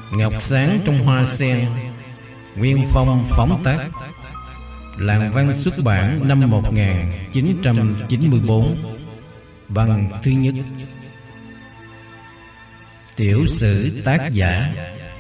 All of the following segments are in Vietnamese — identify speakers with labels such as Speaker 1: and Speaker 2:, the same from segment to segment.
Speaker 1: Ngọc sáng trong hoa sen, Nguyên Phong phóng tác. Làng Văn xuất bản năm 1994. Băng thứ nhất. Tiểu sử tác giả.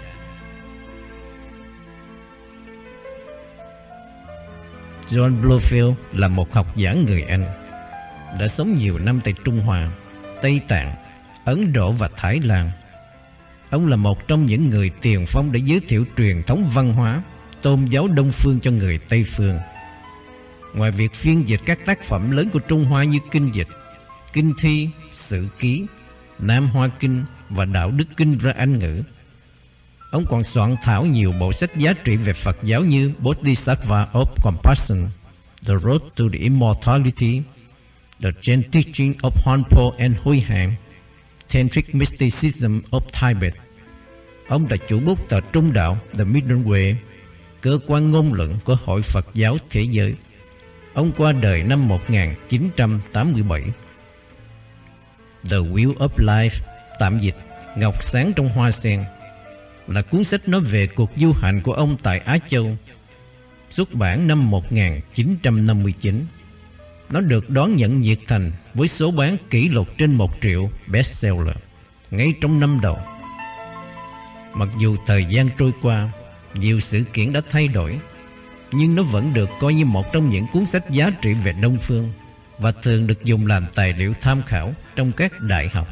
Speaker 1: John Blofeld là một học giả người Anh, đã sống nhiều năm tại Trung Hoa, Tây Tạng, Ấn Độ và Thái Lan. Ông là một trong những người tiền phong để giới thiệu truyền thống văn hóa, tôn giáo Đông Phương cho người Tây Phương. Ngoài việc phiên dịch các tác phẩm lớn của Trung Hoa như Kinh Dịch, Kinh Thi, Sử Ký, Nam Hoa Kinh và Đạo Đức Kinh ra Anh ngữ, ông còn soạn thảo nhiều bộ sách giá trị về Phật giáo như Bodhisattva of Compassion, The Road to the Immortality, The Zen Teaching of Huang Po and Hui Han, Tantric Mysticism of Tibet. Ông là chủ bút tờ Trung Đạo The Middle Way, cơ quan ngôn luận của Hội Phật giáo Thế giới. Ông qua đời năm 1987. The Wheel of Life, tạm dịch Ngọc sáng trong hoa sen, là cuốn sách nói về cuộc du hành của ông tại Á Châu, xuất bản năm 1959. Nó được đón nhận nhiệt thành với số bán kỷ lục trên 1 triệu bestseller ngay trong năm đầu. Mặc dù thời gian trôi qua, nhiều sự kiện đã thay đổi, nhưng nó vẫn được coi như một trong những cuốn sách giá trị về Đông Phương và thường được dùng làm tài liệu tham khảo trong các đại học.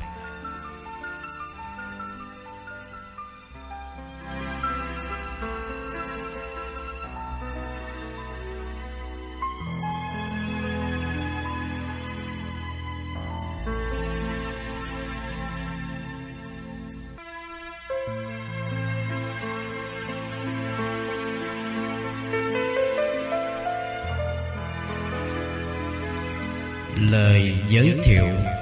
Speaker 1: Lời giới thiệu.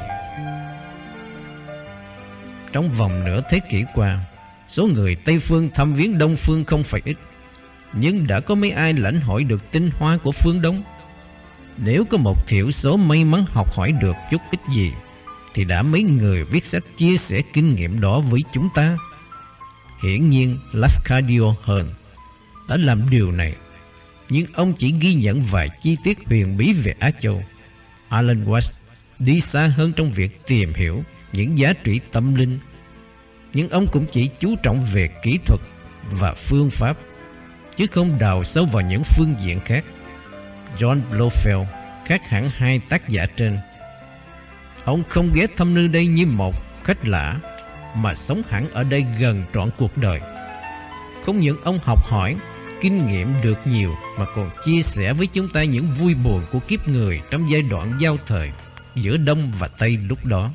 Speaker 1: Trong vòng nửa thế kỷ qua, số người Tây Phương thăm viếng Đông Phương không phải ít, nhưng đã có mấy ai lãnh hội được tinh hoa của phương Đông? Nếu có một thiểu số may mắn học hỏi được chút ít gì, thì đã mấy người viết sách chia sẻ kinh nghiệm đó với chúng ta. Hiển nhiên Lafcadio Hearn đã làm điều này, nhưng ông chỉ ghi nhận vài chi tiết huyền bí về Á Châu. Alan Watts đi xa hơn trong việc tìm hiểu những giá trị tâm linh, nhưng ông cũng chỉ chú trọng về kỹ thuật và phương pháp, chứ không đào sâu vào những phương diện khác. John Blofeld khác hẳn hai tác giả trên. Ông không ghé thăm nơi đây như một khách lạ, mà sống hẳn ở đây gần trọn cuộc đời. Không những ông học hỏi, kinh nghiệm được nhiều, mà còn chia sẻ với chúng ta những vui buồn của kiếp người trong giai đoạn giao thời giữa Đông và Tây lúc đó.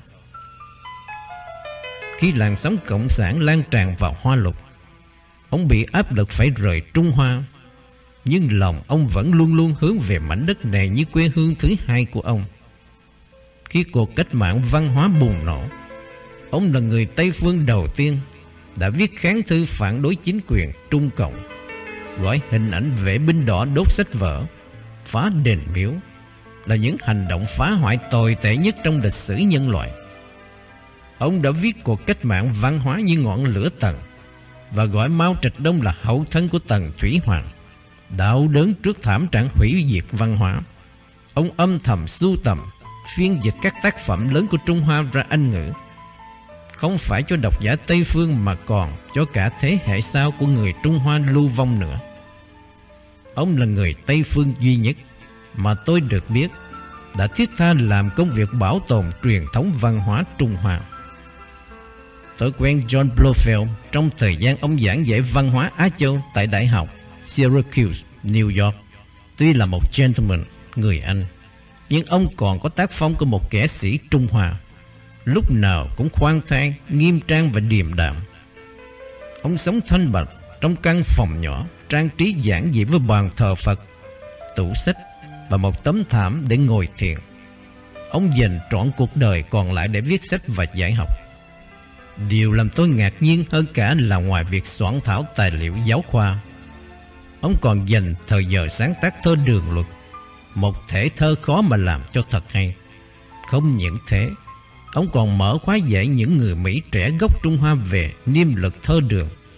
Speaker 1: Khi làn sóng cộng sản lan tràn vào Hoa Lục, ông bị áp lực phải rời Trung Hoa, nhưng lòng ông vẫn luôn luôn hướng về mảnh đất này như quê hương thứ hai của ông. Khi cuộc cách mạng văn hóa bùng nổ, ông là người Tây Phương đầu tiên đã viết kháng thư phản đối chính quyền Trung Cộng, gọi hình ảnh vệ binh đỏ đốt sách vở, phá đền miếu là những hành động phá hoại tồi tệ nhất trong lịch sử nhân loại. Ông đã viết cuộc cách mạng văn hóa như ngọn lửa Tần, và gọi Mao Trạch Đông là hậu thân của Tần Thủy Hoàng. Đau đớn trước thảm trạng hủy diệt văn hóa, ông âm thầm sưu tầm, phiên dịch các tác phẩm lớn của Trung Hoa ra Anh ngữ, không phải cho độc giả Tây Phương mà còn cho cả thế hệ sau của người Trung Hoa lưu vong nữa. Ông là người Tây Phương duy nhất mà tôi được biết đã thiết tha làm công việc bảo tồn truyền thống văn hóa Trung Hoa. Tôi quen John Blofeld trong thời gian ông giảng dạy văn hóa Á Châu tại Đại học Syracuse, New York. Tuy là một gentleman người Anh, nhưng ông còn có tác phong của một kẻ sĩ Trung Hoa, lúc nào cũng khoan thai, nghiêm trang và điềm đạm. Ông sống thanh bạch trong căn phòng nhỏ trang trí giản dị với bàn thờ Phật, tủ sách và một tấm thảm để ngồi thiền. Ông dành trọn cuộc đời còn lại để viết sách và dạy học. Điều làm tôi ngạc nhiên hơn cả là ngoài việc soạn thảo tài liệu giáo khoa, ông còn dành thời giờ sáng tác thơ đường luật, một thể thơ khó mà làm cho thật hay. Không những thế, ông còn mở khóa dạy những người Mỹ trẻ gốc Trung Hoa về niêm lực thơ đường,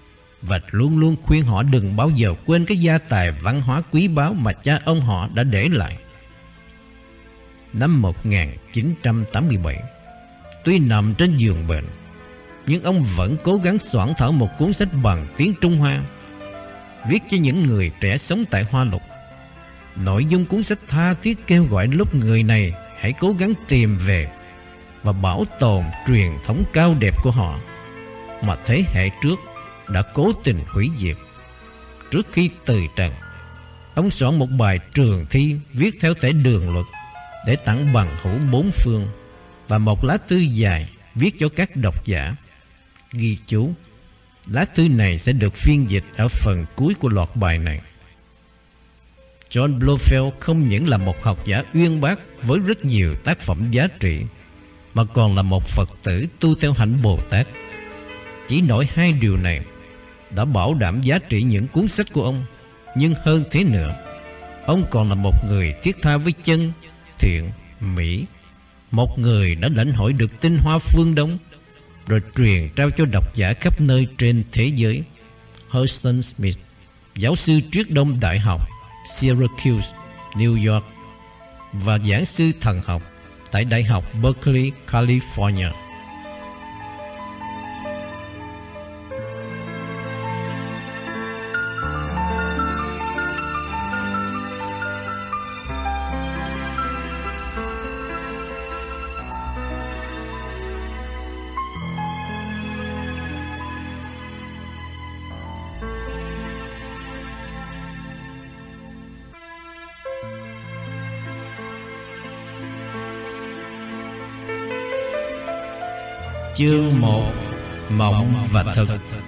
Speaker 1: và luôn luôn khuyên họ đừng bao giờ quên cái gia tài văn hóa quý báu mà cha ông họ đã để lại. Năm 1987, tuy nằm trên giường bệnh, nhưng ông vẫn cố gắng soạn thảo một cuốn sách bằng tiếng Trung Hoa, viết cho những người trẻ sống tại Hoa Lục. Nội dung cuốn sách tha thiết kêu gọi lúc người này hãy cố gắng tìm về và bảo tồn truyền thống cao đẹp của họ mà thế hệ trước đã cố tình hủy diệt. Trước khi từ trần, ông soạn một bài trường thi viết theo thể đường luật để tặng bằng hữu bốn phương và một lá thư dài viết cho các độc giả. Ghi chú: lá thư này sẽ được phiên dịch ở phần cuối của loạt bài này. John Blofeld không những là một học giả uyên bác với rất nhiều tác phẩm giá trị, mà còn là một Phật tử tu theo hạnh Bồ Tát. Chỉ nổi hai điều này đã bảo đảm giá trị những cuốn sách của ông. Nhưng hơn thế nữa, ông còn là một người thiết tha với chân, thiện, mỹ, một người đã lãnh hội được tinh hoa phương Đông rồi truyền trao cho độc giả khắp nơi trên thế giới. Huston Smith, giáo sư triết đông Đại học Syracuse, New York, và giảng sư thần học tại Đại học Berkeley, California. Chương 1: Mộng và thực.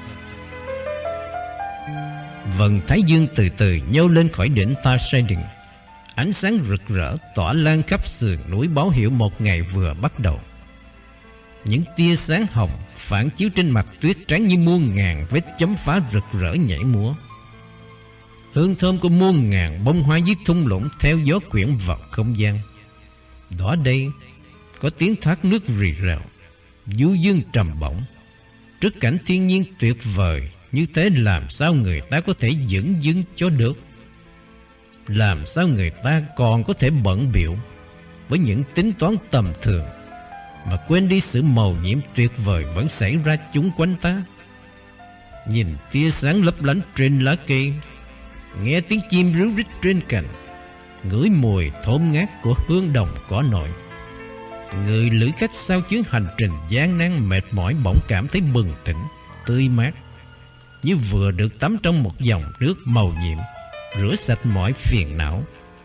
Speaker 1: Vầng thái dương từ từ nhô lên khỏi đỉnh Ta Sai. Ánh sáng rực rỡ tỏa lan khắp sườn núi báo hiệu một ngày vừa bắt đầu. Những tia sáng hồng phản chiếu trên mặt tuyết trắng như muôn ngàn vết chấm phá rực rỡ nhảy múa. Hương thơm của muôn ngàn bông hoa dưới thung lũng theo gió quyển vào không gian. Đó đây có tiếng thác nước rì rào, du dương trầm bổng. Trước cảnh thiên nhiên tuyệt vời như thế, làm sao người ta có thể dửng dưng cho được? Làm sao người ta còn có thể bận bịu với những tính toán tầm thường mà quên đi sự màu nhiệm tuyệt vời vẫn xảy ra chung quanh ta? Nhìn tia sáng lấp lánh trên lá cây, nghe tiếng chim ríu rít trên cành, ngửi mùi thơm ngát của hương đồng cỏ nội, người lữ khách sau chuyến hành trình gian nan mệt mỏi bỗng cảm thấy bừng tỉnh, tươi mát, như vừa được tắm trong một dòng nước màu nhiệm, rửa sạch mọi phiền não.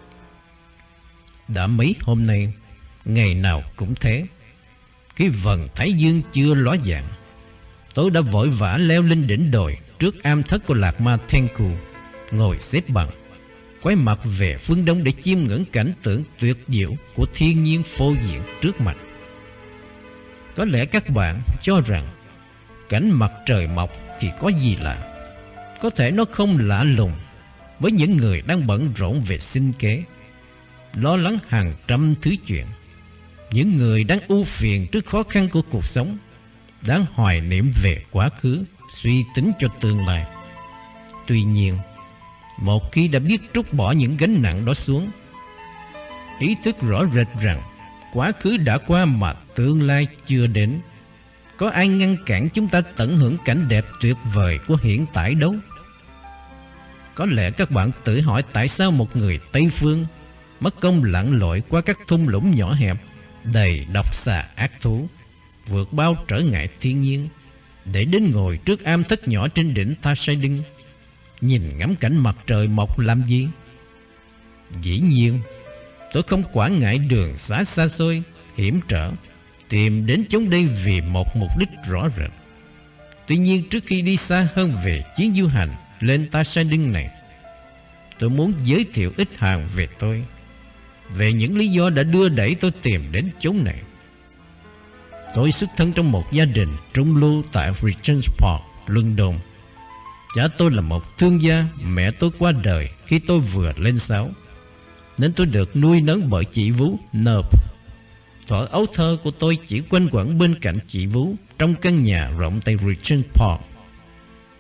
Speaker 1: Đã mấy hôm nay, ngày nào cũng thế, khi vầng thái dương chưa ló dạng, tôi đã vội vã leo lên đỉnh đồi trước am thất của Lạc Ma Tengku, ngồi xếp bằng, quay mặt về phương đông để chiêm ngưỡng cảnh tượng tuyệt diệu của thiên nhiên phô diễn trước mặt. Có lẽ các bạn cho rằng cảnh mặt trời mọc thì có gì lạ. Có thể nó không lạ lùng với những người đang bận rộn về sinh kế, lo lắng hàng trăm thứ chuyện, những người đang ưu phiền trước khó khăn của cuộc sống, đang hoài niệm về quá khứ, suy tính cho tương lai. Tuy nhiên, một khi đã biết trút bỏ những gánh nặng đó xuống, ý thức rõ rệt rằng quá khứ đã qua mà tương lai chưa đến, có ai ngăn cản chúng ta tận hưởng cảnh đẹp tuyệt vời của hiện tại đâu? Có lẽ các bạn tự hỏi tại sao một người Tây Phương mất công lặn lội qua các thung lũng nhỏ hẹp đầy độc xà ác thú, vượt bao trở ngại thiên nhiên, để đến ngồi trước am thất nhỏ trên đỉnh Tha Sai Đinh, nhìn ngắm cảnh mặt trời mọc làm gì? Dĩ nhiên, tôi không quản ngại đường xá xa xôi, hiểm trở, tìm đến chốn đây vì một mục đích rõ rệt. Tuy nhiên, trước khi đi xa hơn về chuyến du hành lên Ta Sai Đinh này, tôi muốn giới thiệu ít hàng về tôi, về những lý do đã đưa đẩy tôi tìm đến chốn này. Tôi xuất thân trong một gia đình trung lưu tại Regent's Park, London. Cha tôi là một thương gia, mẹ tôi qua đời khi tôi vừa lên 6, nên tôi được nuôi nấng bởi chị vú Nợp. Thuở ấu thơ của tôi chỉ quanh quẩn bên cạnh chị vú trong căn nhà rộng tại Regent's Park.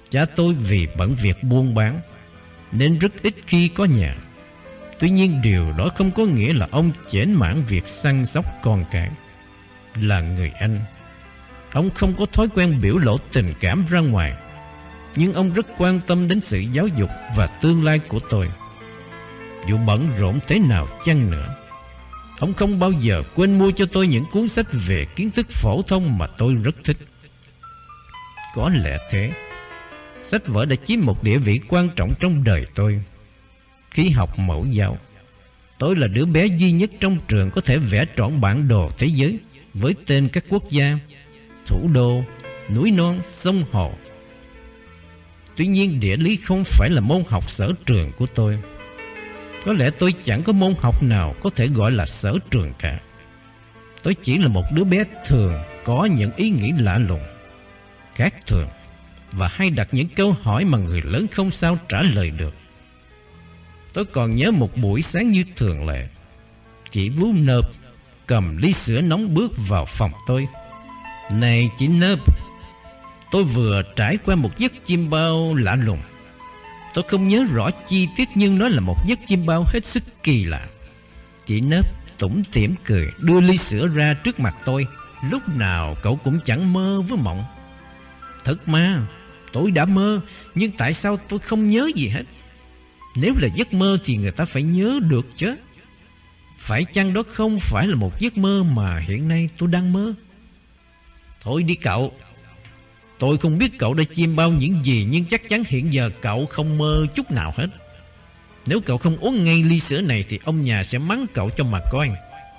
Speaker 1: Cha tôi vì bận việc buôn bán nên rất ít khi có nhà. Tuy nhiên điều đó không có nghĩa là ông chểnh mãn việc săn sóc con cái. Là người Anh, ông không có thói quen biểu lộ tình cảm ra ngoài, nhưng ông rất quan tâm đến sự giáo dục và tương lai của tôi. Dù bận rộn thế nào chăng nữa, ông không bao giờ quên mua cho tôi những cuốn sách về kiến thức phổ thông mà tôi rất thích. Có lẽ thế, sách vở đã chiếm một địa vị quan trọng trong đời tôi. Khi học mẫu giáo, tôi là đứa bé duy nhất trong trường có thể vẽ trọn bản đồ thế giới với tên các quốc gia, thủ đô, núi non, sông hồ. Tuy nhiên địa lý không phải là môn học sở trường của tôi. Có lẽ tôi chẳng có môn học nào có thể gọi là sở trường cả. Tôi chỉ là một đứa bé thường có những ý nghĩ lạ lùng, khác thường, và hay đặt những câu hỏi mà người lớn không sao trả lời được. Tôi còn nhớ một buổi sáng như thường lệ, chị Vú Nợp cầm ly sữa nóng bước vào phòng tôi. Này chị Nợp, tôi vừa trải qua một giấc chim bao lạ lùng. Tôi không nhớ rõ chi tiết nhưng nó là một giấc chim bao hết sức kỳ lạ. Chị Nớp tủm tỉm cười đưa ly sữa ra trước mặt tôi. Lúc nào cậu cũng chẳng mơ với mộng. Thật mà, tôi đã mơ, nhưng tại sao tôi không nhớ gì hết? Nếu là giấc mơ thì người ta phải nhớ được chứ. Phải chăng đó không phải là một giấc mơ mà hiện nay tôi đang mơ? Thôi đi cậu, tôi không biết cậu đã chiêm bao những gì, nhưng chắc chắn hiện giờ cậu không mơ chút nào hết. Nếu cậu không uống ngay ly sữa này thì ông nhà sẽ mắng cậu cho mà coi.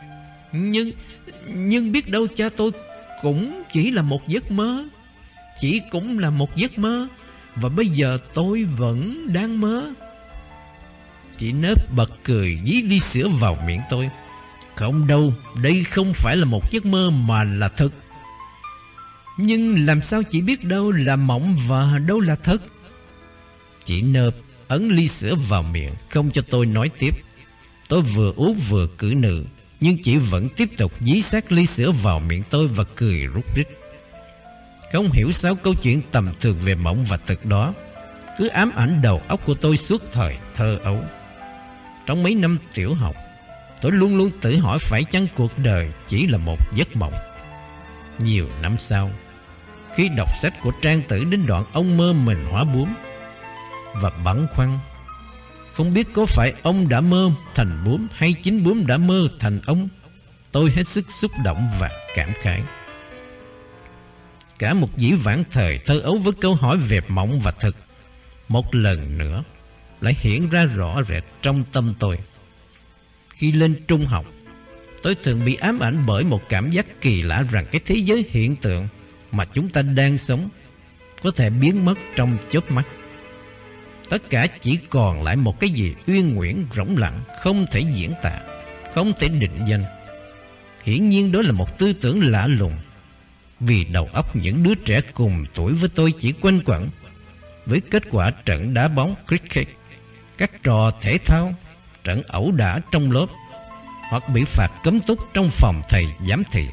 Speaker 1: Nhưng biết đâu cha tôi cũng chỉ là một giấc mơ. Chỉ cũng là một giấc mơ. Và bây giờ tôi vẫn đang mơ. Chị Nớp bật cười dí ly sữa vào miệng tôi. Không đâu, đây không phải là một giấc mơ mà là thật. Nhưng làm sao chị biết đâu là mộng và đâu là thật? Chị Nớp ấn ly sữa vào miệng, không cho tôi nói tiếp. Tôi vừa uống vừa cử nữ, nhưng chị vẫn tiếp tục dí sát ly sữa vào miệng tôi và cười rúc rích. Không hiểu sao câu chuyện tầm thường về mộng và thực đó cứ ám ảnh đầu óc của tôi suốt thời thơ ấu. Trong mấy năm tiểu học, tôi luôn luôn tự hỏi phải chăng cuộc đời chỉ là một giấc mộng. Nhiều năm sau, khi đọc sách của Trang Tử đến đoạn ông mơ mình hóa bướm và băn khoăn không biết có phải ông đã mơ thành bướm hay chính bướm đã mơ thành ông, tôi hết sức xúc động và cảm khái. Cả một dĩ vãng thời thơ ấu với câu hỏi về mộng và thực một lần nữa lại hiện ra rõ rệt trong tâm tôi. Khi lên trung học, tôi thường bị ám ảnh bởi một cảm giác kỳ lạ rằng cái thế giới hiện tượng mà chúng ta đang sống có thể biến mất trong chớp mắt. Tất cả chỉ còn lại một cái gì uyên nguyễn rỗng lặng, không thể diễn tả, không thể định danh. Hiển nhiên đó là một tư tưởng lạ lùng, vì đầu óc những đứa trẻ cùng tuổi với tôi chỉ quanh quẩn với kết quả trận đá bóng cricket, các trò thể thao, trận ẩu đả trong lớp, hoặc bị phạt cấm túc trong phòng thầy giám thị.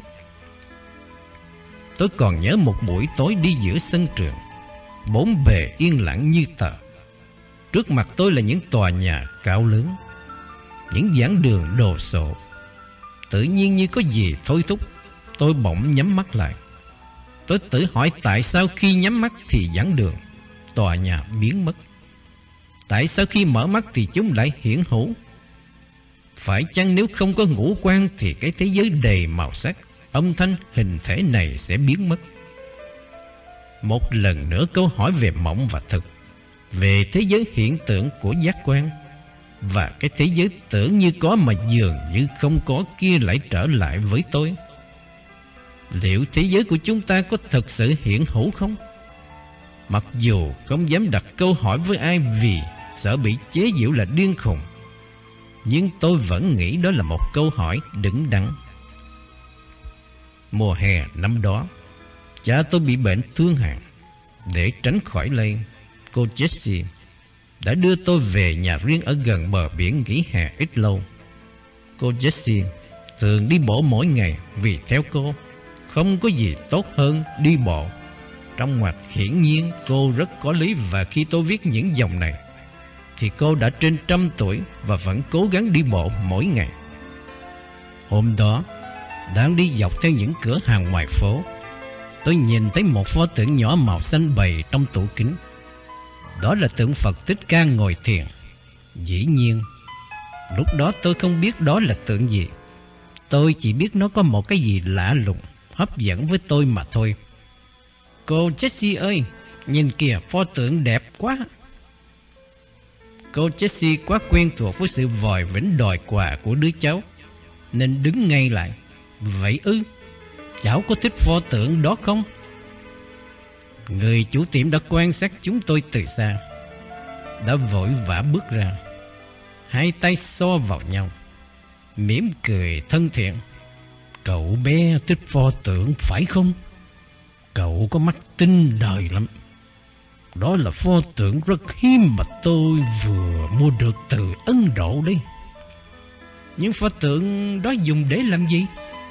Speaker 1: Tôi còn nhớ một buổi tối đi giữa sân trường, bốn bề yên lặng như tờ. Trước mặt tôi là những tòa nhà cao lớn, những giảng đường đồ sộ. Tự nhiên như có gì thôi thúc, tôi bỗng nhắm mắt lại. Tôi tự hỏi tại sao khi nhắm mắt thì giảng đường, tòa nhà biến mất. Tại sao khi mở mắt thì chúng lại hiển hữu? Phải chăng nếu không có ngũ quan thì cái thế giới đầy màu sắc, âm thanh, hình thể này sẽ biến mất? Một lần nữa câu hỏi về mộng và thực, về thế giới hiện tượng của giác quan, và cái thế giới tưởng như có mà dường như không có kia lại trở lại với tôi. Liệu thế giới của chúng ta có thực sự hiện hữu không? Mặc dù không dám đặt câu hỏi với ai vì sợ bị chế giễu là điên khùng, nhưng tôi vẫn nghĩ đó là một câu hỏi đứng đắn. Mùa hè năm đó, cha tôi bị bệnh thương hàn. Để tránh khỏi lây, cô Jessie đã đưa tôi về nhà riêng ở gần bờ biển nghỉ hè ít lâu. Cô Jessie thường đi bộ mỗi ngày vì theo cô không có gì tốt hơn đi bộ. Trong ngoặc hiển nhiên cô rất có lý, và khi tôi viết những dòng này thì cô đã trên 100 tuổi và vẫn cố gắng đi bộ mỗi ngày. Hôm đó, đang đi dọc theo những cửa hàng ngoài phố, tôi nhìn thấy một pho tượng nhỏ màu xanh bày trong tủ kính. Đó là tượng Phật Thích Ca ngồi thiền. Dĩ nhiên, lúc đó tôi không biết đó là tượng gì. Tôi chỉ biết nó có một cái gì lạ lùng, hấp dẫn với tôi mà thôi. Cô Jessie ơi, nhìn kìa, pho tượng đẹp quá. Cô Jessie quá quen thuộc với sự vòi vĩnh đòi quà của đứa cháu nên đứng ngay lại. Vậy ư? Cháu có thích pho tượng đó không? Người chủ tiệm đã quan sát chúng tôi từ xa, đã vội vã bước ra, hai tay so vào nhau, mỉm cười thân thiện. Cậu bé thích pho tượng phải không? Cậu có mắt tinh đời lắm. Đó là pho tượng rất hiếm mà tôi vừa mua được từ Ấn Độ đấy. Những pho tượng đó dùng để làm gì?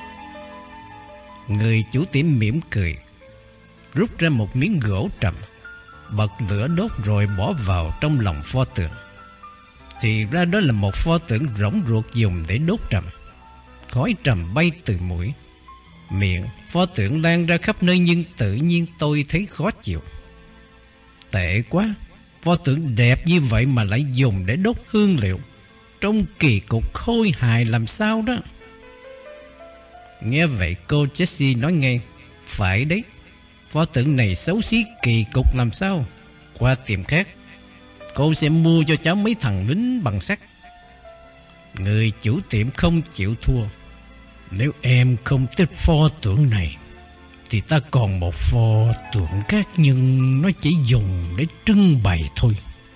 Speaker 1: Người chủ tiệm mỉm cười, rút ra một miếng gỗ trầm, bật lửa đốt rồi bỏ vào trong lòng pho tượng. Thì ra đó là một pho tượng rỗng ruột dùng để đốt trầm. Khói trầm bay từ mũi, miệng pho tượng lan ra khắp nơi, nhưng tự nhiên tôi thấy khó chịu. Tệ quá, pho tượng đẹp như vậy mà lại dùng để đốt hương liệu, trông kỳ cục khôi hài làm sao đó. Nghe vậy cô Jessie nói ngay, phải đấy, pho tượng này xấu xí kỳ cục làm sao. Qua tiệm khác, cô sẽ mua cho cháu mấy thằng lính bằng sắt. Người chủ tiệm không chịu thua. Nếu em không thích pho tượng này thì ta còn một pho tượng khác, nhưng nó chỉ dùng để trưng bày thôi.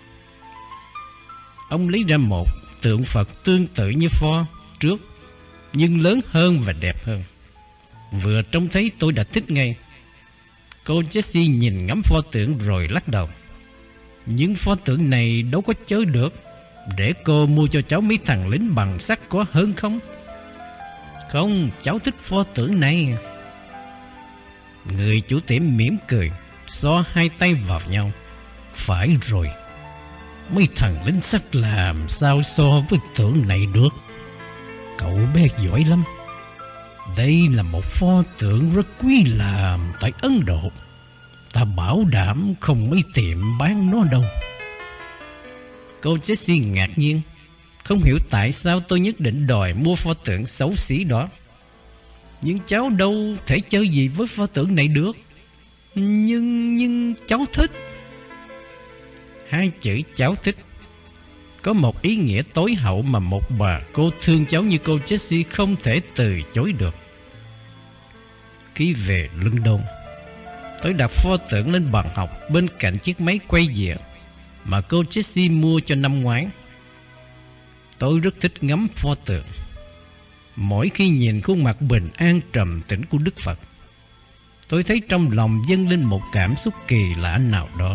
Speaker 1: Ông lấy ra một tượng Phật tương tự như pho trước, nhưng lớn hơn và đẹp hơn. Vừa trông thấy tôi đã thích ngay. Cô Jessie nhìn ngắm pho tượng rồi lắc đầu. Nhưng pho tượng này đâu có chơi được. Để cô mua cho cháu mấy thằng lính bằng sắt có hơn không? Không, cháu thích pho tượng này. Người chủ tiệm mỉm cười, xo hai tay vào nhau. Phải rồi, mấy thằng lính sắt làm sao so với tượng này được. Cậu bé giỏi lắm. Đây là một pho tượng rất quý làm tại Ấn Độ. Ta bảo đảm không mấy tiệm bán nó đâu. Cô Jessie ngạc nhiên, không hiểu tại sao tôi nhất định đòi mua pho tượng xấu xí đó. Nhưng cháu đâu thể chơi gì với pho tượng này được. Nhưng cháu thích. Hai chữ cháu thích có một ý nghĩa tối hậu mà một bà cô thương cháu như cô Jessie không thể từ chối được. Khi về London, tôi đặt pho tượng lên bàn học bên cạnh chiếc máy quay dĩa mà cô Jessie mua cho năm ngoái. Tôi rất thích ngắm pho tượng. Mỗi khi nhìn khuôn mặt bình an trầm tĩnh của Đức Phật, tôi thấy trong lòng dâng lên một cảm xúc kỳ lạ nào đó.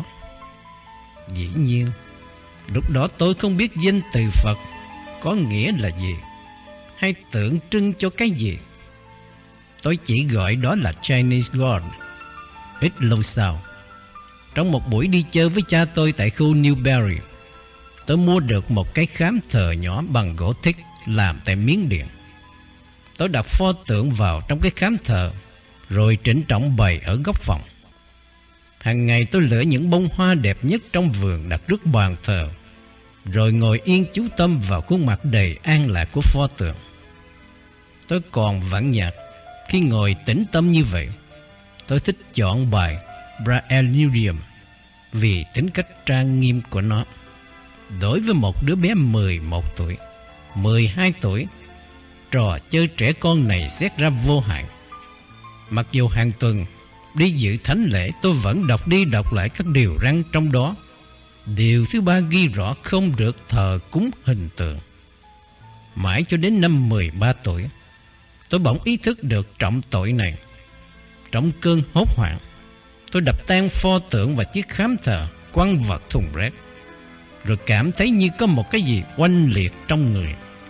Speaker 1: Dĩ nhiên, lúc đó tôi không biết danh từ Phật có nghĩa là gì, hay tượng trưng cho cái gì. Tôi chỉ gọi đó là Chinese God. Ít lâu sau, trong một buổi đi chơi với cha tôi tại khu Newberry, tôi mua được một cái khám thờ nhỏ bằng gỗ thích làm tại Miến Điện. Tôi đặt pho tượng vào trong cái khám thờ, rồi trịnh trọng bày ở góc phòng. Hàng ngày tôi lựa những bông hoa đẹp nhất trong vườn đặt trước bàn thờ, rồi ngồi yên chú tâm vào khuôn mặt đầy an lạc của pho tượng. Tôi còn vãn nhạc khi ngồi tĩnh tâm như vậy. Tôi thích chọn bài Praeludium vì tính cách trang nghiêm của nó. Đối với một đứa bé 11 tuổi, 12 tuổi, trò chơi trẻ con này xét ra vô hạn. Mặc dù hàng tuần đi dự thánh lễ, tôi vẫn đọc đi đọc lại các điều răn trong đó. Điều thứ 3 ghi rõ không được thờ cúng hình tượng. Mãi cho đến năm 13 tuổi, tôi bỗng ý thức được trọng tội này. Trong cơn hốt hoảng, tôi đập tan pho tượng và chiếc khám thờ, quăng vào thùng rác, rồi cảm thấy như có một cái gì oanh liệt trong người.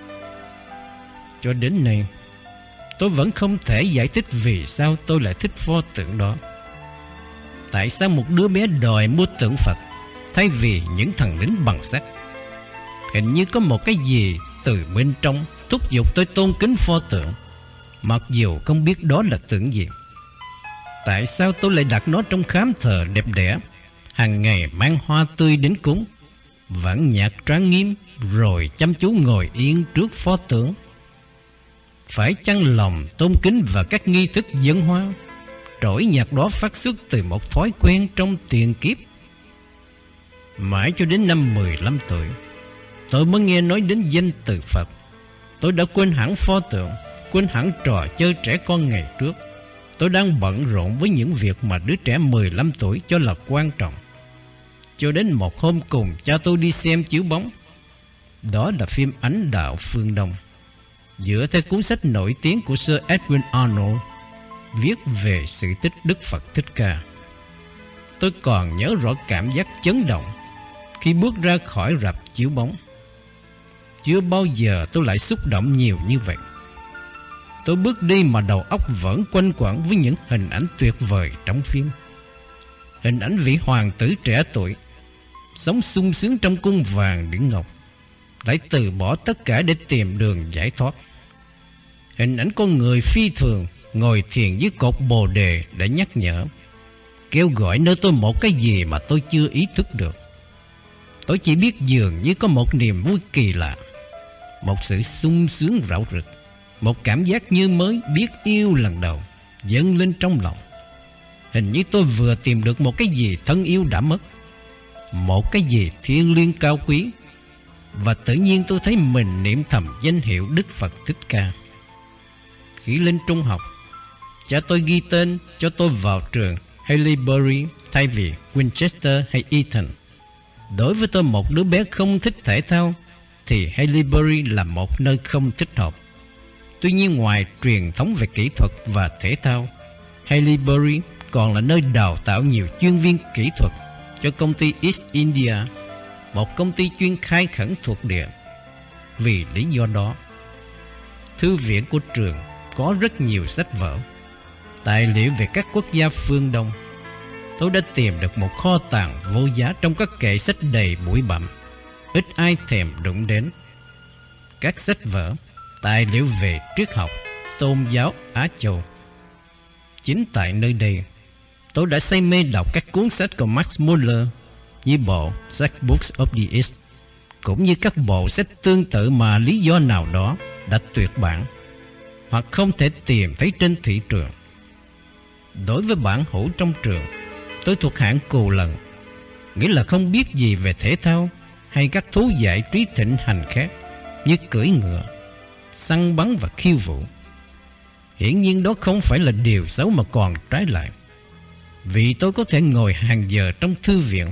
Speaker 1: Cho đến nay, tôi vẫn không thể giải thích vì sao tôi lại thích pho tượng đó. Tại sao một đứa bé đòi mua tượng Phật thay vì những thằng lính bằng sắt? Hình như có một cái gì từ bên trong thúc giục tôi tôn kính pho tượng, mặc dù không biết đó là tượng gì. Tại sao tôi lại đặt nó trong khám thờ đẹp đẽ, hàng ngày mang hoa tươi đến cúng, vãn nhạc trang nghiêm, rồi chăm chú ngồi yên trước pho tượng? Phải chăng lòng tôn kính và các nghi thức dân hoa, trỗi nhạc đó phát xuất từ một thói quen trong tiền kiếp? Mãi cho đến năm 15 tuổi, tôi mới nghe nói đến danh từ Phật. Tôi đã quên hẳn pho tượng, quên hẳn trò chơi trẻ con ngày trước. Tôi đang bận rộn với những việc mà đứa trẻ 15 tuổi cho là quan trọng. Cho đến một hôm cùng cha tôi đi xem chiếu bóng. Đó là phim Ánh Đạo Phương Đông, dựa theo cuốn sách nổi tiếng của Sir Edwin Arnold, viết về sự tích Đức Phật Thích Ca. Tôi còn nhớ rõ cảm giác chấn động khi bước ra khỏi rạp chiếu bóng. Chưa bao giờ tôi lại xúc động nhiều như vậy. Tôi bước đi mà đầu óc vẫn quanh quẩn với những hình ảnh tuyệt vời trong phim. Hình ảnh vị hoàng tử trẻ tuổi, sống sung sướng trong cung vàng điển ngọc, lại từ bỏ tất cả để tìm đường giải thoát. Hình ảnh con người phi thường ngồi thiền dưới cột bồ đề để nhắc nhở, kêu gọi nơi tôi một cái gì mà tôi chưa ý thức được. Tôi chỉ biết dường như có một niềm vui kỳ lạ, một sự sung sướng rạo rực, một cảm giác như mới biết yêu lần đầu dâng lên trong lòng. Hình như tôi vừa tìm được một cái gì thân yêu đã mất, một cái gì thiêng liêng cao quý. Và tự nhiên tôi thấy mình niệm thầm danh hiệu Đức Phật Thích Ca. Khi lên trung học, cha tôi ghi tên cho tôi vào trường Haileybury thay vì Winchester hay Eton. Đối với tôi, một đứa bé không thích thể thao, thì Haileybury là một nơi không thích hợp. Tuy nhiên, ngoài truyền thống về kỹ thuật và thể thao, Haileybury còn là nơi đào tạo nhiều chuyên viên kỹ thuật cho công ty East India, một công ty chuyên khai khẩn thuộc địa. Vì lý do đó, thư viện của trường có rất nhiều sách vở, tài liệu về các quốc gia phương Đông. Tôi đã tìm được một kho tàng vô giá trong các kệ sách đầy bụi bặm, ít ai thèm đụng đến. Các sách vở, tài liệu về triết học, tôn giáo Á Châu. Chính tại nơi đây, tôi đã say mê đọc các cuốn sách của Max Muller như bộ Sách Books of the East, cũng như các bộ sách tương tự mà lý do nào đó đã tuyệt bản hoặc không thể tìm thấy trên thị trường. Đối với bản hữu trong trường, tôi thuộc hạng cù lần, nghĩa là không biết gì về thể thao hay các thú giải trí thịnh hành khác như cưỡi ngựa, săn bắn và khiêu vũ. Hiển nhiên đó không phải là điều xấu mà còn trái lại, vì tôi có thể ngồi hàng giờ trong thư viện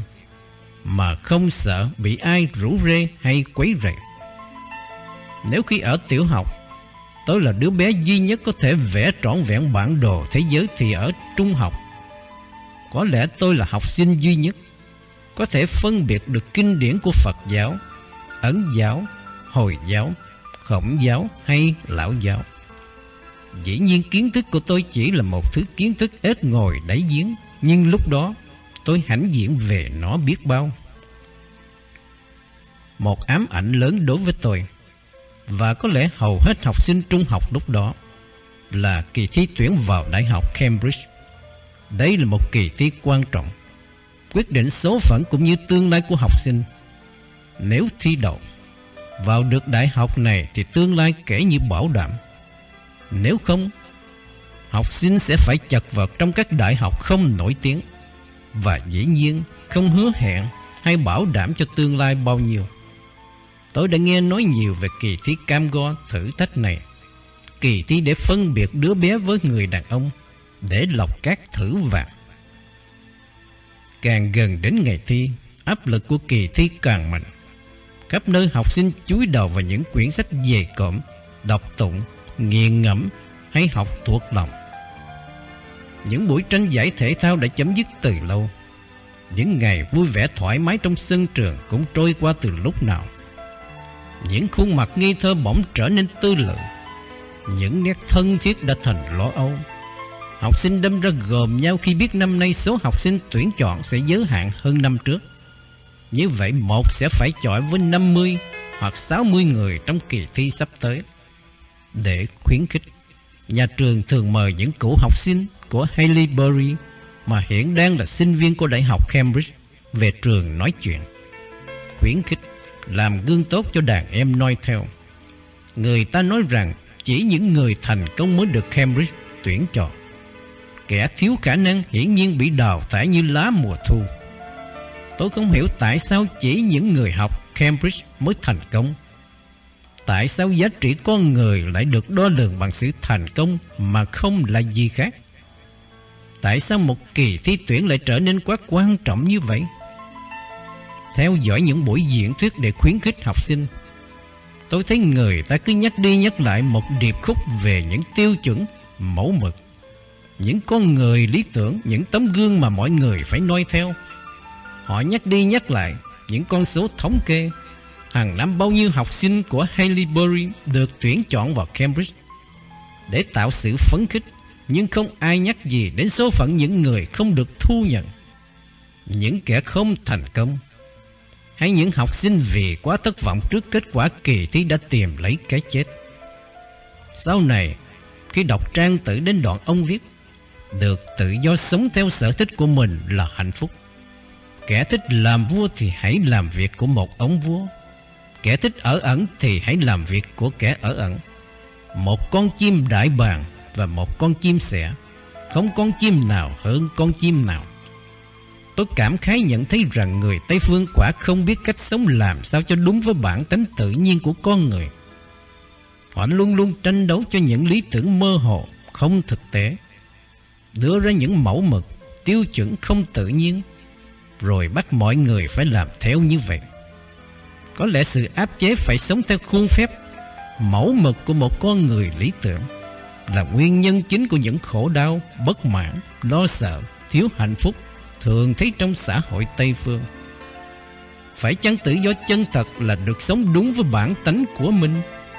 Speaker 1: mà không sợ bị ai rủ rê hay quấy rầy. Nếu khi ở tiểu học, tôi là đứa bé duy nhất có thể vẽ trọn vẹn bản đồ thế giới, thì ở trung học, có lẽ tôi là học sinh duy nhất có thể phân biệt được kinh điển của Phật giáo, Ấn giáo, Hồi giáo, Khổng giáo hay Lão giáo. Dĩ nhiên kiến thức của tôi chỉ là một thứ kiến thức ếch ngồi đáy giếng, nhưng lúc đó tôi hãnh diện về nó biết bao. Một ám ảnh lớn đối với tôi, và có lẽ hầu hết học sinh trung học lúc đó, là kỳ thi tuyển vào Đại học Cambridge. Đây là một kỳ thi quan trọng, quyết định số phận cũng như tương lai của học sinh. Nếu thi đậu vào được đại học này thì tương lai kể như bảo đảm. Nếu không, học sinh sẽ phải chật vật trong các đại học không nổi tiếng, và dĩ nhiên không hứa hẹn hay bảo đảm cho tương lai bao nhiêu. Tôi đã nghe nói nhiều về kỳ thi cam go thử thách này, kỳ thi để phân biệt đứa bé với người đàn ông, để lọc các thử vàng. Càng gần đến ngày thi, áp lực của kỳ thi càng mạnh. Khắp nơi học sinh chúi đầu vào những quyển sách dày cộm, đọc tụng, nghiền ngẫm hay học thuộc lòng. Những buổi tranh giải thể thao đã chấm dứt từ lâu. Những ngày vui vẻ thoải mái trong sân trường cũng trôi qua từ lúc nào. Những khuôn mặt ngây thơ bỗng trở nên tư lự. Những nét thân thiết đã thành lo âu. Học sinh đâm ra gồm nhau khi biết năm nay số học sinh tuyển chọn sẽ giới hạn hơn năm trước. Như vậy một sẽ phải chọi với 50 hoặc 60 người trong kỳ thi sắp tới. Để khuyến khích, nhà trường thường mời những cựu học sinh của Haileybury mà hiện đang là sinh viên của Đại học Cambridge về trường nói chuyện. Khuyến khích, làm gương tốt cho đàn em noi theo. Người ta nói rằng chỉ những người thành công mới được Cambridge tuyển chọn. Kẻ thiếu khả năng hiển nhiên bị đào thải như lá mùa thu. Tôi không hiểu tại sao chỉ những người học Cambridge mới thành công. Tại sao giá trị con người lại được đo lường bằng sự thành công mà không là gì khác? Tại sao một kỳ thi tuyển lại trở nên quá quan trọng như vậy? Theo dõi những buổi diễn thuyết để khuyến khích học sinh, tôi thấy người ta cứ nhắc đi nhắc lại một điệp khúc về những tiêu chuẩn, mẫu mực, những con người lý tưởng, những tấm gương mà mọi người phải noi theo. Họ nhắc đi nhắc lại những con số thống kê, hàng năm bao nhiêu học sinh của Haileybury được tuyển chọn vào Cambridge, để tạo sự phấn khích, nhưng không ai nhắc gì đến số phận những người không được thu nhận, những kẻ không thành công, hay những học sinh vì quá thất vọng trước kết quả kỳ thi đã tìm lấy cái chết. Sau này, khi đọc trang tử đến đoạn ông viết, được tự do sống theo sở thích của mình là hạnh phúc. Kẻ thích làm vua thì hãy làm việc của một ông vua. Kẻ thích ở ẩn thì hãy làm việc của kẻ ở ẩn. Một con chim đại bàng và một con chim sẻ, không con chim nào hơn con chim nào. Tôi cảm khái nhận thấy rằng người Tây Phương quả không biết cách sống làm sao cho đúng với bản tánh tự nhiên của con người. Họ luôn luôn tranh đấu cho những lý tưởng mơ hồ, không thực tế, đưa ra những mẫu mực, tiêu chuẩn không tự nhiên, rồi bắt mọi người phải làm theo như vậy. Có lẽ sự áp chế phải sống theo khuôn phép, mẫu mực của một con người lý tưởng là nguyên nhân chính của những khổ đau, bất mãn, lo sợ, thiếu hạnh phúc thường thấy trong xã hội Tây Phương. Phải chăng tự do chân thật là được sống đúng với bản tánh của mình?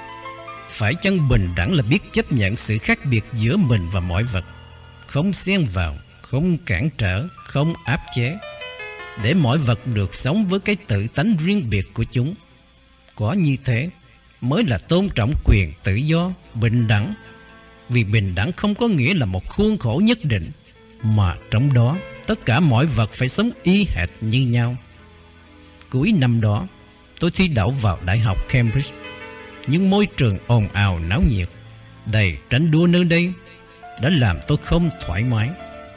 Speaker 1: Phải chăng bình đẳng là biết chấp nhận sự khác biệt giữa mình và mọi vật, không xen vào, không cản trở, không áp chế, để mọi vật được sống với cái tự tánh riêng biệt của chúng? Có như thế mới là tôn trọng quyền tự do, bình đẳng. Vì bình đẳng không có nghĩa là một khuôn khổ nhất định, mà trong đó tất cả mọi vật phải sống y hệt như nhau. Cuối năm đó, tôi thi đậu vào Đại học Cambridge, nhưng môi trường ồn ào náo nhiệt, đầy tranh đua nơi đây đã làm tôi không thoải mái.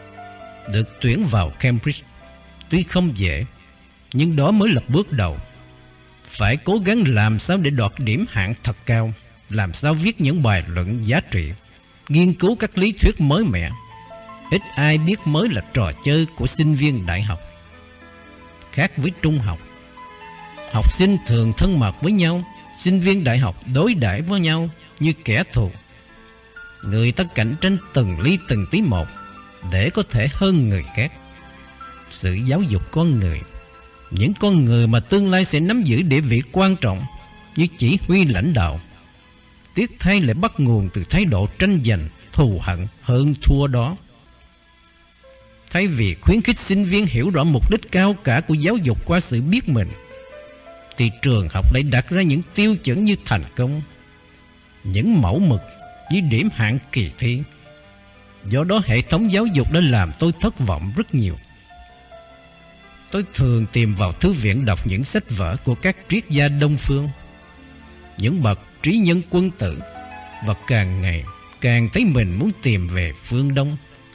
Speaker 1: Được tuyển vào Cambridge tuy không dễ, nhưng đó mới là bước đầu. Phải cố gắng làm sao để đoạt điểm hạng thật cao, làm sao viết những bài luận giá trị, nghiên cứu các lý thuyết mới mẻ. Ít ai biết mới là trò chơi của sinh viên đại học. Khác với trung học, học sinh thường thân mật với nhau, sinh viên đại học đối đãi với nhau như kẻ thù. Người ta cạnh tranh từng ly từng tí một để có thể hơn người khác. Sự giáo dục con người, những con người mà tương lai sẽ nắm giữ địa vị quan trọng như chỉ huy lãnh đạo, tiếc thay lại bắt nguồn từ thái độ tranh giành, thù hận hơn thua đó. Thay vì khuyến khích sinh viên hiểu rõ mục đích cao cả của giáo dục qua sự biết mình, thì trường học lại đặt ra những tiêu chuẩn như thành công, những mẫu mực với điểm hạng kỳ thi. Do đó hệ thống giáo dục đã làm tôi thất vọng rất nhiều. Tôi thường tìm vào thư viện đọc những sách vở của các triết gia Đông Phương, những bậc trí nhân quân tử, và càng ngày càng thấy mình muốn tìm về phương Đông.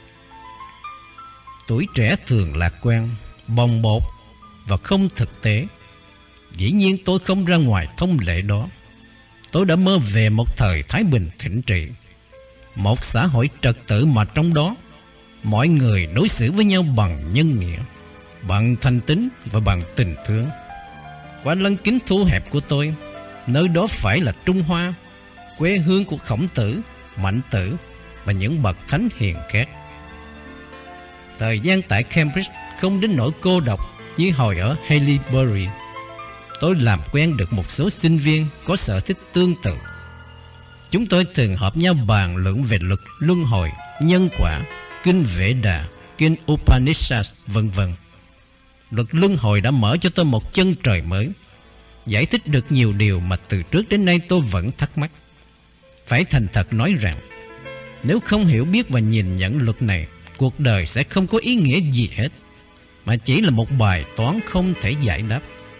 Speaker 1: Tuổi trẻ thường lạc quan, bồng bột và không thực tế. Dĩ nhiên tôi không ra ngoài thông lệ đó. Tôi đã mơ về một thời thái bình thịnh trị, một xã hội trật tự mà trong đó mọi người đối xử với nhau bằng nhân nghĩa, bằng thành tín và bằng tình thương. Qua lăng kính thu hẹp của tôi, nơi đó phải là Trung Hoa, quê hương của Khổng Tử, Mạnh Tử và những bậc thánh hiền khác. Thời gian tại Cambridge không đến nỗi cô độc như hồi ở Haileybury. Tôi làm quen được một số sinh viên có sở thích tương tự. chúng tôi thường họp nhau bàn luận về luật luân hồi, nhân quả, kinh Vệ Đà, kinh Upanishad, vân vân. Luật luân hồi đã mở cho tôi một chân trời mới, giải thích được nhiều điều mà từ trước đến nay tôi vẫn thắc mắc. Phải thành thật nói rằng, nếu không hiểu biết và nhìn nhận luật này, cuộc đời sẽ không có ý nghĩa gì hết, mà chỉ là một bài toán không thể giải đáp.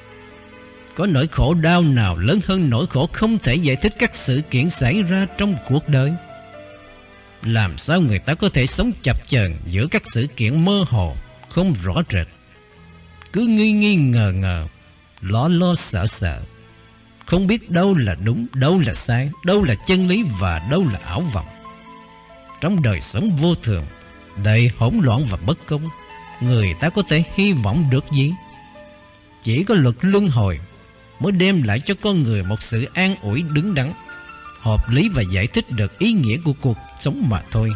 Speaker 1: Có nỗi khổ đau nào lớn hơn nỗi khổ không thể giải thích các sự kiện xảy ra trong cuộc đời? Làm sao người ta có thể sống chập chờn giữa các sự kiện mơ hồ, không rõ rệt, cứ nghi nghi ngờ ngờ, lo lo sợ sợ, không biết đâu là đúng, đâu là sai, đâu là chân lý và đâu là ảo vọng. Trong đời sống vô thường, đầy hỗn loạn và bất công, người ta có thể hy vọng được gì? Chỉ có luật luân hồi mới đem lại cho con người một sự an ủi đứng đắn, hợp lý và giải thích được ý nghĩa của cuộc sống mà thôi.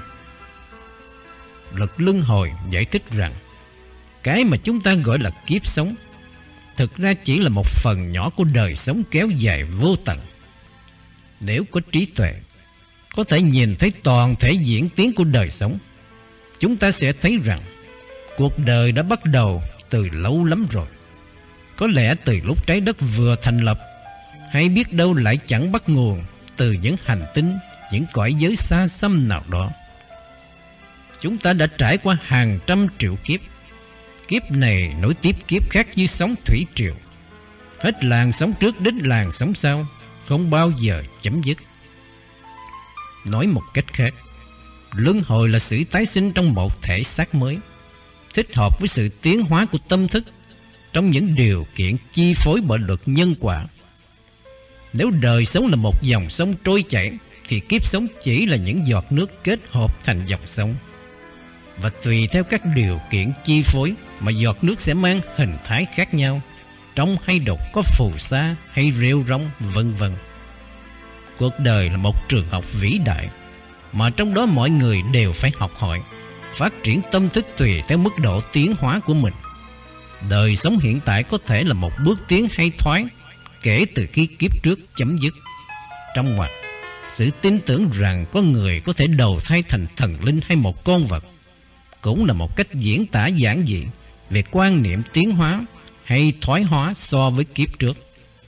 Speaker 1: Luật luân hồi giải thích rằng cái mà chúng ta gọi là kiếp sống thực ra chỉ là một phần nhỏ của đời sống kéo dài vô tận. Nếu có trí tuệ, có thể nhìn thấy toàn thể diễn tiến của đời sống, chúng ta sẽ thấy rằng cuộc đời đã bắt đầu từ lâu lắm rồi. Có lẽ từ lúc trái đất vừa thành lập, hay biết đâu lại chẳng bắt nguồn từ những hành tinh, những cõi giới xa xăm nào đó. Chúng ta đã trải qua hàng trăm triệu kiếp. Kiếp này nối tiếp kiếp khác như sóng thủy triều, hết làn sóng trước đến làn sóng sau, không bao giờ chấm dứt. Nói một cách khác, luân hồi là sự tái sinh trong một thể xác mới, thích hợp với sự tiến hóa của tâm thức trong những điều kiện chi phối bởi luật nhân quả. Nếu đời sống là một dòng sông trôi chảy, thì kiếp sống chỉ là những giọt nước kết hợp thành dòng sông. Và tùy theo các điều kiện chi phối mà giọt nước sẽ mang hình thái khác nhau, trong hay đục, có phù sa hay rêu rong, vân vân. Cuộc đời là một trường học vĩ đại, mà trong đó mọi người đều phải học hỏi, phát triển tâm thức tùy theo mức độ tiến hóa của mình. Đời sống hiện tại có thể là một bước tiến hay thoái kể từ khi kiếp trước chấm dứt. Trong ngoặc, sự tin tưởng rằng có người có thể đầu thai thành thần linh hay một con vật cũng là một cách diễn tả giản dị về quan niệm tiến hóa hay thoái hóa so với kiếp trước.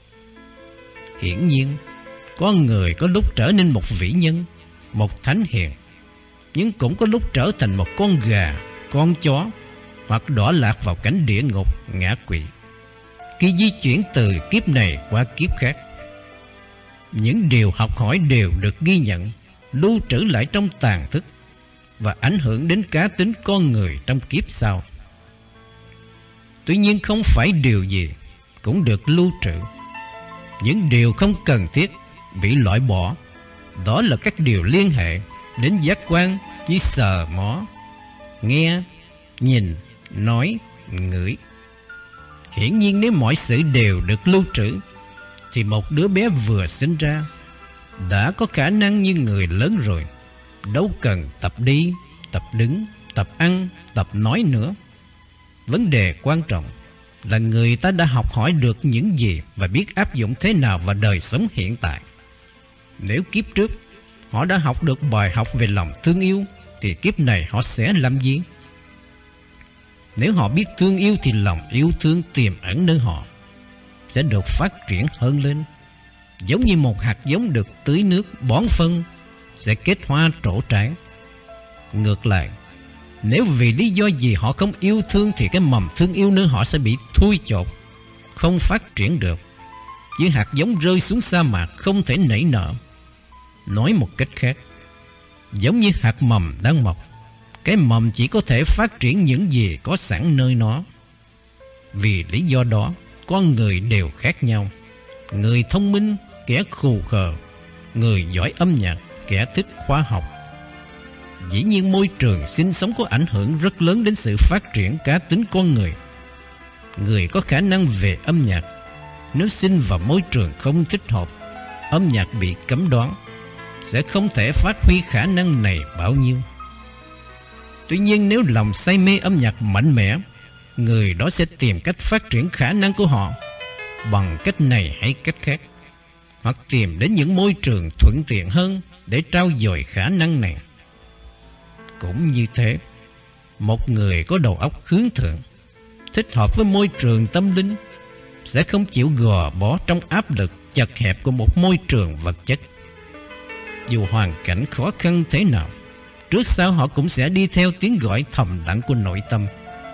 Speaker 1: Hiển nhiên, con người có lúc trở nên một vĩ nhân, một thánh hiền, nhưng cũng có lúc trở thành một con gà, con chó, hoặc đọa lạc vào cảnh địa ngục, ngã quỵ, khi di chuyển từ kiếp này qua kiếp khác. Những điều học hỏi đều được ghi nhận, lưu trữ lại trong tàng thức và ảnh hưởng đến cá tính con người trong kiếp sau. Tuy nhiên, không phải điều gì cũng được lưu trữ. Những điều không cần thiết bị loại bỏ. Đó là các điều liên hệ đến giác quan như sờ mó, nghe, nhìn, nói, ngửi. Hiển nhiên, nếu mọi sự đều được lưu trữ, thì một đứa bé vừa sinh ra đã có khả năng như người lớn rồi, đâu cần tập đi, tập đứng, tập ăn, tập nói nữa. Vấn đề quan trọng là người ta đã học hỏi được những gì và biết áp dụng thế nào vào đời sống hiện tại. Nếu kiếp trước họ đã học được bài học về lòng thương yêu, thì kiếp này họ sẽ làm gì? Nếu họ biết thương yêu thì lòng yêu thương tiềm ẩn nơi họ sẽ được phát triển hơn lên. Giống như một hạt giống được tưới nước, bón phân sẽ kết hoa trổ trái. Ngược lại, nếu vì lý do gì họ không yêu thương thì cái mầm thương yêu nơi họ sẽ bị thui chột, không phát triển được, như hạt giống rơi xuống sa mạc không thể nảy nở. Nói một cách khác, giống như hạt mầm đang mọc, cái mầm chỉ có thể phát triển những gì có sẵn nơi nó. Vì lý do đó, con người đều khác nhau. Người thông minh, kẻ khù khờ, người giỏi âm nhạc, kẻ thích khoa học. Dĩ nhiên môi trường sinh sống có ảnh hưởng rất lớn đến sự phát triển cá tính con người. Người có khả năng về âm nhạc, nếu sinh vào môi trường không thích hợp, âm nhạc bị cấm đoán, sẽ không thể phát huy khả năng này bao nhiêu. Tuy nhiên, nếu lòng say mê âm nhạc mạnh mẽ, người đó sẽ tìm cách phát triển khả năng của họ bằng cách này hay cách khác. hoặc tìm đến những môi trường thuận tiện hơn để trau dồi khả năng này. Cũng như thế, một người có đầu óc hướng thượng, thích hợp với môi trường tâm linh, sẽ không chịu gò bó trong áp lực chật hẹp của một môi trường vật chất. Dù hoàn cảnh khó khăn thế nào, trước sau họ cũng sẽ đi theo tiếng gọi thầm lặng của nội tâm.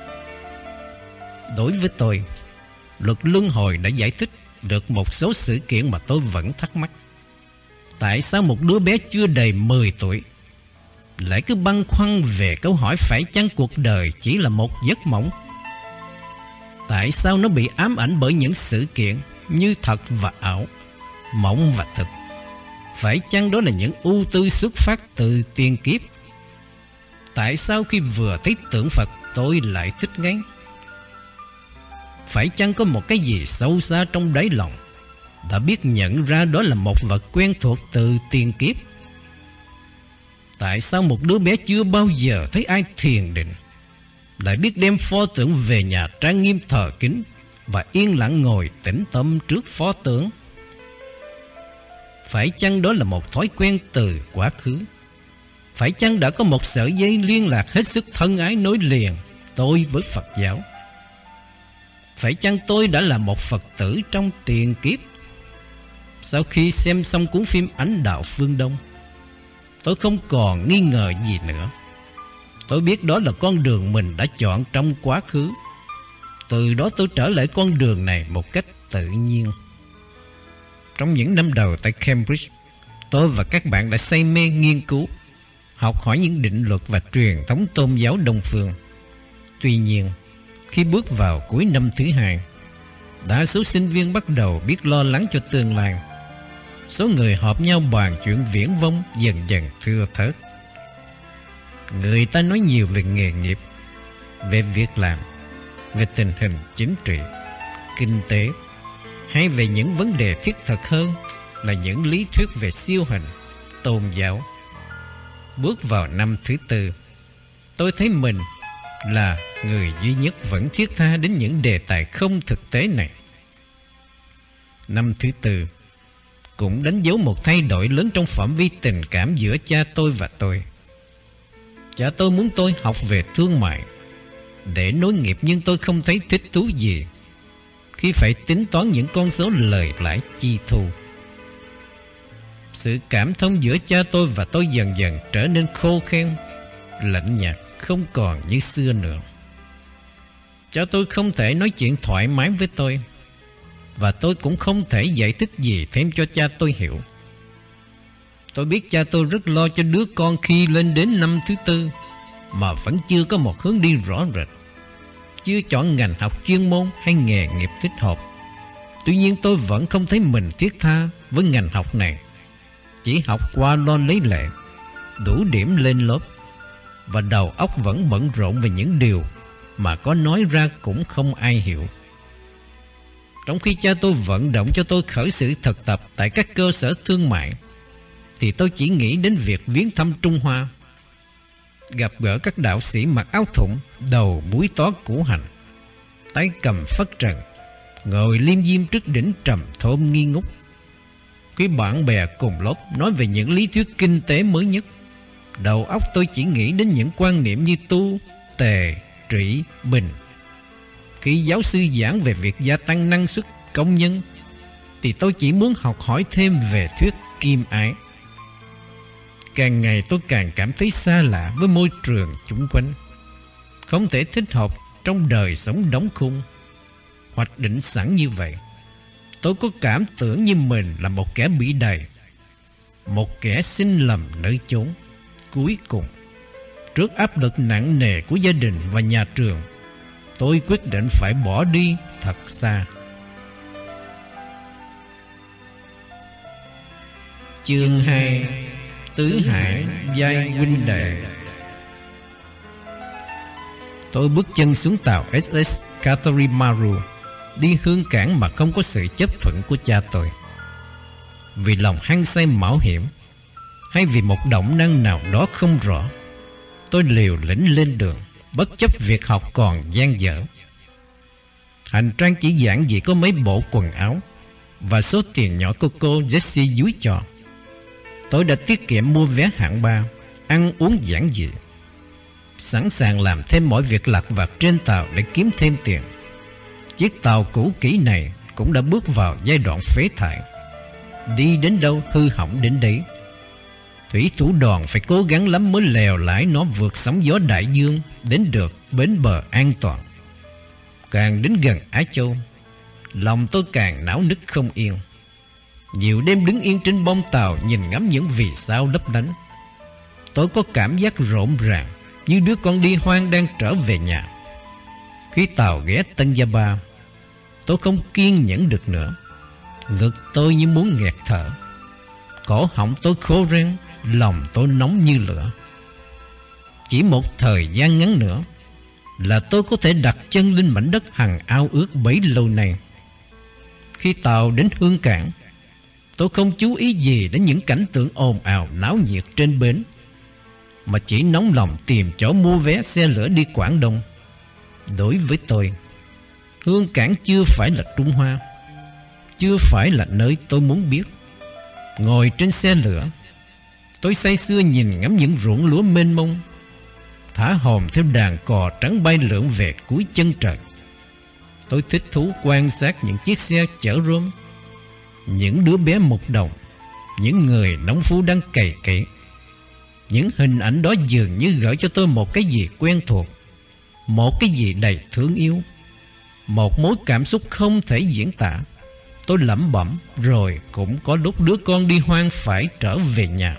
Speaker 1: Đối với tôi, luật luân hồi đã giải thích được một số sự kiện mà tôi vẫn thắc mắc. Tại sao một đứa bé chưa đầy 10 tuổi lại cứ băn khoăn về câu hỏi phải chăng cuộc đời chỉ là một giấc mộng? Tại sao nó bị ám ảnh bởi những sự kiện như thật và ảo, mộng và thực? Phải chăng đó là những ưu tư xuất phát từ tiền kiếp? Tại sao khi vừa thấy tượng Phật tôi lại thích ngay? Phải chăng có một cái gì sâu xa trong đáy lòng đã biết nhận ra đó là một vật quen thuộc từ tiền kiếp? Tại sao một đứa bé chưa bao giờ thấy ai thiền định lại biết đem pho tượng về nhà trang nghiêm thờ kính và yên lặng ngồi tĩnh tâm trước pho tượng? Phải chăng đó là một thói quen từ quá khứ? Phải chăng đã có một sợi dây liên lạc hết sức thân ái nối liền tôi với Phật giáo? Phải chăng tôi đã là một Phật tử trong tiền kiếp? Sau khi xem xong cuốn phim Ánh Đạo Phương Đông, tôi không còn nghi ngờ gì nữa. Tôi biết đó là con đường mình đã chọn trong quá khứ. Từ đó tôi trở lại con đường này một cách tự nhiên. Trong những năm đầu tại Cambridge, tôi và các bạn đã say mê nghiên cứu, học hỏi những định luật và truyền thống tôn giáo Đông phương. Tuy nhiên, khi bước vào cuối năm thứ hai, đa số sinh viên bắt đầu biết lo lắng cho tương lai. Số người họp nhau bàn chuyện viển vông dần dần thưa thớt. Người ta nói nhiều về nghề nghiệp, về việc làm, về tình hình chính trị, kinh tế, hay về những vấn đề thiết thực hơn là những lý thuyết về siêu hình, tôn giáo. Bước vào năm thứ tư, tôi thấy mình là người duy nhất vẫn thiết tha đến những đề tài không thực tế này. Năm thứ tư cũng đánh dấu một thay đổi lớn trong phạm vi tình cảm giữa cha tôi và tôi. Cha tôi muốn tôi học về thương mại để nối nghiệp, nhưng tôi không thấy thích thú gì khi phải tính toán những con số lời lãi chi thu. Sự cảm thông giữa cha tôi và tôi dần dần trở nên khô khan, lạnh nhạt, không còn như xưa nữa. Cha tôi không thể nói chuyện thoải mái với tôi, và tôi cũng không thể giải thích gì thêm cho cha tôi hiểu. Tôi biết cha tôi rất lo cho đứa con khi lên đến năm thứ tư mà vẫn chưa có một hướng đi rõ rệt, chưa chọn ngành học chuyên môn hay nghề nghiệp thích hợp. Tuy nhiên tôi vẫn không thấy mình thiết tha với ngành học này, chỉ học qua lo lấy lệ, đủ điểm lên lớp, và đầu óc vẫn bận rộn về những điều mà có nói ra cũng không ai hiểu. Trong khi cha tôi vận động cho tôi khởi sự thực tập tại các cơ sở thương mại, thì tôi chỉ nghĩ đến việc viếng thăm Trung Hoa, gặp gỡ các đạo sĩ mặc áo thụng, đầu búi tóa củ hành, tay cầm phất trần, ngồi liêm diêm trước đỉnh trầm thôn nghi ngút. Khi bạn bè cùng lớp nói về những lý thuyết kinh tế mới nhất, đầu óc tôi chỉ nghĩ đến những quan niệm như tu, tề, trị, bình. Khi giáo sư giảng về việc gia tăng năng suất công nhân, thì tôi chỉ muốn học hỏi thêm về thuyết kim ái. Càng ngày tôi càng cảm thấy xa lạ với môi trường chung quanh, không thể thích hợp trong đời sống đóng khung, hoạch định sẵn như vậy. Tôi có cảm tưởng như mình là một kẻ bị đầy, một kẻ sinh lầm nơi chốn. Cuối cùng, trước áp lực nặng nề của gia đình và nhà trường, tôi quyết định phải bỏ đi thật xa. Chương 2: Tứ Hải giai huynh đệ. Tôi bước chân xuống tàu SS Katarimaru, đi hương cảng mà không có sự chấp thuận của cha tôi. Vì lòng hăng say mạo hiểm, hay vì một động năng nào đó không rõ, tôi liều lĩnh lên đường, bất chấp việc học còn dang dở. Hành trang chỉ giản dị có mấy bộ quần áo, và số tiền nhỏ của cô Jessie dúi cho. Tôi đã tiết kiệm mua vé hạng 3, ăn uống giản dị, sẵn sàng làm thêm mọi việc lặt vặt trên tàu để kiếm thêm tiền. Chiếc tàu cũ kỹ này cũng đã bước vào giai đoạn phế thải. Đi đến đâu hư hỏng đến đấy. Thủy thủ đoàn phải cố gắng lắm mới lèo lái nó vượt sóng gió đại dương đến được bến bờ an toàn. Càng đến gần Á Châu, lòng tôi càng náo nức không yên. Nhiều đêm đứng yên trên bông tàu nhìn ngắm những vì sao lấp lánh. Tôi có cảm giác rộn ràng như đứa con đi hoang đang trở về nhà. Khi tàu ghé Tân Java, tôi không kiên nhẫn được nữa. Ngực tôi như muốn nghẹt thở. Cổ họng tôi khô ren, lòng tôi nóng như lửa. Chỉ một thời gian ngắn nữa là tôi có thể đặt chân lên mảnh đất hằng ao ước bấy lâu nay. Khi tàu đến Hương Cảng, tôi không chú ý gì đến những cảnh tượng ồn ào náo nhiệt trên bến, mà chỉ nóng lòng tìm chỗ mua vé xe lửa đi Quảng Đông. Đối với tôi, Hương Cảng chưa phải là Trung Hoa, chưa phải là nơi tôi muốn biết. Ngồi trên xe lửa, tôi say sưa nhìn ngắm những ruộng lúa mênh mông, thả hồn theo đàn cò trắng bay lượn về cuối chân trời. Tôi thích thú quan sát những chiếc xe chở rơm, những đứa bé mục đồng, những người nông phu đang cày cấy. Những hình ảnh đó dường như gợi cho tôi một cái gì quen thuộc, một cái gì đầy thương yêu, một mối cảm xúc không thể diễn tả. Tôi lẩm bẩm, rồi cũng có lúc đứa con đi hoang phải trở về nhà.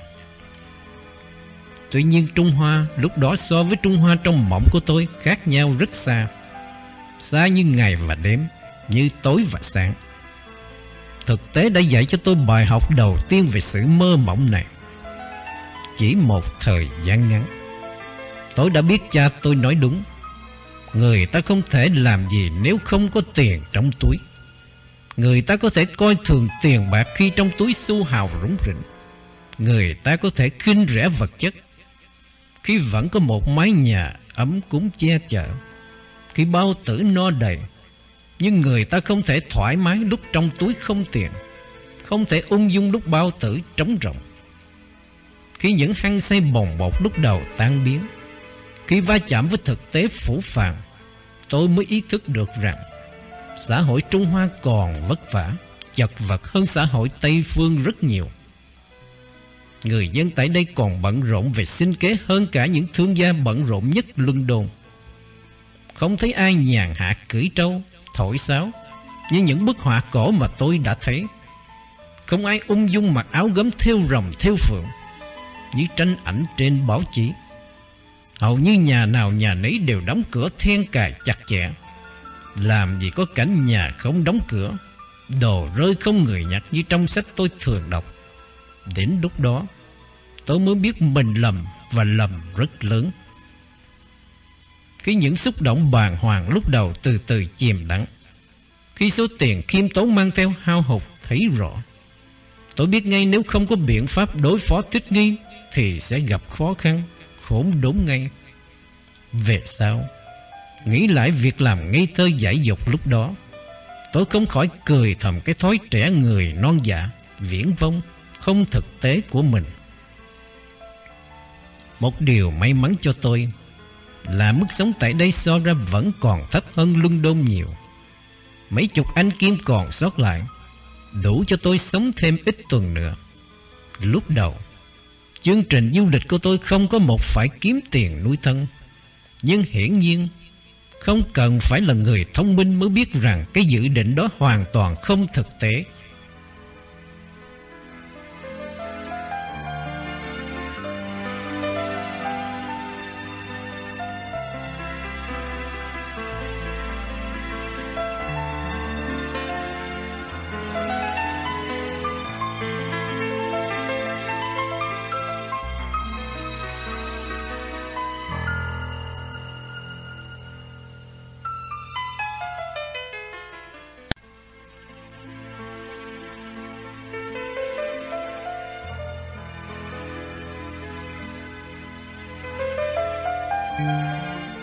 Speaker 1: Tuy nhiên Trung Hoa lúc đó so với Trung Hoa trong mộng của tôi khác nhau rất xa. Xa như ngày và đêm, như tối và sáng. Thực tế đã dạy cho tôi bài học đầu tiên về sự mơ mộng này. Chỉ một thời gian ngắn, tôi đã biết cha tôi nói đúng. Người ta không thể làm gì nếu không có tiền trong túi. Người ta có thể coi thường tiền bạc khi trong túi xu hào rủng rỉnh. Người ta có thể khinh rẻ vật chất khi vẫn có một mái nhà ấm cúng che chở, khi bao tử no đầy. Nhưng người ta không thể thoải mái lúc trong túi không tiền, không thể ung dung lúc bao tử trống rỗng. Khi những hăng say bồng bột lúc đầu tan biến, khi va chạm với thực tế phũ phàng, tôi mới ý thức được rằng xã hội Trung Hoa còn vất vả, chật vật hơn xã hội Tây Phương rất nhiều. Người dân tại đây còn bận rộn về sinh kế hơn cả những thương gia bận rộn nhất London. Không thấy ai nhàn hạ cưỡi trâu, thổi sáo như những bức họa cổ mà tôi đã thấy. Không ai ung dung mặc áo gấm thêu rồng thêu phượng như tranh ảnh trên báo chí. Hầu như nhà nào nhà nấy đều đóng cửa then cài chặt chẽ. Làm gì có cảnh nhà không đóng cửa, đồ rơi không người nhặt như trong sách tôi thường đọc. Đến lúc đó tôi mới biết mình lầm, và lầm rất lớn. Khi những xúc động bàng hoàng lúc đầu từ từ chìm đắng, khi số tiền khiêm tốn mang theo hao hụt thấy rõ, tôi biết ngay nếu không có biện pháp đối phó thích nghi thì sẽ gặp khó khăn, khốn đốn ngay. Về sau, nghĩ lại việc làm ngây thơ dại dột lúc đó, tôi không khỏi cười thầm cái thói trẻ người non dạ, viển vông, không thực tế của mình. Một điều may mắn cho tôi là mức sống tại đây so ra vẫn còn thấp hơn London nhiều. Mấy chục anh kim còn sót lại đủ cho tôi sống thêm ít tuần nữa. Lúc đầu, chương trình du lịch của tôi không có một phải kiếm tiền nuôi thân. Nhưng hiển nhiên, không cần phải là người thông minh mới biết rằng cái dự định đó hoàn toàn không thực tế.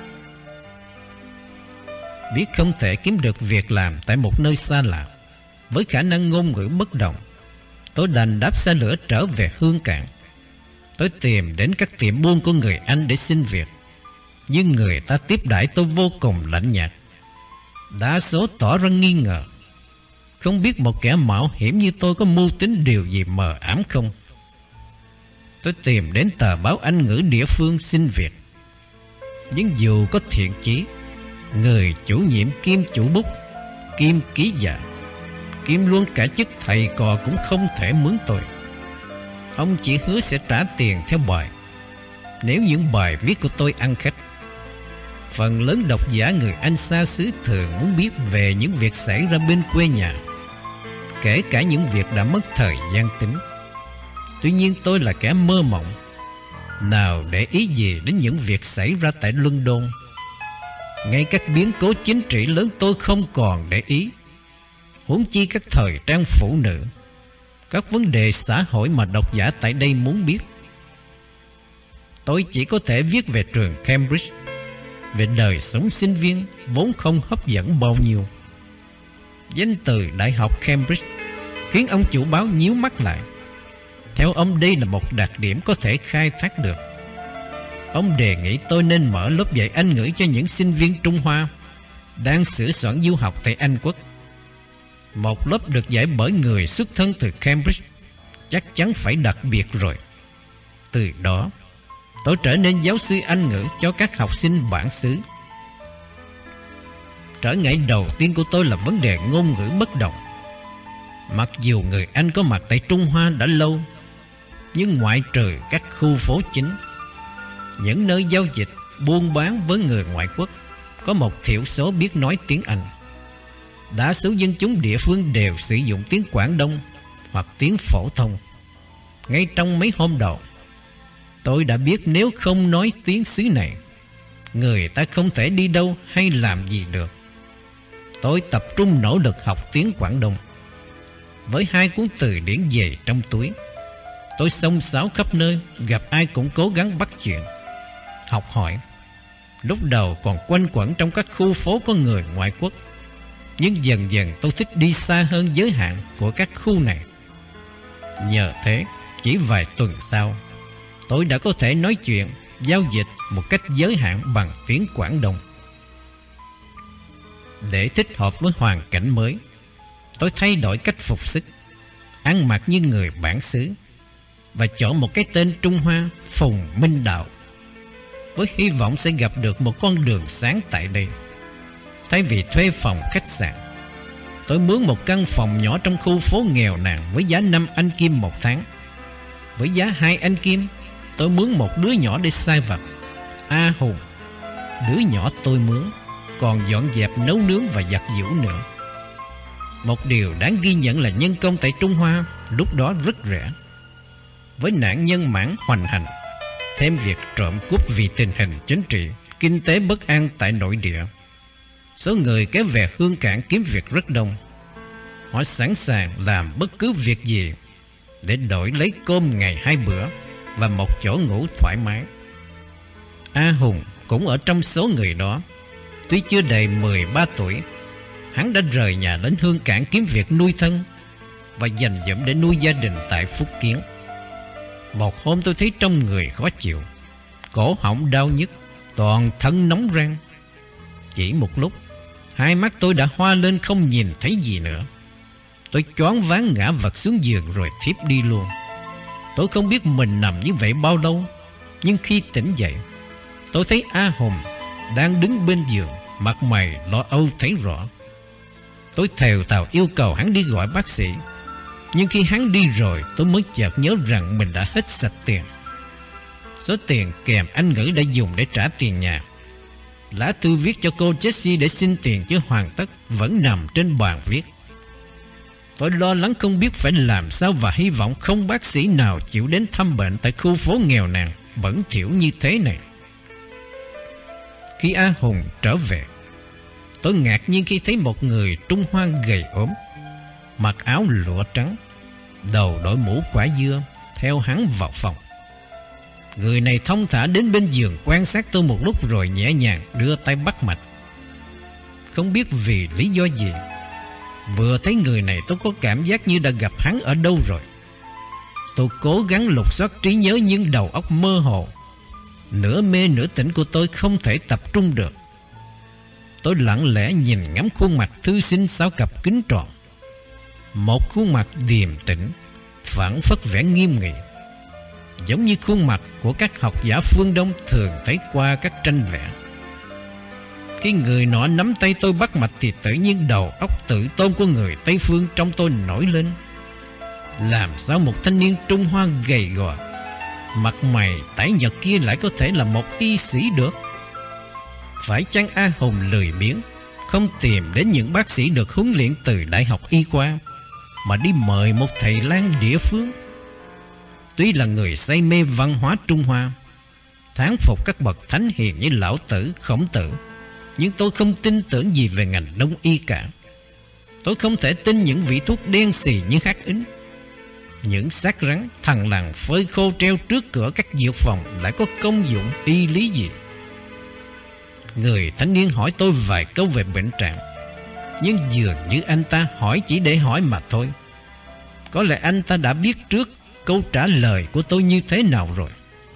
Speaker 1: Biết không thể kiếm được việc làm tại một nơi xa lạ, Với khả năng ngôn ngữ bất đồng, tôi đành đáp xe lửa trở về Hương Cảng. Tôi tìm đến các tiệm buôn của người Anh để xin việc, nhưng người ta tiếp đãi tôi vô cùng lạnh nhạt. Đa số tỏ ra nghi ngờ, không biết một kẻ mạo hiểm như tôi có mưu tính điều gì mờ ám không. Tôi tìm đến tờ báo Anh ngữ địa phương xin việc, nhưng dù có thiện chí, người chủ nhiệm kiêm chủ bút, kiêm ký giả, kiêm luôn cả chức thầy cò cũng không thể mướn tôi. Ông chỉ hứa sẽ trả tiền theo bài nếu những bài viết của tôi ăn khách. Phần lớn độc giả người Anh xa xứ thường muốn biết về những việc xảy ra bên quê nhà, kể cả những việc đã mất thời gian tính. Tuy nhiên tôi là kẻ mơ mộng, nào để ý gì đến những việc xảy ra tại London. Ngay các biến cố chính trị lớn tôi không còn để ý, huống chi các thời trang phụ nữ, các vấn đề xã hội mà độc giả tại đây muốn biết. Tôi chỉ có thể viết về trường Cambridge, về đời sống sinh viên vốn không hấp dẫn bao nhiêu. Danh từ Đại học Cambridge khiến ông chủ báo nhíu mắt lại. Theo ông, đây là một đặc điểm có thể khai thác được. Ông đề nghị tôi nên mở lớp dạy Anh ngữ cho những sinh viên Trung Hoa đang sửa soạn du học tại Anh Quốc. Một lớp được dạy bởi người xuất thân từ Cambridge chắc chắn phải đặc biệt rồi. Từ đó, tôi trở nên giáo sư Anh ngữ cho các học sinh bản xứ. Trở ngại đầu tiên của tôi là vấn đề ngôn ngữ bất đồng. Mặc dù người Anh có mặt tại Trung Hoa đã lâu, nhưng ngoại trừ các khu phố chính, những nơi giao dịch, buôn bán với người ngoại quốc, có một thiểu số biết nói tiếng Anh. Đa số dân chúng địa phương đều sử dụng tiếng Quảng Đông hoặc tiếng phổ thông. Ngay trong mấy hôm đầu, tôi đã biết nếu không nói tiếng xứ này, người ta không thể đi đâu hay làm gì được. Tôi tập trung nỗ lực học tiếng Quảng Đông. Với 2 cuốn từ điển về trong túi, tôi xông xáo khắp nơi, gặp ai cũng cố gắng bắt chuyện, học hỏi. Lúc đầu còn quanh quẩn trong các khu phố có người ngoại quốc, nhưng dần dần tôi thích đi xa hơn giới hạn của các khu này. Nhờ thế, chỉ vài tuần sau, tôi đã có thể nói chuyện, giao dịch một cách giới hạn bằng tiếng Quảng Đông. Để thích hợp với hoàn cảnh mới, tôi thay đổi cách phục sức, ăn mặc như người bản xứ và chọn một cái tên Trung Hoa Phùng Minh Đạo, với hy vọng sẽ gặp được một con đường sáng tại đây. Thay vì thuê phòng khách sạn, tôi mướn một căn phòng nhỏ trong khu phố nghèo nàn với giá 5 Anh Kim một tháng. Với giá 2 Anh Kim, tôi mướn một đứa nhỏ để sai vặt, A Hùng. Đứa nhỏ tôi mướn còn dọn dẹp, nấu nướng và giặt giũ nữa. Một điều đáng ghi nhận là nhân công tại Trung Hoa lúc đó rất rẻ. Với nạn nhân mãn hoành hành, thêm việc trộm cướp vì tình hình chính trị, kinh tế bất an tại nội địa, số người kéo về Hương Cảng kiếm việc rất đông. Họ sẵn sàng làm bất cứ việc gì để đổi lấy cơm ngày 2 bữa và một chỗ ngủ thoải mái. A Hùng cũng ở trong số người đó. Tuy chưa đầy 13 tuổi, hắn đã rời nhà đến Hương Cảng kiếm việc nuôi thân và dành dụm để nuôi gia đình tại Phúc Kiến. Một hôm tôi thấy trong người khó chịu, cổ họng đau nhức, toàn thân nóng rang. Chỉ một lúc, 2 mắt tôi đã hoa lên không nhìn thấy gì nữa. Tôi choáng váng ngã vật xuống giường rồi thiếp đi luôn. Tôi không biết mình nằm như vậy bao lâu, nhưng khi tỉnh dậy, tôi thấy A Hùng đang đứng bên giường, mặt mày lo âu thấy rõ. Tôi thều thào yêu cầu hắn đi gọi bác sĩ, nhưng khi hắn đi rồi, tôi mới chợt nhớ rằng mình đã hết sạch tiền. Số tiền kèm Anh ngữ đã dùng để trả tiền nhà. Lá thư viết cho cô Jessie để xin tiền chưa hoàn tất vẫn nằm trên bàn viết. Tôi lo lắng không biết phải làm sao và hy vọng không bác sĩ nào chịu đến thăm bệnh tại khu phố nghèo nàn bẩn thỉu như thế này. Khi A Hùng trở về, tôi ngạc nhiên khi thấy một người Trung Hoa gầy ốm, mặc áo lụa trắng, đầu đội mũ quả dưa, theo hắn vào phòng. Người này thong thả đến bên giường quan sát tôi một lúc rồi nhẹ nhàng đưa tay bắt mạch. Không biết vì lý do gì, Vừa thấy người này tôi có cảm giác như đã gặp hắn ở đâu rồi. Tôi cố gắng lục soát trí nhớ nhưng đầu óc mơ hồ. Nửa mê nửa tỉnh của tôi không thể tập trung được. Tôi lặng lẽ nhìn ngắm khuôn mặt thư sinh sáu cặp kính tròn. Một khuôn mặt điềm tĩnh, phảng phất vẻ nghiêm nghị, giống như khuôn mặt của các học giả phương Đông thường thấy qua các tranh vẽ. Khi người nọ nắm tay tôi bắt mạch thì tự nhiên đầu óc tự tôn của người Tây phương trong tôi nổi lên. Làm sao một thanh niên Trung Hoa gầy gò, mặt mày tái nhợt kia lại có thể là một y sĩ được? Phải chăng A Hùng lười biếng, không tìm đến những bác sĩ được huấn luyện từ Đại học Y khoa, mà đi mời một thầy lang địa phương? Tuy là người say mê văn hóa Trung Hoa, thán phục các bậc thánh hiền như Lão Tử, Khổng Tử, nhưng tôi không tin tưởng gì về ngành đông y cả. Tôi không thể tin những vị thuốc đen xì như hắc ính. Những xác rắn, thằn lằn phơi khô treo trước cửa các dược phòng lại có công dụng y lý gì? Người thanh niên hỏi tôi vài câu về bệnh trạng, nhưng dường như anh ta hỏi chỉ để hỏi mà thôi. Có lẽ anh ta đã biết trước câu trả lời của tôi như thế nào rồi.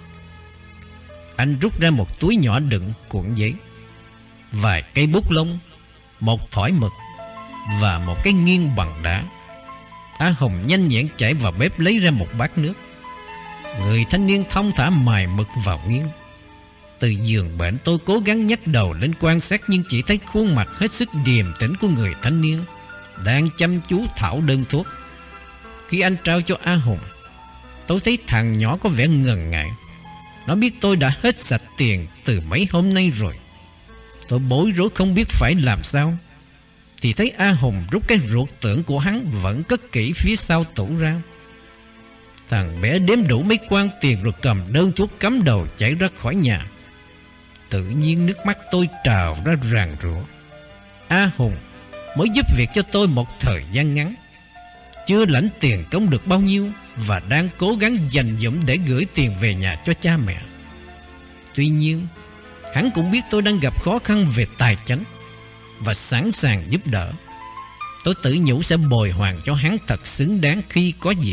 Speaker 1: Anh rút ra một túi nhỏ đựng cuộn giấy, vài cây bút lông, một thỏi mực và một cái nghiêng bằng đá. A Hùng nhanh nhẹn chạy vào bếp lấy ra một bát nước. Người thanh niên thong thả mài mực vào nghiêng. Từ giường bệnh tôi cố gắng nhấc đầu lên quan sát, nhưng chỉ thấy khuôn mặt hết sức điềm tĩnh của người thanh niên đang chăm chú thảo đơn thuốc. Khi anh trao cho A Hùng, tôi thấy thằng nhỏ có vẻ ngần ngại. Nó biết tôi đã hết sạch tiền từ mấy hôm nay rồi. Tôi bối rối không biết phải làm sao, thì thấy A Hùng rút cái ruột tưởng của hắn vẫn cất kỹ phía sau tủ ra. Thằng bé đếm đủ mấy quan tiền rồi cầm đơn thuốc cắm đầu chạy ra khỏi nhà. Tự nhiên nước mắt tôi trào ra ràn rụa. A Hùng mới giúp việc cho tôi một thời gian ngắn, chưa lãnh tiền công được bao nhiêu, và đang cố gắng dành dụm để gửi tiền về nhà cho cha mẹ. Tuy nhiên, hắn cũng biết tôi đang gặp khó khăn về tài chánh và sẵn sàng giúp đỡ. Tôi tự nhủ sẽ bồi hoàn cho hắn thật xứng đáng khi có dịp.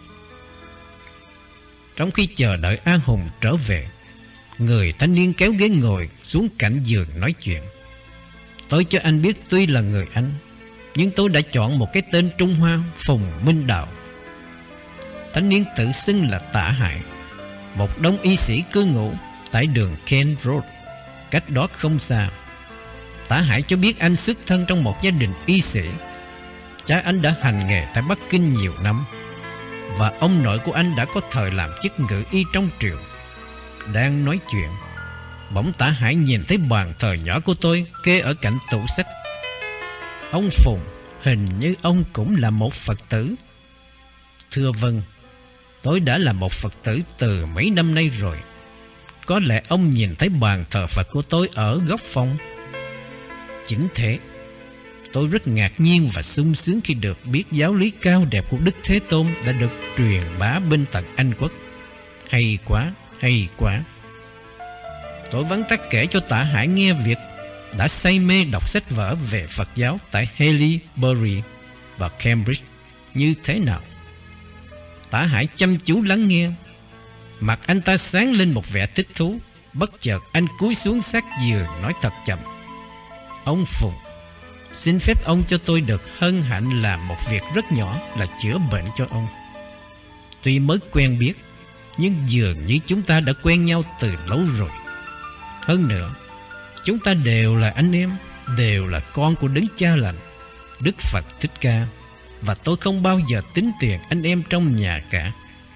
Speaker 1: Trong khi chờ đợi A Hùng trở về, người thanh niên kéo ghế ngồi xuống cạnh giường nói chuyện. Tôi cho anh biết tuy là người Anh, nhưng tôi đã chọn một cái tên Trung Hoa, Phùng Minh Đạo. Thanh niên tự xưng là Tả Hải, một đông y sĩ cư ngụ tại đường Kent Road, cách đó không xa. Tả Hải cho biết anh xuất thân trong một gia đình y sĩ. Cha anh đã hành nghề tại Bắc Kinh nhiều năm, và ông nội của anh đã có thời làm chức ngự y trong triều. Đang nói chuyện, bỗng Tả Hải nhìn thấy bàn thờ nhỏ của tôi kê ở cạnh tủ sách. Ông Phùng, hình như ông cũng là một Phật tử. Thưa vâng, tôi đã là một Phật tử từ mấy năm nay rồi. Có lẽ ông nhìn thấy bàn thờ Phật của tôi ở góc phòng. Chính thế. Tôi rất ngạc nhiên và sung sướng khi được biết giáo lý cao đẹp của Đức Thế Tôn đã được truyền bá bên tận Anh Quốc. Hay quá, hay quá. Tôi vắn tắt kể cho Tả Hải nghe việc đã say mê đọc sách vở về Phật giáo tại Haileybury và Cambridge như thế nào. Tả Hải chăm chú lắng nghe. Mặt anh ta sáng lên một vẻ thích thú. Bất chợt anh cúi xuống sát giường nói thật chậm: Ông Phùng, xin phép ông cho tôi được hân hạnh làm một việc rất nhỏ là chữa bệnh cho ông. Tuy mới quen biết, nhưng dường như chúng ta đã quen nhau từ lâu rồi. Hơn nữa, chúng ta đều là anh em, đều là con của đấng cha lành, Đức Phật Thích Ca, và tôi không bao giờ tính tiền anh em trong nhà cả.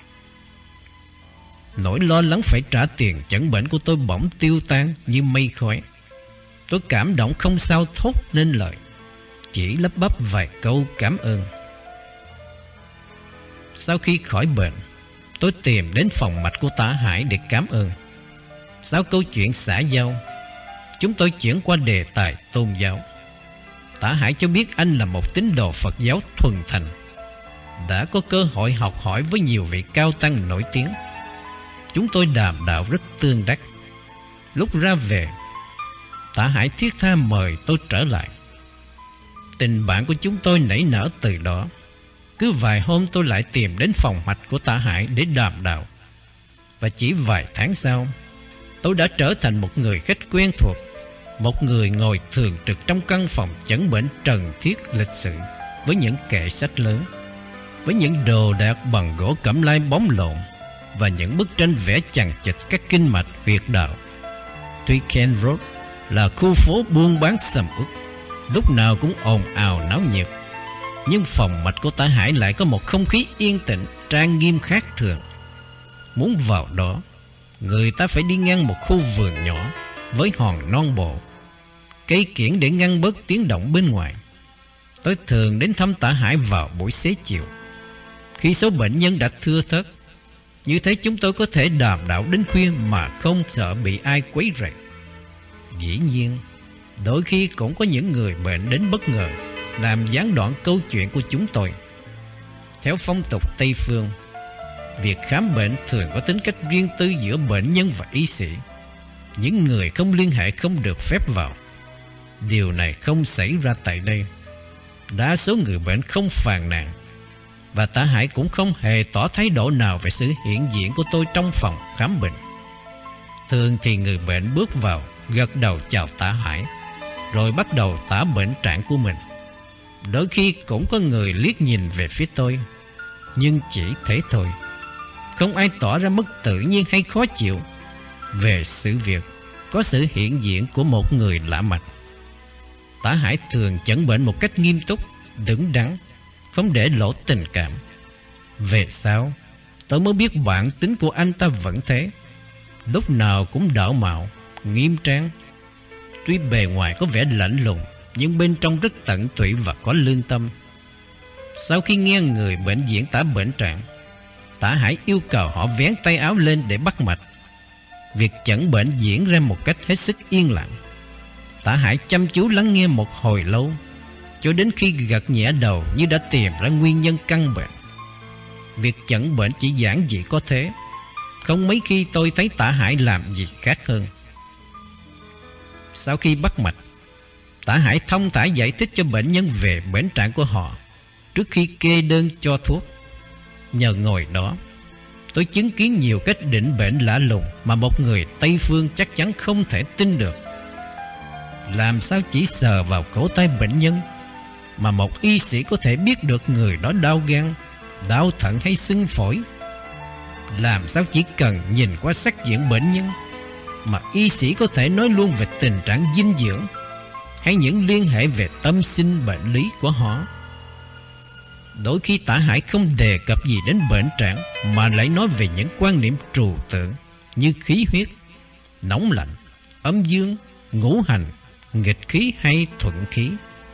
Speaker 1: Nỗi lo lắng phải trả tiền chẩn bệnh của tôi bỗng tiêu tan như mây khói. Tôi cảm động không sao thốt nên lời, chỉ lắp bắp vài câu cảm ơn. Sau khi khỏi bệnh, tôi tìm đến phòng mạch của Tả Hải để cảm ơn. Sau câu chuyện xã giao, chúng tôi chuyển qua đề tài tôn giáo. Tả Hải cho biết anh là một tín đồ Phật giáo thuần thành, đã có cơ hội học hỏi với nhiều vị cao tăng nổi tiếng. Chúng tôi đàm đạo rất tương đắc. Lúc ra về, Tả Hải thiết tha mời tôi trở lại. Tình bạn của chúng tôi nảy nở từ đó. Cứ vài hôm tôi lại tìm đến phòng mạch của Tả Hải để đàm đạo. Và chỉ vài tháng sau, tôi đã trở thành một người khách quen thuộc, một người ngồi thường trực trong căn phòng chẩn bệnh trần thiết lịch sự, với những kệ sách lớn, với những đồ đạc bằng gỗ cẩm lai bóng lộn, và những bức tranh vẽ chằng chịt các kinh mạch huyệt đạo. Tuy Kent Road là khu phố buôn bán sầm uất, lúc nào cũng ồn ào náo nhiệt, nhưng phòng mạch của Tả Hải lại có một không khí yên tĩnh, trang nghiêm khác thường. Muốn vào đó, người ta phải đi ngang một khu vườn nhỏ với hòn non bộ, cây kiểng để ngăn bớt tiếng động bên ngoài. Tôi thường đến thăm Tả Hải vào buổi xế chiều, khi số bệnh nhân đã thưa thớt. Như thế chúng tôi có thể đàm đạo đến khuya mà không sợ bị ai quấy rầy. Dĩ nhiên, đôi khi cũng có những người bệnh đến bất ngờ, làm gián đoạn câu chuyện của chúng tôi. Theo phong tục Tây Phương, việc khám bệnh thường có tính cách riêng tư giữa bệnh nhân và y sĩ. Những người không liên hệ không được phép vào. Điều này không xảy ra tại đây. Đa số người bệnh không phàn nàn, và Tả Hải cũng không hề tỏ thái độ nào về sự hiện diện của tôi trong phòng khám bệnh. Thường thì người bệnh bước vào, gật đầu chào Tả Hải, rồi bắt đầu tả bệnh trạng của mình. Đôi khi cũng có người liếc nhìn về phía tôi, nhưng chỉ thế thôi. Không ai tỏ ra mất tự nhiên hay khó chịu về sự việc có sự hiện diện của một người lạ mặt. Tả Hải thường chẩn bệnh một cách nghiêm túc, đứng đắn, không để lộ tình cảm. Về sau, tôi mới biết bản tính của anh ta vẫn thế, lúc nào cũng đạo mạo, nghiêm trang. Tuy bề ngoài có vẻ lạnh lùng, nhưng bên trong rất tận tụy và có lương tâm. Sau khi nghe người bệnh diễn tả bệnh trạng, Tả Hải yêu cầu họ vén tay áo lên để bắt mạch. Việc chẩn bệnh diễn ra một cách hết sức yên lặng. Tả Hải chăm chú lắng nghe một hồi lâu, cho đến khi gật nhẹ đầu như đã tìm ra nguyên nhân căn bệnh. Việc chẩn bệnh chỉ giản dị có thế, không mấy khi tôi thấy Tả Hải làm gì khác hơn. Sau khi bắt mạch, Tả Hải thông thả giải thích cho bệnh nhân về bệnh trạng của họ trước khi kê đơn cho thuốc. Nhờ ngồi đó, tôi chứng kiến nhiều cách định bệnh lạ lùng mà một người Tây Phương chắc chắn không thể tin được. Làm sao chỉ sờ vào cổ tay bệnh nhân mà một y sĩ có thể biết được người đó đau gan, đau thận hay sưng phổi? Làm sao chỉ cần nhìn qua sắc diện bệnh nhân mà y sĩ có thể nói luôn về tình trạng dinh dưỡng hay những liên hệ về tâm sinh bệnh lý của họ? Đôi khi Tả Hải không đề cập gì đến bệnh trạng, mà lại nói về những quan niệm trừu tượng như khí huyết, nóng lạnh, âm dương, ngũ hành, nghịch khí hay thuận khí.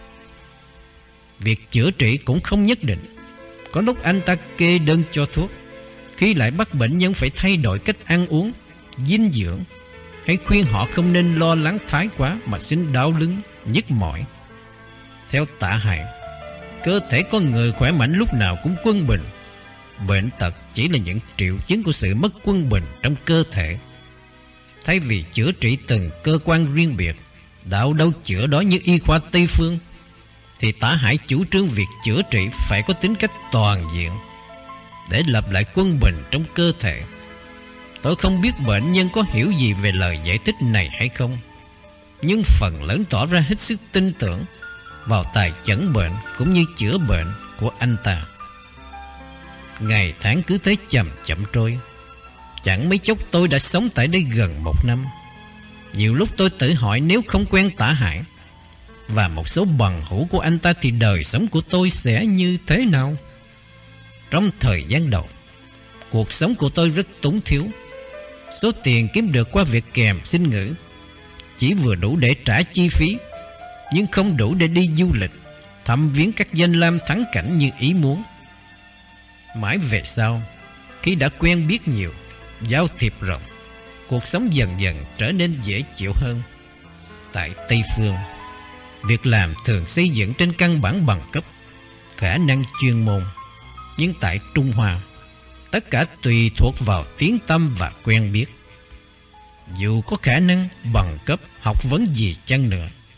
Speaker 1: Việc chữa trị cũng không nhất định. Có lúc anh ta kê đơn cho thuốc, khi lại bắt bệnh nhân phải thay đổi cách ăn uống, dinh dưỡng, hay khuyên họ không nên lo lắng thái quá mà sinh đau lưng, nhức mỏi. Theo Tả Hải, cơ thể con người khỏe mạnh lúc nào cũng quân bình. Bệnh tật chỉ là những triệu chứng của sự mất quân bình trong cơ thể. Thay vì chữa trị từng cơ quan riêng biệt, đạo đâu chữa đó như y khoa Tây Phương, thì Tả Hải chủ trương việc chữa trị phải có tính cách toàn diện để lập lại quân bình trong cơ thể. Tôi không biết bệnh nhân có hiểu gì về lời giải thích này hay không, nhưng phần lớn tỏ ra hết sức tin tưởng vào tài chẩn bệnh cũng như chữa bệnh của anh ta. Ngày tháng cứ thế chậm chậm trôi. Chẳng mấy chốc tôi đã sống tại đây gần 1 năm. Nhiều lúc tôi tự hỏi, nếu không quen Tả Hải và một số bằng hữu của anh ta thì đời sống của tôi sẽ như thế nào? Trong thời gian đầu, cuộc sống của tôi rất túng thiếu. Số tiền kiếm được qua việc kèm sinh ngữ chỉ vừa đủ để trả chi phí, nhưng không đủ để đi du lịch, thăm viếng các danh lam thắng cảnh như ý muốn. Mãi về sau, khi đã quen biết nhiều, giao thiệp rộng, cuộc sống dần dần trở nên dễ chịu hơn. Tại Tây Phương, việc làm thường xây dựng trên căn bản bằng cấp, khả năng chuyên môn. Nhưng tại Trung Hoa, tất cả tùy thuộc vào tiếng tăm và quen biết. Dù có khả năng, bằng cấp, học vấn gì chăng nữa,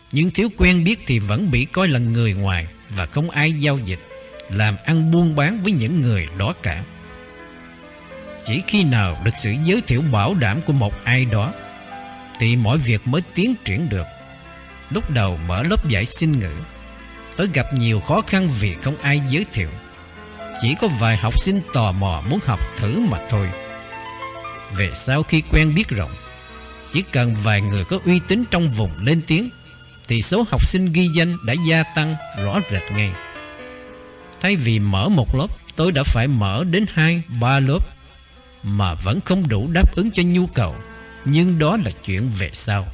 Speaker 1: Nhưng thiếu quen biết thì vẫn bị coi là người ngoài và không ai giao dịch, làm ăn buôn bán với những người đó cả. Chỉ khi nào được sự giới thiệu bảo đảm của một ai đó thì mọi việc mới tiến triển được. Lúc đầu mở lớp dạy sinh ngữ, tôi gặp nhiều khó khăn vì không ai giới thiệu. Chỉ có vài học sinh tò mò muốn học thử mà thôi. Về sau khi quen biết rộng, chỉ cần vài người có uy tín trong vùng lên tiếng thì số học sinh ghi danh đã gia tăng rõ rệt ngay. Thay vì mở một lớp, tôi đã phải mở đến 2-3 lớp mà vẫn không đủ đáp ứng cho nhu cầu. Nhưng đó là chuyện về sau.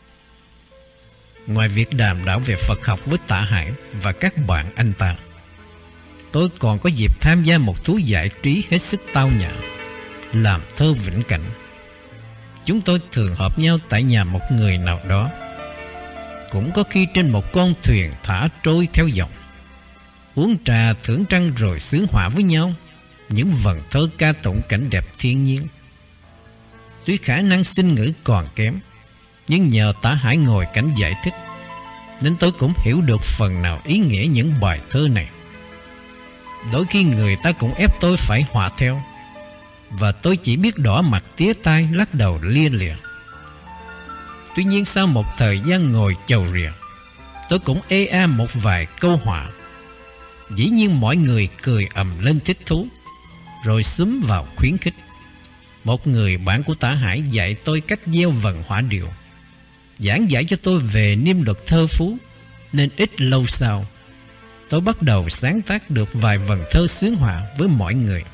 Speaker 1: Ngoài việc đàm đạo về Phật học với Tạ Hải và các bạn anh ta, tôi còn có dịp tham gia một thú giải trí hết sức tao nhã, làm thơ vĩnh cảnh. Chúng tôi thường họp nhau tại nhà một người nào đó, cũng có khi trên một con thuyền thả trôi theo dòng, uống trà thưởng trăng rồi xướng họa với nhau những vần thơ ca tụng cảnh đẹp thiên nhiên. Tuy khả năng sinh ngữ còn kém, nhưng nhờ Tạ Hải ngồi cạnh giải thích nên tôi cũng hiểu được phần nào ý nghĩa những bài thơ này. Đôi khi người ta cũng ép tôi phải họa theo, và tôi chỉ biết đỏ mặt tía tai lắc đầu lia lịa. Tuy nhiên sau một thời gian ngồi chầu rìa, tôi cũng ê a một vài câu họa. Dĩ nhiên mọi người cười ầm lên thích thú, rồi xúm vào khuyến khích. Một người bạn của Tạ Hải dạy tôi cách gieo vần họa điệu, giảng giải cho tôi về niêm luật thơ phú, nên ít lâu sau tôi bắt đầu sáng tác được vài vần thơ xướng họa với mọi người.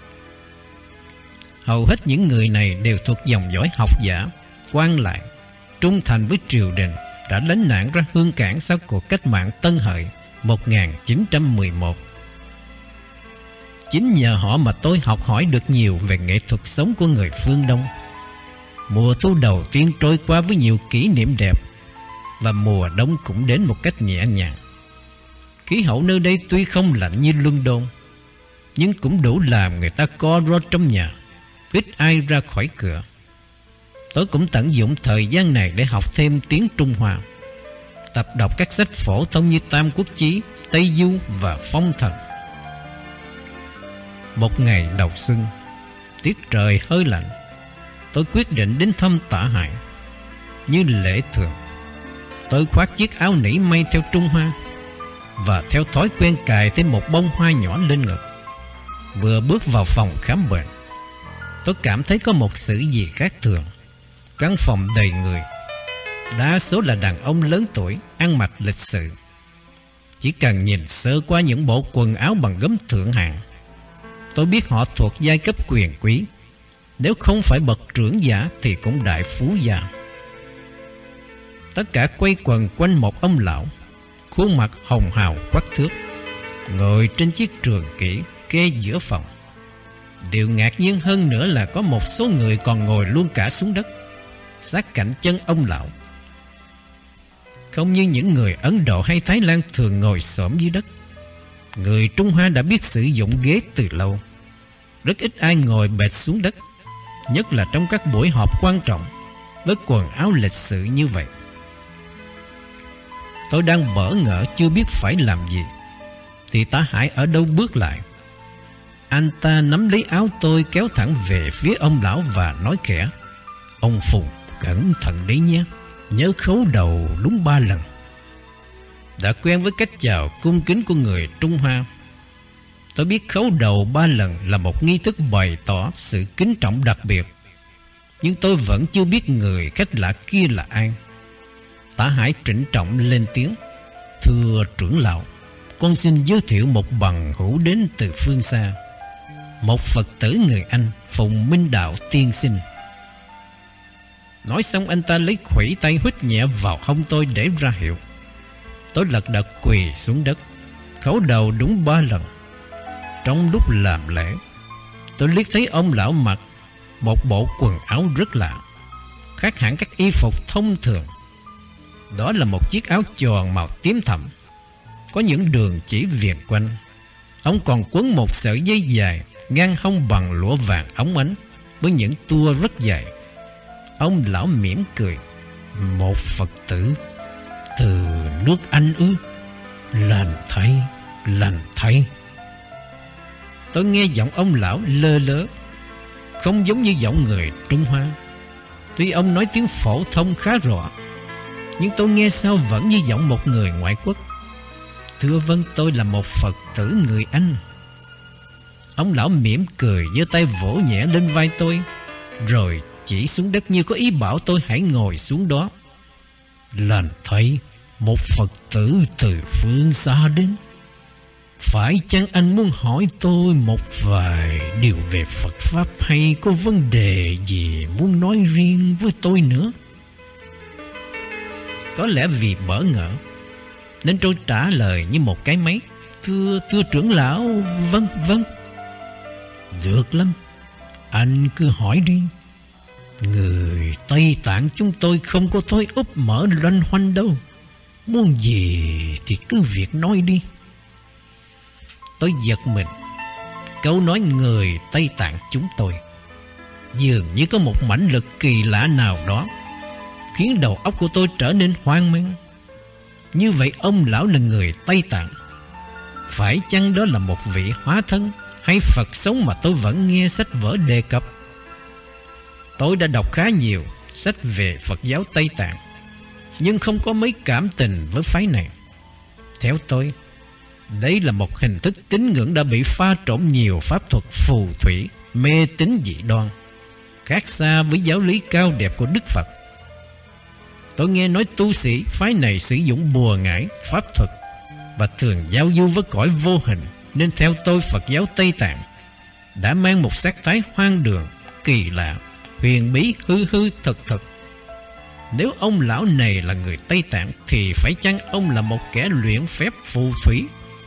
Speaker 1: Hầu hết những người này đều thuộc dòng dõi học giả, quan lại, trung thành với triều đình, đã lánh nạn ra Hương Cảng sau cuộc cách mạng Tân Hợi 1911. Chính nhờ họ mà tôi học hỏi được nhiều về nghệ thuật sống của người phương Đông. Mùa thu đầu tiên trôi qua với nhiều kỷ niệm đẹp, và mùa đông cũng đến một cách nhẹ nhàng. Khí hậu nơi đây tuy không lạnh như London, nhưng cũng đủ làm người ta co ro trong nhà, ít ai ra khỏi cửa. Tôi cũng tận dụng thời gian này để học thêm tiếng Trung Hoa, tập đọc các sách phổ thông như Tam Quốc Chí, Tây Du và Phong Thần. Một ngày đầu xuân, tiết trời hơi lạnh, tôi quyết định đến thăm Tạ Hải. Như lệ thường, tôi khoác chiếc áo nỉ may theo Trung Hoa, và theo thói quen cài thêm một bông hoa nhỏ lên ngực. Vừa bước vào phòng khám bệnh, tôi cảm thấy có một sự gì khác thường. Căn phòng đầy người, đa số là đàn ông lớn tuổi, ăn mặc lịch sự. Chỉ cần nhìn sơ qua những bộ quần áo bằng gấm thượng hạng, tôi biết họ thuộc giai cấp quyền quý, nếu không phải bậc trưởng giả thì cũng đại phú gia. Tất cả quay quần quanh một ông lão, khuôn mặt hồng hào quắc thước, ngồi trên chiếc trường kỷ kê giữa phòng. Điều ngạc nhiên hơn nữa là có một số người còn ngồi luôn cả xuống đất, sát cạnh chân ông lão. Không như những người Ấn Độ hay Thái Lan thường ngồi xổm dưới đất, người Trung Hoa đã biết sử dụng ghế từ lâu. Rất ít ai ngồi bệt xuống đất, nhất là trong các buổi họp quan trọng với quần áo lịch sự như vậy. Tôi đang bỡ ngỡ chưa biết phải làm gì, thì Tạ Hải ở đâu bước lại. Anh ta nắm lấy áo tôi kéo thẳng về phía ông lão và nói khẽ: "Ông Phùng, cẩn thận đấy nhé, nhớ khấu đầu đúng 3 lần." Đã quen với cách chào cung kính của người Trung Hoa, tôi biết khấu đầu 3 lần là một nghi thức bày tỏ sự kính trọng đặc biệt. Nhưng tôi vẫn chưa biết người khách lạ kia là ai. Tạ Hải trịnh trọng lên tiếng: "Thưa trưởng lão, con xin giới thiệu một bằng hữu đến từ phương xa, một Phật tử người Anh, Phùng Minh Đạo tiên sinh." Nói xong anh ta lấy khuỷu tay huýt nhẹ vào hông tôi để ra hiệu. Tôi lật đật quỳ xuống đất, khấu đầu đúng 3 lần. Trong lúc làm lễ, tôi liếc thấy ông lão mặc một bộ quần áo rất lạ, khác hẳn các y phục thông thường. Đó là một chiếc áo tròn màu tím thẫm, có những đường chỉ viền quanh. Ông còn quấn một sợi dây dài ngang hông bằng lụa vàng óng ánh với những tua rất dài. Ông lão mỉm cười: "Một Phật tử, từ nước Anh ư? Lành thay, lành thay. Tôi nghe giọng ông lão lơ lớ, không giống như giọng người Trung Hoa. Tuy ông nói tiếng phổ thông khá rõ, nhưng tôi nghe sao vẫn như giọng một người ngoại quốc. Thưa vâng, tôi là một Phật tử người Anh. Ông lão mỉm cười, giơ tay vỗ nhẹ lên vai tôi, rồi chỉ xuống đất như có ý bảo tôi hãy ngồi xuống đó. Lành thay, một Phật tử từ phương xa đến. Phải chăng anh muốn hỏi tôi một vài điều về Phật Pháp, hay có vấn đề gì muốn nói riêng với tôi nữa? Có lẽ vì bỡ ngỡ nên tôi trả lời như một cái máy. Thưa trưởng lão, vâng, vâng. Được lắm, anh cứ hỏi đi. Người Tây Tạng chúng tôi không có thói úp mở loanh hoanh đâu. Muốn gì thì cứ việc nói đi. Tôi giật mình. Câu nói người Tây Tạng chúng tôi dường như có một mãnh lực kỳ lạ nào đó khiến đầu óc của tôi trở nên hoang mang. Như vậy ông lão là người Tây Tạng. Phải chăng đó là một vị hóa thân hay Phật sống mà tôi vẫn nghe sách vở đề cập? Tôi đã đọc khá nhiều sách về Phật giáo Tây Tạng, nhưng không có mấy cảm tình với phái này. Theo tôi, đây là một hình thức tín ngưỡng đã bị pha trộn nhiều pháp thuật phù thủy, mê tín dị đoan, khác xa với giáo lý cao đẹp của Đức Phật. Tôi nghe nói tu sĩ phái này sử dụng bùa ngải, pháp thuật và thường giao du với cõi vô hình, nên theo tôi Phật giáo Tây Tạng đã mang một sắc thái hoang đường, kỳ lạ, huyền bí, hư hư thực thực. Nếu ông lão này là người Tây Tạng thì phải chăng ông là một kẻ luyện phép phù thủy?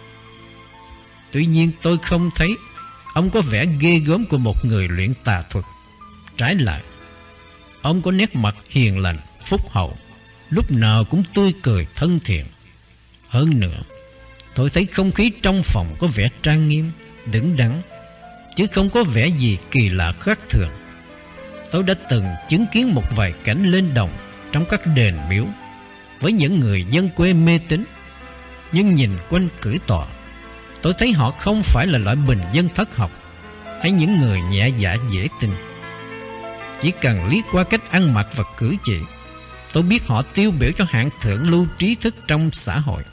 Speaker 1: Tuy nhiên tôi không thấy ông có vẻ ghê gớm của một người luyện tà thuật. Trái lại, ông có nét mặt hiền lành, phúc hậu, lúc nào cũng tươi cười thân thiện. Hơn nữa, tôi thấy không khí trong phòng có vẻ trang nghiêm, đứng đắn, chứ không có vẻ gì kỳ lạ khác thường. Tôi đã từng chứng kiến một vài cảnh lên đồng trong các đền miếu với những người dân quê mê tín, nhưng nhìn quanh cử tọa, tôi thấy họ không phải là loại bình dân thất học hay những người nhẹ dạ dễ tin. Chỉ cần liếc qua cách ăn mặc và cử chỉ, tôi biết họ tiêu biểu cho hạng thượng lưu trí thức trong xã hội.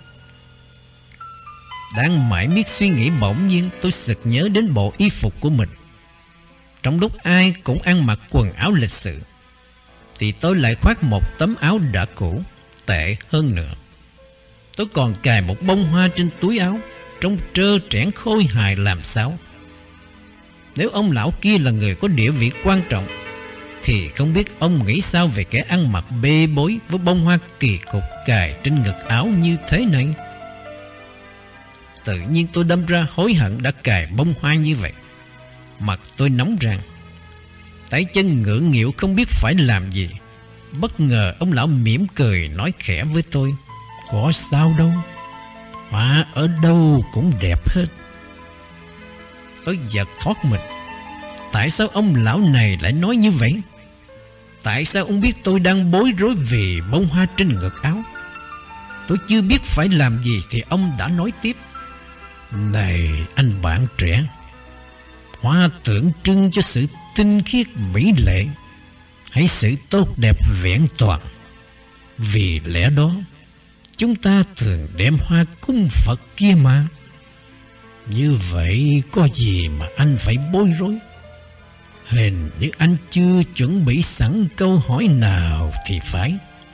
Speaker 1: Đang mải miết suy nghĩ, bỗng nhiên tôi sực nhớ đến bộ y phục của mình. Trong lúc ai cũng ăn mặc quần áo lịch sự, thì tôi lại khoác một tấm áo đã cũ. Tệ hơn nữa, tôi còn cài một bông hoa trên túi áo, trông trơ trẽn khôi hài làm sao. Nếu ông lão kia là người có địa vị quan trọng, thì không biết ông nghĩ sao về kẻ ăn mặc bê bối với bông hoa kỳ cục cài trên ngực áo như thế này. Tự nhiên tôi đâm ra hối hận đã cài bông hoa như vậy. Mặt tôi nóng rang, tay chân ngưỡng nghịu không biết phải làm gì. Bất ngờ ông lão mỉm cười nói khẽ với tôi: "Có sao đâu, hoa ở đâu cũng đẹp hết." Tôi giật thoát mình. Tại sao ông lão này lại nói như vậy? Tại sao ông biết tôi đang bối rối vì bông hoa trên ngực áo? Tôi chưa biết phải làm gì thì ông đã nói tiếp: "Này anh bạn trẻ, hoa tượng trưng cho sự tinh khiết mỹ lệ hay sự tốt đẹp vẹn toàn. Vì lẽ đó chúng ta thường đem hoa cúng Phật kia mà. Như vậy có gì mà anh phải bối rối? Hình như anh chưa chuẩn bị sẵn câu hỏi nào thì phải."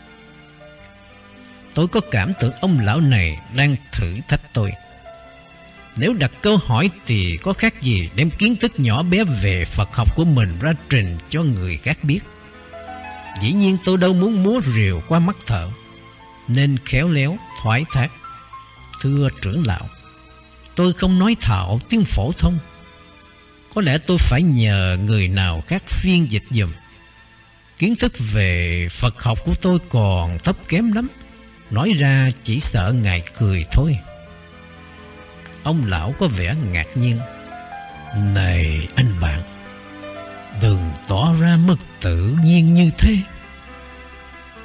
Speaker 1: Tôi có cảm tưởng ông lão này đang thử thách tôi. Nếu đặt câu hỏi thì có khác gì đem kiến thức nhỏ bé về Phật học của mình ra trình cho người khác biết. Dĩ nhiên tôi đâu muốn múa rìu qua mắt thợ, nên khéo léo thoái thác: "Thưa trưởng lão, tôi không nói thạo tiếng phổ thông. Có lẽ tôi phải nhờ người nào khác phiên dịch giùm. Kiến thức về Phật học của tôi còn thấp kém lắm. Nói ra chỉ sợ ngài cười thôi." Ông lão có vẻ ngạc nhiên: "Này anh bạn, đừng tỏ ra mất tự nhiên như thế.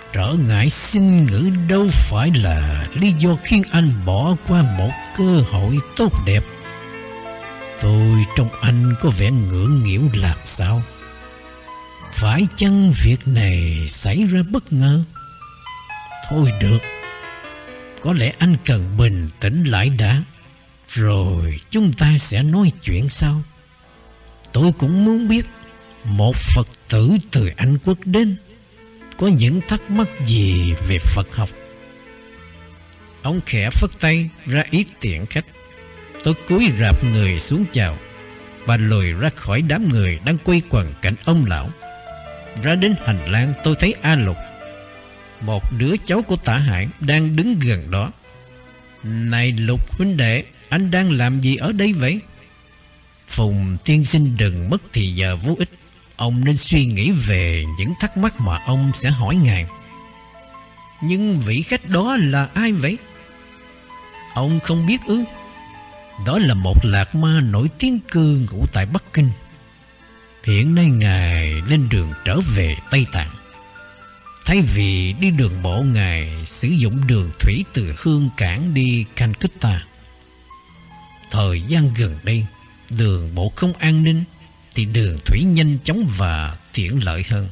Speaker 1: Trở ngại sinh ngữ đâu phải là lý do khiến anh bỏ qua một cơ hội tốt đẹp. Tôi trong anh có vẻ ngưỡng nghỉu làm sao? Phải chăng việc này xảy ra bất ngờ? Thôi được, có lẽ anh cần bình tĩnh lại đã, rồi chúng ta sẽ nói chuyện sau. Tôi cũng muốn biết một Phật tử từ Anh Quốc đến có những thắc mắc gì về Phật học. Ông khẽ phất tay ra ý tiện khách. Tôi cúi rạp người xuống chào và lùi ra khỏi đám người đang quây quần cạnh ông lão. Ra đến hành lang, tôi thấy A Lục, một đứa cháu của Tả Hải, đang đứng gần đó. Này Lục huynh đệ, anh đang làm gì ở đây vậy? Phùng tiên sinh đừng mất thì giờ vô ích. Ông nên suy nghĩ về những thắc mắc mà ông sẽ hỏi ngài. Nhưng vị khách đó là ai vậy? Ông không biết ư? Đó là một lạc ma nổi tiếng cư ngụ tại Bắc Kinh. Hiện nay ngài lên đường trở về Tây Tạng. Thay vì đi đường bộ, ngài sử dụng đường thủy từ Hương Cảng đi Calcutta. Thời gian gần đây, đường bộ không an ninh thì đường thủy nhanh chóng và tiện lợi hơn.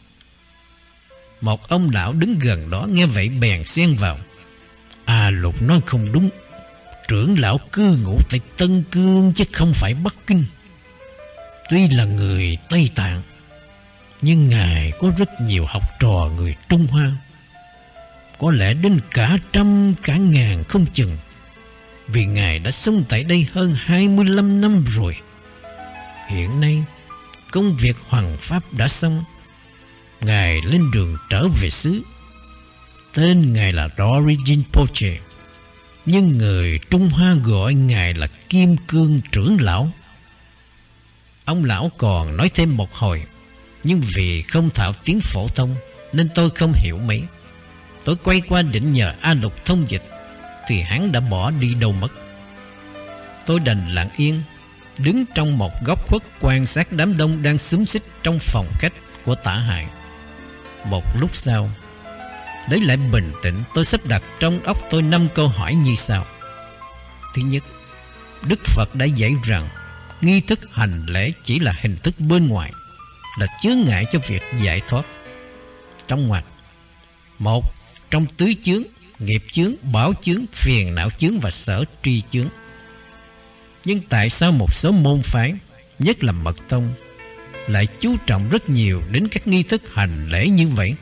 Speaker 1: Một ông lão đứng gần đó nghe vậy bèn xen vào. À, Lục nói không đúng. Trưởng lão cư ngụ tại Tân Cương chứ không phải Bắc Kinh. Tuy là người Tây Tạng, nhưng ngài có rất nhiều học trò người Trung Hoa, có lẽ đến cả trăm cả ngàn không chừng, vì ngài đã sống tại đây hơn 25 năm rồi. Hiện nay công việc hoằng pháp đã xong, ngài lên đường trở về xứ. Tên ngài là Dory Rinpoche, nhưng người Trung Hoa gọi ngài là Kim Cương trưởng lão. Ông lão còn nói thêm một hồi, nhưng vì không thạo tiếng phổ thông nên tôi không hiểu mấy. Tôi quay qua định nhờ A Lục thông dịch, thì hắn đã bỏ đi đâu mất. Tôi đành lặng yên đứng trong một góc khuất quan sát đám đông đang xúm xít trong phòng khách của Tả Hải. Một lúc sau, lấy lại bình tĩnh, tôi sắp đặt trong óc tôi 5 câu hỏi như sau. Thứ nhất, Đức Phật đã dạy rằng nghi thức hành lễ chỉ là hình thức bên ngoài, là chướng ngại cho việc giải thoát. Trong ngoặc: 1. Trong tứ chướng, nghiệp chướng, báo chướng, phiền não chướng và sở tri chướng. Nhưng tại sao một số môn phái, nhất là mật tông, lại chú trọng rất nhiều đến các nghi thức hành lễ như vậy?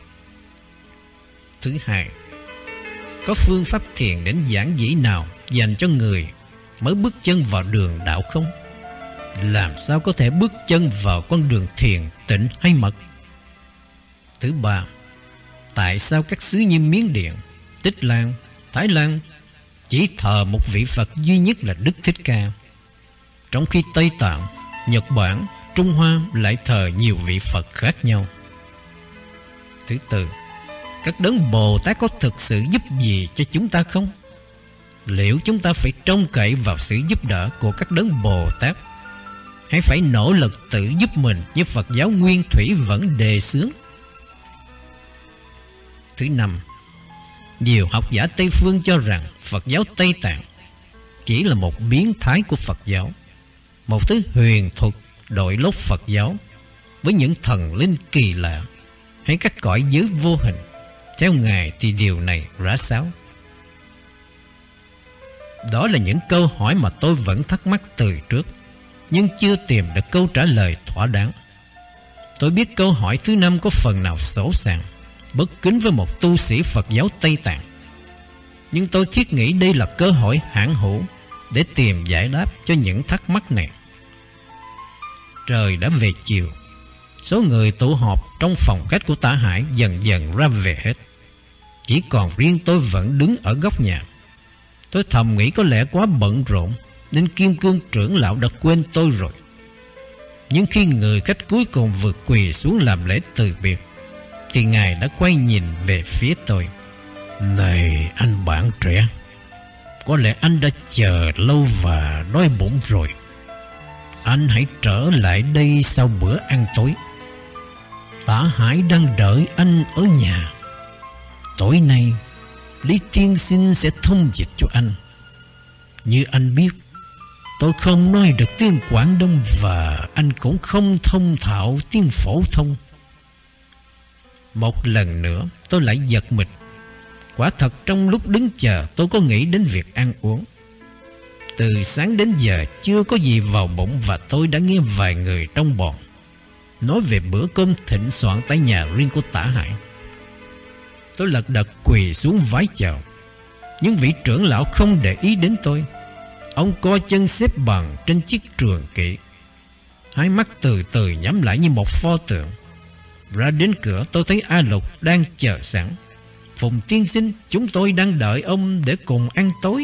Speaker 1: Thứ hai, có phương pháp thiền đến giản dĩ nào dành cho người mới bước chân vào đường đạo không? Làm sao có thể bước chân vào con đường thiền, tịnh hay mật? Thứ ba, tại sao các xứ như Miến Điện, Tích Lan, Thái Lan chỉ thờ một vị Phật duy nhất là Đức Thích Ca, trong khi Tây Tạng, Nhật Bản, Trung Hoa lại thờ nhiều vị Phật khác nhau? Thứ tư, các đấng Bồ Tát có thực sự giúp gì cho chúng ta không? Liệu chúng ta phải trông cậy vào sự giúp đỡ của các đấng Bồ Tát, hay phải nỗ lực tự giúp mình như Phật giáo Nguyên Thủy vẫn đề xướng? Thứ năm, nhiều học giả Tây phương cho rằng Phật giáo Tây Tạng chỉ là một biến thái của Phật giáo, một thứ huyền thuật đội lốt Phật giáo với những thần linh kỳ lạ hay các cõi giới vô hình. Theo ngài thì điều này ra sao? Đó là những câu hỏi mà tôi vẫn thắc mắc từ trước, nhưng chưa tìm được câu trả lời thỏa đáng. Tôi biết câu hỏi thứ năm có phần nào sổ sàng, bất kính với một tu sĩ Phật giáo Tây Tạng, nhưng tôi thiết nghĩ đây là cơ hội hãn hữu để tìm giải đáp cho những thắc mắc này. Trời đã về chiều, số người tụ họp trong phòng khách của Tả Hải dần dần ra về hết. Chỉ còn riêng tôi vẫn đứng ở góc nhà. Tôi thầm nghĩ có lẽ quá bận rộn nên Kim Cương trưởng lão đã quên tôi rồi. Nhưng khi người khách cuối cùng vừa quỳ xuống làm lễ từ biệt, thì ngài đã quay nhìn về phía tôi. Này anh bạn trẻ, có lẽ anh đã chờ lâu và đói bụng rồi. Anh hãy trở lại đây sau bữa ăn tối. Tả Hải đang đợi anh ở nhà. tối nay Lý tiên sinh sẽ thông dịch cho anh. Như anh biết, tôi không nói được tiếng Quảng Đông và anh cũng không thông thạo tiếng phổ thông. Một lần nữa tôi lại giật mình. Quả thật trong lúc đứng chờ tôi có nghĩ đến việc ăn uống. Từ sáng đến giờ chưa có gì vào bụng và tôi đã nghe vài người trong bọn nói về bữa cơm thịnh soạn tại nhà riêng của Tả Hải. Tôi lật đật quỳ xuống vái chào, nhưng vị trưởng lão không để ý đến tôi. Ông co chân xếp bằng trên chiếc trường kỷ, hai mắt từ từ nhắm lại như một pho tượng. Ra đến cửa tôi thấy A Lục đang chờ sẵn. Phùng tiên sinh, chúng tôi đang đợi ông để cùng ăn tối.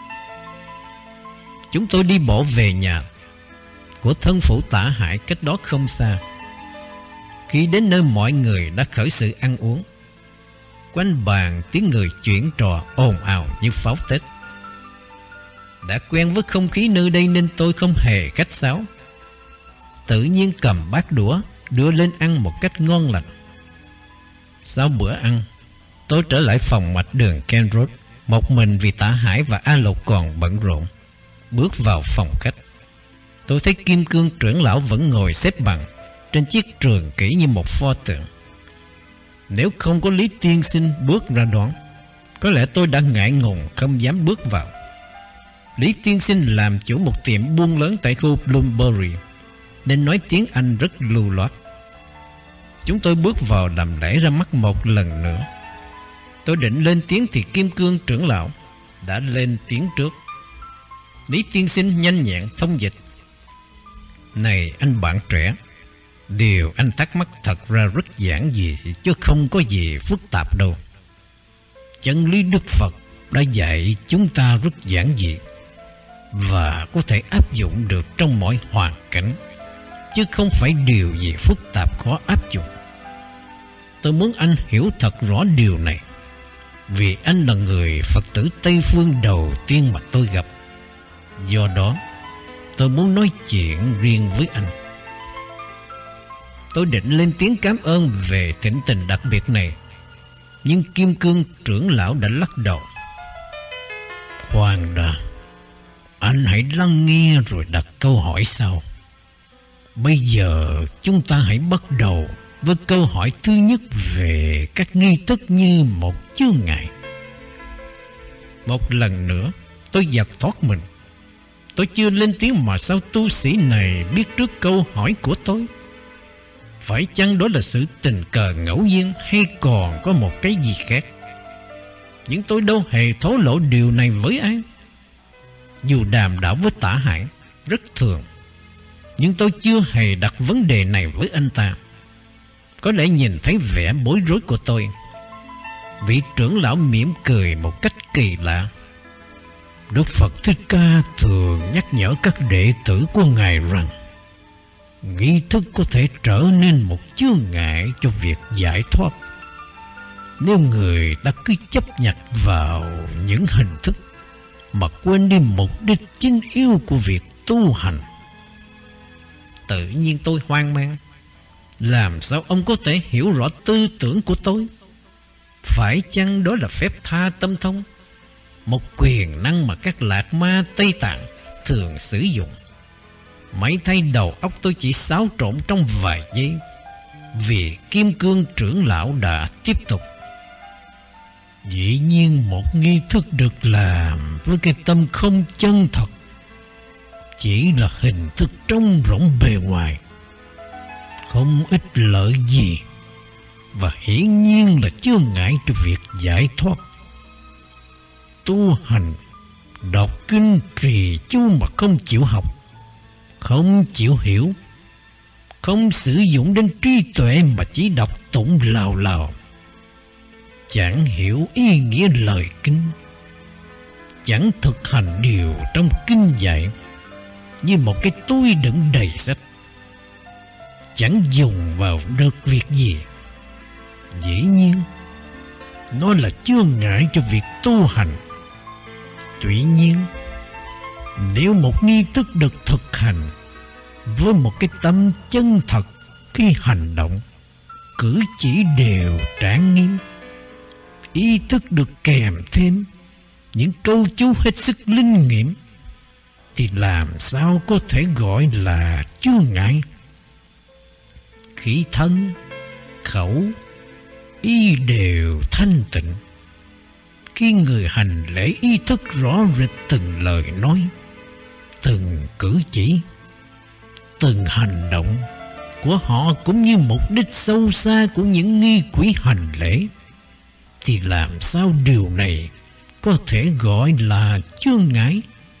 Speaker 1: Chúng tôi đi bộ về nhà của thân phủ Tả Hải cách đó không xa. Khi đến nơi mọi người đã khởi sự ăn uống, quanh bàn tiếng người chuyển trò ồn ào như pháo Tết. Đã quen với không khí nơi đây nên tôi không hề khách sáo, tự nhiên cầm bát đũa đưa lên ăn một cách ngon lành. Sau bữa ăn, tôi trở lại phòng mạch đường Kent Road một mình vì Tả Hải và A Lục còn bận rộn. Bước vào phòng khách, tôi thấy Kim Cương trưởng lão vẫn ngồi xếp bằng trên chiếc trường kỷ như một pho tượng. Nếu không có Lý tiên sinh bước ra đón, có lẽ tôi đã ngại ngùng không dám bước vào. Lý tiên sinh làm chủ một tiệm buôn lớn tại khu Bloomsbury nên nói tiếng Anh rất lưu loát. Chúng tôi bước vào làm lễ ra mắt một lần nữa. Tôi định lên tiếng thì Kim Cương trưởng lão đã lên tiếng trước. Lý tiên sinh nhanh nhẹn thông dịch. Này anh bạn trẻ, điều anh thắc mắc thật ra rất giản dị, chứ không có gì phức tạp đâu. Chân lý Đức Phật đã dạy chúng ta rất giản dị và có thể áp dụng được trong mọi hoàn cảnh, chứ không phải điều gì phức tạp khó áp dụng. Tôi muốn anh hiểu thật rõ điều này, vì anh là người Phật tử Tây Phương đầu tiên mà tôi gặp. Do đó, tôi muốn nói chuyện riêng với anh. Tôi định lên tiếng cảm ơn về thỉnh tình đặc biệt này, nhưng Kim Cương trưởng lão đã lắc đầu. Khoan đã, anh hãy lắng nghe rồi đặt câu hỏi sau. Bây giờ chúng ta hãy bắt đầu với câu hỏi thứ nhất về các nghi thức như một chướng ngại. Một lần nữa tôi giật thoát mình. Tôi chưa lên tiếng mà sao tu sĩ này biết trước câu hỏi của tôi? Phải chăng đó là sự tình cờ ngẫu nhiên hay còn có một cái gì khác? Nhưng tôi đâu hề thổ lộ điều này với ai. Dù đàm đạo với Tả Hải rất thường, nhưng tôi chưa hề đặt vấn đề này với anh ta. Có lẽ nhìn thấy vẻ bối rối của tôi, vị trưởng lão mỉm cười một cách kỳ lạ. Đức Phật Thích Ca thường nhắc nhở các đệ tử của Ngài rằng nghi thức có thể trở nên một chướng ngại cho việc giải thoát. Nếu người ta cứ chấp nhận vào những hình thức mà quên đi mục đích chính yếu của việc tu hành. Tự nhiên tôi hoang mang. Làm sao ông có thể hiểu rõ tư tưởng của tôi? Phải chăng đó là phép tha tâm thông, một quyền năng mà các lạc ma Tây Tạng thường sử dụng? Mấy thay đầu óc tôi chỉ xáo trộn trong vài giây, vì Kim Cương trưởng lão đã tiếp tục. Dĩ nhiên một nghi thức được làm với cái tâm không chân thật, chỉ là hình thức trống rỗng bề ngoài, không ích lợi gì, và hiển nhiên là chướng ngại cho việc giải thoát. Tu hành, đọc kinh trì chú mà không chịu học, không chịu hiểu, không sử dụng đến trí tuệ mà chỉ đọc tụng lào lào, chẳng hiểu ý nghĩa lời kinh, chẳng thực hành điều trong kinh dạy, như một cái túi đựng đầy sách, chẳng dùng vào được việc gì. Dĩ nhiên nó là chướng ngại cho việc tu hành. Tuy nhiên, nếu một nghi thức được thực hành với một cái tâm chân thật, khi hành động, cử chỉ đều trang nghiêm, ý thức được kèm thêm những câu chú hết sức linh nghiệm, thì làm sao có thể gọi là chướng ngại. Khi thân, khẩu, ý đều thanh tịnh, khi người hành lễ ý thức rõ rệt từng lời nói, từng cử chỉ, từng hành động của họ cũng như mục đích sâu xa của những nghi quỹ hành lễ, thì làm sao điều này có thể gọi là chướng ngại?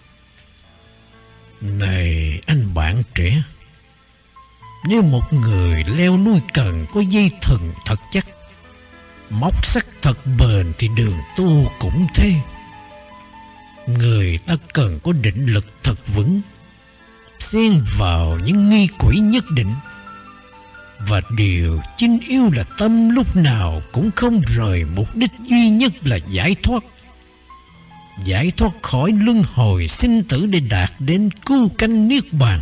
Speaker 1: Này anh bạn trẻ, nếu một người leo núi cần có dây thừng thật chắc, móc sắt thật bền, thì đường tu cũng thế. Người ta cần có định lực thật vững, xen vào những nghi quỹ nhất định, và điều chính yếu là tâm lúc nào cũng không rời mục đích duy nhất là giải thoát. Giải thoát khỏi luân hồi sinh tử để đạt đến cứu cánh niết bàn.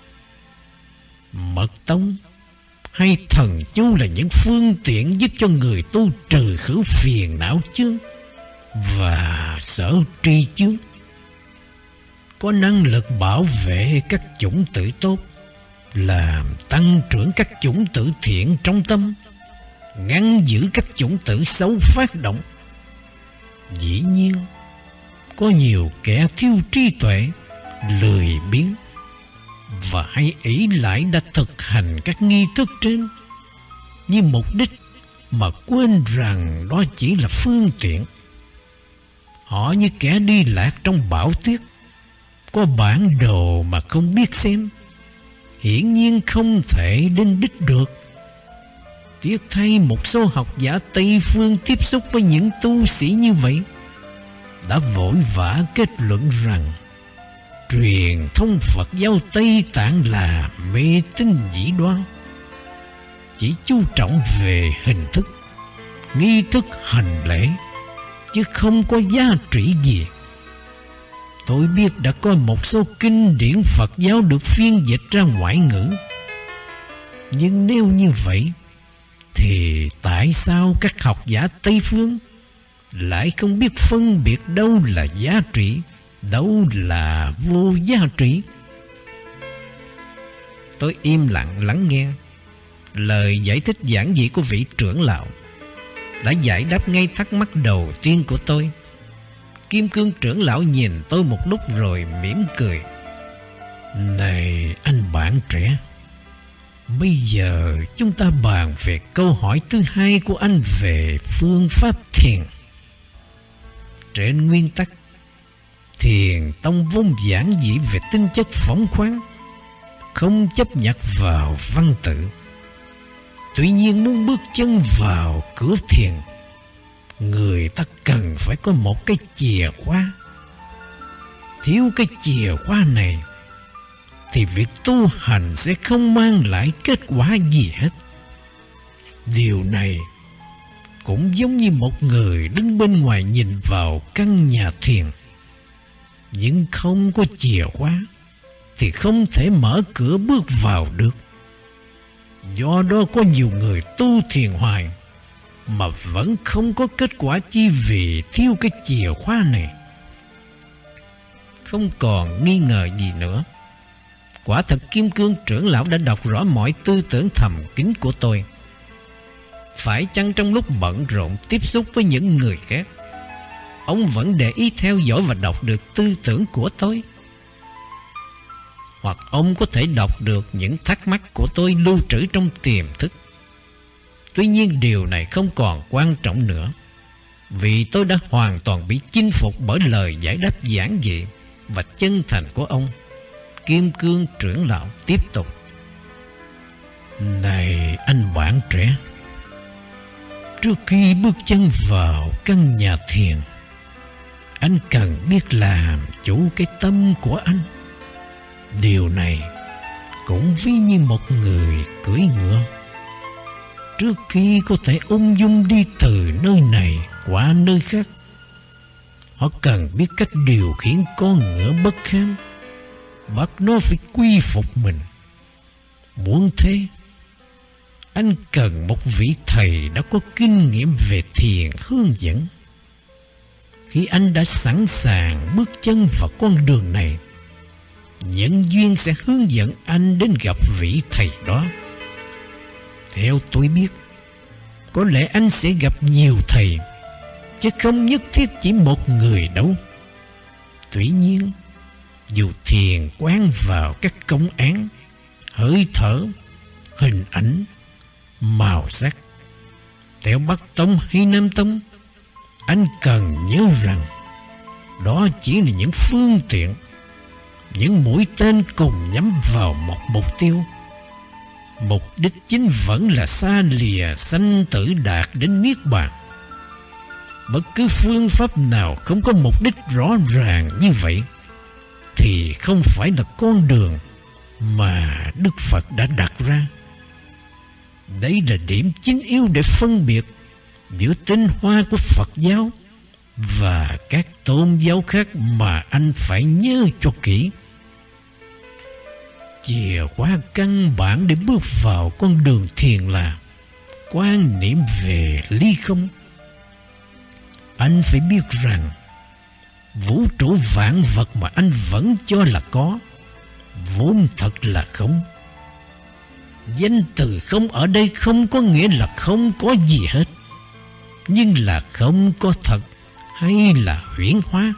Speaker 1: Mật tông hay thần chú là những phương tiện giúp cho người tu trừ khử phiền não chướng và sở tri chướng, có năng lực bảo vệ các chủng tử tốt, làm tăng trưởng các chủng tử thiện trong tâm, ngăn giữ các chủng tử xấu phát động. Dĩ nhiên, có nhiều kẻ thiếu trí tuệ, lười biếng và hay ỷ lại đã thực hành các nghi thức trên như mục đích, mà quên rằng đó chỉ là phương tiện. Họ như kẻ đi lạc trong bão tuyết, có bản đồ mà không biết xem, hiển nhiên không thể đến đích được. Tiếc thay, một số học giả Tây phương tiếp xúc với những tu sĩ như vậy đã vội vã kết luận rằng truyền thông Phật giáo Tây Tạng là mê tín dị đoan, chỉ chú trọng về hình thức, nghi thức hành lễ, chứ không có giá trị gì. Tôi biết đã có một số kinh điển Phật giáo được phiên dịch ra ngoại ngữ, nhưng nếu như vậy thì tại sao các học giả Tây phương lại không biết phân biệt đâu là giá trị, đâu là vô giá trị? Tôi im lặng lắng nghe lời giải thích giản dị của vị trưởng lão, đã giải đáp ngay thắc mắc đầu tiên của tôi. Kim Cương trưởng lão nhìn tôi một lúc rồi mỉm cười. Này anh bạn trẻ, bây giờ chúng ta bàn về câu hỏi thứ hai của anh về phương pháp thiền. Trên nguyên tắc, thiền tông vốn giản dị về tính chất phóng khoáng, không chấp nhận vào văn tự. Tuy nhiên muốn bước chân vào cửa thiền, người ta cần phải có một cái chìa khóa. Thiếu cái chìa khóa này thì việc tu hành sẽ không mang lại kết quả gì hết. Điều này cũng giống như một người đứng bên ngoài nhìn vào căn nhà thiền, nhưng không có chìa khóa thì không thể mở cửa bước vào được. Do đó có nhiều người tu thiền hoài mà vẫn không có kết quả, chi vì thiếu cái chìa khóa này. Không còn nghi ngờ gì nữa, quả thật Kim Cương trưởng lão đã đọc rõ mọi tư tưởng thầm kín của tôi. Phải chăng trong lúc bận rộn tiếp xúc với những người khác, ông vẫn để ý theo dõi và đọc được tư tưởng của tôi? Hoặc ông có thể đọc được những thắc mắc của tôi lưu trữ trong tiềm thức? Tuy nhiên điều này không còn quan trọng nữa, vì tôi đã hoàn toàn bị chinh phục bởi lời giải đáp giản dị và chân thành của ông. Kim Cương trưởng lão tiếp tục. Này anh bạn trẻ, trước khi bước chân vào căn nhà thiền, anh cần biết làm chủ cái tâm của anh. Điều này cũng ví như một người cưỡi ngựa. Trước khi có thể ung dung đi từ nơi này qua nơi khác, họ cần biết cách điều khiển con ngựa bất kham, bắt nó phải quy phục mình. Muốn thế, anh cần một vị thầy đã có kinh nghiệm về thiền hướng dẫn. Khi anh đã sẵn sàng bước chân vào con đường này, nhân duyên sẽ hướng dẫn anh đến gặp vị thầy đó. Theo tôi biết, có lẽ anh sẽ gặp nhiều thầy, chứ không nhất thiết chỉ một người đâu. Tuy nhiên, dù thiền quán vào các công án, hơi thở, hình ảnh, màu sắc, theo Bắc Tông hay Nam Tông, anh cần nhớ rằng đó chỉ là những phương tiện, những mũi tên cùng nhắm vào một mục tiêu. Mục đích chính vẫn là xa lìa sanh tử đạt đến niết bàn. Bất cứ phương pháp nào không có mục đích rõ ràng như vậy thì không phải là con đường mà Đức Phật đã đặt ra. Đây là điểm chính yếu để phân biệt giữa tinh hoa của Phật giáo và các tôn giáo khác mà anh phải nhớ cho kỹ. Chìa khóa căn bản để bước vào con đường thiền là quan niệm về ly không. Anh phải biết rằng vũ trụ vạn vật mà anh vẫn cho là có, vốn thật là không. Danh từ không ở đây không có nghĩa là không có gì hết, nhưng là không có thật hay là huyễn hóa.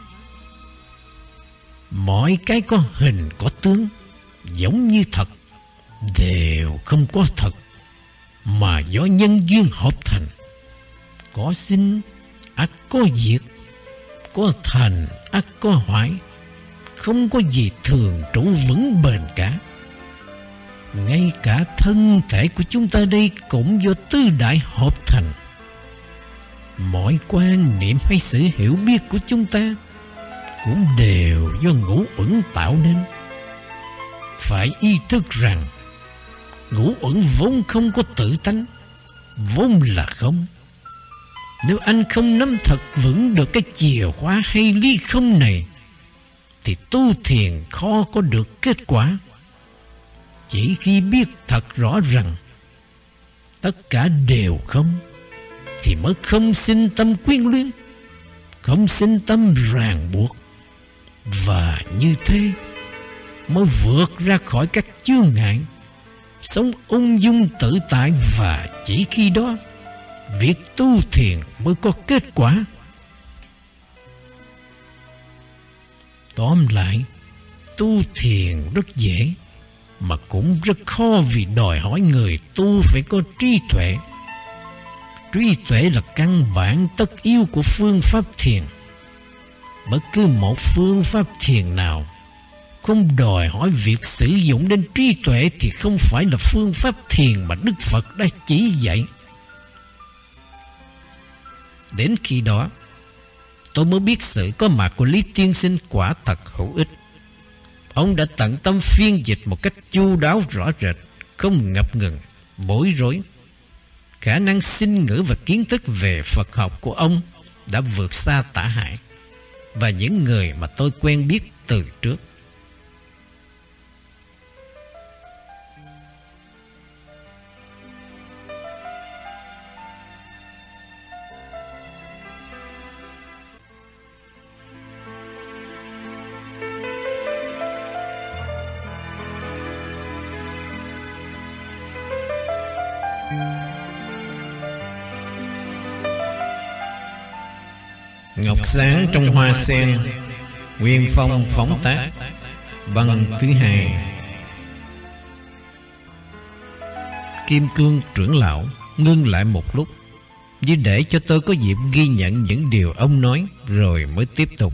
Speaker 1: Mọi cái có hình có tướng giống như thật đều không có thật, mà do nhân duyên hợp thành. Có sinh ắt có diệt, có thành ắt có hoại, không có gì thường trụ vững bền cả. Ngay cả thân thể của chúng ta đây cũng do tứ đại hợp thành. Mọi quan niệm hay sự hiểu biết của chúng ta cũng đều do ngũ uẩn tạo nên. Phải ý thức rằng ngũ uẩn vốn không có tự tánh, vốn là không. Nếu anh không nắm thật vững được cái chìa khóa hay ly không này thì tu thiền khó có được kết quả. Chỉ khi biết thật rõ rằng tất cả đều không thì mới không sinh tâm quyến luyến, không sinh tâm ràng buộc, và như thế mới vượt ra khỏi các chướng ngại, sống ung dung tự tại. Và chỉ khi đó việc tu thiền mới có kết quả. Tóm lại, tu thiền rất dễ mà cũng rất khó, vì đòi hỏi người tu phải có trí tuệ. Trí tuệ là căn bản tất yếu của phương pháp thiền. Bất cứ một phương pháp thiền nào không đòi hỏi việc sử dụng đến trí tuệ thì không phải là phương pháp thiền mà Đức Phật đã chỉ dạy. Đến khi đó, tôi mới biết sự có mặt của Lý Tiên Sinh quả thật hữu ích. Ông đã tận tâm phiên dịch một cách chu đáo rõ rệt, không ngập ngừng, bối rối. Khả năng sinh ngữ và kiến thức về Phật học của ông đã vượt xa Tả Hải và những người mà tôi quen biết từ trước. Ngọc sáng trong hoa sen, Nguyên phong phóng tác. Băng thứ hai. Kim Cương trưởng lão ngưng lại một lúc, như để cho tôi có dịp ghi nhận những điều ông nói, rồi mới tiếp tục.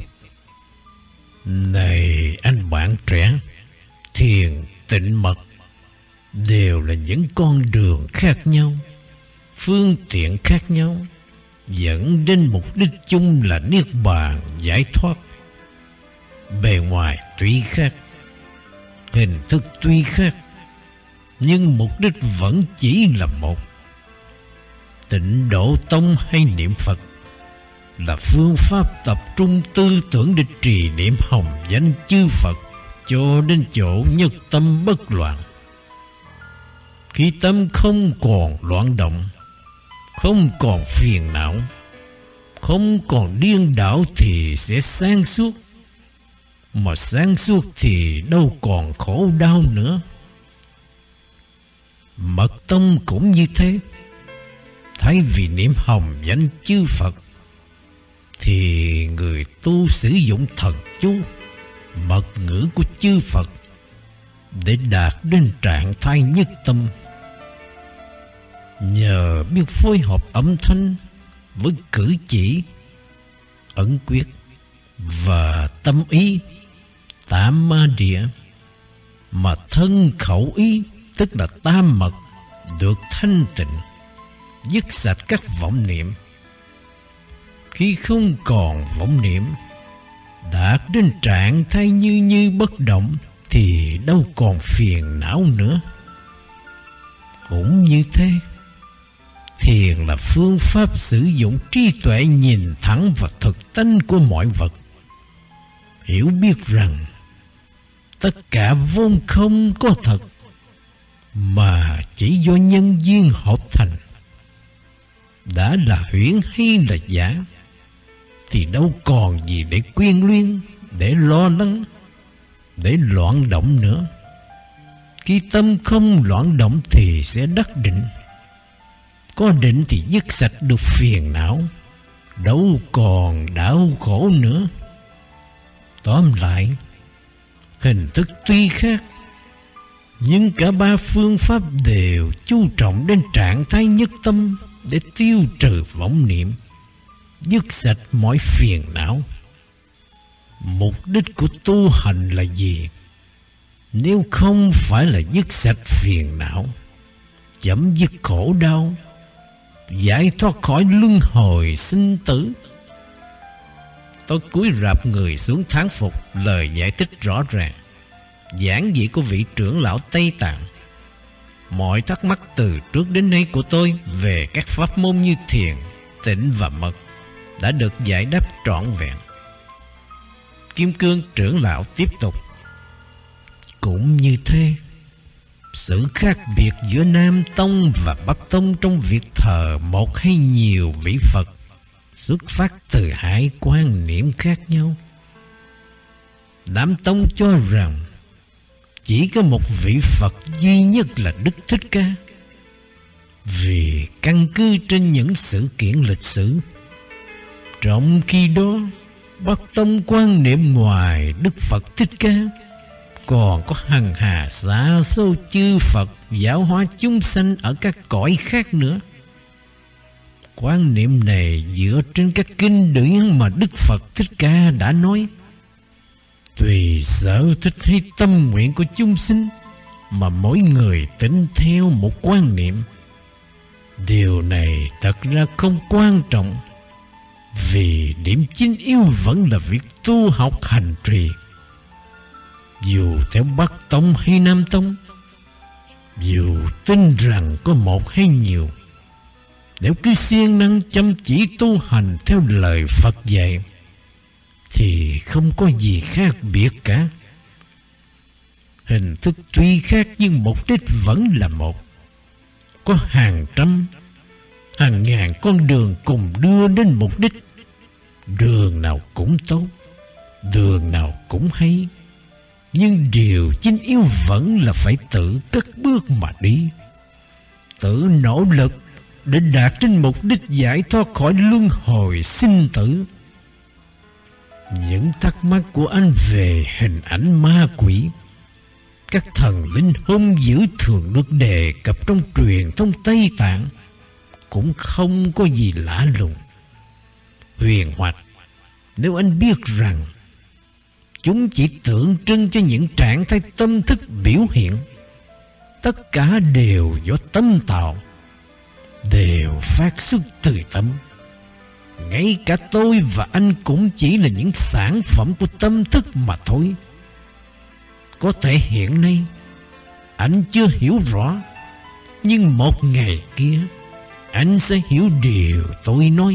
Speaker 1: Này anh bạn trẻ, thiền, tịnh mật đều là những con đường khác nhau, phương tiện khác nhau, dẫn đến mục đích chung là niết bàn giải thoát. Bề ngoài tuy khác, hình thức tuy khác, nhưng mục đích vẫn chỉ là một. Tịnh Độ Tông hay niệm Phật là phương pháp tập trung tư tưởng để trì niệm hồng danh chư Phật cho đến chỗ nhất tâm bất loạn. Khi tâm không còn loạn động, không còn phiền não, không còn điên đảo thì sẽ sáng suốt. Mà sáng suốt thì đâu còn khổ đau nữa. Mật tông cũng như thế. Thay vì niệm hồng danh chư Phật, thì người tu sử dụng thần chú, mật ngữ của chư Phật để đạt đến trạng thái nhất tâm. Nhờ biết phối hợp âm thanh với cử chỉ, ẩn quyết và tâm ý tam ma địa, mà thân khẩu ý, tức là tam mật, được thanh tịnh, dứt sạch các vọng niệm. Khi không còn vọng niệm, đạt đến trạng thái như bất động, thì đâu còn phiền não nữa. Cũng như thế, thiền là phương pháp sử dụng trí tuệ nhìn thẳng vào thực tánh của mọi vật, hiểu biết rằng tất cả vốn không có thật, mà chỉ do nhân duyên hợp thành. Đã là huyễn hay là giả, thì đâu còn gì để quyến luyến, để lo lắng, để loạn động nữa. Khi tâm không loạn động thì sẽ đắc định. Có định thì dứt sạch được phiền não, đâu còn đau khổ nữa. Tóm lại, hình thức tuy khác, nhưng cả ba phương pháp đều chú trọng đến trạng thái nhất tâm để tiêu trừ vọng niệm, dứt sạch mọi phiền não. Mục đích của tu hành là gì? Nếu không phải là dứt sạch phiền não, chấm dứt khổ đau, giải thoát khỏi luân hồi sinh tử. Tôi cúi rạp người xuống thán phục lời giải thích rõ ràng, giản dị của vị trưởng lão Tây Tạng. Mọi thắc mắc từ trước đến nay của tôi về các pháp môn như thiền, tịnh và mật đã được giải đáp trọn vẹn. Kim Cương trưởng lão tiếp tục: cũng như thế, sự khác biệt giữa Nam Tông và Bắc Tông trong việc thờ một hay nhiều vị Phật xuất phát từ hai quan niệm khác nhau. Nam Tông cho rằng chỉ có một vị Phật duy nhất là Đức Thích Ca, vì căn cứ trên những sự kiện lịch sử. Trong khi đó, Bắc Tông quan niệm ngoài Đức Phật Thích Ca còn có hằng hà xa số chư Phật giáo hóa chúng sanh ở các cõi khác nữa. Quan niệm này dựa trên các kinh điển mà Đức Phật Thích Ca đã nói: tùy sở thích hay tâm nguyện của chúng sinh mà mỗi người tín theo một quan niệm. Điều này thật ra không quan trọng, vì điểm chính yếu vẫn là việc tu học hành trì. Dù theo Bắc Tông hay Nam Tông, dù tin rằng có một hay nhiều, nếu cứ siêng năng chăm chỉ tu hành theo lời Phật dạy, thì không có gì khác biệt cả. Hình thức tuy khác nhưng mục đích vẫn là một. Có hàng trăm, hàng ngàn con đường cùng đưa đến mục đích. Đường nào cũng tốt, đường nào cũng hay, nhưng điều chính yếu vẫn là phải tự cất bước mà đi, tự nỗ lực để đạt đến mục đích giải thoát khỏi luân hồi sinh tử. Những thắc mắc của anh về hình ảnh ma quỷ, các thần linh hung dữ thường được đề cập trong truyền thống Tây Tạng, cũng không có gì lạ lùng, huyền hoặc, nếu anh biết rằng chúng chỉ tượng trưng cho những trạng thái tâm thức biểu hiện. Tất cả đều do tâm tạo, đều phát xuất từ tâm. Ngay cả tôi và anh cũng chỉ là những sản phẩm của tâm thức mà thôi. Có thể hiện nay anh chưa hiểu rõ, nhưng một ngày kia anh sẽ hiểu điều tôi nói.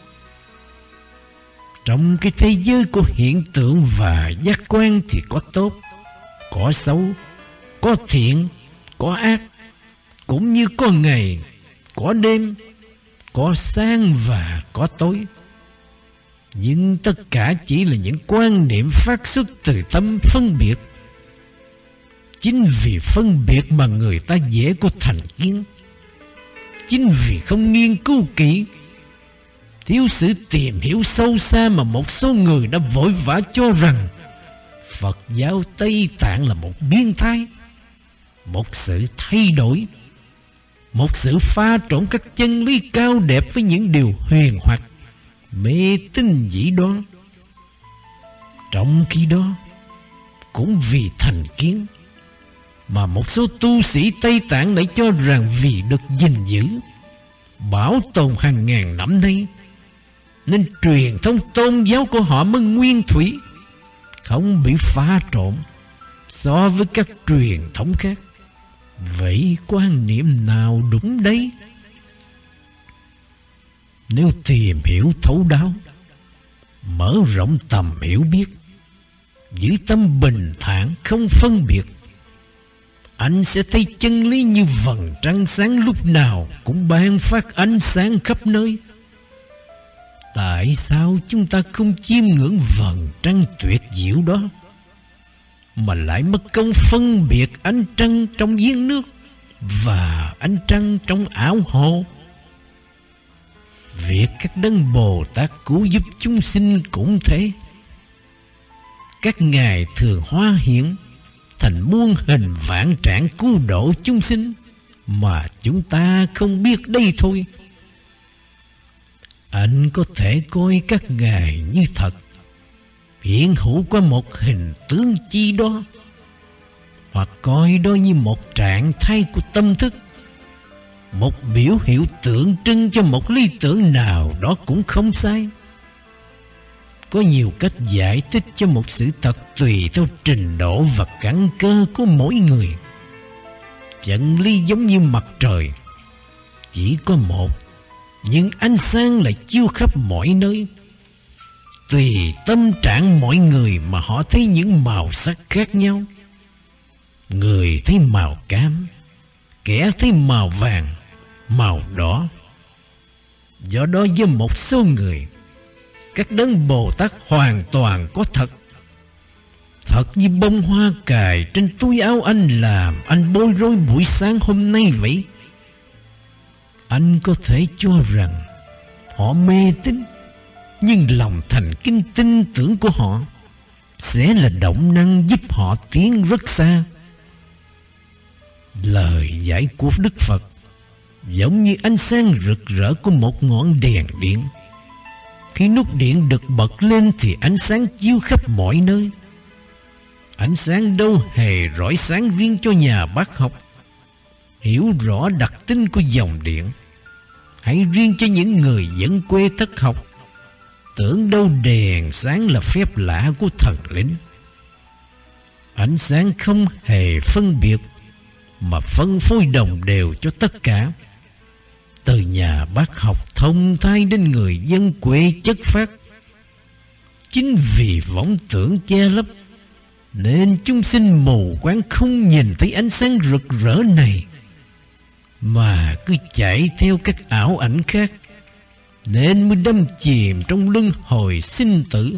Speaker 1: Trong cái thế giới của hiện tượng và giác quan thì có tốt, có xấu, có thiện, có ác, cũng như có ngày, có đêm, có sáng và có tối. Nhưng tất cả chỉ là những quan niệm phát xuất từ tâm phân biệt. Chính vì phân biệt mà người ta dễ có thành kiến. Chính vì không nghiên cứu kỹ, thiếu sự tìm hiểu sâu xa mà một số người đã vội vã cho rằng Phật giáo Tây Tạng là một biến thái, một sự thay đổi, một sự pha trộn các chân lý cao đẹp với những điều huyền hoặc, mê tín dĩ đoan. Trong khi đó, cũng vì thành kiến mà một số tu sĩ Tây Tạng lại cho rằng vì được gìn giữ, bảo tồn hàng ngàn năm nay, nên truyền thống tôn giáo của họ mới nguyên thủy, không bị pha trộn so với các truyền thống khác. Vậy quan niệm nào đúng đấy? Nếu tìm hiểu thấu đáo, mở rộng tầm hiểu biết, giữ tâm bình thản không phân biệt, anh sẽ thấy chân lý như vầng trăng sáng lúc nào cũng ban phát ánh sáng khắp nơi. Tại sao chúng ta không chiêm ngưỡng vầng trăng tuyệt diệu đó, mà lại mất công phân biệt ánh trăng trong giếng nước và ánh trăng trong ảo hồ? Việc các đấng Bồ Tát cứu giúp chúng sinh cũng thế. Các ngài thường hóa hiện thành muôn hình vạn trạng cứu độ chúng sinh mà chúng ta không biết đây thôi. Anh có thể coi các ngài như thật, hiện hữu qua một hình tướng chi đó, hoặc coi đó như một trạng thái của tâm thức, một biểu hiệu tượng trưng cho một lý tưởng nào đó cũng không sai. Có nhiều cách giải thích cho một sự thật tùy theo trình độ và căn cơ của mỗi người. Chân lý giống như mặt trời, chỉ có một, nhưng ánh sáng lại chiếu khắp mọi nơi. Tùy tâm trạng mọi người mà họ thấy những màu sắc khác nhau. Người thấy màu cam, kẻ thấy màu vàng, màu đỏ. Do đó với một số người, các đấng Bồ Tát hoàn toàn có thật. Thật như bông hoa cài trên túi áo anh làm anh bối rối buổi sáng hôm nay vậy. Anh có thể cho rằng họ mê tín, nhưng lòng thành kính tin tưởng của họ sẽ là động năng giúp họ tiến rất xa. Lời dạy của Đức Phật giống như ánh sáng rực rỡ của một ngọn đèn điện. Khi nút điện được bật lên thì ánh sáng chiếu khắp mọi nơi. Ánh sáng đâu hề rọi sáng riêng cho nhà bác học hiểu rõ đặc tính của dòng điện, hay riêng cho những người dân quê thất học tưởng đâu đèn sáng là phép lạ của thần linh. Ánh sáng không hề phân biệt, mà phân phối đồng đều cho tất cả, từ nhà bác học thông thái đến người dân quê chất phác. Chính vì vọng tưởng che lấp nên chúng sinh mù quáng không nhìn thấy ánh sáng rực rỡ này, mà cứ chạy theo các ảo ảnh khác, nên mới đâm chìm trong luân hồi sinh tử.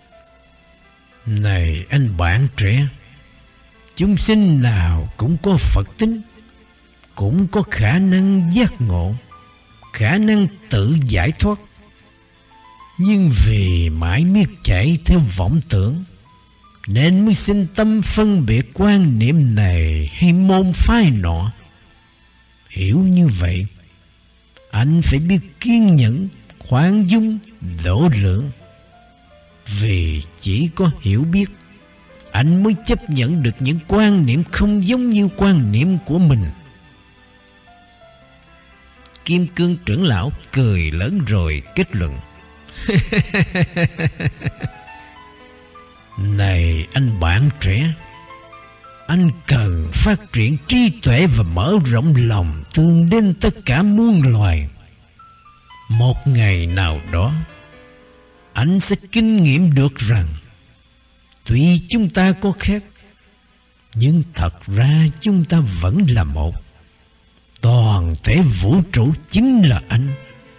Speaker 1: Này anh bạn trẻ, chúng sinh nào cũng có Phật tính, cũng có khả năng giác ngộ, khả năng tự giải thoát. Nhưng vì mãi miết chạy theo vọng tưởng, nên mới sinh tâm phân biệt quan niệm này hay môn phái nọ. Hiểu như vậy, anh phải biết kiên nhẫn, khoan dung, độ lượng. Vì chỉ có hiểu biết, anh mới chấp nhận được những quan niệm không giống như quan niệm của mình. Kim Cương trưởng lão cười lớn rồi kết luận: Này anh bạn trẻ, anh cần phát triển trí tuệ và mở rộng lòng thương đến tất cả muôn loài. Một ngày nào đó, anh sẽ kinh nghiệm được rằng tuy chúng ta có khác, nhưng thật ra chúng ta vẫn là một. Toàn thể vũ trụ chính là anh,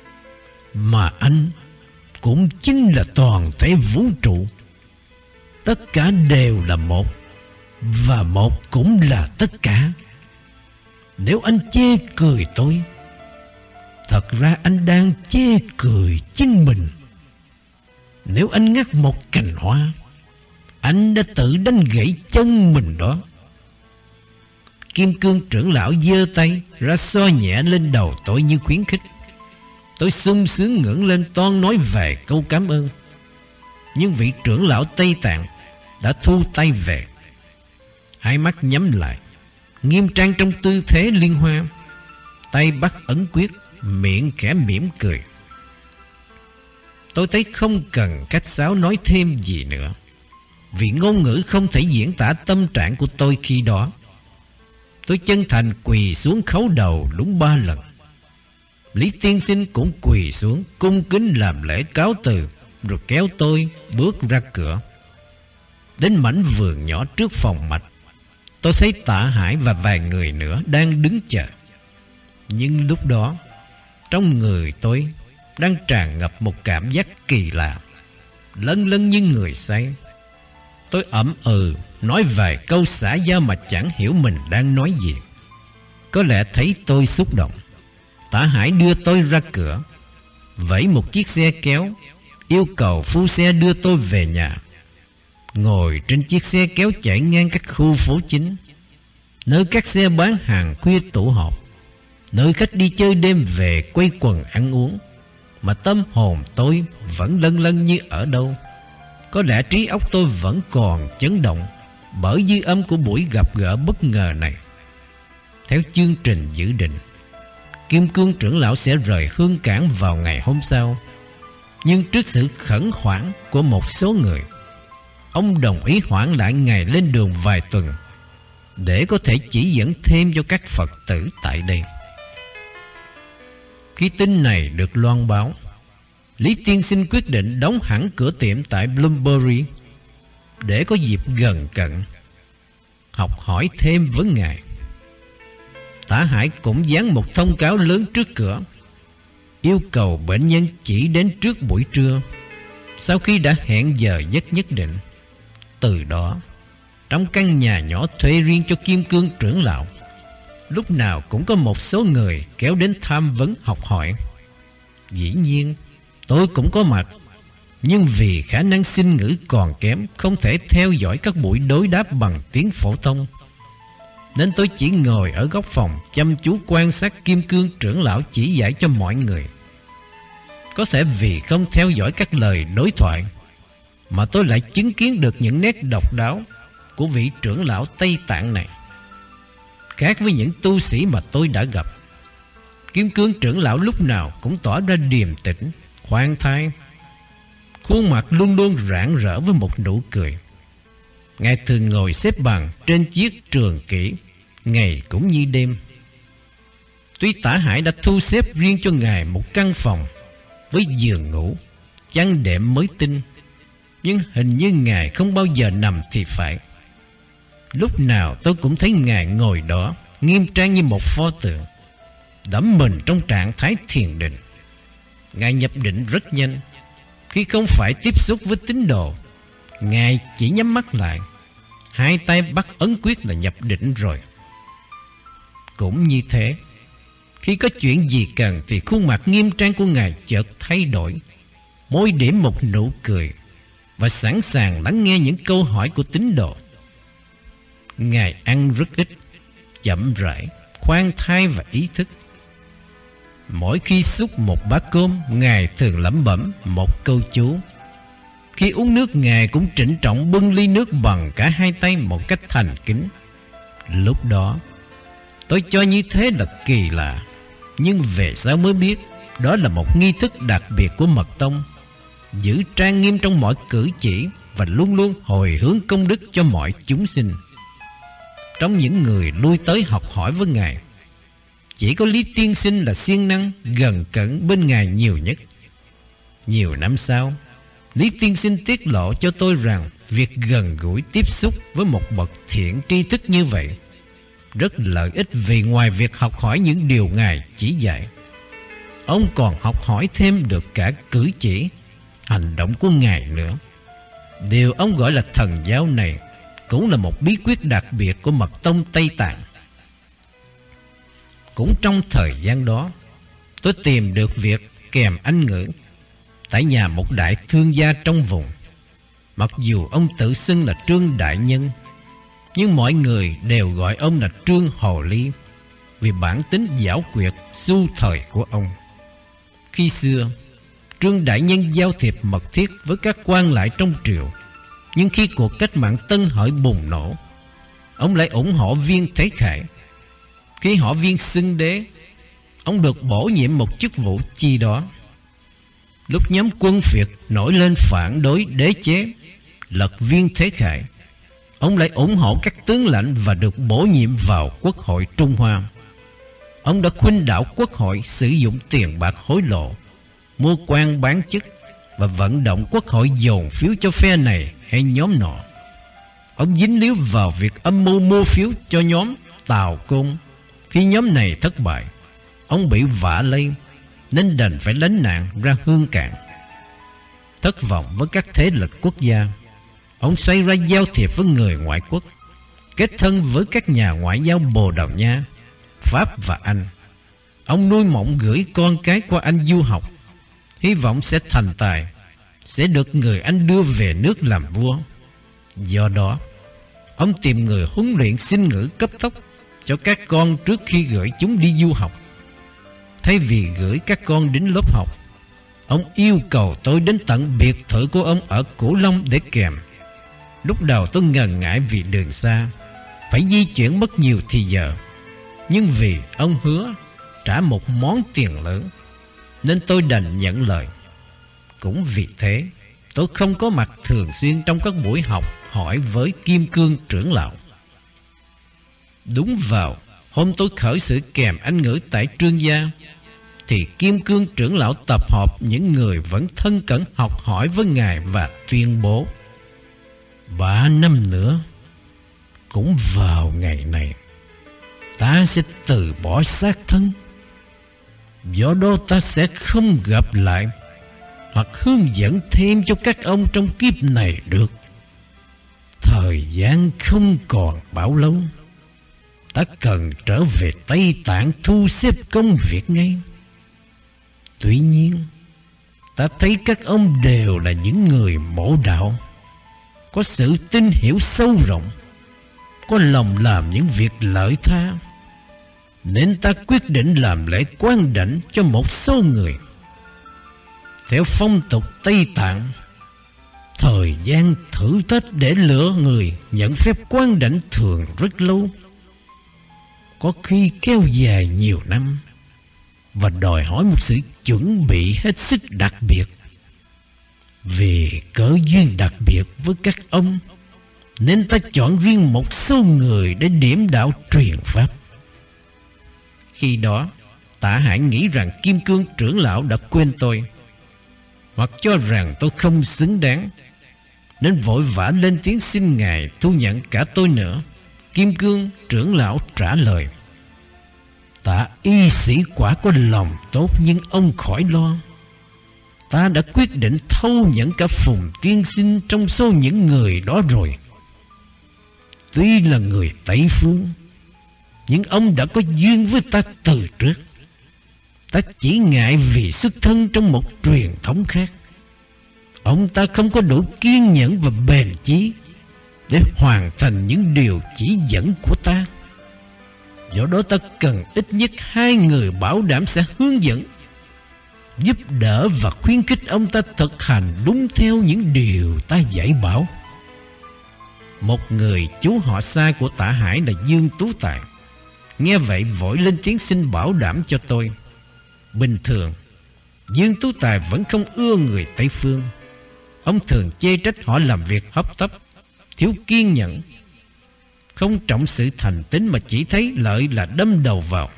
Speaker 1: mà anh cũng chính là toàn thể vũ trụ. Tất cả đều là một, và một cũng là tất cả. Nếu anh chê cười tôi, thật ra anh đang chê cười chính mình. Nếu anh ngắt một cành hoa, anh đã tự đánh gãy chân mình đó. Kim Cương trưởng lão giơ tay ra xoa nhẹ lên đầu tôi như khuyến khích. Tôi sung sướng ngẩng lên toan nói vài câu cảm ơn, nhưng vị trưởng lão Tây Tạng đã thu tay về. Hai mắt nhắm lại, nghiêm trang trong tư thế liên hoa, tay bắt ấn quyết, miệng khẽ mỉm cười. Tôi thấy không cần khách sáo nói thêm gì nữa, vì ngôn ngữ không thể diễn tả tâm trạng của tôi khi đó. Tôi chân thành quỳ xuống khấu đầu đúng 3 lần. Lý tiên sinh cũng quỳ xuống cung kính làm lễ cáo từ, rồi kéo tôi bước ra cửa. Đến mảnh vườn nhỏ trước phòng mạch, tôi thấy Tạ Hải và vài người nữa đang đứng chờ. Nhưng lúc đó, trong người tôi đang tràn ngập một cảm giác kỳ lạ, lân lân như người say. Tôi ậm nói vài câu xã giao mà chẳng hiểu mình đang nói gì. Có lẽ thấy tôi xúc động, Tạ Hải đưa tôi ra cửa, vẫy một chiếc xe kéo, yêu cầu phu xe đưa tôi về nhà. Ngồi trên chiếc xe kéo chạy ngang các khu phố chính, nơi các xe bán hàng khuya tụ họp, nơi khách đi chơi đêm về quây quần ăn uống, mà tâm hồn tôi vẫn lân lân như ở đâu. Có lẽ trí óc tôi vẫn còn chấn động bởi dư âm của buổi gặp gỡ bất ngờ này. Theo chương trình dự định, Kim Cương trưởng lão sẽ rời Hương Cảng vào ngày hôm sau. Nhưng trước sự khẩn khoản của một số người, ông đồng ý hoãn lại ngày lên đường vài tuần, để có thể chỉ dẫn thêm cho các Phật tử tại đây. Khi tin này được loan báo, Lý tiên sinh quyết định đóng hẳn cửa tiệm tại Bloomsbury, để có dịp gần cận học hỏi thêm với ngài. Tạ Hải cũng dán một thông cáo lớn trước cửa, yêu cầu bệnh nhân chỉ đến trước buổi trưa, sau khi đã hẹn giờ giấc nhất định. Từ đó, trong căn nhà nhỏ thuê riêng cho Kim Cương trưởng lão, lúc nào cũng có một số người kéo đến tham vấn học hỏi. Dĩ nhiên tôi cũng có mặt, nhưng vì khả năng sinh ngữ còn kém, không thể theo dõi các buổi đối đáp bằng tiếng phổ thông, nên tôi chỉ ngồi ở góc phòng chăm chú quan sát Kim Cương trưởng lão chỉ dạy cho mọi người. Có thể vì không theo dõi các lời đối thoại, mà tôi lại chứng kiến được những nét độc đáo của vị trưởng lão Tây Tạng này. Khác với những tu sĩ mà tôi đã gặp, Kim Cương trưởng lão lúc nào cũng tỏ ra điềm tĩnh, khoan thai, khuôn mặt luôn luôn rạng rỡ với một nụ cười. Ngài thường ngồi xếp bằng trên chiếc trường kỷ, ngày cũng như đêm. Tuy Tạ Hải đã thu xếp riêng cho ngài một căn phòng với giường ngủ, chăn đệm mới tinh, nhưng hình như ngài không bao giờ nằm thì phải. Lúc nào tôi cũng thấy ngài ngồi đó nghiêm trang như một pho tượng, đắm mình trong trạng thái thiền định. Ngài nhập định rất nhanh. Khi không phải tiếp xúc với tín đồ, ngài chỉ nhắm mắt lại, hai tay bắt ấn quyết là nhập định rồi. Cũng như thế, khi có chuyện gì cần thì khuôn mặt nghiêm trang của ngài chợt thay đổi, môi điểm một nụ cười và sẵn sàng lắng nghe những câu hỏi của tín đồ. Ngài ăn rất ít, chậm rãi, khoan thai và ý thức. Mỗi khi xúc một bát cơm, ngài thường lẩm bẩm một câu chú. Khi uống nước, ngài cũng trịnh trọng bưng ly nước bằng cả hai tay một cách thành kính. Lúc đó tôi cho như thế là kỳ lạ, nhưng về sau mới biết đó là một nghi thức đặc biệt của mật tông, giữ trang nghiêm trong mọi cử chỉ và luôn luôn hồi hướng công đức cho mọi chúng sinh. Trong những người lui tới học hỏi với ngài, chỉ có Lý tiên sinh là siêng năng gần cận bên ngài nhiều nhất. Nhiều năm sau, Lý tiên sinh tiết lộ cho tôi rằng việc gần gũi tiếp xúc với một bậc thiện tri thức như vậy rất lợi ích, vì ngoài việc học hỏi những điều Ngài chỉ dạy, ông còn học hỏi thêm được cả cử chỉ, hành động của Ngài nữa. Điều ông gọi là thần giáo này cũng là một bí quyết đặc biệt của mật tông Tây Tạng. Cũng trong thời gian đó, tôi tìm được việc kèm Anh ngữ tại nhà một đại thương gia trong vùng. Mặc dù ông tự xưng là Trương Đại Nhân, nhưng mọi người đều gọi ông là Trương Hồ Ly, vì bản tính giảo quyệt xu thời của ông. Khi xưa, Trương Đại Nhân giao thiệp mật thiết với các quan lại trong triều, nhưng khi cuộc cách mạng Tân Hợi bùng nổ, ông lại ủng hộ Viên Thế Khải. Khi họ Viên xưng đế, ông được bổ nhiệm một chức vụ chi đó. Lúc nhóm quân Việt nổi lên phản đối đế chế, lật Viên Thế Khải, ông lại ủng hộ các tướng lãnh và được bổ nhiệm vào Quốc hội Trung Hoa. Ông đã khuynh đảo Quốc hội sử dụng tiền bạc hối lộ, mua quan bán chức, và vận động Quốc hội dồn phiếu cho phe này hay nhóm nọ. Ông dính líu vào việc âm mưu mua phiếu cho nhóm Tào Côn. Khi nhóm này thất bại, ông bị vạ lây nên đành phải lánh nạn ra Hương Cảng. Thất vọng với các thế lực quốc gia, ông xoay ra giao thiệp với người ngoại quốc, kết thân với các nhà ngoại giao Bồ Đào Nha, Pháp và Anh. Ông nuôi mộng gửi con cái qua Anh du học, hy vọng sẽ thành tài, sẽ được người Anh đưa về nước làm vua. Do đó, ông tìm người huấn luyện sinh ngữ cấp tốc cho các con trước khi gửi chúng đi du học. Thay vì gửi các con đến lớp học, ông yêu cầu tôi đến tận biệt thự của ông ở Cửu Long để kèm. Lúc đầu tôi ngần ngại vì đường xa, phải di chuyển mất nhiều thì giờ, nhưng vì ông hứa trả một món tiền lớn nên tôi đành nhận lời. Cũng vì thế, tôi không có mặt thường xuyên trong các buổi học hỏi với Kim Cương trưởng lão. Đúng vào hôm tôi khởi sự kèm Anh ngữ tại Trương gia, thì Kim Cương trưởng lão tập hợp những người vẫn thân cận học hỏi với Ngài và tuyên bố: 3 năm nữa, cũng vào ngày này, ta sẽ từ bỏ xác thân. Do đó ta sẽ không gặp lại hoặc hướng dẫn thêm cho các ông trong kiếp này được. Thời gian không còn bao lâu, ta cần trở về Tây Tạng thu xếp công việc ngay. Tuy nhiên, ta thấy các ông đều là những người mộ đạo, có sự tin hiểu sâu rộng, có lòng làm những việc lợi tha, nên ta quyết định làm lễ quan đảnh cho một số người. Theo phong tục Tây Tạng, thời gian thử thách để lựa người nhận phép quan đảnh thường rất lâu, có khi kéo dài nhiều năm, và đòi hỏi một sự chuẩn bị hết sức đặc biệt. Vì cớ duyên đặc biệt với các ông, nên ta chọn riêng một số người để điểm đạo truyền pháp. Khi đó, Tạ Hải nghĩ rằng Kim Cương trưởng lão đã quên tôi, hoặc cho rằng tôi không xứng đáng, nên vội vã lên tiếng xin Ngài thu nhận cả tôi nữa. Kim Cương trưởng lão trả lời: Tạ y sĩ quả có lòng tốt, nhưng ông khỏi lo. Ta đã quyết định thâu nhận cả Phùng tiên sinh trong số những người đó rồi. Tuy là người Tây Phương, nhưng ông đã có duyên với ta từ trước. Ta chỉ ngại vì xuất thân trong một truyền thống khác. Ông ta không có đủ kiên nhẫn và bền chí để hoàn thành những điều chỉ dẫn của ta. Do đó ta cần ít nhất 2 người bảo đảm sẽ hướng dẫn, giúp đỡ và khuyến khích ông ta thực hành đúng theo những điều ta dạy bảo. Một người chú họ xa của Tạ Hải là Dương Tú Tài nghe vậy vội lên tiếng xin bảo đảm cho tôi. Bình thường, Dương Tú Tài vẫn không ưa người Tây Phương. Ông thường chê trách họ làm việc hấp tấp, thiếu kiên nhẫn, không trọng sự thành tín mà chỉ thấy lợi là đâm đầu vào.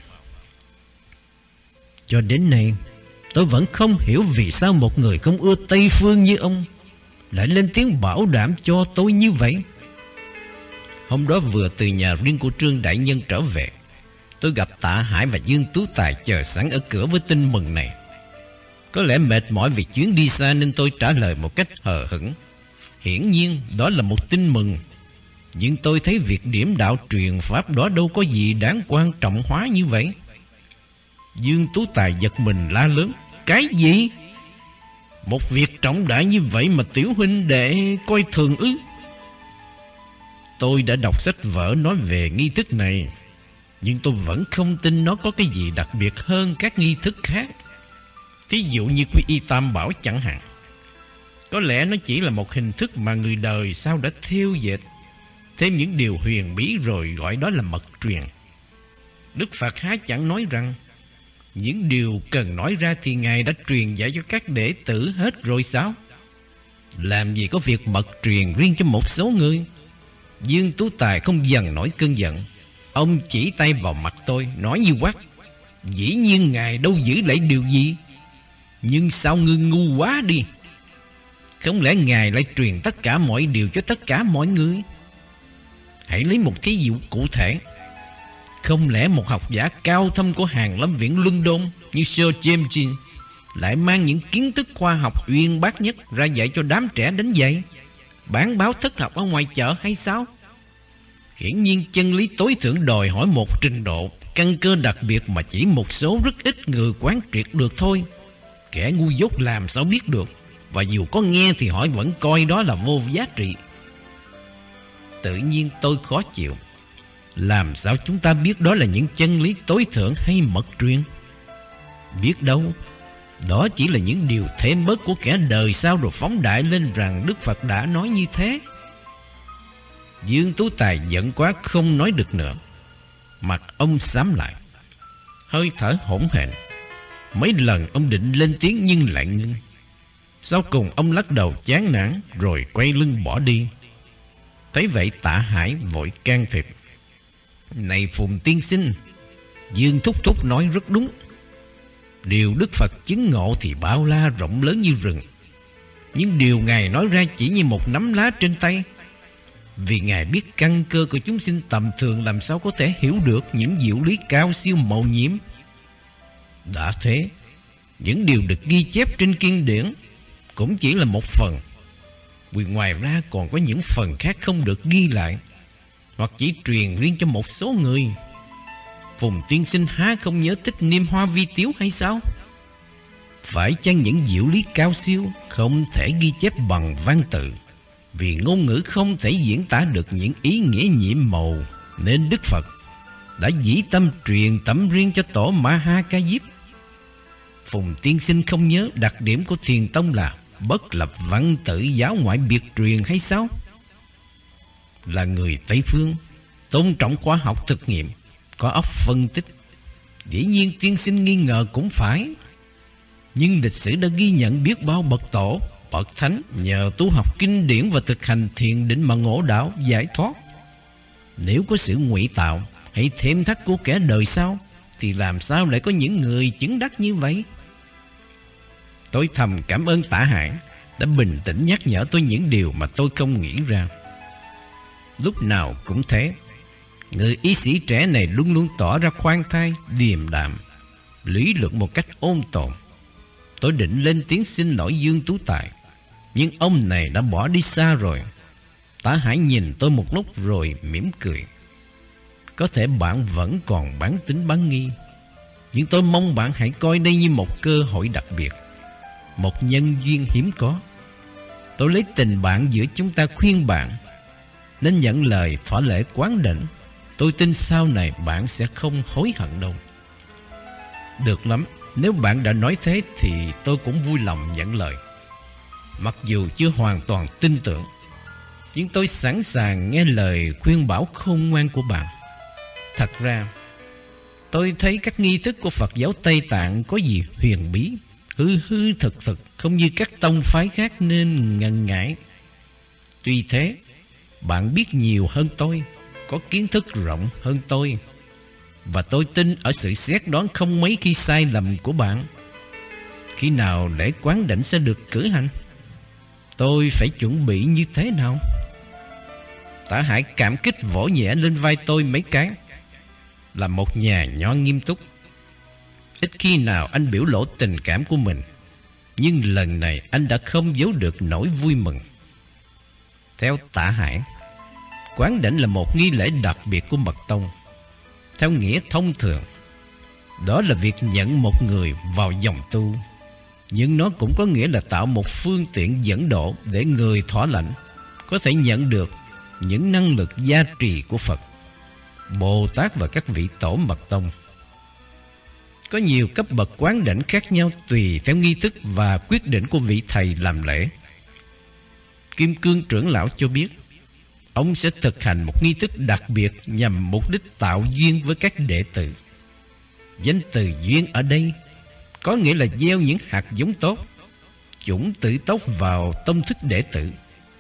Speaker 1: Cho đến nay, tôi vẫn không hiểu vì sao một người không ưa Tây Phương như ông lại lên tiếng bảo đảm cho tôi như vậy. Hôm đó vừa từ nhà riêng của Trương đại nhân trở về, tôi gặp Tạ Hải và Dương Tú Tài chờ sẵn ở cửa với tin mừng này. Có lẽ mệt mỏi vì chuyến đi xa nên tôi trả lời một cách hờ hững. Hiển nhiên đó là một tin mừng, nhưng tôi thấy việc điểm đạo truyền pháp đó đâu có gì đáng quan trọng hóa như vậy. Dương Tú Tài giật mình la lớn: Cái gì? Một việc trọng đại như vậy mà tiểu huynh đệ coi thường ư? Tôi đã đọc sách vở nói về nghi thức này, nhưng tôi vẫn không tin nó có cái gì đặc biệt hơn các nghi thức khác. Thí dụ như quy y tam bảo chẳng hạn. Có lẽ nó chỉ là một hình thức mà người đời sau đã thêu dệt thêm những điều huyền bí rồi gọi đó là mật truyền. Đức Phật há chẳng nói rằng những điều cần nói ra thì Ngài đã truyền dạy cho các đệ tử hết rồi sao? Làm gì có việc mật truyền riêng cho một số người? Dương Tú Tài không dần nổi cơn giận. Ông chỉ tay vào mặt tôi, nói như quát: Dĩ nhiên Ngài đâu giữ lại điều gì, nhưng sao ngươi ngu quá đi? Không lẽ Ngài lại truyền tất cả mọi điều cho tất cả mọi người? Hãy lấy một thí dụ cụ thể. Không lẽ một học giả cao thâm của Hàn Lâm Viện London như Sir James Jean lại mang những kiến thức khoa học uyên bác nhất ra dạy cho đám trẻ đến vậy, bán báo thất học ở ngoài chợ hay sao? Hiển nhiên chân lý tối thượng đòi hỏi một trình độ căn cơ đặc biệt mà chỉ một số rất ít người quán triệt được thôi. Kẻ ngu dốt làm sao biết được, và dù có nghe thì họ vẫn coi đó là vô giá trị. Tự nhiên tôi khó chịu. Làm sao chúng ta biết đó là những chân lý tối thượng hay mật truyền? Biết đâu, đó chỉ là những điều thêm bớt của kẻ đời sau rồi phóng đại lên rằng Đức Phật đã nói như thế. Dương Tú Tài giận quá không nói được nữa. Mặt ông xám lại, hơi thở hổn hển. Mấy lần ông định lên tiếng nhưng lại ngưng. Sau cùng ông lắc đầu chán nản rồi quay lưng bỏ đi. Thấy vậy Tạ Hải vội can thiệp: Này Phùng tiên sinh, Dương thúc thúc nói rất đúng. Điều Đức Phật chứng ngộ thì bao la rộng lớn như rừng, nhưng điều Ngài nói ra chỉ như một nắm lá trên tay. Vì Ngài biết căn cơ của chúng sinh tầm thường làm sao có thể hiểu được những diệu lý cao siêu mầu nhiệm. Đã thế, những điều được ghi chép trên kinh điển cũng chỉ là một phần, vì ngoài ra còn có những phần khác không được ghi lại, hoặc chỉ truyền riêng cho một số người. Phùng tiên sinh há không nhớ Thích Niêm Hoa Vi Tiếu hay sao? Phải chăng những diệu lý cao siêu không thể ghi chép bằng văn tự, vì ngôn ngữ không thể diễn tả được những ý nghĩa nhiệm màu, nên Đức Phật đã dĩ tâm truyền tẩm riêng cho tổ Ma Ca Diếp. Phùng tiên sinh không nhớ đặc điểm của Thiền Tông là bất lập văn tự, giáo ngoại biệt truyền hay sao? Là người Tây Phương, tôn trọng khoa học thực nghiệm, có óc phân tích. Dĩ nhiên tiên sinh nghi ngờ cũng phải, nhưng lịch sử đã ghi nhận biết bao bậc tổ, bậc thánh nhờ tu học kinh điển và thực hành thiền định mà ngộ đạo giải thoát. Nếu có sự ngụy tạo hay thêm thắt của kẻ đời sau, thì làm sao lại có những người chứng đắc như vậy? Tôi thầm cảm ơn Tạ Hải đã bình tĩnh nhắc nhở tôi những điều mà tôi không nghĩ ra. Lúc nào cũng thế, người y sĩ trẻ này luôn luôn tỏ ra khoan thai, điềm đạm, lý luận một cách ôn tồn. Tôi định lên tiếng xin lỗi Dương Tú Tài, nhưng ông này đã bỏ đi xa rồi. Tạ Hải nhìn tôi một lúc rồi mỉm cười: Có thể bạn vẫn còn bán tính bán nghi, nhưng tôi mong bạn hãy coi đây như một cơ hội đặc biệt, một nhân duyên hiếm có. Tôi lấy tình bạn giữa chúng ta khuyên bạn nên nhận lời thỏa lễ quán đảnh. Tôi tin sau này bạn sẽ không hối hận đâu. Được lắm, nếu bạn đã nói thế thì tôi cũng vui lòng nhận lời. Mặc dù chưa hoàn toàn tin tưởng, nhưng tôi sẵn sàng nghe lời khuyên bảo khôn ngoan của bạn. Thật ra, tôi thấy các nghi thức của Phật giáo Tây Tạng có gì huyền bí, hư hư thực thực, không như các tông phái khác nên ngần ngại. Tuy thế, bạn biết nhiều hơn tôi, có kiến thức rộng hơn tôi, và tôi tin ở sự xét đoán không mấy khi sai lầm của bạn. Khi nào lễ quán đảnh sẽ được cử hành? Tôi phải chuẩn bị như thế nào? Tả Hải cảm kích vỗ nhẹ lên vai tôi mấy cái. Là một nhà nho nghiêm túc, ít khi nào anh biểu lộ tình cảm của mình, nhưng lần này anh đã không giấu được nỗi vui mừng. Theo Tả Hải, quán đảnh là một nghi lễ đặc biệt của mật tông. Theo nghĩa thông thường, đó là việc nhận một người vào dòng tu, nhưng nó cũng có nghĩa là tạo một phương tiện dẫn độ để người thỏa lãnh có thể nhận được những năng lực gia trì của Phật, Bồ Tát và các vị tổ mật tông. Có nhiều cấp bậc quán đảnh khác nhau tùy theo nghi thức và quyết định của vị thầy làm lễ. Kim Cương trưởng lão cho biết, ông sẽ thực hành một nghi thức đặc biệt nhằm mục đích tạo duyên với các đệ tử. Danh từ duyên ở đây có nghĩa là gieo những hạt giống tốt, chủng tử tốt vào tâm thức đệ tử.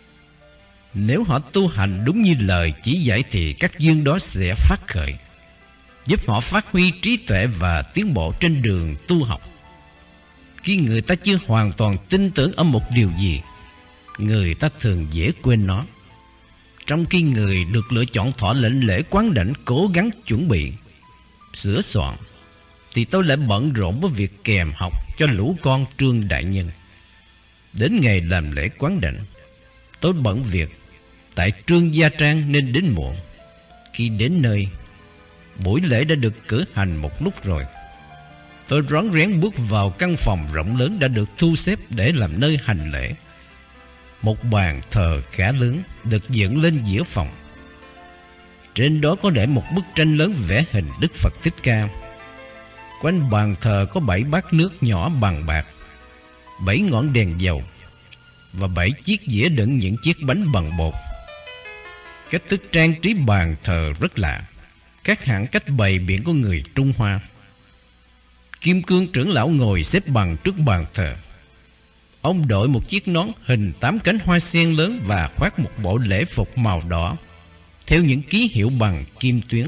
Speaker 1: Nếu họ tu hành đúng như lời chỉ dạy thì các duyên đó sẽ phát khởi, giúp họ phát huy trí tuệ và tiến bộ trên đường tu học. Khi người ta chưa hoàn toàn tin tưởng ở một điều gì, người ta thường dễ quên nó. Trong khi người được lựa chọn thọ lệnh lễ quán đảnh cố gắng chuẩn bị, sửa soạn, thì tôi lại bận rộn với việc kèm học cho lũ con Trương đại nhân. Đến ngày làm lễ quán đảnh, tôi bận việc tại Trương Gia Trang nên đến muộn. Khi đến nơi, buổi lễ đã được cử hành một lúc rồi. Tôi rón rén bước vào căn phòng rộng lớn đã được thu xếp để làm nơi hành lễ. Một bàn thờ khá lớn được dựng lên giữa phòng. Trên đó có để một bức tranh lớn vẽ hình Đức Phật Thích Ca. Quanh bàn thờ có 7 bát nước nhỏ bằng bạc, 7 ngọn đèn dầu và 7 chiếc dĩa đựng những chiếc bánh bằng bột. Cách thức trang trí bàn thờ rất lạ, khác hẳn cách bày biện của người Trung Hoa. Kim Cương trưởng lão ngồi xếp bằng trước bàn thờ. Ông đội một chiếc nón hình 8 cánh hoa sen lớn và khoác một bộ lễ phục màu đỏ theo những ký hiệu bằng kim tuyến.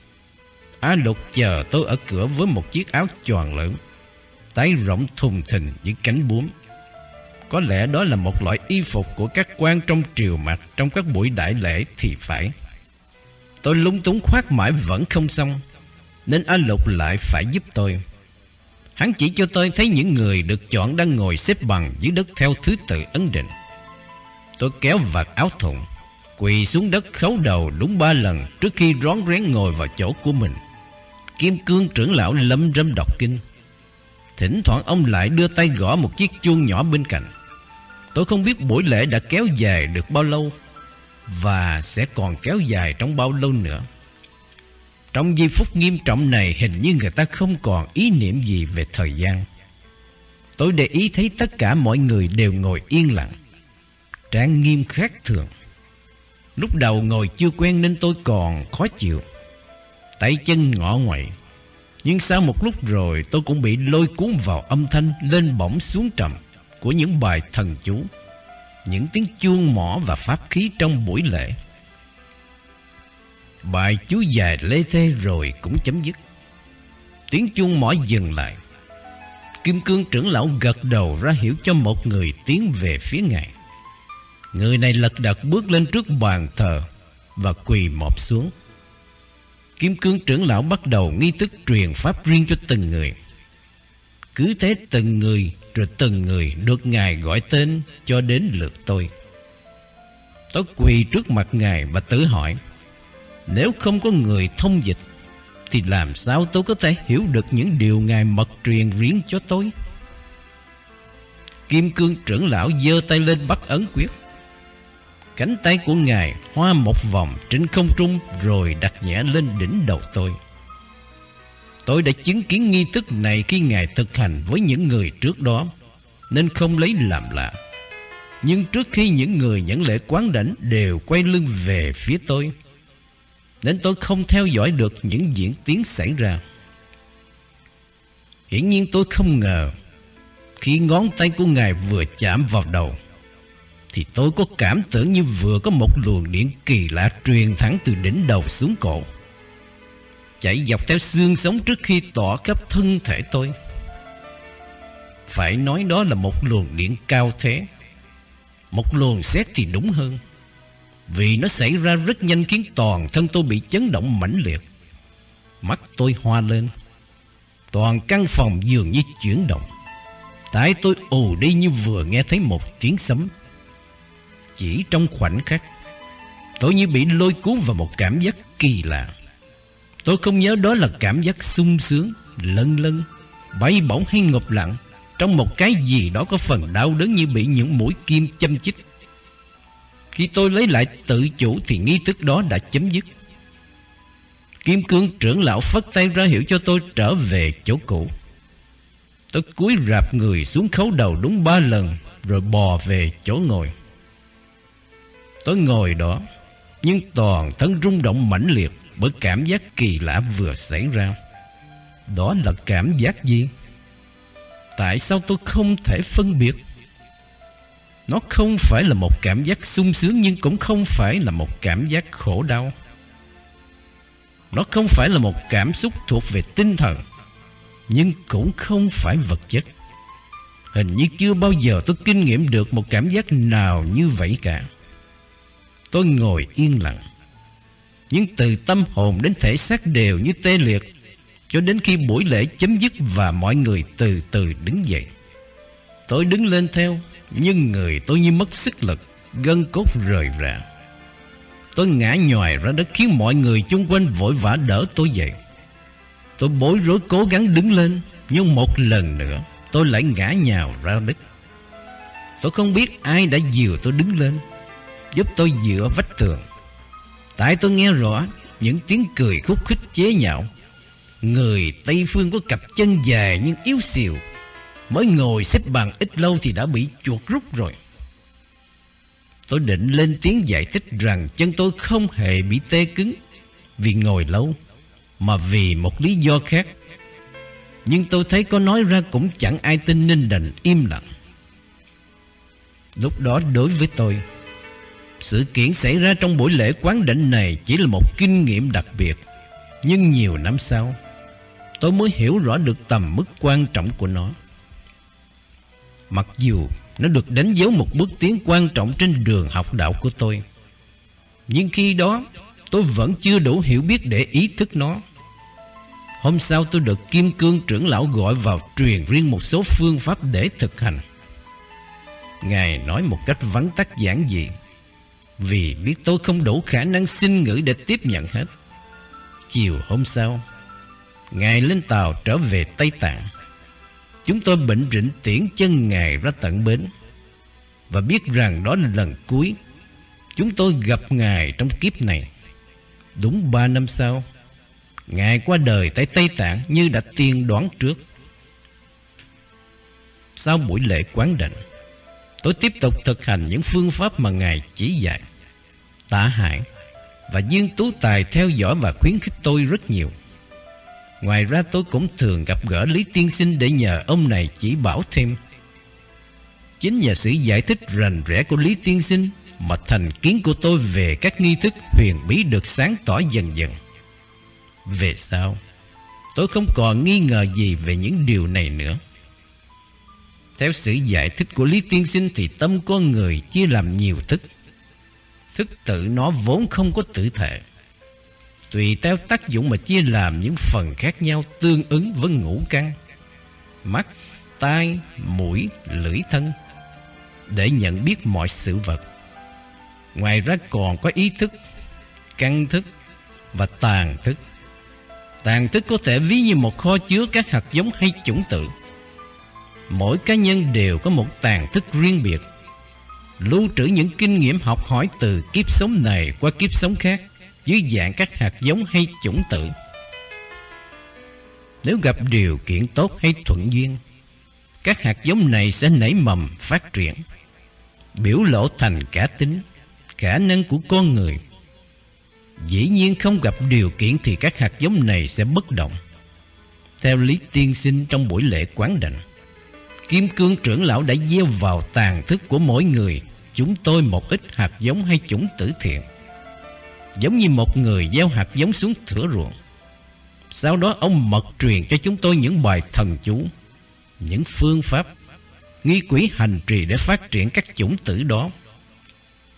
Speaker 1: A Lục chờ tôi ở cửa với một chiếc áo choàng lớn, tay rộng thùng thình những cánh bướm. Có lẽ đó là một loại y phục của các quan trong triều mặc trong các buổi đại lễ thì phải. Tôi lúng túng khoác mãi vẫn không xong, nên A Lục lại phải giúp tôi. Hắn chỉ cho tôi thấy những người được chọn đang ngồi xếp bằng dưới đất theo thứ tự ấn định. Tôi kéo vạt áo thụng, quỳ xuống đất khấu đầu đúng 3 lần trước khi rón rén ngồi vào chỗ của mình. Kim Cương trưởng lão lâm râm đọc kinh. Thỉnh thoảng ông lại đưa tay gõ một chiếc chuông nhỏ bên cạnh. Tôi không biết buổi lễ đã kéo dài được bao lâu và sẽ còn kéo dài trong bao lâu nữa. Trong giây phút nghiêm trọng này, hình như người ta không còn ý niệm gì về thời gian. Tôi để ý thấy tất cả mọi người đều ngồi yên lặng, trang nghiêm khác thường. Lúc đầu ngồi chưa quen nên tôi còn khó chịu, tay chân ngọ nguậy. Nhưng sau một lúc rồi tôi cũng bị lôi cuốn vào âm thanh lên bổng xuống trầm của những bài thần chú, những tiếng chuông mõ và pháp khí trong buổi lễ. Bài chú dài lê thê rồi cũng chấm dứt. Tiếng chuông mõ dừng lại. Kim Cương trưởng lão gật đầu ra hiệu cho một người tiến về phía ngài. Người này lật đật bước lên trước bàn thờ và quỳ mọp xuống. Kim Cương trưởng lão bắt đầu nghi thức truyền pháp riêng cho từng người. Cứ thế từng người rồi từng người được ngài gọi tên cho đến lượt tôi. Tôi quỳ trước mặt ngài và tự hỏi, nếu không có người thông dịch thì làm sao tôi có thể hiểu được những điều ngài mật truyền riêng cho tôi? Kim Cương trưởng lão giơ tay lên bắt ấn quyết. Cánh tay của ngài hoa một vòng trên không trung rồi đặt nhẹ lên đỉnh đầu tôi. Tôi đã chứng kiến nghi thức này khi ngài thực hành với những người trước đó, nên không lấy làm lạ. Nhưng trước khi những người nhận lễ quán đảnh đều quay lưng về phía tôi, nên tôi không theo dõi được những diễn tiến xảy ra. Hiển nhiên tôi không ngờ khi ngón tay của ngài vừa chạm vào đầu thì tôi có cảm tưởng như vừa có một luồng điện kỳ lạ truyền thẳng từ đỉnh đầu xuống cổ, chạy dọc theo xương sống trước khi tỏa khắp thân thể tôi. Phải nói đó là một luồng điện cao thế, một luồng sét thì đúng hơn. Vì nó xảy ra rất nhanh khiến toàn thân tôi bị chấn động mãnh liệt. Mắt tôi hoa lên. Toàn căn phòng dường như chuyển động. Tai tôi ù đi như vừa nghe thấy một tiếng sấm. Chỉ trong khoảnh khắc, tôi như bị lôi cuốn vào một cảm giác kỳ lạ. Tôi không nhớ đó là cảm giác sung sướng, lân lân, bay bổng hay ngộp lặng trong một cái gì đó có phần đau đớn như bị những mũi kim châm chích. Khi tôi lấy lại tự chủ thì nghi thức đó đã chấm dứt. Kim Cương trưởng lão phất tay ra hiệu cho tôi trở về chỗ cũ. Tôi cúi rạp người xuống khấu đầu đúng 3 lần rồi bò về chỗ ngồi. Tôi ngồi đó, nhưng toàn thân rung động mãnh liệt bởi cảm giác kỳ lạ vừa xảy ra. Đó là cảm giác gì? Tại sao tôi không thể phân biệt? Nó không phải là một cảm giác sung sướng, nhưng cũng không phải là một cảm giác khổ đau. Nó không phải là một cảm xúc thuộc về tinh thần, nhưng cũng không phải vật chất. Hình như chưa bao giờ tôi kinh nghiệm được một cảm giác nào như vậy cả. Tôi ngồi yên lặng, nhưng từ tâm hồn đến thể xác đều như tê liệt, cho đến khi buổi lễ chấm dứt và mọi người từ từ đứng dậy. Tôi đứng lên theo, nhưng người tôi như mất sức lực, gân cốt rời rã. Tôi ngã nhòi ra đất khiến mọi người chung quanh vội vã đỡ tôi dậy. Tôi bối rối cố gắng đứng lên, nhưng một lần nữa tôi lại ngã nhào ra đất. Tôi không biết ai đã dìu tôi đứng lên, giúp tôi dựa vách tường. Tại tôi nghe rõ những tiếng cười khúc khích chế nhạo. Người Tây Phương có cặp chân dài nhưng yếu xìu, mới ngồi xếp bằng ít lâu thì đã bị chuột rút rồi. Tôi định lên tiếng giải thích rằng chân tôi không hề bị tê cứng vì ngồi lâu, mà vì một lý do khác. Nhưng tôi thấy có nói ra cũng chẳng ai tin nên đành im lặng. Lúc đó đối với tôi, sự kiện xảy ra trong buổi lễ quán đỉnh này chỉ là một kinh nghiệm đặc biệt. Nhưng nhiều năm sau, tôi mới hiểu rõ được tầm mức quan trọng của nó. Mặc dù nó được đánh dấu một bước tiến quan trọng trên đường học đạo của tôi, nhưng khi đó tôi vẫn chưa đủ hiểu biết để ý thức nó. Hôm sau tôi được Kim Cương trưởng lão gọi vào truyền riêng một số phương pháp để thực hành. Ngài nói một cách vắn tắt giản dị, vì biết tôi không đủ khả năng sinh ngữ để tiếp nhận hết. Chiều hôm sau, Ngài lên tàu trở về Tây Tạng. Chúng tôi bệnh rịnh tiễn chân Ngài ra tận bến, và biết rằng đó là lần cuối chúng tôi gặp Ngài trong kiếp này. Đúng 3 năm sau, Ngài qua đời tại Tây Tạng như đã tiên đoán trước. Sau buổi lễ quán đảnh, tôi tiếp tục thực hành những phương pháp mà Ngài chỉ dạy. Tạ Hải và Dương Tú Tài theo dõi và khuyến khích tôi rất nhiều. Ngoài ra tôi cũng thường gặp gỡ Lý Tiên Sinh để nhờ ông này chỉ bảo thêm. Chính nhờ sự giải thích rành rẽ của Lý Tiên Sinh mà thành kiến của tôi về các nghi thức huyền bí được sáng tỏ dần dần. Về sau, tôi không còn nghi ngờ gì về những điều này nữa. Theo sự giải thích của Lý Tiên Sinh thì tâm con người chia làm nhiều thức. Thức tự nó vốn không có tự thể, tùy theo tác dụng mà chia làm những phần khác nhau tương ứng với ngũ căn: mắt, tai, mũi, lưỡi, thân, để nhận biết mọi sự vật. Ngoài ra còn có ý thức, căn thức và tàn thức. Tàn thức có thể ví như một kho chứa các hạt giống hay chủng tử. Mỗi cá nhân đều có một tàn thức riêng biệt, lưu trữ những kinh nghiệm học hỏi từ kiếp sống này qua kiếp sống khác dưới dạng các hạt giống hay chủng tử. Nếu gặp điều kiện tốt hay thuận duyên, các hạt giống này sẽ nảy mầm phát triển, biểu lộ thành cá tính, khả năng của con người. Dĩ nhiên không gặp điều kiện thì các hạt giống này sẽ bất động. Theo Lý Tiên Sinh trong buổi lễ quán đảnh, Kim Cương trưởng lão đã gieo vào tàn thức của mỗi người chúng tôi một ít hạt giống hay chủng tử thiện, giống như một người gieo hạt giống xuống thửa ruộng. Sau đó ông mật truyền cho chúng tôi những bài thần chú, những phương pháp, nghi quỹ hành trì để phát triển các chủng tử đó.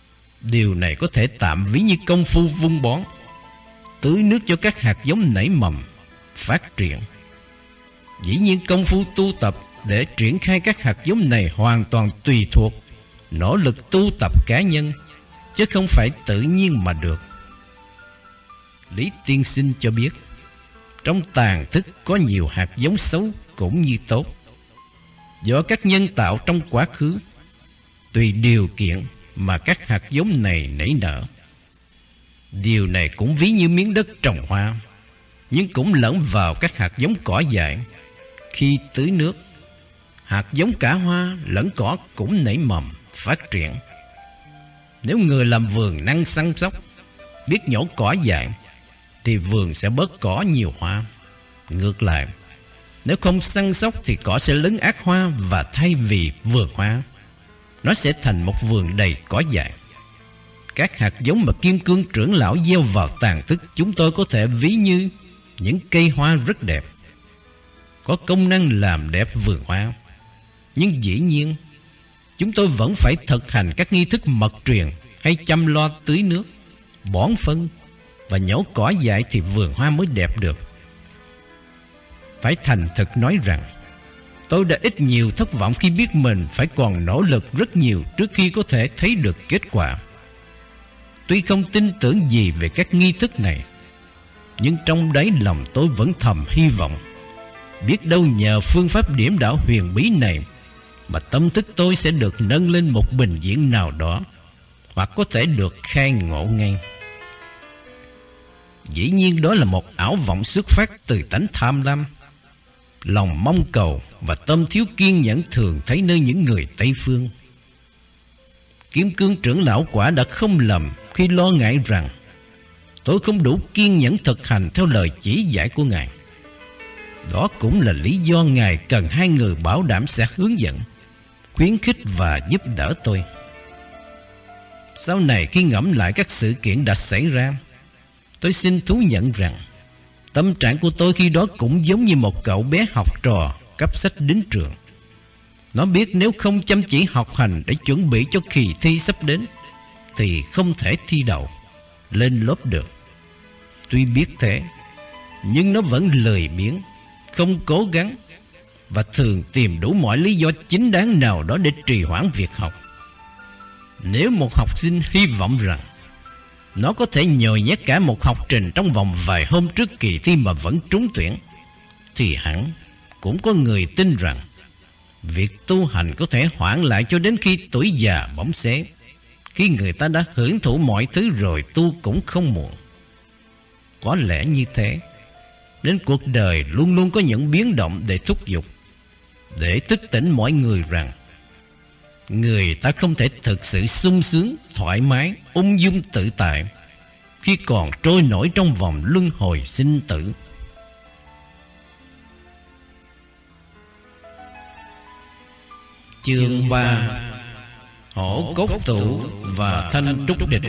Speaker 1: Điều này có thể tạm ví như công phu vun bón, tưới nước cho các hạt giống nảy mầm, phát triển. Dĩ nhiên công phu tu tập để triển khai các hạt giống này hoàn toàn tùy thuộc nỗ lực tu tập cá nhân, chứ không phải tự nhiên mà được. Lý Tiên Sinh cho biết, trong tàn thức có nhiều hạt giống xấu cũng như tốt, do các nhân tạo trong quá khứ, tùy điều kiện mà các hạt giống này nảy nở. Điều này cũng ví như miếng đất trồng hoa, nhưng cũng lẫn vào các hạt giống cỏ dại. Khi tưới nước, hạt giống cả hoa lẫn cỏ cũng nảy mầm, phát triển. Nếu người làm vườn năng săn sóc, biết nhổ cỏ dại, thì vườn sẽ bớt cỏ nhiều hoa. Ngược lại, nếu không săn sóc thì cỏ sẽ lấn át hoa, và thay vì vườn hoa, nó sẽ thành một vườn đầy cỏ dại. Các hạt giống mà Kim Cương trưởng lão gieo vào tàn thức chúng tôi có thể ví như những cây hoa rất đẹp, có công năng làm đẹp vườn hoa. Nhưng dĩ nhiên, chúng tôi vẫn phải thực hành các nghi thức mật truyền hay chăm lo tưới nước, bón phân và nhổ cỏ dại thì vườn hoa mới đẹp được. Phải thành thực nói rằng, tôi đã ít nhiều thất vọng khi biết mình phải còn nỗ lực rất nhiều trước khi có thể thấy được kết quả. Tuy không tin tưởng gì về các nghi thức này, nhưng trong đáy lòng tôi vẫn thầm hy vọng, biết đâu nhờ phương pháp điểm đạo huyền bí này mà tâm thức tôi sẽ được nâng lên một bình diện nào đó, hoặc có thể được khai ngộ ngay. Dĩ nhiên đó là một ảo vọng xuất phát từ tánh tham lam, lòng mong cầu và tâm thiếu kiên nhẫn thường thấy nơi những người Tây Phương. Kim Cương trưởng lão quả đã không lầm khi lo ngại rằng tôi không đủ kiên nhẫn thực hành theo lời chỉ dạy của Ngài. Đó cũng là lý do Ngài cần hai người bảo đảm sẽ hướng dẫn, khuyến khích và giúp đỡ tôi. Sau này khi ngẫm lại các sự kiện đã xảy ra, tôi xin thú nhận rằng tâm trạng của tôi khi đó cũng giống như một cậu bé học trò cấp sách đến trường. Nó biết nếu không chăm chỉ học hành để chuẩn bị cho kỳ thi sắp đến thì không thể thi đậu, lên lớp được. Tuy biết thế, nhưng nó vẫn lười biếng, không cố gắng, và thường tìm đủ mọi lý do chính đáng nào đó để trì hoãn việc học. Nếu một học sinh hy vọng rằng nó có thể nhồi nhét cả một học trình trong vòng vài hôm trước kỳ thi mà vẫn trúng tuyển, thì hẳn cũng có người tin rằng việc tu hành có thể hoãn lại cho đến khi tuổi già bỗng xế. Khi người ta đã hưởng thụ mọi thứ rồi, tu cũng không muộn. Có lẽ như thế nên cuộc đời luôn luôn có những biến động để thúc giục, để thức tỉnh mọi người rằng người ta không thể thực sự sung sướng, thoải mái, ung dung tự tại khi còn trôi nổi trong vòng luân hồi sinh tử. Chương 3: Hổ Cốt Tủ và Thanh Trúc Địch.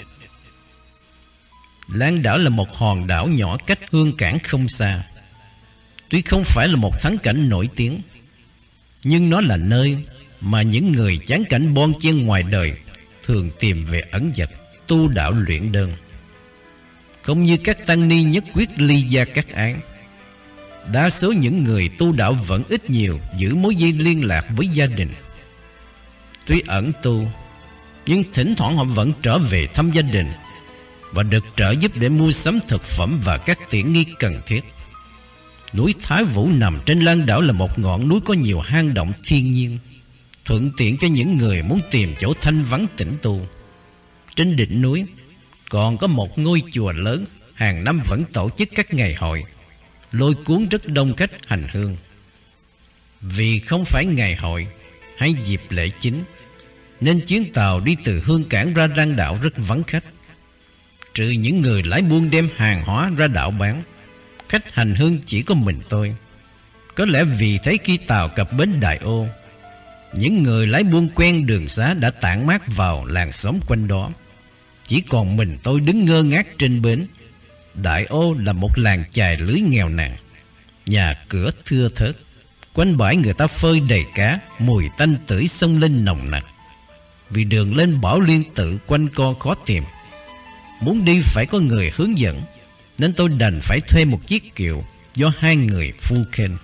Speaker 1: Lan đảo là một hòn đảo nhỏ cách Hương Cảng không xa. Tuy không phải là một thắng cảnh nổi tiếng, nhưng nó là nơi mà những người chán cảnh bon chen ngoài đời thường tìm về ẩn dật, tu đạo luyện đơn. Không như các tăng ni nhất quyết ly gia các ái, đa số những người tu đạo vẫn ít nhiều giữ mối dây liên lạc với gia đình. Tuy ẩn tu, nhưng thỉnh thoảng họ vẫn trở về thăm gia đình và được trợ giúp để mua sắm thực phẩm và các tiện nghi cần thiết. Núi Thái Vũ nằm trên Lan đảo là một ngọn núi có nhiều hang động thiên nhiên, thuận tiện cho những người muốn tìm chỗ thanh vắng tĩnh tu. Trên đỉnh núi còn có một ngôi chùa lớn, hàng năm vẫn tổ chức các ngày hội, lôi cuốn rất đông khách hành hương. Vì không phải ngày hội hay dịp lễ chính, nên chuyến tàu đi từ Hương Cảng ra Lan đảo rất vắng khách. Trừ những người lái buôn đem hàng hóa ra đảo bán, khách hành hương chỉ có mình tôi. Có lẽ vì thế khi tàu cập bến Đại Ô, những người lái buôn quen đường xá đã tản mát vào làng xóm quanh đó. Chỉ còn mình tôi đứng ngơ ngác trên bến. Đại Ô là một làng chài lưới nghèo nàn, nhà cửa thưa thớt, quanh bãi người ta phơi đầy cá, mùi tanh tưởi xông lên nồng nặc. vì đường lên Bảo Liên Tự quanh co khó tìm. Muốn đi phải có người hướng dẫn, nên tôi đành phải thuê một chiếc kiệu do hai người phu khênh.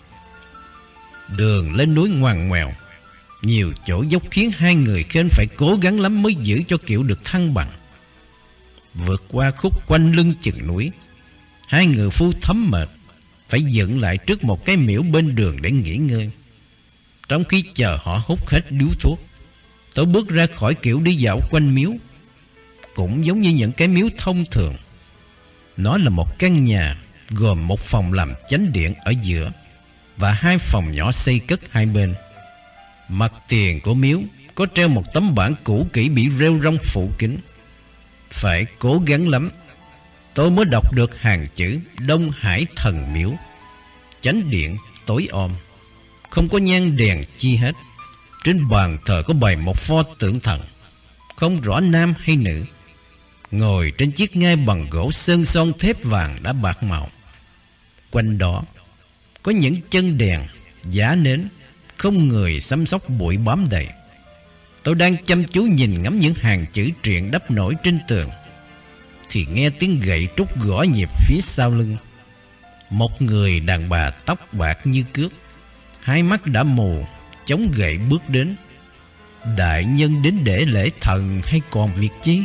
Speaker 1: Đường lên núi ngoằn ngoèo, nhiều chỗ dốc khiến hai người khênh phải cố gắng lắm mới giữ cho kiệu được thăng bằng. Vượt qua khúc quanh lưng chừng núi, hai người phu thấm mệt, phải dừng lại trước một cái miễu bên đường để nghỉ ngơi. Trong khi chờ họ hút hết điếu thuốc, tôi bước ra khỏi kiệu đi dạo quanh miếu. Cũng giống như những cái miếu thông thường, nó là một căn nhà gồm một phòng làm chánh điện ở giữa và hai phòng nhỏ xây cất hai bên. Mặt tiền của miếu có treo một tấm bảng cũ kỹ bị rêu rong phủ kín. Phải cố gắng lắm tôi mới đọc được hàng chữ Đông Hải Thần Miếu. Chánh điện tối om, không có nhang đèn chi hết. Trên bàn thờ có bày một pho tượng thần, không rõ nam hay nữ, ngồi trên chiếc ngai bằng gỗ sơn son thép vàng đã bạc màu. Quanh đó có những chân đèn, giá nến, không người chăm sóc bụi bám đầy. Tôi đang chăm chú nhìn ngắm những hàng chữ truyện đắp nổi trên tường, thì nghe tiếng gậy trúc gõ nhịp phía sau lưng. Một người đàn bà tóc bạc như cước, hai mắt đã mù, chống gậy bước đến. Đại nhân đến để lễ thần hay còn việc chi?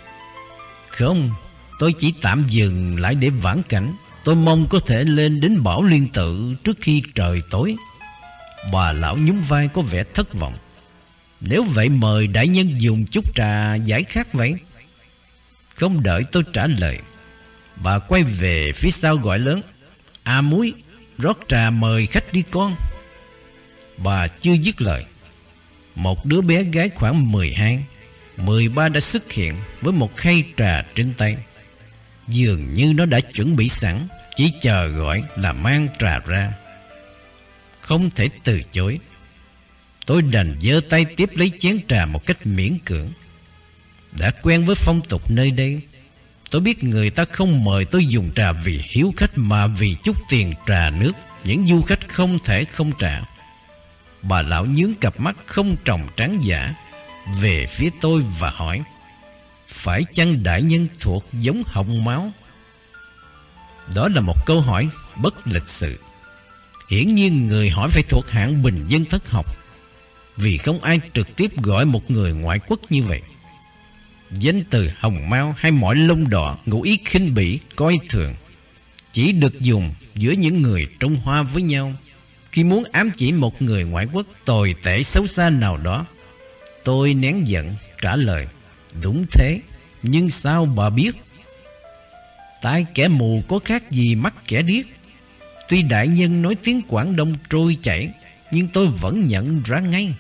Speaker 1: Không, tôi chỉ tạm dừng lại để vãn cảnh. Tôi mong có thể lên đến Bảo Liên Tự trước khi trời tối. Bà lão nhún vai có vẻ thất vọng. Nếu vậy mời đại nhân dùng chút trà giải khát vậy. Không đợi tôi trả lời, bà quay về phía sau gọi lớn: À Muối, rót trà mời khách đi con. Bà chưa dứt lời, một đứa bé gái khoảng 12, 13 đã xuất hiện với một khay trà trên tay. Dường như nó đã chuẩn bị sẵn, chỉ chờ gọi là mang trà ra. Không thể từ chối, tôi đành giơ tay tiếp lấy chén trà một cách miễn cưỡng. Đã quen với phong tục nơi đây, tôi biết người ta không mời tôi dùng trà vì hiếu khách, mà vì chút tiền trà nước những du khách không thể không trả. Bà lão nhướng cặp mắt không tròng trắng giả về phía tôi và hỏi: Phải chăng đại nhân thuộc giống Hồng Máu? Đó là một câu hỏi bất lịch sự. Hiển nhiên người hỏi phải thuộc hạng bình dân thất học, vì không ai trực tiếp gọi một người ngoại quốc như vậy. Danh từ Hồng Mao hay mỏi lông đỏ ngụ ý khinh bỉ, coi thường, chỉ được dùng giữa những người Trung Hoa với nhau khi muốn ám chỉ một người ngoại quốc tồi tệ xấu xa nào đó. Tôi nén giận trả lời: Đúng thế, nhưng sao bà biết? Tai kẻ mù có khác gì mắt kẻ điếc. Tuy đại nhân nói tiếng Quảng Đông trôi chảy, nhưng tôi vẫn nhận ra ngay.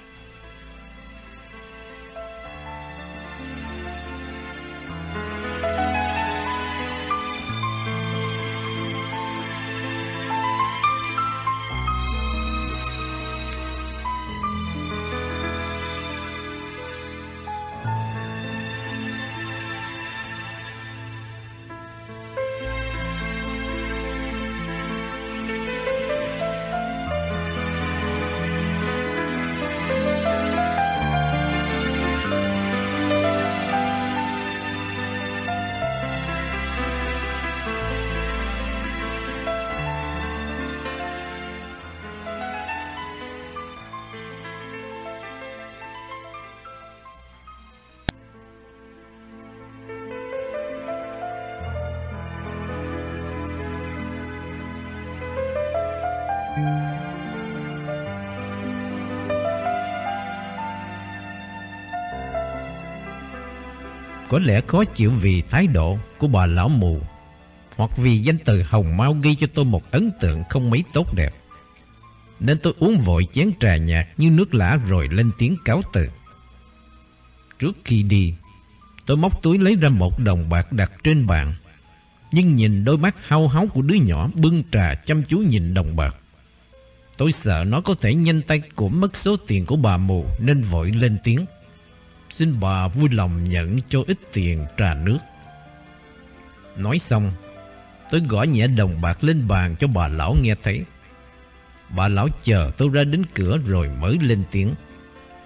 Speaker 1: Có lẽ khó chịu vì thái độ của bà lão mù, hoặc vì danh từ Hồng Mao gây cho tôi một ấn tượng không mấy tốt đẹp, nên tôi uống vội chén trà nhạt như nước lã rồi lên tiếng cáo từ. Trước khi đi, tôi móc túi lấy ra 1 đồng bạc đặt trên bàn, nhưng nhìn đôi mắt hau háu của đứa nhỏ bưng trà chăm chú nhìn đồng bạc, tôi sợ nó có thể nhanh tay cuỗm mất số tiền của bà mù, nên vội lên tiếng: Xin bà vui lòng nhận cho ít tiền trà nước. Nói xong, tôi gõ nhẹ đồng bạc lên bàn cho bà lão nghe thấy. Bà lão chờ tôi ra đến cửa rồi mới lên tiếng: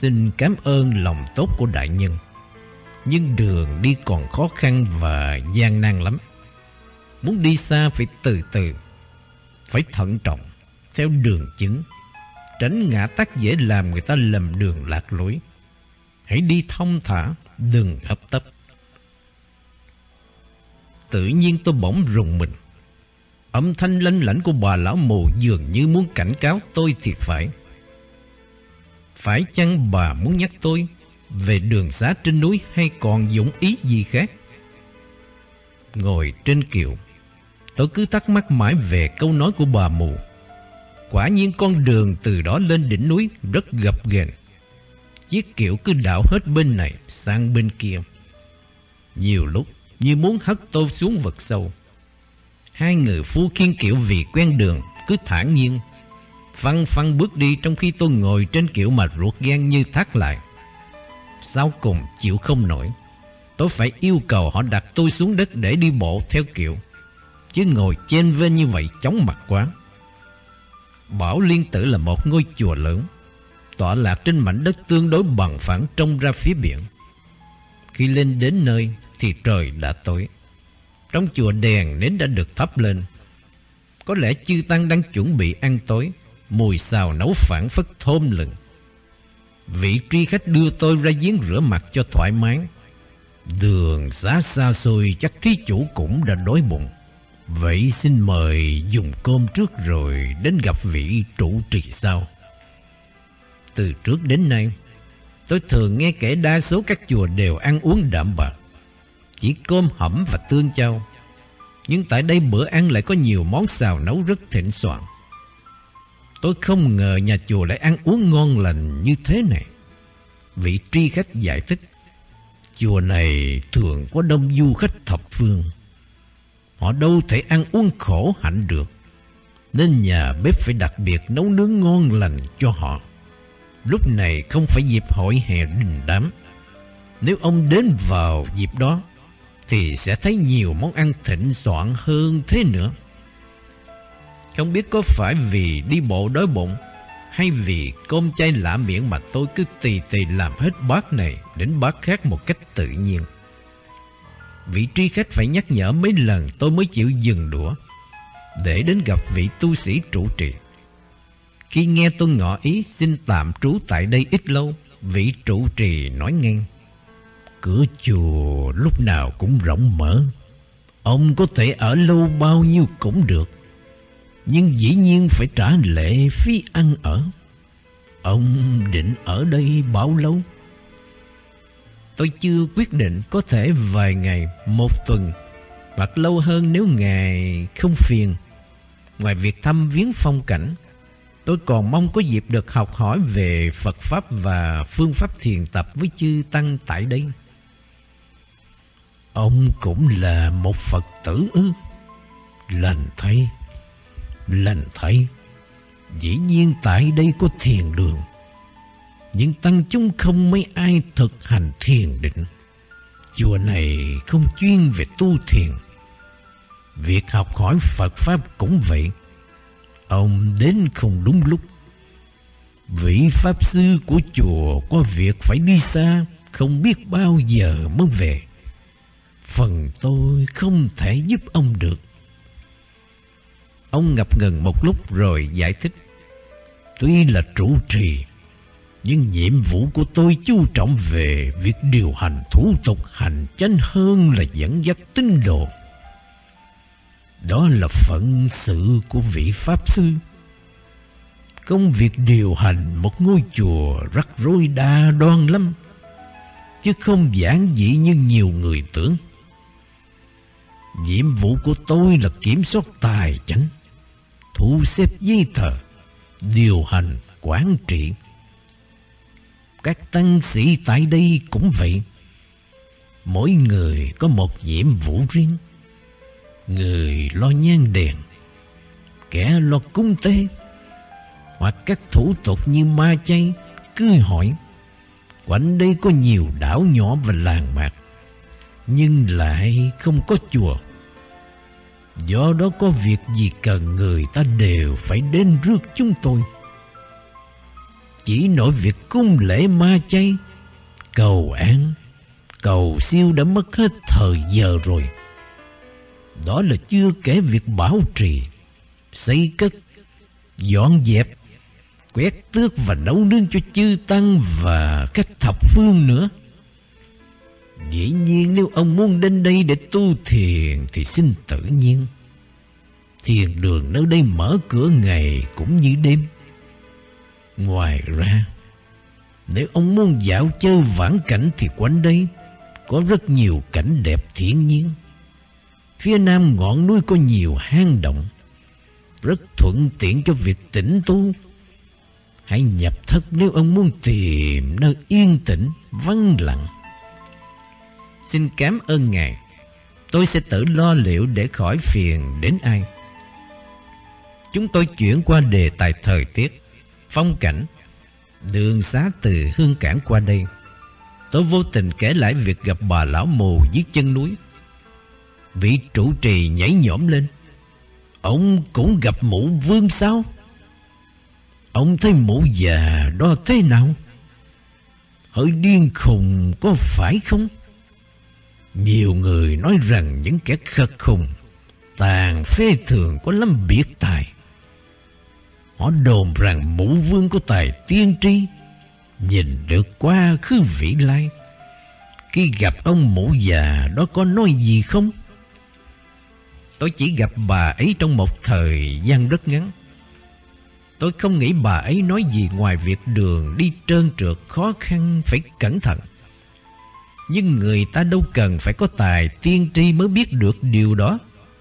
Speaker 1: xin cảm ơn lòng tốt của đại nhân, nhưng đường đi còn khó khăn và gian nan lắm. Muốn đi xa phải từ từ, phải thận trọng, theo đường chính, tránh ngã tắc dễ làm người ta lầm đường lạc lối. Hãy đi thong thả, đừng hấp tấp. Tự nhiên tôi bỗng rùng mình. Âm thanh lanh lảnh của bà lão mù dường như muốn cảnh cáo tôi thì phải. Phải chăng bà muốn nhắc tôi về đường xá trên núi hay còn dụng ý gì khác? Ngồi trên kiệu, tôi cứ thắc mắc mãi về câu nói của bà mù. Quả nhiên con đường từ đó lên đỉnh núi rất gập ghềnh. Chiếc kiệu cứ đảo hết bên này sang bên kia, nhiều lúc như muốn hất tôi xuống vực sâu. Hai người phu khiêng kiệu vì quen đường cứ thản nhiên phăng phăng bước đi, trong khi tôi ngồi trên kiệu mà ruột gan như thắt lại. Sau cùng chịu không nổi, tôi phải yêu cầu họ đặt tôi xuống đất để đi bộ theo kiệu, chứ ngồi chênh vênh như vậy chóng mặt quá. Bảo Liên Tử là một ngôi chùa lớn, tọa lạc trên mảnh đất tương đối bằng phẳng trông ra phía biển. Khi lên đến nơi thì trời đã tối. Trong chùa đèn nến đã được thắp lên. Có lẽ chư tăng đang chuẩn bị ăn tối. Mùi xào nấu phảng phất thơm lừng. Vị tri khách đưa tôi ra giếng rửa mặt cho thoải mái. Đường xá xa xôi chắc thí chủ cũng đã đói bụng. Vậy xin mời dùng cơm trước rồi đến gặp vị trụ trì sau. Từ trước đến nay, tôi thường nghe kể đa số các chùa đều ăn uống đạm bạc, chỉ cơm hẩm và tương chao. Nhưng tại đây bữa ăn lại có nhiều món xào nấu rất thịnh soạn. Tôi không ngờ nhà chùa lại ăn uống ngon lành như thế này. Vị tri khách giải thích, chùa này thường có đông du khách thập phương. Họ đâu thể ăn uống khổ hạnh được, nên nhà bếp phải đặc biệt nấu nướng ngon lành cho họ. Lúc này không phải dịp hội hè đình đám. Nếu ông đến vào dịp đó thì sẽ thấy nhiều món ăn thịnh soạn hơn thế nữa. Không biết có phải vì đi bộ đói bụng hay vì cơm chay lạ miệng mà tôi cứ tì tì làm hết bát này đến bát khác một cách tự nhiên. Vị tri khách phải nhắc nhở mấy lần tôi mới chịu dừng đũa để đến gặp vị tu sĩ trụ trì. Khi nghe tôi ngỏ ý xin tạm trú tại đây ít lâu, vị trụ trì nói ngang, cửa chùa lúc nào cũng rộng mở, ông có thể ở lâu bao nhiêu cũng được, nhưng dĩ nhiên phải trả lệ phí ăn ở. Ông định ở đây bao lâu? Tôi chưa quyết định, có thể vài ngày, một tuần, hoặc lâu hơn nếu ngài không phiền. Ngoài việc thăm viếng phong cảnh, tôi còn mong có dịp được học hỏi về Phật Pháp và phương pháp thiền tập với chư Tăng tại đây. Ông cũng là một Phật tử ư? Lành thay. Dĩ nhiên tại đây có thiền đường, nhưng tăng chúng không mấy ai thực hành thiền định. Chùa này không chuyên về tu thiền. Việc học hỏi Phật Pháp cũng vậy. Ông đến không đúng lúc. Vị Pháp Sư của chùa có việc phải đi xa, không biết bao giờ mới về. Phần tôi không thể giúp ông được. Ông ngập ngừng một lúc rồi giải thích, tuy là trụ trì, nhưng nhiệm vụ của tôi chú trọng về việc điều hành thủ tục hành chánh hơn là dẫn dắt tín đồ. Đó là phận sự của vị Pháp Sư. Công việc điều hành một ngôi chùa rắc rối đa đoan lắm, chứ không giản dị như nhiều người tưởng. Nhiệm vụ của tôi là kiểm soát tài chánh, thu xếp giấy tờ, điều hành, quản trị. Các tăng sĩ tại đây cũng vậy. Mỗi người có một nhiệm vụ riêng. Người lo nhang đèn, kẻ lo cúng tế, hoặc các thủ tục như ma chay, cưới hỏi. Quanh đây có nhiều đảo nhỏ và làng mạc, nhưng lại không có chùa. Do đó có việc gì cần người ta đều phải đến rước chúng tôi. chỉ nỗi việc cung lễ ma chay, cầu an, cầu siêu đã mất hết thời giờ rồi. Đó là chưa kể việc bảo trì, xây cất, dọn dẹp, quét tước và nấu nướng cho chư tăng và các thập phương nữa. Dĩ nhiên nếu ông muốn đến đây để tu thiền thì xin tự nhiên. Thiền đường nơi đây mở cửa ngày cũng như đêm. Ngoài ra, nếu ông muốn dạo chơi vãn cảnh thì quanh đây có rất nhiều cảnh đẹp thiên nhiên. Phía nam ngọn núi có nhiều hang động, rất thuận tiện cho việc tĩnh tu. Hãy nhập thất nếu ông muốn tìm nơi yên tĩnh, vắng lặng. Xin cảm ơn Ngài. Tôi sẽ tự lo liệu để khỏi phiền đến ai. Chúng tôi chuyển qua đề tài thời tiết, phong cảnh, đường xá từ Hương Cảng qua đây. Tôi vô tình kể lại việc gặp bà lão mù dưới chân núi. Vị trụ trì nhảy nhổm lên. Ông cũng gặp mụ vương sao? Ông thấy mụ già đó thế nào? Hơi điên khùng có phải không? Nhiều người nói rằng những kẻ khật khùng, tàn phế thường có lắm biệt tài. Họ đồn rằng mụ vương có tài tiên tri, nhìn được quá khứ vĩ lai. Khi gặp ông mụ già đó có nói gì không? Tôi chỉ gặp bà ấy trong một thời gian rất ngắn. Tôi không nghĩ bà ấy nói gì ngoài việc đường đi trơn trượt khó khăn phải cẩn thận. Nhưng người ta đâu cần phải có tài tiên tri mới biết được điều đó.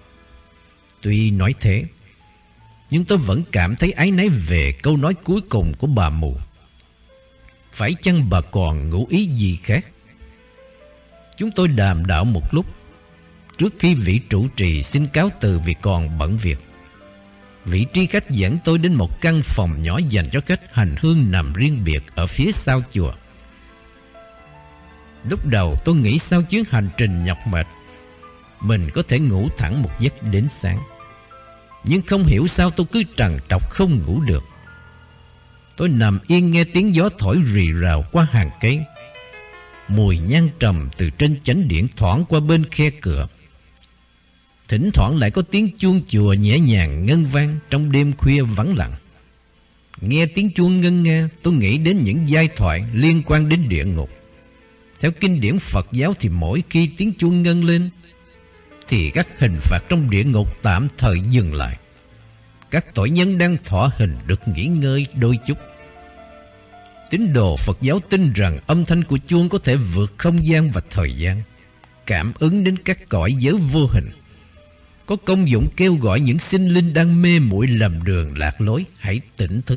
Speaker 1: Tuy nói thế, nhưng tôi vẫn cảm thấy áy náy về câu nói cuối cùng của bà mù. Phải chăng bà còn ngụ ý gì khác? Chúng tôi đàm đạo một lúc trước khi vị trụ trì xin cáo từ vì còn bận việc. Vị tri khách dẫn tôi đến một căn phòng nhỏ dành cho khách hành hương nằm riêng biệt ở phía sau chùa. Lúc đầu tôi nghĩ sau chuyến hành trình nhọc mệt, mình có thể ngủ thẳng một giấc đến sáng. Nhưng không hiểu sao tôi cứ trằn trọc không ngủ được. Tôi nằm yên nghe tiếng gió thổi rì rào qua hàng cây. Mùi nhang trầm từ trên chánh điện thoảng qua bên khe cửa. Thỉnh thoảng lại có tiếng chuông chùa nhẹ nhàng ngân vang trong đêm khuya vắng lặng. Nghe tiếng chuông ngân nga, tôi nghĩ đến những giai thoại liên quan đến địa ngục. Theo kinh điển Phật giáo thì mỗi khi tiếng chuông ngân lên thì các hình phạt trong địa ngục tạm thời dừng lại. Các tội nhân đang thọ hình được nghỉ ngơi đôi chút. Tín đồ Phật giáo tin rằng âm thanh của chuông có thể vượt không gian và thời gian, cảm ứng đến các cõi giới vô hình, có công dụng kêu gọi những sinh linh đang mê muội lầm đường lạc lối hãy tỉnh thức.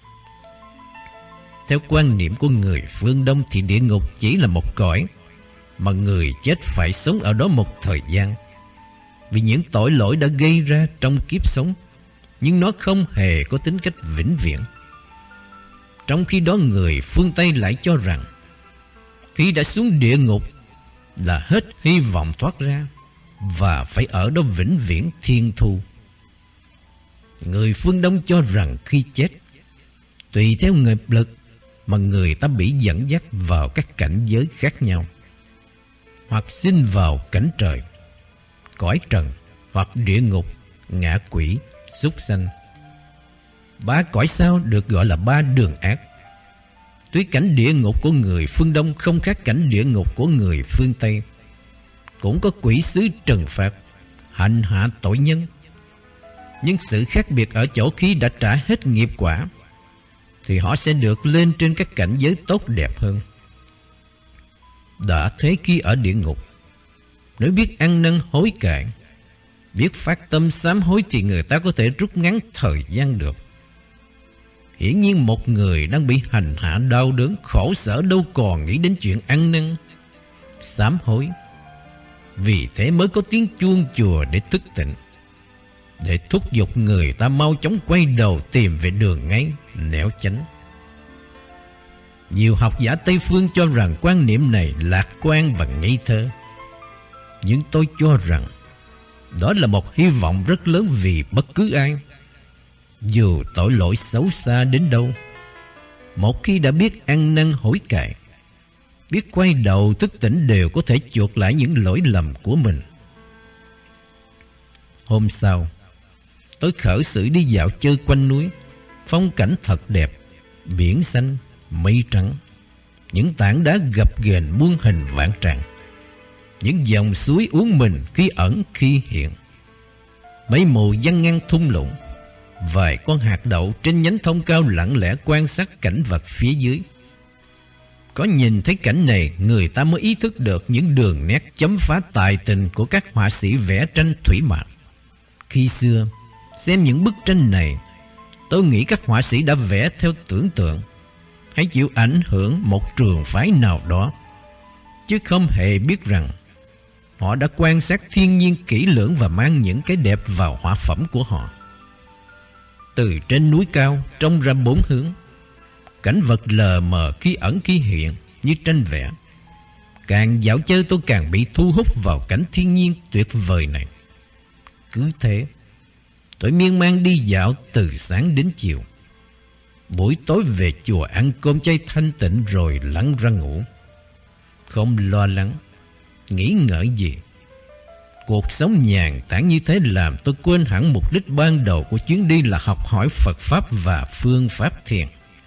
Speaker 1: Theo quan niệm của người phương Đông thì địa ngục chỉ là một cõi mà người chết phải sống ở đó một thời gian vì những tội lỗi đã gây ra trong kiếp sống, nhưng nó không hề có tính cách vĩnh viễn. Trong khi đó người phương Tây lại cho rằng khi đã xuống địa ngục là hết hy vọng thoát ra và phải ở đó vĩnh viễn thiên thu. Người phương Đông cho rằng khi chết, tùy theo nghiệp lực mà người ta bị dẫn dắt vào các cảnh giới khác nhau, hoặc sinh vào cảnh trời, cõi trần, hoặc địa ngục, ngạ quỷ, súc sanh. Ba cõi sau được gọi là ba đường ác. Tuy cảnh địa ngục của người phương Đông không khác cảnh địa ngục của người phương Tây, cũng có quỷ sứ trừng phạt, hành hạ tội nhân, nhưng sự khác biệt ở chỗ khi đã trả hết nghiệp quả thì họ sẽ được lên trên các cảnh giới tốt đẹp hơn. Đã thế khi ở địa ngục, nếu biết ăn năn hối cải, biết phát tâm sám hối thì người ta có thể rút ngắn thời gian được. Hiển nhiên một người đang bị hành hạ đau đớn khổ sở đâu còn nghĩ đến chuyện ăn năn sám hối. Vì thế mới có tiếng chuông chùa để thức tỉnh, để thúc giục người ta mau chóng quay đầu tìm về đường ngay nẻo chánh. Nhiều học giả Tây phương cho rằng quan niệm này lạc quan và ngây thơ, nhưng tôi cho rằng đó là một hy vọng rất lớn vì bất cứ ai, dù tội lỗi xấu xa đến đâu, Một khi đã biết ăn năn hối cải, biết quay đầu thức tỉnh, đều có thể chuộc lại những lỗi lầm của mình. Hôm sau, tôi khởi sự đi dạo chơi quanh núi. Phong cảnh thật đẹp, biển xanh, mây trắng, những tảng đá gập ghềnh muôn hình vạn trạng, những dòng suối uốn mình khi ẩn khi hiện. Mây mù giăng ngang thung lũng, vài con hạt đậu trên nhánh thông cao lặng lẽ quan sát cảnh vật phía dưới. Có nhìn thấy cảnh này, người ta mới ý thức được những đường nét chấm phá tài tình của các họa sĩ vẽ tranh thủy mặc. Khi xưa, xem những bức tranh này, tôi nghĩ các họa sĩ đã vẽ theo tưởng tượng hay chịu ảnh hưởng một trường phái nào đó, chứ không hề biết rằng họ đã quan sát thiên nhiên kỹ lưỡng và mang những cái đẹp vào họa phẩm của họ. Từ trên núi cao trông ra bốn hướng, cảnh vật lờ mờ khi ẩn khi hiện như tranh vẽ. Càng dạo chơi tôi càng bị thu hút vào cảnh thiên nhiên tuyệt vời này. Cứ thế, tôi miên man đi dạo từ sáng đến chiều. Buổi tối về chùa ăn cơm chay thanh tịnh rồi lăn ra ngủ. Không lo lắng, nghĩ ngợi gì. Cuộc sống nhàn tản như thế làm tôi quên hẳn mục đích ban đầu của chuyến đi là học hỏi Phật Pháp và phương pháp thiền.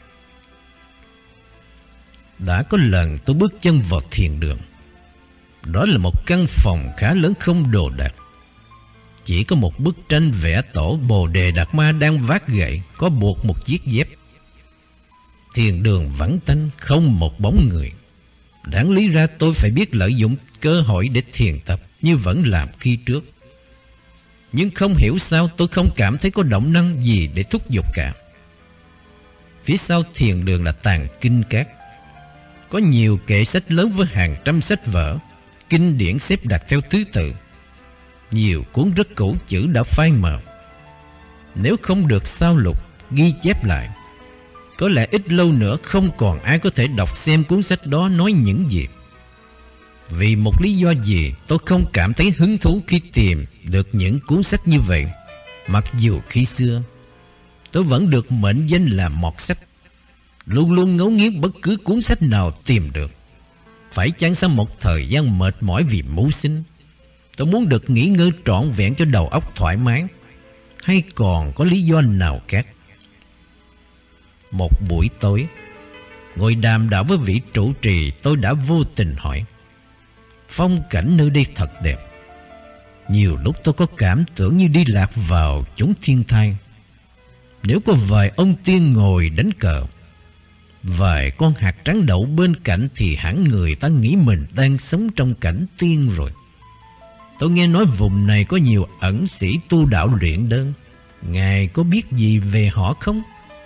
Speaker 1: Đã có lần tôi bước chân vào thiền đường. Đó là một căn phòng khá lớn không đồ đạc. Chỉ có một bức tranh vẽ tổ Bồ Đề Đạt Ma đang vác gậy, có buộc một chiếc dép. Thiền đường vắng tanh, không một bóng người. Đáng lý ra tôi phải biết lợi dụng cơ hội để thiền tập như vẫn làm khi trước. Nhưng không hiểu sao tôi không cảm thấy có động năng gì để thúc giục cả. Phía sau thiền đường là tàng kinh các. Có nhiều kệ sách lớn với hàng trăm sách vở, kinh điển xếp đặt theo thứ tự. Nhiều cuốn rất cũ, chữ đã phai mờ. Nếu không được sao lục, ghi chép lại, có lẽ ít lâu nữa không còn ai có thể đọc xem cuốn sách đó nói những gì. Vì một lý do gì tôi không cảm thấy hứng thú khi tìm được những cuốn sách như vậy, mặc dù khi xưa tôi vẫn được mệnh danh là mọt sách, luôn luôn ngấu nghiến bất cứ cuốn sách nào tìm được. Phải chăng sau một thời gian mệt mỏi vì mưu sinh, tôi muốn được nghỉ ngơi trọn vẹn cho đầu óc thoải mái, hay còn có lý do nào khác? Một buổi tối, ngồi đàm đạo với vị trụ trì, tôi đã vô tình hỏi: phong cảnh nơi đây thật đẹp. Nhiều lúc tôi có cảm tưởng như đi lạc vào chốn thiên thai. Nếu có vài ông tiên ngồi đánh cờ, vài con hạt trắng đậu bên cạnh, thì hẳn người ta nghĩ mình đang sống trong cảnh tiên rồi. Tôi nghe nói vùng này có nhiều ẩn sĩ tu đạo luyện đơn. Ngài có biết gì về họ không?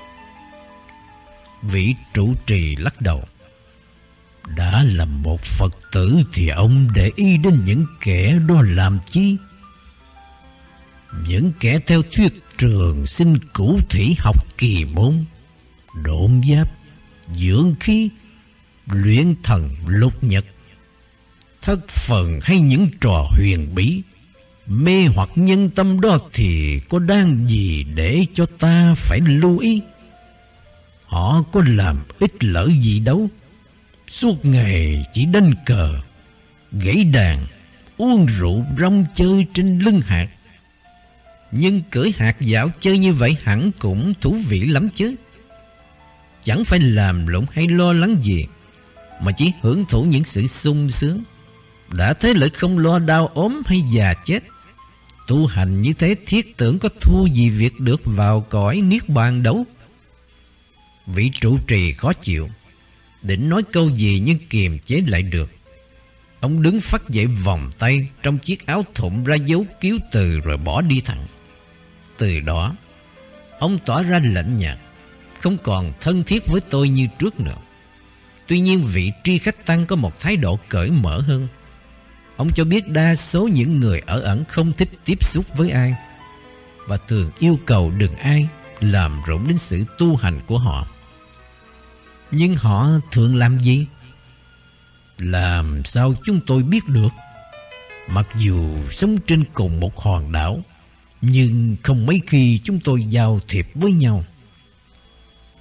Speaker 1: Vị trụ trì lắc đầu. Đã là một Phật tử thì ông để ý đến những kẻ đó làm chi? Những kẻ theo thuyết trường sinh cửu thủy học kỳ môn, độn giáp, dưỡng khí, luyện thần lục nhật, thất phần hay những trò huyền bí, mê hoặc nhân tâm đó thì có đáng gì để cho ta phải lưu ý? Họ có làm ích lợi gì đâu. Suốt ngày chỉ đánh cờ, gãy đàn, uống rượu, rong chơi trên lưng hạt. Nhưng cưỡi hạt dạo chơi như vậy hẳn cũng thú vị lắm chứ. Chẳng phải làm lụng hay lo lắng gì, mà chỉ hưởng thụ những sự sung sướng. Đã thế lại không lo đau ốm hay già chết. Tu hành như thế thiết tưởng có thua gì việc được vào cõi niết bàn đâu. Vị trụ trì khó chịu, định nói câu gì nhưng kiềm chế lại được. Ông đứng phắt dậy, vòng tay trong chiếc áo thụng ra dấu kiếu từ rồi bỏ đi thẳng. Từ đó ông tỏ ra lạnh nhạt, không còn thân thiết với tôi như trước nữa. Tuy nhiên vị tri khách tăng có một thái độ cởi mở hơn. Ông cho biết đa số những người ở ẩn không thích tiếp xúc với ai, và thường yêu cầu đừng ai làm rụng đến sự tu hành của họ. Nhưng họ thường làm gì? Làm sao chúng tôi biết được? Mặc dù sống trên cùng một hòn đảo, nhưng không mấy khi chúng tôi giao thiệp với nhau.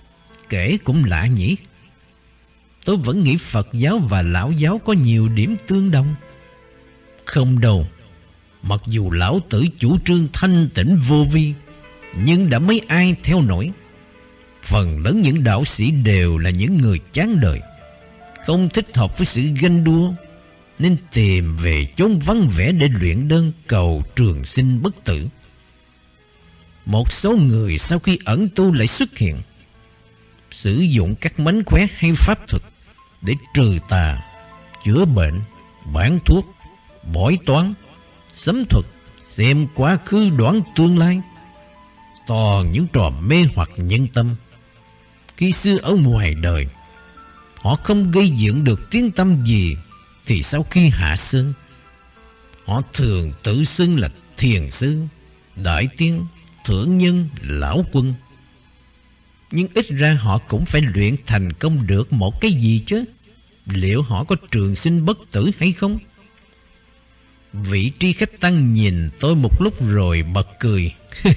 Speaker 1: Kể cũng lạ nhỉ. Tôi vẫn nghĩ Phật giáo và Lão giáo có nhiều điểm tương đồng. Không đâu. Mặc dù Lão Tử chủ trương thanh tịnh vô vi, nhưng đã mấy ai theo nổi. Phần lớn những đạo sĩ đều là những người chán đời, không thích hợp với sự ganh đua, nên tìm về chốn vắng vẻ để luyện đơn cầu trường sinh bất tử. Một số người sau khi ẩn tu lại xuất hiện, sử dụng các mánh khóe hay pháp thuật để trừ tà, chữa bệnh, bán thuốc, bói toán, sấm thuật, xem quá khứ đoán tương lai. Toàn những trò mê hoặc nhân tâm. Khi xưa ở ngoài đời, họ không gây dựng được tiếng tăm gì, thì sau khi hạ sơn, họ thường tự xưng là thiền sư, đại tiên, thượng nhân, lão quân. Nhưng ít ra họ cũng phải luyện thành công được một cái gì chứ. Liệu họ có trường sinh bất tử hay không? Vị tri khách tăng nhìn tôi một lúc rồi bật cười.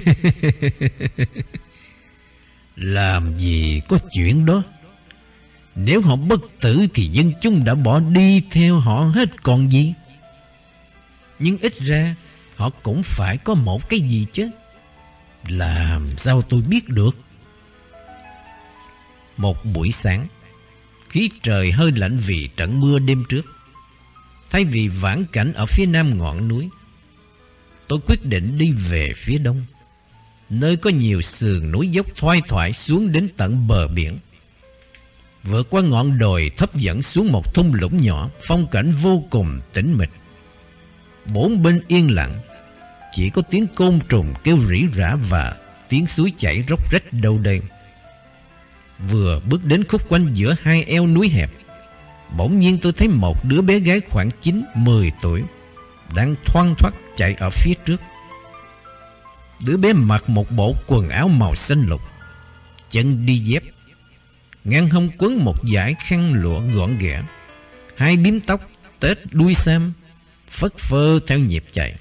Speaker 1: Làm gì có chuyện đó. Nếu họ bất tử thì dân chúng đã bỏ đi theo họ hết còn gì. Nhưng ít ra họ cũng phải có một cái gì chứ. Làm sao tôi biết được? Một buổi sáng, khí trời hơi lạnh vì trận mưa đêm trước. Thay vì vãn cảnh ở phía nam ngọn núi, tôi quyết định đi về phía đông, nơi có nhiều sườn núi dốc thoai thoải xuống đến tận bờ biển. Vượt qua ngọn đồi thấp dẫn xuống một thung lũng nhỏ, phong cảnh vô cùng tĩnh mịch. Bốn bên yên lặng, chỉ có tiếng côn trùng kêu rỉ rả và tiếng suối chảy róc rách đâu đây. Vừa bước đến khúc quanh giữa hai eo núi hẹp, bỗng nhiên tôi thấy một đứa bé gái khoảng 9-10 tuổi đang thoăn thoắt chạy ở phía trước. Đứa bé mặc một bộ quần áo màu xanh lục, chân đi dép, ngang hông quấn một dải khăn lụa gọn ghẽ, hai bím tóc tết đuôi sam phất phơ theo nhịp chạy.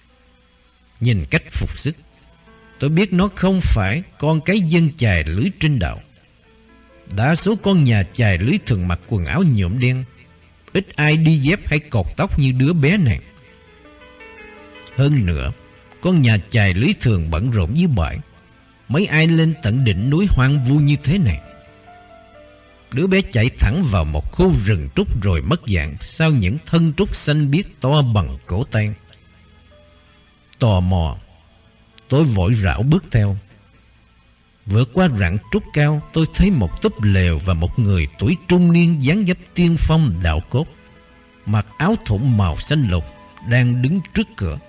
Speaker 1: Nhìn cách phục sức, tôi biết nó không phải con cái dân chài lưới trên đảo. Đa số con nhà chài lưới thường mặc quần áo nhuộm đen, ít ai đi dép hay cột tóc như đứa bé này. Hơn nữa, con nhà chài lưới thường bận rộn với bãi, mấy ai lên tận đỉnh núi hoang vu như thế này. Đứa bé chạy thẳng vào một khu rừng trúc rồi mất dạng sau những thân trúc xanh biếc to bằng cổ tay. Tò mò, tôi vội rảo bước theo. Vượt qua rặng trúc cao, tôi thấy một túp lều và một người tuổi trung niên dáng dấp tiên phong đạo cốt, mặc áo thụng màu xanh lục, đang đứng trước cửa.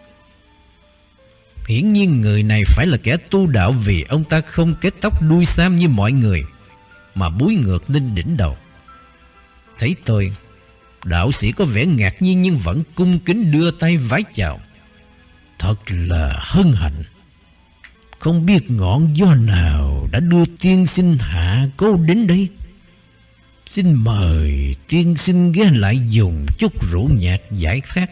Speaker 1: Hiển nhiên người này phải là kẻ tu đạo, vì ông ta không kết tóc đuôi sam như mọi người, mà búi ngược lên đỉnh đầu. Thấy tôi, đạo sĩ có vẻ ngạc nhiên nhưng vẫn cung kính đưa tay vái chào. Thật là hân hạnh. Không biết ngọn gió nào đã đưa tiên sinh hạ cố đến đây. Xin mời tiên sinh ghé lại dùng chút rượu nhạt giải khát.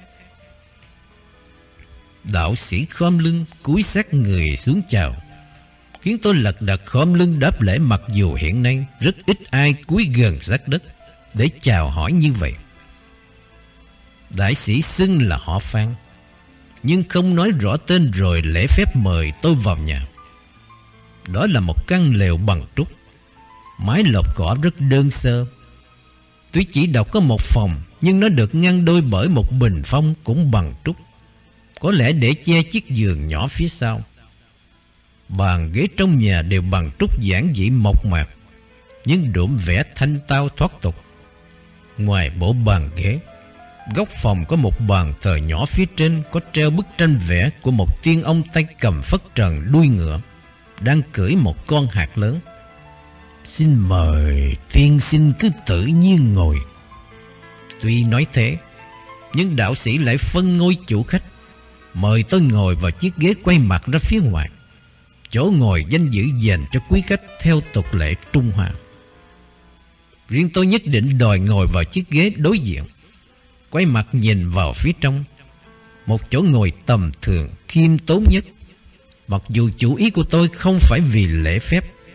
Speaker 1: Đạo sĩ khom lưng cúi sát người xuống chào, khiến tôi lật đật khom lưng đáp lễ, mặc dù hiện nay rất ít ai cúi gần sát đất để chào hỏi như vậy. Đại sĩ xưng là họ Phan, nhưng không nói rõ tên, rồi lễ phép mời tôi vào nhà. Đó là một căn lều bằng trúc, mái lợp cỏ rất đơn sơ. Tuy chỉ độc có một phòng, nhưng nó được ngăn đôi bởi một bình phong cũng bằng trúc, có lẽ để che chiếc giường nhỏ phía sau. Bàn ghế trong nhà đều bằng trúc giản dị mộc mạc, nhưng đượm vẻ thanh tao thoát tục. Ngoài bộ bàn ghế, góc phòng có một bàn thờ nhỏ, phía trên có treo bức tranh vẽ của một tiên ông tay cầm phất trần đuôi ngựa, đang cưỡi một con hạc lớn. Xin mời tiên sinh cứ tự nhiên ngồi. Tuy nói thế, nhưng đạo sĩ lại phân ngôi chủ khách, mời tôi ngồi vào chiếc ghế quay mặt ra phía ngoài, chỗ ngồi danh dự dành cho quý khách theo tục lệ Trung Hoa. Riêng tôi nhất định đòi ngồi vào chiếc ghế đối diện, quay mặt nhìn vào phía trong, một chỗ ngồi tầm thường khiêm tốn nhất. Mặc dù chủ ý của tôi không phải vì lễ phép,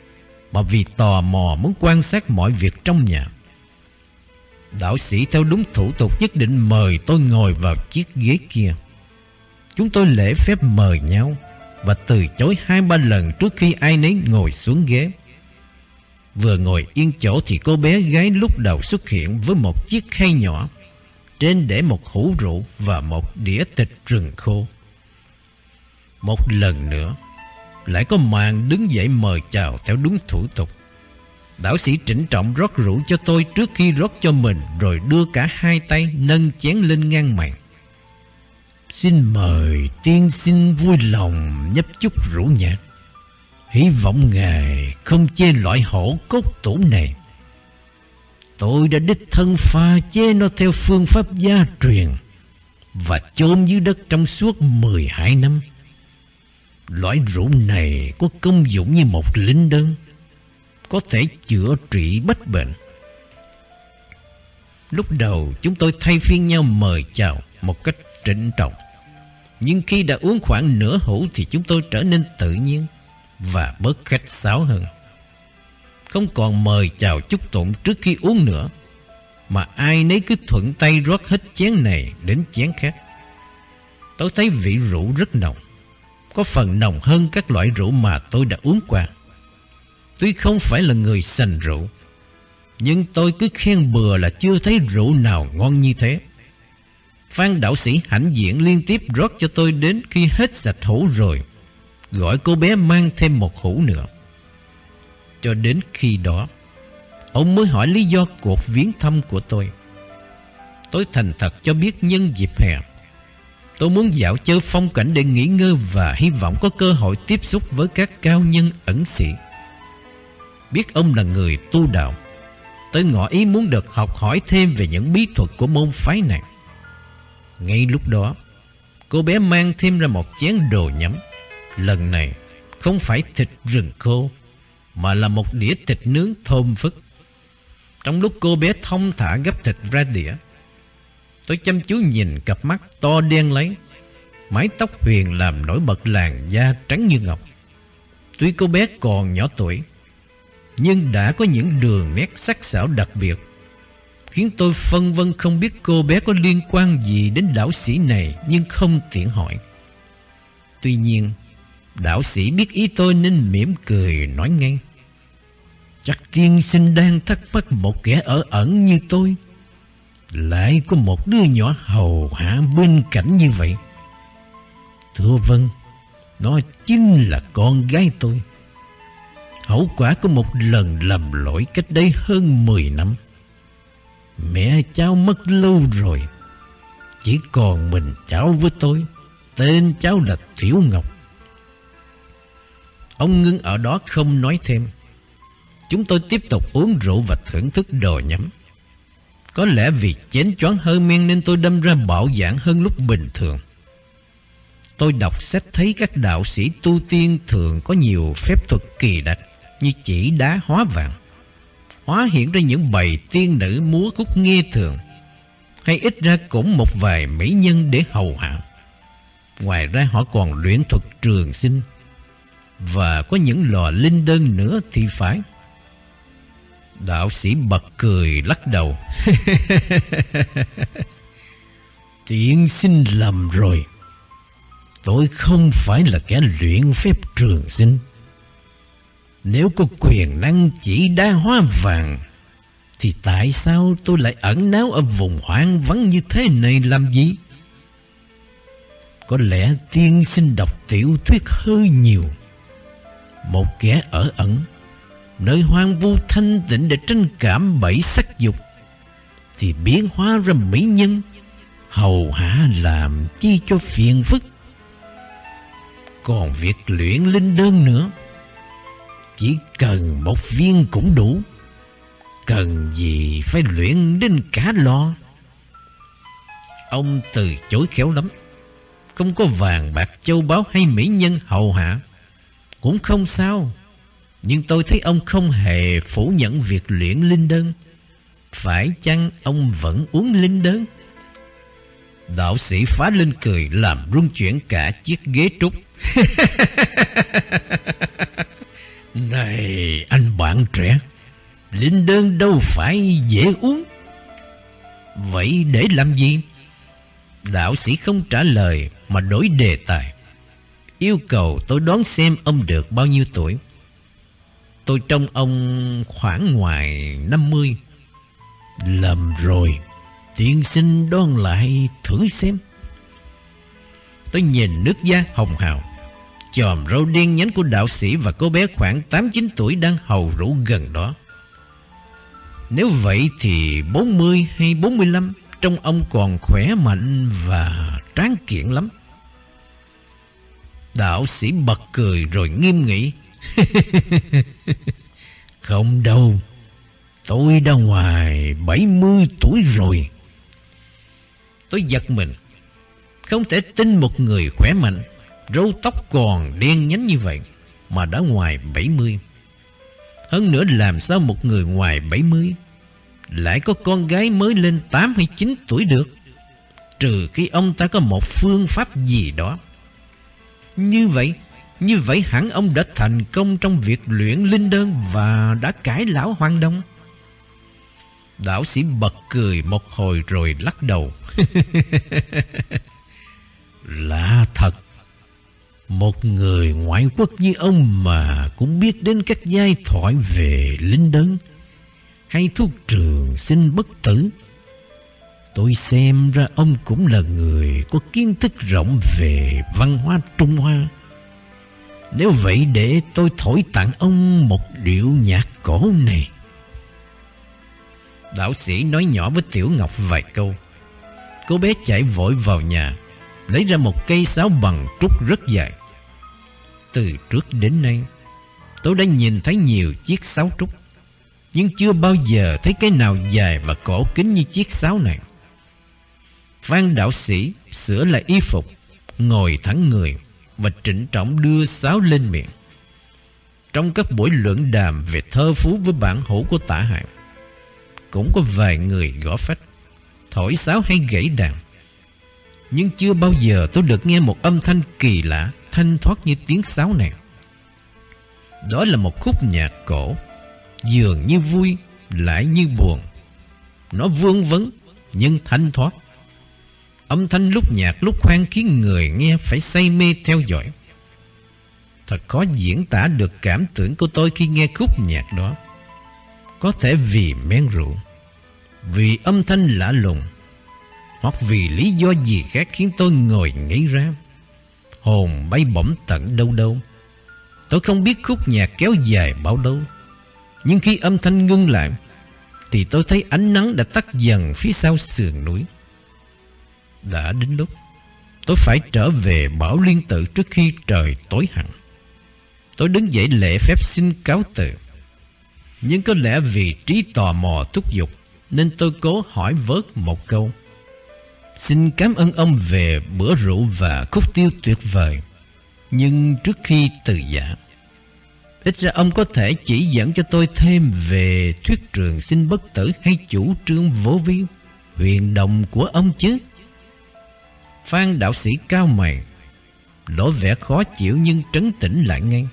Speaker 1: mà vì tò mò muốn quan sát mọi việc trong nhà. Đạo sĩ theo đúng thủ tục nhất định mời tôi ngồi vào chiếc ghế kia. Chúng tôi lễ phép mời nhau và từ chối 2-3 lần trước khi ai nấy ngồi xuống ghế. Vừa ngồi yên chỗ thì cô bé gái lúc đầu xuất hiện với một chiếc khay nhỏ, trên để một hũ rượu và một đĩa thịt rừng khô. Một lần nữa lại có màn đứng dậy mời chào theo đúng thủ tục. Đạo sĩ trịnh trọng rót rượu cho tôi trước khi rót cho mình, rồi đưa cả hai tay nâng chén lên ngang màn. Xin mời tiên sinh vui lòng nhấp chút rượu nhạt. Hy vọng ngài không chê loại hổ cốt tủ này. Tôi đã đích thân pha chế nó theo phương pháp gia truyền và chôn dưới đất trong suốt 12 năm. Loại rượu này có công dụng như một linh đơn, có thể chữa trị bách bệnh. Lúc đầu chúng tôi thay phiên nhau mời chào một cách trịnh trọng, nhưng khi đã uống khoảng nửa hũ thì chúng tôi trở nên tự nhiên và bớt khách sáo hơn. Không còn mời chào chúc tụng trước khi uống nữa, mà ai nấy cứ thuận tay rót hết chén này đến chén khác. Tôi thấy vị rượu rất nồng, có phần nồng hơn các loại rượu mà tôi đã uống qua. Tuy không phải là người sành rượu, nhưng tôi cứ khen bừa là chưa thấy rượu nào ngon như thế. Phan đạo sĩ hãnh diện liên tiếp rót cho tôi đến khi hết sạch hũ rồi, gọi cô bé mang thêm một hũ nữa. Cho đến khi đó, ông mới hỏi lý do cuộc viếng thăm của tôi. Tôi thành thật cho biết nhân dịp hè, tôi muốn dạo chơi phong cảnh để nghỉ ngơi và hy vọng có cơ hội tiếp xúc với các cao nhân ẩn sĩ. Biết ông là người tu đạo, tôi ngỏ ý muốn được học hỏi thêm về những bí thuật của môn phái này. Ngay lúc đó, cô bé mang thêm ra một chén đồ nhắm. Lần này không phải thịt rừng khô, mà là một đĩa thịt nướng thơm phức. Trong lúc cô bé thong thả gấp thịt ra đĩa, tôi chăm chú nhìn cặp mắt to đen láy, mái tóc huyền làm nổi bật làn da trắng như ngọc. Tuy cô bé còn nhỏ tuổi, nhưng đã có những đường nét sắc sảo đặc biệt, khiến tôi phân vân không biết cô bé có liên quan gì đến đạo sĩ này, nhưng không tiện hỏi. Tuy nhiên, đạo sĩ biết ý tôi nên mỉm cười nói ngay: Chắc tiên sinh đang thắc mắc một kẻ ở ẩn như tôi lại có một đứa nhỏ hầu hạ bên cạnh như vậy. Thưa vâng, nó chính là con gái tôi. Hậu quả của một lần lầm lỗi cách đây hơn 10 năm. Mẹ cháu mất lâu rồi, chỉ còn mình cháu với tôi. Tên cháu là Tiểu Ngọc. Ông ngưng ở đó không nói thêm. Chúng tôi tiếp tục uống rượu và thưởng thức đồ nhắm. Có lẽ vì chén choáng hơi men nên tôi đâm ra bạo dạn hơn lúc bình thường. Tôi đọc sách thấy các đạo sĩ tu tiên thường có nhiều phép thuật kỳ đặc, như chỉ đá hóa vàng, hóa hiện ra những bầy tiên nữ múa khúc nghe thường, hay ít ra cũng một vài mỹ nhân để hầu hạ. Ngoài ra họ còn luyện thuật trường sinh, và có những lò linh đơn nữa thì phải. Đạo sĩ bật cười lắc đầu. Tiên sinh lầm rồi. Tôi không phải là kẻ luyện phép trường sinh. Nếu có quyền năng chỉ đá hóa vàng, thì tại sao tôi lại ẩn náu ở vùng hoang vắng như thế này làm gì? Có lẽ tiên sinh đọc tiểu thuyết hơi nhiều. Một kẻ ở ẩn, nơi hoang vu thanh tịnh để tranh cảm bẫy sắc dục, thì biến hóa ra mỹ nhân, hầu hạ làm chi cho phiền phức. Còn việc luyện linh đơn nữa, chỉ cần một viên cũng đủ, cần gì phải luyện đến cả lò. Ông từ chối khéo lắm. Không có vàng bạc châu báu hay mỹ nhân hầu hạ cũng không sao. Nhưng tôi thấy ông không hề phủ nhận việc luyện linh đơn. Phải chăng ông vẫn uống linh đơn? Đạo sĩ phá lên cười làm rung chuyển cả chiếc ghế trúc. Này anh bạn trẻ, linh đơn đâu phải dễ uống. Vậy để làm gì? Đạo sĩ không trả lời mà đổi đề tài, yêu cầu tôi đoán xem ông được bao nhiêu tuổi. Tôi trông ông khoảng ngoài 50. Lầm rồi, tiên sinh đoán lại thử xem. Tôi nhìn nước da hồng hào, chòm râu đen nhánh của đạo sĩ và cô bé khoảng 8-9 tuổi đang hầu rượu gần đó. Nếu vậy thì 40 hay 45, trông ông còn khỏe mạnh và tráng kiện lắm. Đạo sĩ bật cười rồi nghiêm nghị. Không đâu, tôi đã ngoài 70 tuổi rồi. Tôi giật mình, không thể tin một người khỏe mạnh, râu tóc còn đen nhánh như vậy mà đã ngoài 70. Hơn nữa, làm sao một người ngoài 70 lại có con gái mới lên 8 hay 9 tuổi được, trừ khi ông ta có một phương pháp gì đó. Như vậy hẳn ông đã thành công trong việc luyện linh đơn và đã cải lão hoàn đồng. Đạo sĩ bật cười một hồi rồi lắc đầu. Lạ thật, một người ngoại quốc như ông mà cũng biết đến các giai thoại về linh đơn hay thuốc trường sinh bất tử. Tôi xem ra ông cũng là người có kiến thức rộng về văn hóa Trung Hoa. Nếu vậy để tôi thổi tặng ông một điệu nhạc cổ này. Đạo sĩ nói nhỏ với Tiểu Ngọc vài câu. Cô bé chạy vội vào nhà, lấy ra một cây sáo bằng trúc rất dài. Từ trước đến nay, tôi đã nhìn thấy nhiều chiếc sáo trúc, nhưng chưa bao giờ thấy cái nào dài và cổ kính như chiếc sáo này. Phan đạo sĩ sửa lại y phục, ngồi thẳng người và trịnh trọng đưa sáo lên miệng. Trong các buổi luận đàm về thơ phú với bản hữu của Tả Hại, cũng có vài người gõ phách, thổi sáo hay gãy đàn, nhưng chưa bao giờ tôi được nghe một âm thanh kỳ lạ, thanh thoát như tiếng sáo này. Đó là một khúc nhạc cổ, dường như vui lại như buồn. Nó vương vấn nhưng thanh thoát. Âm thanh lúc nhạc lúc khoan khiến người nghe phải say mê theo dõi. Thật khó diễn tả được cảm tưởng của tôi khi nghe khúc nhạc đó. Có thể vì men rượu, vì âm thanh lạ lùng, hoặc vì lý do gì khác khiến tôi ngồi ngây ra, hồn bay bổng tận đâu đâu. Tôi không biết khúc nhạc kéo dài bao lâu, nhưng khi âm thanh ngưng lại thì tôi thấy ánh nắng đã tắt dần phía sau sườn núi. Đã đến lúc tôi phải trở về Bảo Liên Tự trước khi trời tối hẳn. Tôi đứng dậy lễ phép xin cáo từ, nhưng có lẽ vì trí tò mò thúc giục nên tôi cố hỏi vớt một câu. Xin cảm ơn ông về bữa rượu và khúc tiêu tuyệt vời, nhưng trước khi từ giả, ít ra ông có thể chỉ dẫn cho tôi thêm về thuyết trường sinh bất tử hay chủ trương vô vi huyền đồng của ông chứ? Phan đạo sĩ cao mày, lộ vẻ khó chịu nhưng trấn tĩnh lại ngay.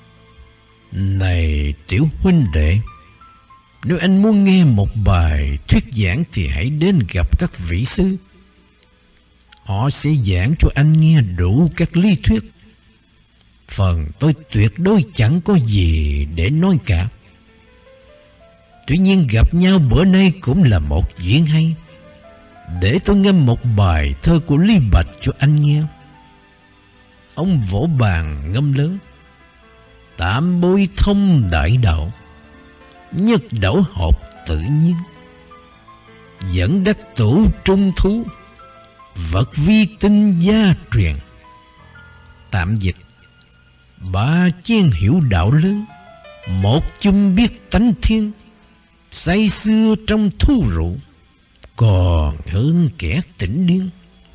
Speaker 1: Này tiểu huynh đệ, nếu anh muốn nghe một bài thuyết giảng thì hãy đến gặp các vị sư. Họ sẽ giảng cho anh nghe đủ các lý thuyết. Phần tôi tuyệt đối chẳng có gì để nói cả. Tuy nhiên gặp nhau bữa nay cũng là một duyên hay. Để tôi ngâm một bài thơ của Lý Bạch cho anh nghe. Ông vỗ bàn ngâm lớn. Tạm bôi thông đại đạo, nhất đẩu hợp tự nhiên, dẫn đắc tổ trung thú, vật vi tinh gia truyền. Tạm dịch: ba chén hiểu đạo lớn, một chung biết tánh thiên, say xưa trong thu rượu, còn hơn kẻ tỉnh điên.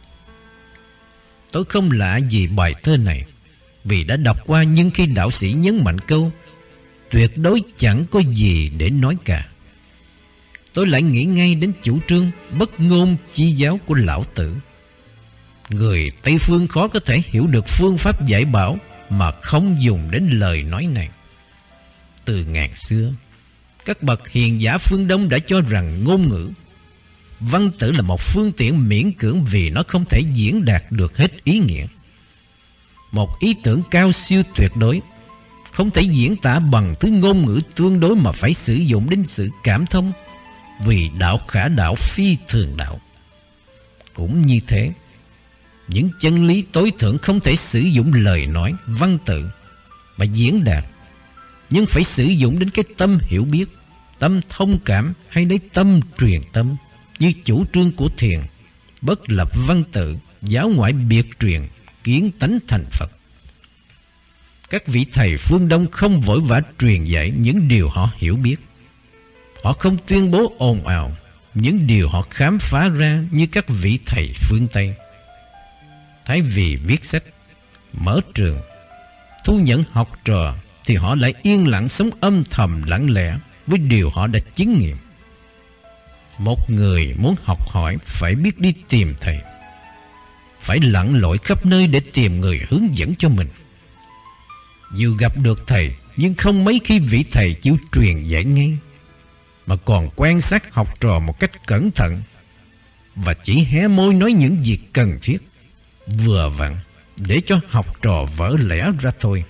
Speaker 1: Tôi không lạ gì bài thơ này, vì đã đọc qua, nhưng khi đạo sĩ nhấn mạnh câu tuyệt đối chẳng có gì để nói cả, tôi lại nghĩ ngay đến chủ trương bất ngôn chi giáo của Lão Tử. Người Tây Phương khó có thể hiểu được phương pháp dạy bảo mà không dùng đến lời nói này. Từ ngàn xưa, các bậc hiền giả phương Đông đã cho rằng ngôn ngữ, văn tự là một phương tiện miễn cưỡng vì nó không thể diễn đạt được hết ý nghĩa. Một ý tưởng cao siêu tuyệt đối không thể diễn tả bằng thứ ngôn ngữ tương đối mà phải sử dụng đến sự cảm thông, vì đạo khả đạo phi thường đạo. Cũng như thế, những chân lý tối thượng không thể sử dụng lời nói, văn tự mà diễn đạt, nhưng phải sử dụng đến cái tâm hiểu biết, tâm thông cảm hay lấy tâm truyền tâm, như chủ trương của Thiền, bất lập văn tự, giáo ngoại biệt truyền, kiến tánh thành Phật. Các vị thầy phương Đông không vội vã truyền dạy những điều họ hiểu biết. Họ không tuyên bố ồn ào những điều họ khám phá ra như các vị thầy phương Tây. Thay vì viết sách, mở trường, thu nhận học trò, thì họ lại yên lặng sống âm thầm lặng lẽ với điều họ đã chứng nghiệm. Một người muốn học hỏi phải biết đi tìm thầy, phải lặn lội khắp nơi để tìm người hướng dẫn cho mình. Dù gặp được thầy, nhưng không mấy khi vị thầy chịu truyền dạy ngay, mà còn quan sát học trò một cách cẩn thận và chỉ hé môi nói những việc cần thiết, vừa vặn để cho học trò vỡ lẽ ra thôi.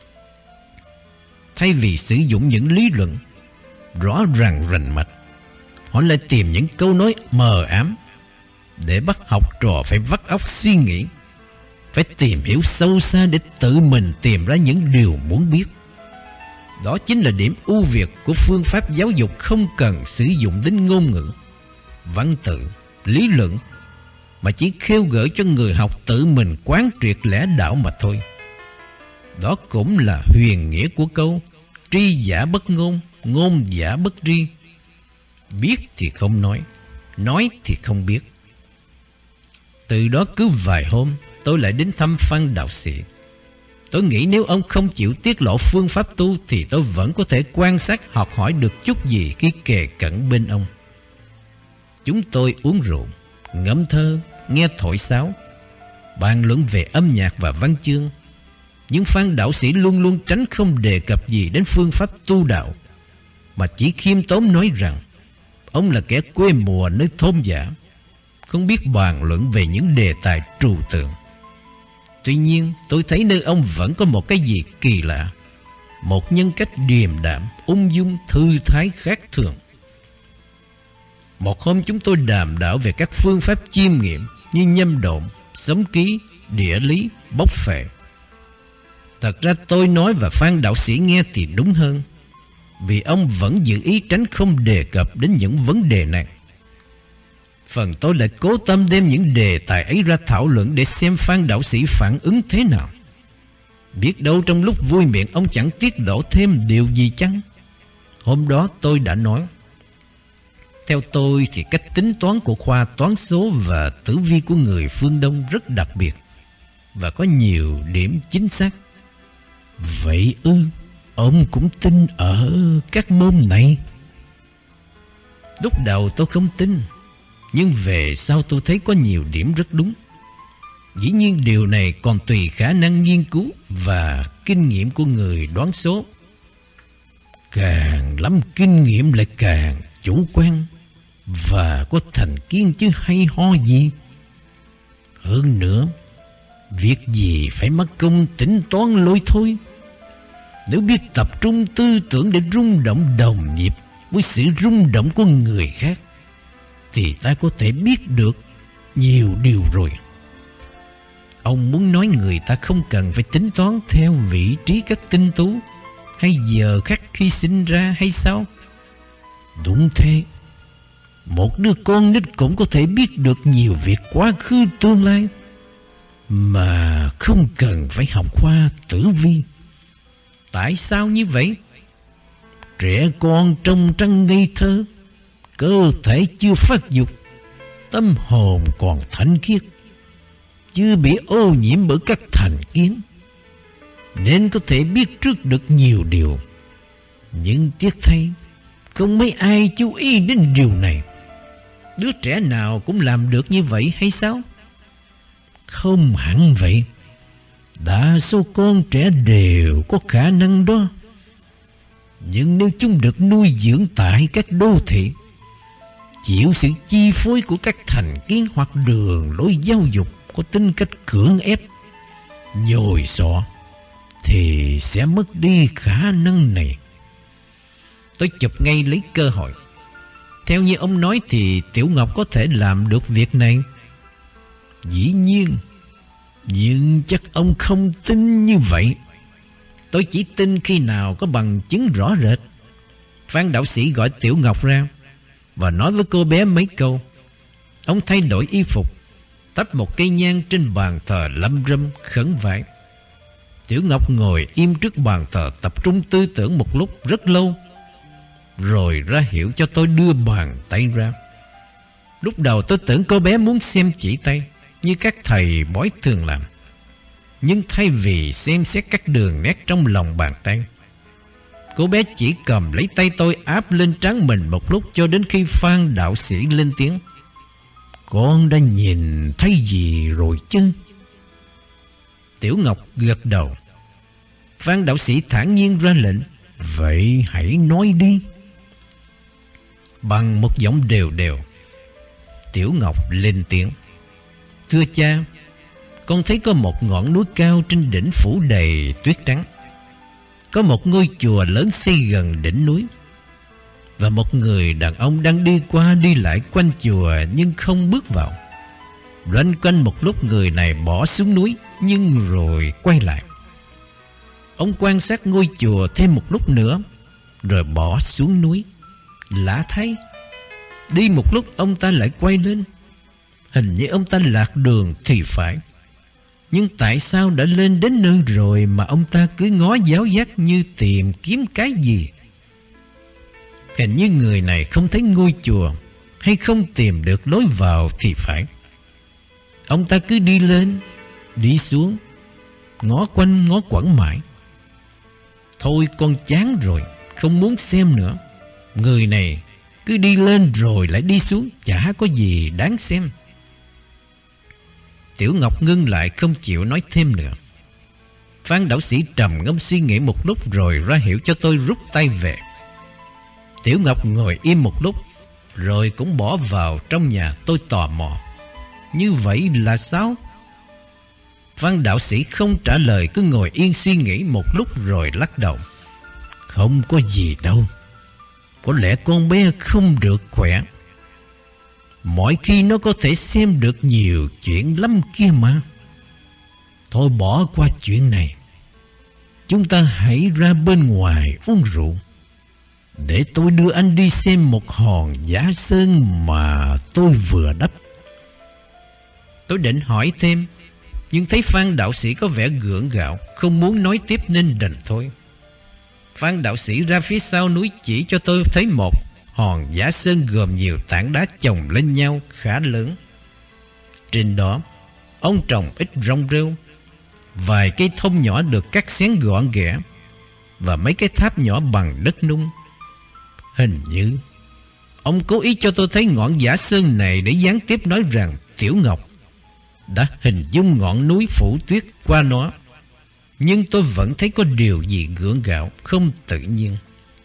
Speaker 1: Thay vì sử dụng những lý luận rõ ràng rành mạch, họ lại tìm những câu nói mờ ám để bắt học trò phải vắt óc suy nghĩ, phải tìm hiểu sâu xa để tự mình tìm ra những điều muốn biết. Đó chính là điểm ưu việt của phương pháp giáo dục không cần sử dụng đến ngôn ngữ, văn tự, lý luận, mà chỉ khêu gợi cho người học tự mình quán triệt lẽ đạo mà thôi. Đó cũng là huyền nghĩa của câu tri giả bất ngôn, ngôn giả bất tri. Biết thì không nói thì không biết. Từ đó cứ vài hôm, tôi lại đến thăm Phan đạo sĩ. Tôi nghĩ nếu ông không chịu tiết lộ phương pháp tu thì tôi vẫn có thể quan sát học hỏi được chút gì khi kề cận bên ông. Chúng tôi uống rượu, ngâm thơ, nghe thổi sáo, bàn luận về âm nhạc và văn chương. Nhưng Phan đạo sĩ luôn luôn tránh không đề cập gì đến phương pháp tu đạo, mà chỉ khiêm tốn nói rằng ông là kẻ quê mùa nơi thôn giả, không biết bàn luận về những đề tài trừu tượng. Tuy nhiên, tôi thấy nơi ông vẫn có một cái gì kỳ lạ, một nhân cách điềm đạm, ung dung, thư thái khác thường. Một hôm chúng tôi đàm đạo về các phương pháp chiêm nghiệm như nhâm độn, sống ký, địa lý, bốc phệ. Thật ra tôi nói và Phan đạo sĩ nghe thì đúng hơn, vì ông vẫn giữ ý tránh không đề cập đến những vấn đề này. Phần tôi lại cố tâm đem những đề tài ấy ra thảo luận để xem Phan đạo sĩ phản ứng thế nào. Biết đâu trong lúc vui miệng ông chẳng tiết lộ thêm điều gì chăng? Hôm đó tôi đã nói, theo tôi thì cách tính toán của khoa toán số và tử vi của người phương Đông rất đặc biệt và có nhiều điểm chính xác. Vậy ông cũng tin ở các môn này? Lúc đầu tôi không tin, nhưng về sau tôi thấy có nhiều điểm rất đúng. Dĩ nhiên điều này còn tùy khả năng nghiên cứu và kinh nghiệm của người đoán số. Càng lắm kinh nghiệm lại càng chủ quan và có thành kiến chứ hay ho gì. Hơn nữa, việc gì phải mất công tính toán lôi thôi. Nếu biết tập trung tư tưởng để rung động đồng nhịp với sự rung động của người khác, thì ta có thể biết được nhiều điều rồi. Ông muốn nói người ta không cần phải tính toán theo vị trí các tinh tú hay giờ khắc khi sinh ra hay sao? Đúng thế. Một đứa con nít cũng có thể biết được nhiều việc quá khứ tương lai mà không cần phải học khoa tử vi. Tại sao như vậy? Trẻ con trong trăng ngây thơ, cơ thể chưa phát dục, tâm hồn còn thanh khiết, chưa bị ô nhiễm bởi các thành kiến, nên có thể biết trước được nhiều điều. Nhưng tiếc thay, không mấy ai chú ý đến điều này. Đứa trẻ nào cũng làm được như vậy hay sao? Không hẳn vậy. Đa số con trẻ đều có khả năng đó. Nhưng nếu chúng được nuôi dưỡng tại các đô thị, chịu sự chi phối của các thành kiến hoặc đường lối giáo dục có tính cách cưỡng ép, nhồi sọ, thì sẽ mất đi khả năng này. Tôi chụp ngay lấy cơ hội. Theo như ông nói thì Tiểu Ngọc có thể làm được việc này. Dĩ nhiên, nhưng chắc ông không tin như vậy. Tôi chỉ tin khi nào có bằng chứng rõ rệt. Phan đạo sĩ gọi Tiểu Ngọc ra và nói với cô bé mấy câu. Ông thay đổi y phục, tách một cây nhang trên bàn thờ lâm râm khấn vái. Tiểu Ngọc ngồi im trước bàn thờ tập trung tư tưởng một lúc rất lâu, rồi ra hiệu cho tôi đưa bàn tay ra. Lúc đầu tôi tưởng cô bé muốn xem chỉ tay như các thầy bói thường làm. Nhưng thay vì xem xét các đường nét trong lòng bàn tay, cô bé chỉ cầm lấy tay tôi áp lên trán mình một lúc, cho đến khi Phan đạo sĩ lên tiếng: "Con đã nhìn thấy gì rồi chứ?" Tiểu Ngọc gật đầu. Phan đạo sĩ thản nhiên ra lệnh: "Vậy hãy nói đi." Bằng một giọng đều đều, Tiểu Ngọc lên tiếng: "Thưa cha, con thấy có một ngọn núi cao trên đỉnh phủ đầy tuyết trắng. Có một ngôi chùa lớn xây gần đỉnh núi, và một người đàn ông đang đi qua đi lại quanh chùa nhưng không bước vào. Loanh quanh một lúc, người này bỏ xuống núi nhưng rồi quay lại. Ông quan sát ngôi chùa thêm một lúc nữa rồi bỏ xuống núi. Lạ thay, đi một lúc ông ta lại quay lên. Hình như ông ta lạc đường thì phải. Nhưng tại sao đã lên đến nơi rồi mà ông ta cứ ngó giáo giác như tìm kiếm cái gì? Hình như người này không thấy ngôi chùa, hay không tìm được lối vào thì phải. Ông ta cứ đi lên, đi xuống, ngó quanh ngó quẩn mãi. Thôi con chán rồi, không muốn xem nữa. Người này cứ đi lên rồi lại đi xuống, chả có gì đáng xem." Tiểu Ngọc ngưng lại không chịu nói thêm nữa. Phan đạo sĩ trầm ngâm suy nghĩ một lúc rồi ra hiệu cho tôi rút tay về. Tiểu Ngọc ngồi im một lúc rồi cũng bỏ vào trong nhà. Tôi tò mò: "Như vậy là sao?" Phan đạo sĩ không trả lời, cứ ngồi yên suy nghĩ một lúc rồi lắc đầu: "Không có gì đâu. Có lẽ con bé không được khỏe. Mỗi khi nó có thể xem được nhiều chuyện lắm kia mà. Thôi bỏ qua chuyện này. Chúng ta hãy ra bên ngoài uống rượu. Để tôi đưa anh đi xem một hòn giả sơn mà tôi vừa đắp." Tôi định hỏi thêm, nhưng thấy Phan đạo sĩ có vẻ gượng gạo, không muốn nói tiếp nên đành thôi. Phan đạo sĩ ra phía sau núi chỉ cho tôi thấy một hòn giả sơn gồm nhiều tảng đá chồng lên nhau khá lớn. Trên đó ông trồng ít rong rêu, vài cây thông nhỏ được cắt xén gọn ghẽ, và mấy cái tháp nhỏ bằng đất nung. Hình như ông cố ý cho tôi thấy ngọn giả sơn này để gián tiếp nói rằng Tiểu Ngọc đã hình dung ngọn núi phủ tuyết qua nó. Nhưng tôi vẫn thấy có điều gì gượng gạo, không tự nhiên.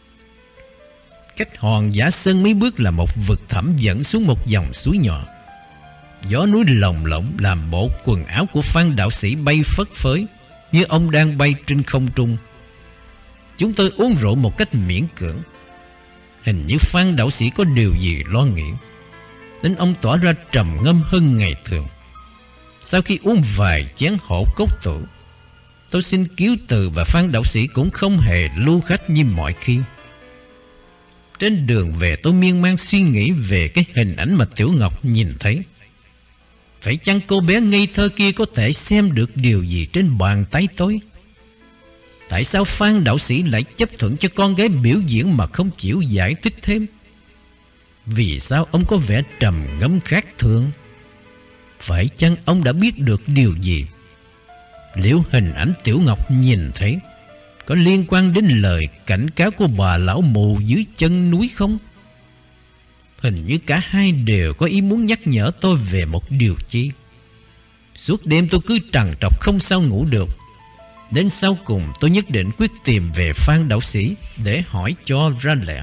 Speaker 1: Cách hòn giả sơn mấy bước là một vực thẳm dẫn xuống một dòng suối nhỏ. Gió núi lồng lộng làm bộ quần áo của Phan đạo sĩ bay phất phới, như ông đang bay trên không trung. Chúng tôi uống rượu một cách miễn cưỡng. Hình như Phan đạo sĩ có điều gì lo nghĩ, nên ông tỏ ra trầm ngâm hơn ngày thường. Sau khi uống vài chén hổ cốt tủ, tôi xin cứu từ, và Phan đạo sĩ cũng không hề lưu khách như mọi khi. Trên đường về tôi miên man suy nghĩ về cái hình ảnh mà Tiểu Ngọc nhìn thấy. Phải chăng cô bé ngây thơ kia có thể xem được điều gì trên bàn tay tôi? Tại sao Phan đạo sĩ lại chấp thuận cho con gái biểu diễn mà không chịu giải thích thêm? Vì sao ông có vẻ trầm ngâm khác thường? Phải chăng ông đã biết được điều gì? Liệu hình ảnh Tiểu Ngọc nhìn thấy có liên quan đến lời cảnh cáo của bà lão mù dưới chân núi không? Hình như cả hai đều có ý muốn nhắc nhở tôi về một điều chi. Suốt đêm tôi cứ trằn trọc không sao ngủ được. Đến sau cùng tôi nhất định quyết tìm về Phan đạo sĩ để hỏi cho ra lẽ.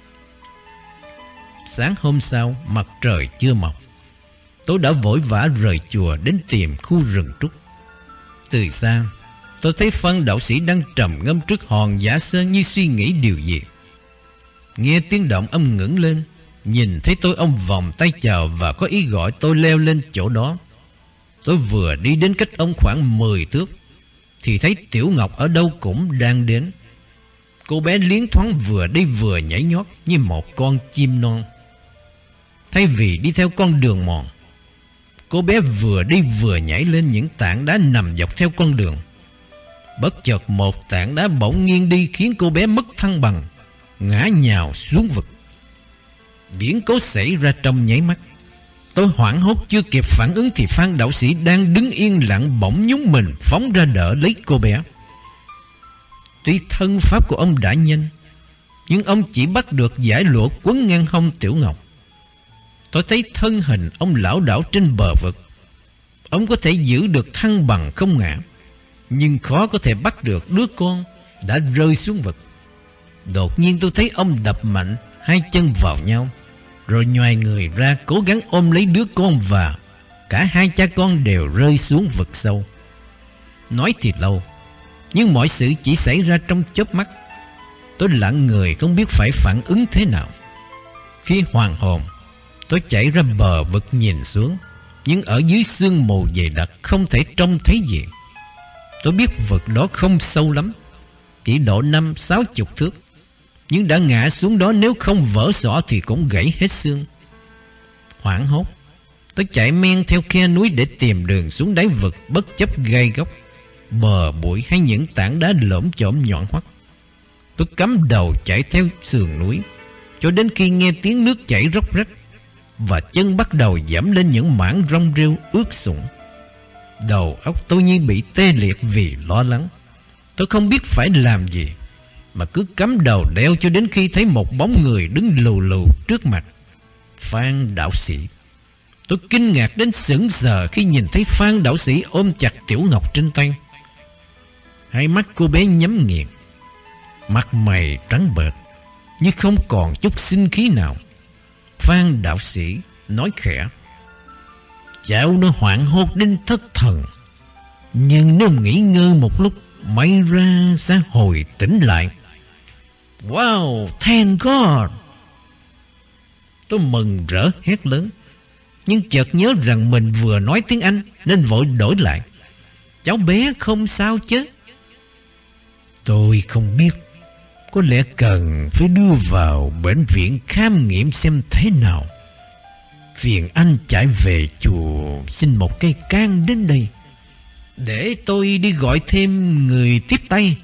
Speaker 1: Sáng hôm sau, mặt trời chưa mọc, tôi đã vội vã rời chùa đến tìm khu rừng trúc. Từ xa, tôi thấy Phan đạo sĩ đang trầm ngâm trước hòn giả sơn như suy nghĩ điều gì. Nghe tiếng động, ông ngẩng lên, nhìn thấy tôi, ông vòng tay chào và có ý gọi tôi leo lên chỗ đó. Tôi vừa đi đến cách ông khoảng 10 thước thì thấy Tiểu Ngọc ở đâu cũng đang đến. Cô bé liến thoáng vừa đi vừa nhảy nhót như một con chim non. Thay vì đi theo con đường mòn, cô bé vừa đi vừa nhảy lên những tảng đá nằm dọc theo con đường. Bất chợt một tảng đá bỗng nghiêng đi khiến cô bé mất thăng bằng, ngã nhào xuống vực. Biến cố xảy ra trong nháy mắt. Tôi hoảng hốt chưa kịp phản ứng thì Phan đạo sĩ đang đứng yên lặng bỗng nhúng mình phóng ra đỡ lấy cô bé. Tuy thân pháp của ông đã nhanh, nhưng ông chỉ bắt được dải lụa quấn ngang hông Tiểu Ngọc. Tôi thấy thân hình ông lảo đảo trên bờ vực. Ông có thể giữ được thăng bằng không ngã, nhưng khó có thể bắt được đứa con đã rơi xuống vực. Đột nhiên tôi thấy ông đập mạnh hai chân vào nhau, rồi nhoài người ra cố gắng ôm lấy đứa con, và cả hai cha con đều rơi xuống vực sâu. Nói thì lâu, nhưng mọi sự chỉ xảy ra trong chớp mắt. Tôi lặng người không biết phải phản ứng thế nào. Khi hoàn hồn, tôi chạy ra bờ vực nhìn xuống, nhưng ở dưới sương mù dày đặc không thể trông thấy gì. Tôi biết vực đó không sâu lắm, chỉ độ 50-60 thước, nhưng đã ngã xuống đó nếu không vỡ xỏ thì cũng gãy hết xương. Hoảng hốt, tôi chạy men theo khe núi để tìm đường xuống đáy vực, bất chấp gai góc, bờ bụi hay những tảng đá lởm chởm nhọn hoắt. Tôi cắm đầu chạy theo sườn núi cho đến khi nghe tiếng nước chảy róc rách và chân bắt đầu dẫm lên những mảng rong rêu ướt sũng. Đầu óc tôi như bị tê liệt vì lo lắng. Tôi không biết phải làm gì, mà cứ cắm đầu đeo cho đến khi thấy một bóng người đứng lù lù trước mặt. Phan đạo sĩ. Tôi kinh ngạc đến sững sờ khi nhìn thấy Phan đạo sĩ ôm chặt Tiểu Ngọc trên tay. Hai mắt cô bé nhắm nghiền, mặt mày trắng bệch như không còn chút sinh khí nào. Phan đạo sĩ nói khẽ: "Cháu nó hoảng hốt đến thất thần, nhưng nếu nghỉ ngơi một lúc, may ra sẽ hồi tỉnh lại." Wow, thank God! Tôi mừng rỡ hét lớn, nhưng chợt nhớ rằng mình vừa nói tiếng Anh nên vội đổi lại: "Cháu bé không sao chứ?" Tôi không biết, có lẽ cần phải đưa vào bệnh viện khám nghiệm xem thế nào. Phiền anh chạy về chùa xin một cây can đến đây, để tôi đi gọi thêm người tiếp tay.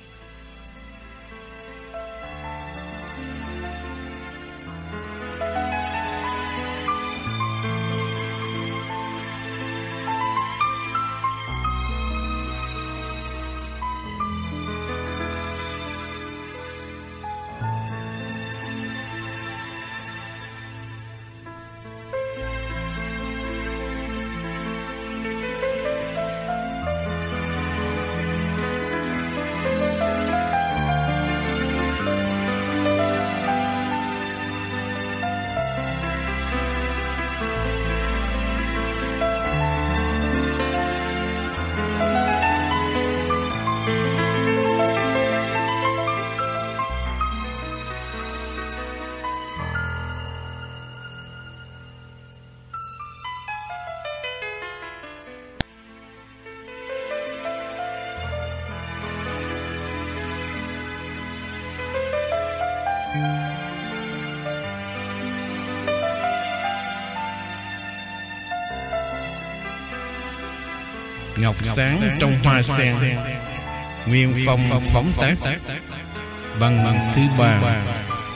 Speaker 2: Ngọc sáng trong hoa sen, nguyên phong phóng tác, băng thứ ba.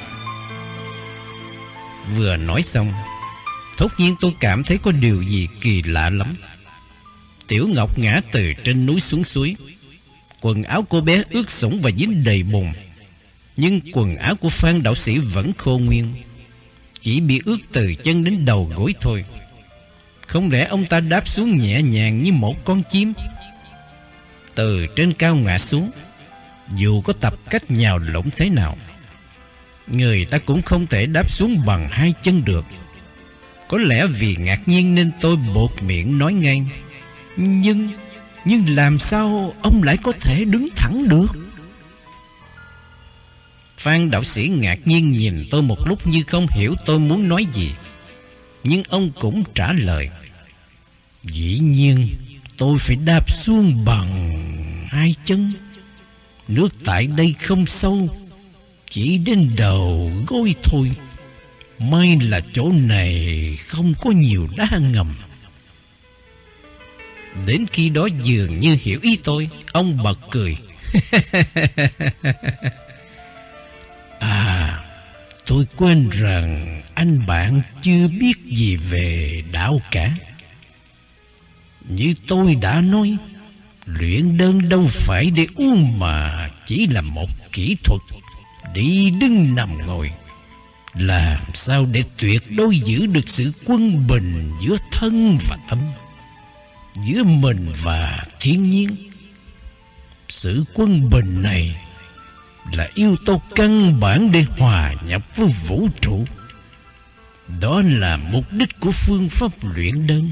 Speaker 1: Vừa nói xong, thốt nhiên tôi cảm thấy có điều gì kỳ lạ lắm. Tiểu Ngọc ngã từ trên núi xuống suối. Quần áo cô bé ướt sũng và dính đầy bùn, nhưng quần áo của Phan đạo sĩ vẫn khô nguyên, chỉ bị ướt từ chân đến đầu gối thôi. Không lẽ ông ta đáp xuống nhẹ nhàng như một con chim? từ trên cao ngã xuống, dù có tập cách nhào lũng thế nào, người ta cũng không thể đáp xuống bằng hai chân được. Có lẽ vì ngạc nhiên nên tôi buột miệng nói ngay: Nhưng làm sao ông lại có thể đứng thẳng được? Phan đạo sĩ ngạc nhiên nhìn tôi một lúc như không hiểu tôi muốn nói gì. Nhưng ông cũng trả lời: Dĩ nhiên tôi phải đáp xuống bằng hai chân. Nước tại đây không sâu, chỉ đến đầu gối thôi. May là chỗ này không có nhiều đá ngầm. Đến khi đó dường như hiểu ý tôi, ông bật cười. Tôi quên rằng anh bạn chưa biết gì về đạo cả. Như tôi đã nói, luyện đơn đâu phải để uống mà chỉ là một kỹ thuật đi đứng nằm ngồi. Làm sao để tuyệt đối giữ được sự quân bình giữa thân và tâm, giữa mình và thiên nhiên? Sự quân bình này là yếu tố căn bản để hòa nhập với vũ trụ. Đó là mục đích của phương pháp luyện đơn.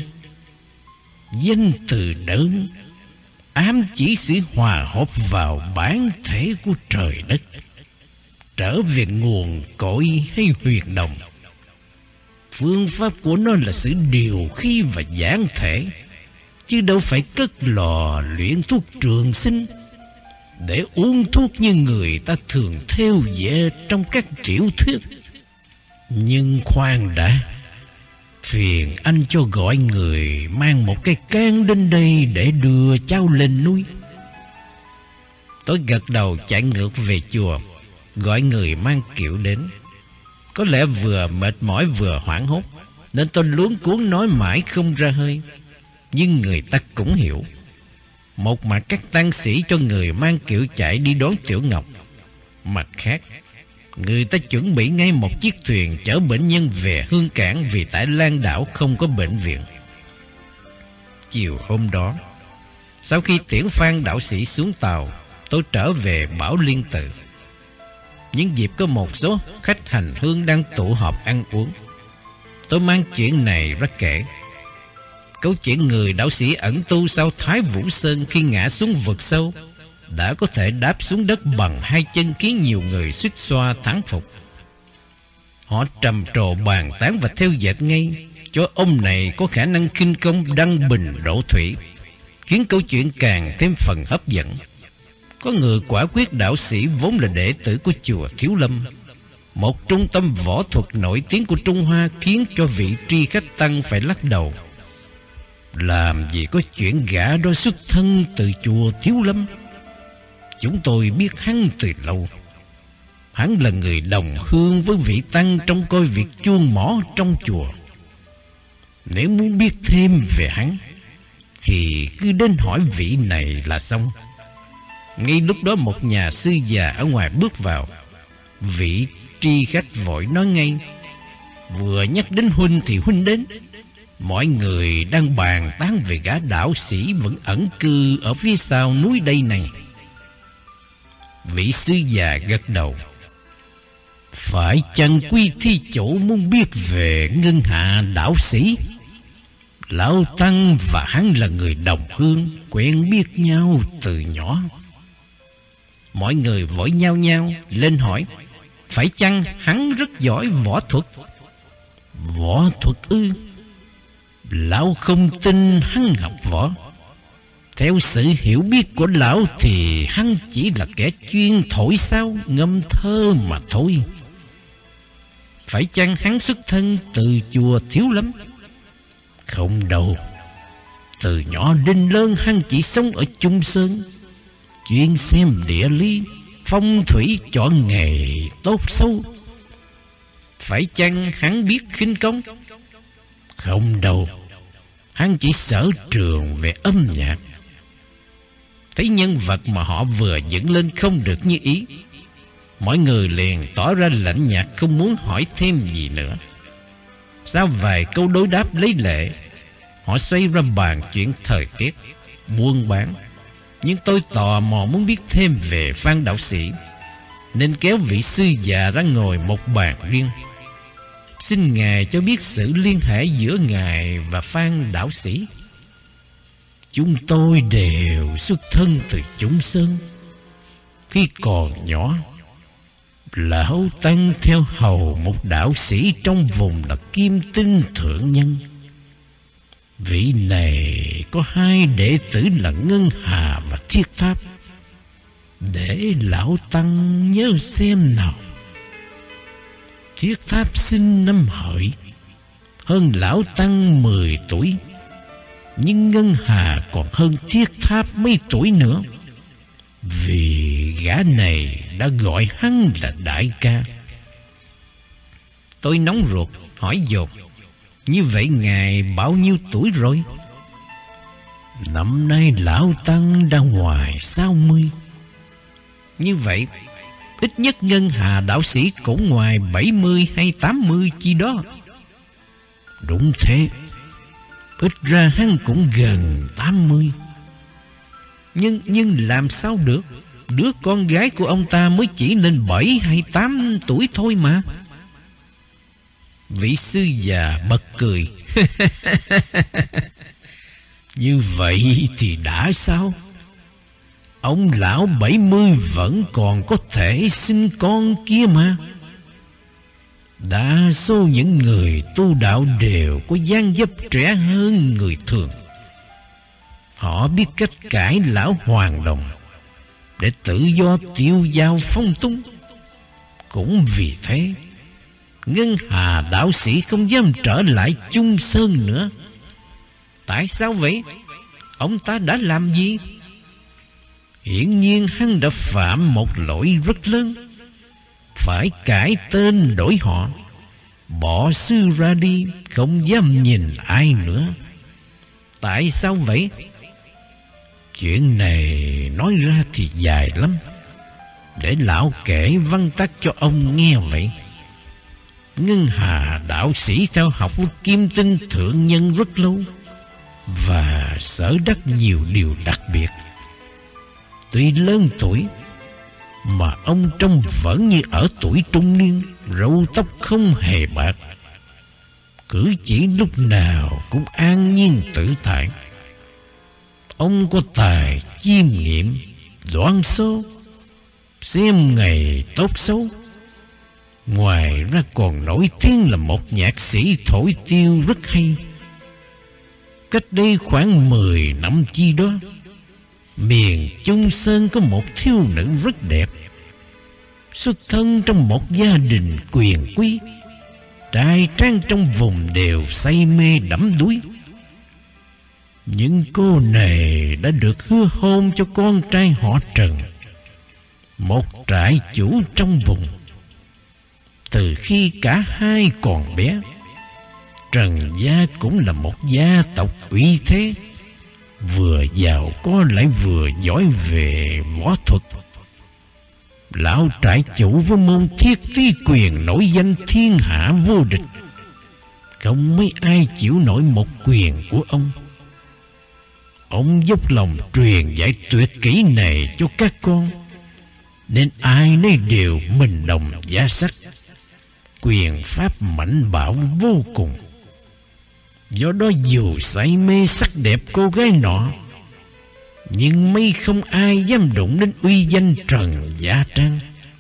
Speaker 1: Danh từ đơn ám chỉ sự hòa hợp vào bản thể của trời đất, trở về nguồn cội hay huyền đồng. Phương pháp của nó là sự điều khí và giản thể, chứ đâu phải cất lò luyện thuốc trường sinh để uống thuốc như người ta thường theo dõi trong các tiểu thuyết. Nhưng khoan đã, phiền anh cho gọi người mang một cái can đến đây để đưa cháu lên núi. Tôi gật đầu chạy ngược về chùa, gọi người mang kiệu đến. Có lẽ vừa mệt mỏi vừa hoảng hốt, nên tôi luống cuống nói mãi không ra hơi. Nhưng người ta cũng hiểu. Một mặt các tăng sĩ cho người mang kiệu chạy đi đón Tiểu Ngọc, mặt khác người ta chuẩn bị ngay một chiếc thuyền chở bệnh nhân về Hương Cảng, vì tại Lan Đảo không có bệnh viện. Chiều hôm đó, sau khi tiễn Phan đạo sĩ xuống tàu, tôi trở về Bảo Liên Tự. Những dịp có một số khách hành hương đang tụ họp ăn uống, tôi mang chuyện này ra kể. Câu chuyện người đạo sĩ ẩn tu sau Thái Vũ Sơn khi ngã xuống vực sâu đã có thể đáp xuống đất bằng hai chân khiến nhiều người suýt xoa thán phục. Họ trầm trồ bàn tán và theo dệt ngay cho ông này có khả năng khinh công đăng bình độ thủy, khiến câu chuyện càng thêm phần hấp dẫn. Có người quả quyết đạo sĩ vốn là đệ tử của chùa Thiếu Lâm, một trung tâm võ thuật nổi tiếng của Trung Hoa, khiến cho vị tri khách tăng phải lắc đầu. Làm gì có chuyện gã đó xuất thân từ chùa Thiếu Lâm. Chúng tôi biết hắn từ lâu. Hắn là người đồng hương với vị tăng trong coi việc chuông mỏ trong chùa. Nếu muốn biết thêm về hắn thì cứ đến hỏi vị này là xong. Ngay lúc đó một nhà sư già ở ngoài bước vào. Vị tri khách vội nói ngay: Vừa nhắc đến huynh thì huynh đến. Mọi người đang bàn tán về gã đạo sĩ vẫn ẩn cư ở phía sau núi đây này. Vị sư già gật đầu: Phải chăng quý thí chủ muốn biết về Ngân Hạ đạo sĩ? Lão tăng và hắn là người đồng hương, quen biết nhau từ nhỏ. Mọi người vội nhao nhao lên hỏi: Phải chăng hắn rất giỏi võ thuật? Võ thuật ư? Lão không tin hắn học võ. Theo sự hiểu biết của lão thì hắn chỉ là kẻ chuyên thổi sáo ngâm thơ mà thôi. Phải chăng hắn xuất thân từ chùa Thiếu Lâm? Không đâu. Từ nhỏ đến lớn hắn chỉ sống ở Trung Sơn, chuyên xem địa lý, phong thủy, chọn nghề tốt xấu. Phải chăng hắn biết khinh công? Không đâu. Hắn chỉ sở trường về âm nhạc. Thấy nhân vật mà họ vừa dựng lên không được như ý, mọi người liền tỏ ra lạnh nhạt, không muốn hỏi thêm gì nữa. Sau vài câu đối đáp lấy lệ, họ xoay ra bàn chuyện thời tiết, buôn bán. Nhưng tôi tò mò muốn biết thêm về Phan đạo sĩ, nên kéo vị sư già ra ngồi một bàn riêng. Xin Ngài cho biết sự liên hệ giữa Ngài và Phan đạo sĩ. Chúng tôi đều xuất thân từ Chúng Sơn. Khi còn nhỏ, lão tăng theo hầu một đạo sĩ trong vùng là Kim Tinh Thượng Nhân. Vị này có hai đệ tử là Ngân Hà và Thiết Tháp. Để lão tăng nhớ xem nào. Thiết Tháp sinh năm Hợi, hơn lão tăng 10 tuổi. Nhưng Ngân Hà còn hơn Thiết Tháp mấy tuổi nữa, vì gã này đã gọi hắn là đại ca. Tôi nóng ruột hỏi dồn: như vậy Ngài bao nhiêu tuổi rồi? Năm nay lão tăng đã ngoài 60. Như vậy ít nhất Ngân Hà đạo sĩ cũng ngoài 70 hay 80 chi đó. Đúng thế, ít ra hắn cũng gần 80. Nhưng làm sao được? Đứa con gái của ông ta mới chỉ lên 7 hay 8 tuổi thôi mà. Vị sư già bật cười. Như vậy thì đã sao? Ông lão 70 vẫn còn có thể sinh con kia mà. Đa số những người tu đạo đều có dáng dấp trẻ hơn người thường. Họ biết cách cải lão hoàng đồng để tự do tiêu dao phong túng. Cũng vì thế, Ngân Hà đạo sĩ không dám trở lại Chung Sơn nữa. Tại sao vậy? Ông ta đã làm gì? Hiển nhiên hắn đã phạm một lỗi rất lớn, phải cải tên đổi họ, bỏ sư ra đi, không dám nhìn ai nữa. Tại sao vậy? Chuyện này nói ra thì dài lắm, để lão kể vắn tắt cho ông nghe vậy. Ngân Hà đạo sĩ theo học với Kim Tinh Thượng Nhân rất lâu, và sở đắc nhiều điều đặc biệt. Tuy lớn tuổi mà ông trông vẫn như ở tuổi trung niên, râu tóc không hề bạc, cử chỉ lúc nào cũng an nhiên tự tại. Ông có tài chiêm nghiệm, đoán số, xem ngày tốt xấu. Ngoài ra còn nổi tiếng là một nhạc sĩ thổi tiêu rất hay. Cách đây khoảng 10 năm chi đó, miền Chung Sơn có một thiếu nữ rất đẹp, xuất thân trong một gia đình quyền quý. Trai tráng trong vùng đều say mê đắm đuối. Nhưng cô này đã được hứa hôn cho con trai họ Trần, một trại chủ trong vùng. Từ khi cả hai còn bé, Trần gia cũng là một gia tộc uy thế, vừa giàu có lại vừa giỏi về võ thuật. Lão trại chủ với môn thiết trí quyền nổi danh thiên hạ vô địch, không mấy ai chịu nổi một quyền của ông. Ông dốc lòng truyền dạy tuyệt kỹ này cho các con, nên ai nấy đều mình đồng giá sắc. Quyền pháp mạnh bạo vô cùng. Do đó dù say mê sắc đẹp cô gái nọ, nhưng mấy không ai dám đụng đến uy danh Trần Gia Trang.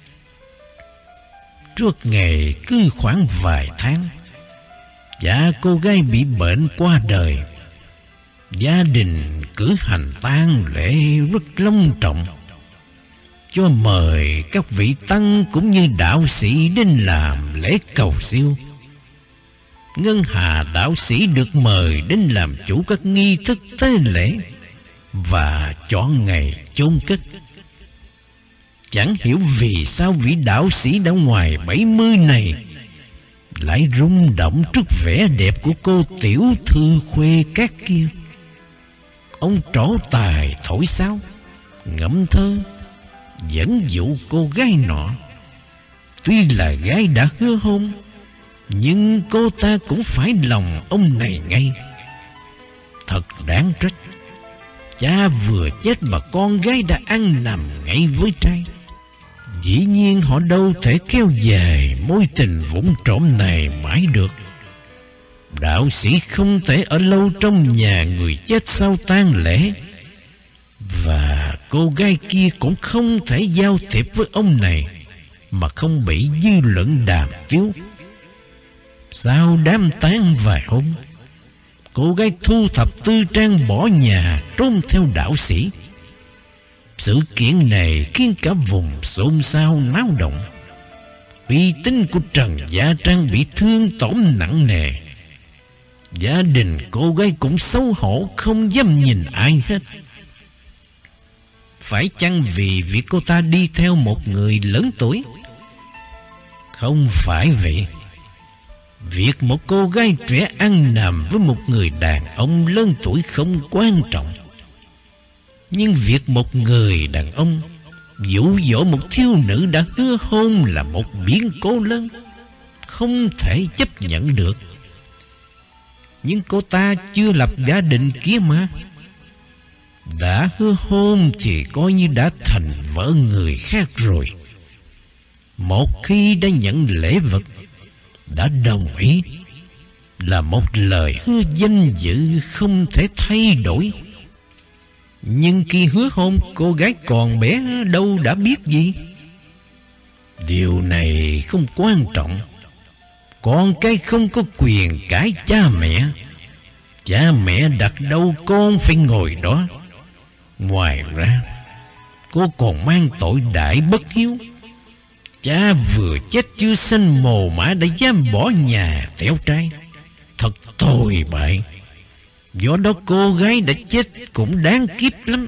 Speaker 1: Trước ngày cứ khoảng vài tháng, dạ cô gái bị bệnh qua đời. Gia đình cử hành tang lễ rất long trọng, cho mời các vị tăng cũng như đạo sĩ đến làm lễ cầu siêu. Ngân Hà đạo sĩ được mời đến làm chủ các nghi thức tế lễ và chọn ngày chôn cất. Chẳng hiểu vì sao vị đạo sĩ đã ngoài 70 này lại rung động trước vẻ đẹp của cô tiểu thư khuê các kia. Ông trổ tài thổi sáo, ngẫm thơ, dẫn dụ cô gái nọ. Tuy là gái đã hứa hôn, nhưng cô ta cũng phải lòng ông này ngay. Thật đáng trách, Cha vừa chết mà con gái đã ăn nằm ngay với trai. Dĩ nhiên họ đâu thể kéo dài mối tình vụng trộm này mãi được. Đạo sĩ không thể ở lâu trong nhà người chết sau tang lễ, và cô gái kia cũng không thể giao thiệp với ông này mà không bị dư luận đàm tiếu. Sau đám tang vài hôm, cô gái thu thập tư trang bỏ nhà trốn theo đạo sĩ. Sự kiện này khiến cả vùng xôn xao náo động. Uy tín của Trần Gia Trang bị thương tổn nặng nề. Gia đình cô gái cũng xấu hổ, không dám nhìn ai hết. Phải chăng vì việc cô ta đi theo một người lớn tuổi? Không phải vậy. Việc một cô gái trẻ ăn nằm với một người đàn ông lớn tuổi không quan trọng. Nhưng việc một người đàn ông dụ dỗ một thiếu nữ đã hứa hôn là một biến cố lớn, không thể chấp nhận được. Nhưng cô ta chưa lập gia đình kia mà. Đã hứa hôn thì coi như đã thành vợ người khác rồi. Một khi đã nhận lễ vật, đã đồng ý, là một lời hứa danh dự không thể thay đổi. Nhưng khi hứa hôn, cô gái còn bé đâu đã biết gì. Điều này không quan trọng. Con cái không có quyền cãi cha mẹ. Cha mẹ đặt đâu con phải ngồi đó. Ngoài ra, cô còn mang tội đại bất hiếu. Cha vừa chết chưa sanh mồ mả đã dám bỏ nhà theo trai. Thật tồi bại. Do đó cô gái đã chết cũng đáng kiếp lắm.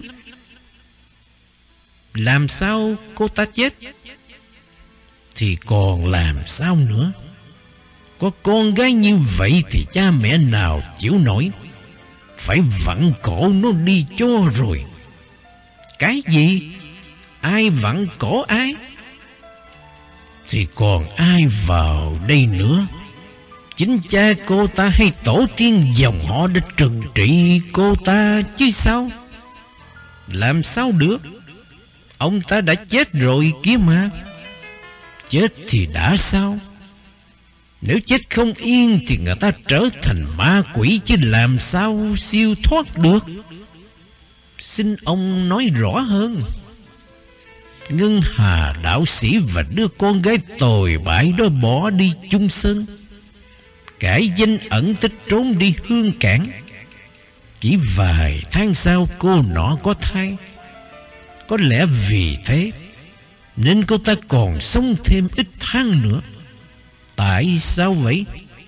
Speaker 1: Làm sao cô ta chết? Thì còn làm sao nữa? Có con gái như vậy thì cha mẹ nào chịu nổi. Phải vặn cổ nó đi cho rồi. Cái gì? Ai vặn cổ ai? Thì còn ai vào đây nữa? Chính cha cô ta hay tổ tiên dòng họ đã trừng trị cô ta chứ sao? Làm sao được? Ông ta đã chết rồi kia mà. Chết thì đã sao? Nếu chết không yên thì người ta trở thành ma quỷ, chứ làm sao siêu thoát được? Xin ông nói rõ hơn. Ngân Hà đạo sĩ và đứa con gái tồi bại đó bỏ đi chung sơn, cải danh ẩn tích trốn đi Hương Cảng. Chỉ vài tháng sau cô nọ có thai. Có lẽ vì thế nên cô ta còn sống thêm ít tháng nữa. Tại sao vậy?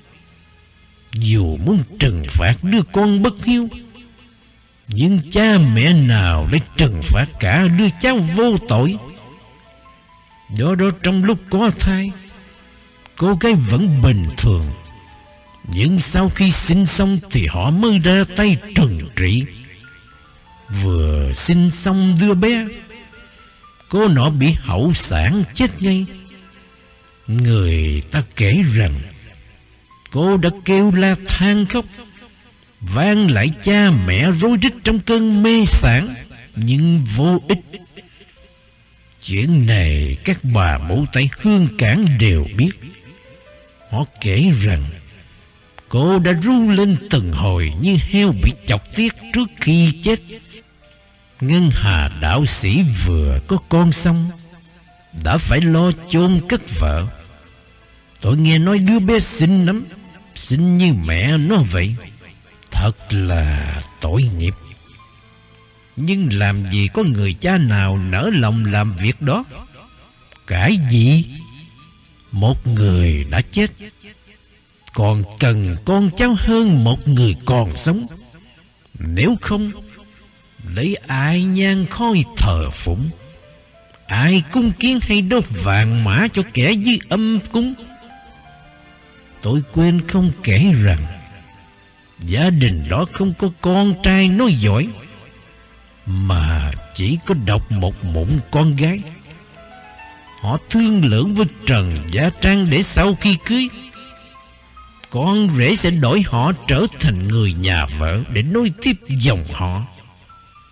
Speaker 1: Dù muốn trừng phạt đứa con bất hiếu, nhưng cha mẹ nào để trừng phạt cả đứa cháu vô tội? Do đó trong lúc có thai, cô gái vẫn bình thường. Nhưng sau khi sinh xong thì họ mới ra tay trừng trị. Vừa sinh xong đứa bé, cô nọ bị hậu sản chết ngay. Người ta kể rằng cô đã kêu la than khóc, van lại cha mẹ rối rít trong cơn mê sản, nhưng vô ích. Chuyện này các bà mụ tại Hương Cảng đều biết. Họ kể rằng cô đã ru lên từng hồi như heo bị chọc tiết trước khi chết. Ngân Hà đạo sĩ vừa có con xong đã phải lo chôn cất vợ. Tôi nghe nói đứa bé xinh lắm, xinh như mẹ nó vậy. Thật là tội nghiệp. Nhưng làm gì có người cha nào nỡ lòng làm việc đó? Cái gì? Một người đã chết còn cần con cháu hơn một người còn sống. Nếu không, lấy ai nhang khói thờ phụng, ai cung kiến hay đốt vàng mã cho kẻ dưới âm cúng? Tôi quên không kể rằng gia đình đó không có con trai nói giỏi, mà chỉ có độc một mụn con gái. Họ thương lượng với Trần Gia Trang để sau khi cưới, con rể sẽ đổi họ trở thành người nhà vợ để nối tiếp dòng họ.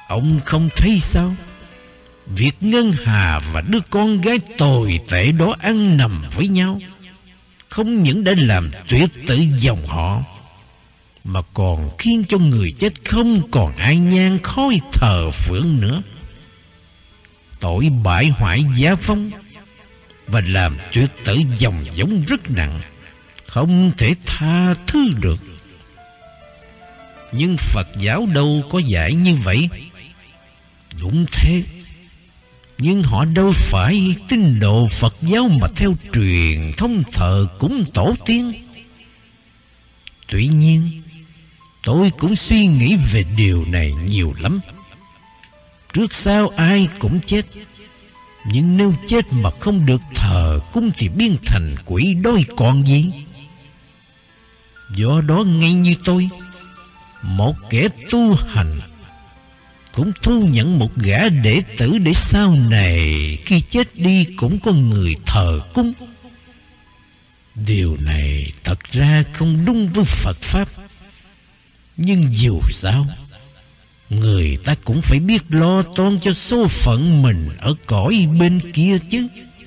Speaker 1: Ông không thấy sao? Việc Ngân Hà và đứa con gái tồi tệ đó ăn nằm với nhau không những đã làm tuyệt tự dòng họ, mà còn khiến cho người chết không còn ai nhang khói thờ phượng nữa. Tội bại hoại gia phong và làm tuyệt tự dòng giống rất nặng, không thể tha thứ được. Nhưng Phật giáo đâu có dạy như vậy. Đúng thế, nhưng họ đâu phải tín đồ Phật giáo mà theo truyền thống thờ cúng tổ tiên. Tuy nhiên, tôi cũng suy nghĩ về điều này nhiều lắm. Trước sau ai cũng chết, nhưng nếu chết mà không được thờ cúng thì biến thành quỷ đói còn gì. Do đó ngay như tôi, một kẻ tu hành, cũng thu nhận một gã đệ tử để sau này khi chết đi cũng có người thờ cúng. Điều này thật ra không đúng với Phật Pháp. Nhưng dù sao, người ta cũng phải biết lo toan cho số phận mình ở cõi bên kia chứ.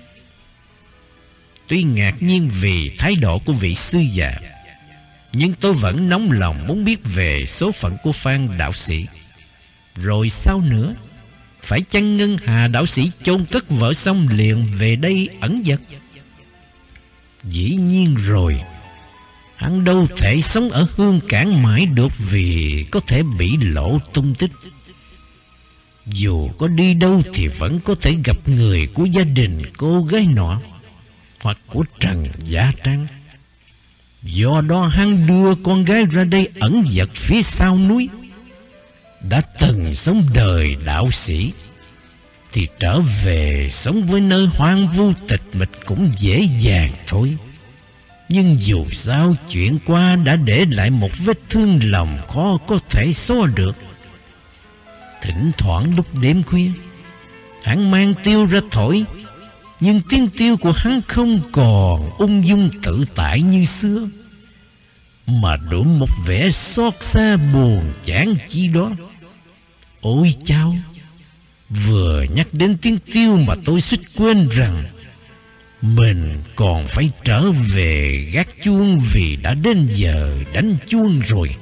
Speaker 1: Tuy ngạc nhiên vì thái độ của vị sư già, nhưng tôi vẫn nóng lòng muốn biết về số phận của Phan đạo sĩ. Rồi sao nữa? Phải chăng Ngân Hà đạo sĩ chôn cất vợ xong liền về đây ẩn dật? Dĩ nhiên rồi. Hắn đâu thể sống ở Hương Cảng mãi được, vì có thể bị lộ tung tích. Dù có đi đâu thì vẫn có thể gặp người của gia đình cô gái nọ, hoặc của Trần Gia Trang. Do đó hắn đưa con gái ra đây ẩn dật phía sau núi. Đã từng sống đời đạo sĩ thì trở về sống với nơi hoang vu tịch mịch cũng dễ dàng thôi. Nhưng dù sao chuyện qua đã để lại một vết thương lòng khó có thể xóa được. Thỉnh thoảng lúc đêm khuya, hắn mang tiêu ra thổi, nhưng tiếng tiêu của hắn không còn ung dung tự tại như xưa, mà đủ một vẻ xót xa buồn chán chi đó. Ôi chao! Vừa nhắc đến tiếng tiêu mà tôi suýt quên rằng mình còn phải trở về gác chuông, vì đã đến giờ đánh chuông rồi.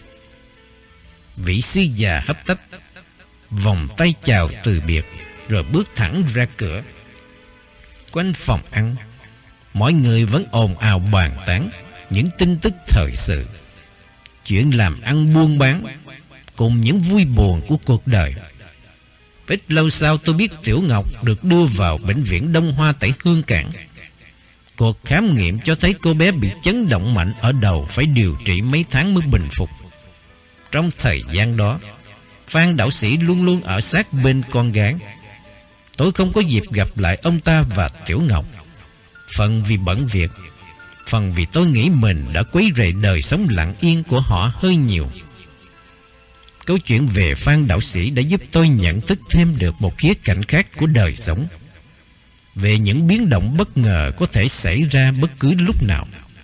Speaker 1: Vị sư già hấp tấp vòng tay chào từ biệt, rồi bước thẳng ra cửa. Quanh phòng ăn, mọi người vẫn ồn ào bàn tán những tin tức thời sự, chuyện làm ăn buôn bán, cùng những vui buồn của cuộc đời. Ít lâu sau tôi biết Tiểu Ngọc được đưa vào bệnh viện Đông Hoa tại Hương Cảng. Cuộc khám nghiệm cho thấy cô bé bị chấn động mạnh ở đầu, phải điều trị mấy tháng mới bình phục. Trong thời gian đó, Phan đạo sĩ luôn luôn ở sát bên con gái. Tôi không có dịp gặp lại ông ta và Tiểu Ngọc, phần vì bận việc, phần vì tôi nghĩ mình đã quấy rầy đời sống lặng yên của họ hơi nhiều. Câu chuyện về Phan đạo sĩ đã giúp tôi nhận thức thêm được một khía cạnh khác của đời sống, về những biến động bất ngờ có thể xảy ra bất cứ lúc nào.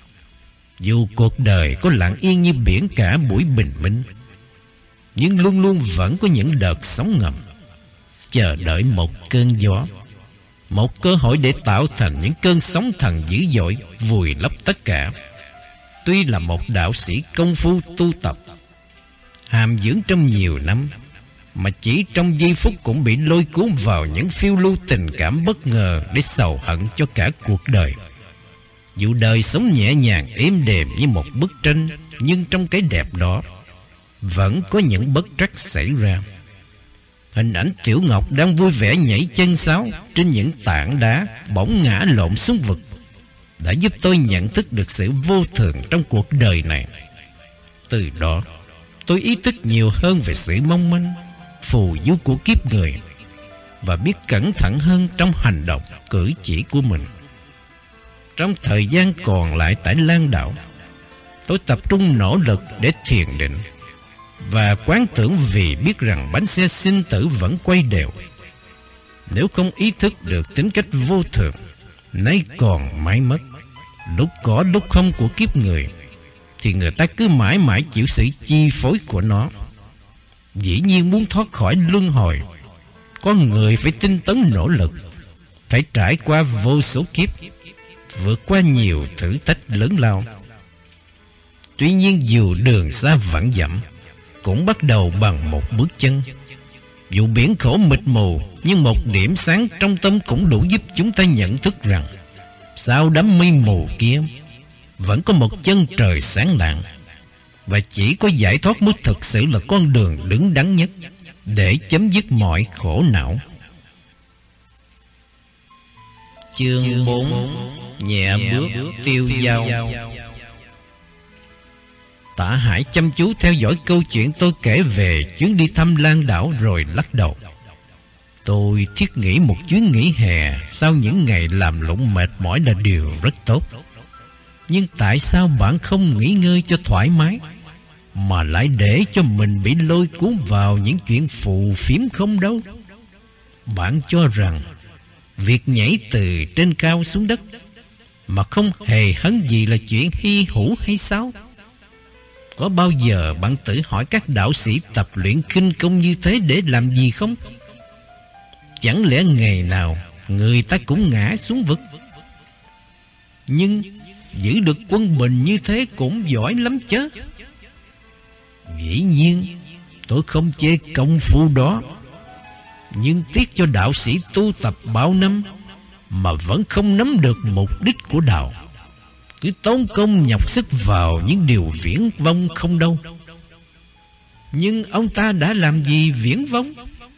Speaker 1: Dù cuộc đời có lặng yên như biển cả buổi bình minh, nhưng luôn luôn vẫn có những đợt sóng ngầm, chờ đợi một cơn gió, một cơ hội để tạo thành những cơn sóng thần dữ dội, vùi lấp tất cả. Tuy là một đạo sĩ công phu tu tập, hàm dưỡng trong nhiều năm, mà chỉ trong giây phút cũng bị lôi cuốn vào những phiêu lưu tình cảm bất ngờ để sầu hận cho cả cuộc đời. Dù đời sống nhẹ nhàng êm đềm như một bức tranh, nhưng trong cái đẹp đó vẫn có những bất trắc xảy ra. Hình ảnh Tiểu Ngọc đang vui vẻ nhảy chân sáo trên những tảng đá bỗng ngã lộn xuống vực đã giúp tôi nhận thức được sự vô thường trong cuộc đời này. Từ đó tôi ý thức nhiều hơn về sự mong manh, phù du của kiếp người, và biết cẩn thận hơn trong hành động, cử chỉ của mình. Trong thời gian còn lại tại Lan Đảo, tôi tập trung nỗ lực để thiền định và quán tưởng, vì biết rằng bánh xe sinh tử vẫn quay đều. Nếu không ý thức được tính cách vô thường, nay còn mãi mất, lúc có lúc không của kiếp người, thì người ta cứ mãi mãi chịu sự chi phối của nó. Dĩ nhiên muốn thoát khỏi luân hồi, con người phải tinh tấn nỗ lực, phải trải qua vô số kiếp, vượt qua nhiều thử thách lớn lao. Tuy nhiên dù đường xa vạn dặm, cũng bắt đầu bằng một bước chân. Dù biển khổ mịt mù, nhưng một điểm sáng trong tâm cũng đủ giúp chúng ta nhận thức rằng sau đám mây mù kia vẫn có một chân trời sáng lạng, và chỉ có giải thoát mới thực sự là con đường đứng đắn nhất để chấm dứt mọi khổ não. Chương 4: Nhẹ bước tiêu dao. Tạ Hải chăm chú theo dõi câu chuyện tôi kể về chuyến đi thăm Lan đảo rồi lắc đầu. Tôi thiết nghĩ một chuyến nghỉ hè sau những ngày làm lụng mệt mỏi là điều rất tốt. Nhưng tại sao bạn không nghỉ ngơi cho thoải mái, mà lại để cho mình bị lôi cuốn vào những chuyện phù phiếm không đâu? Bạn cho rằng việc nhảy từ trên cao xuống đất mà không hề hấn gì là chuyện hy hữu hay sao? Có bao giờ bạn tự hỏi các đạo sĩ tập luyện khinh công như thế để làm gì không? Chẳng lẽ ngày nào người ta cũng ngã xuống vực? Nhưng giữ được quân bình như thế cũng giỏi lắm chứ. Dĩ nhiên tôi không chê công phu đó, nhưng tiếc cho đạo sĩ tu tập bao năm mà vẫn không nắm được mục đích của đạo, cứ tốn công nhọc sức vào những điều viển vông không đâu. Nhưng ông ta đã làm gì viển vông?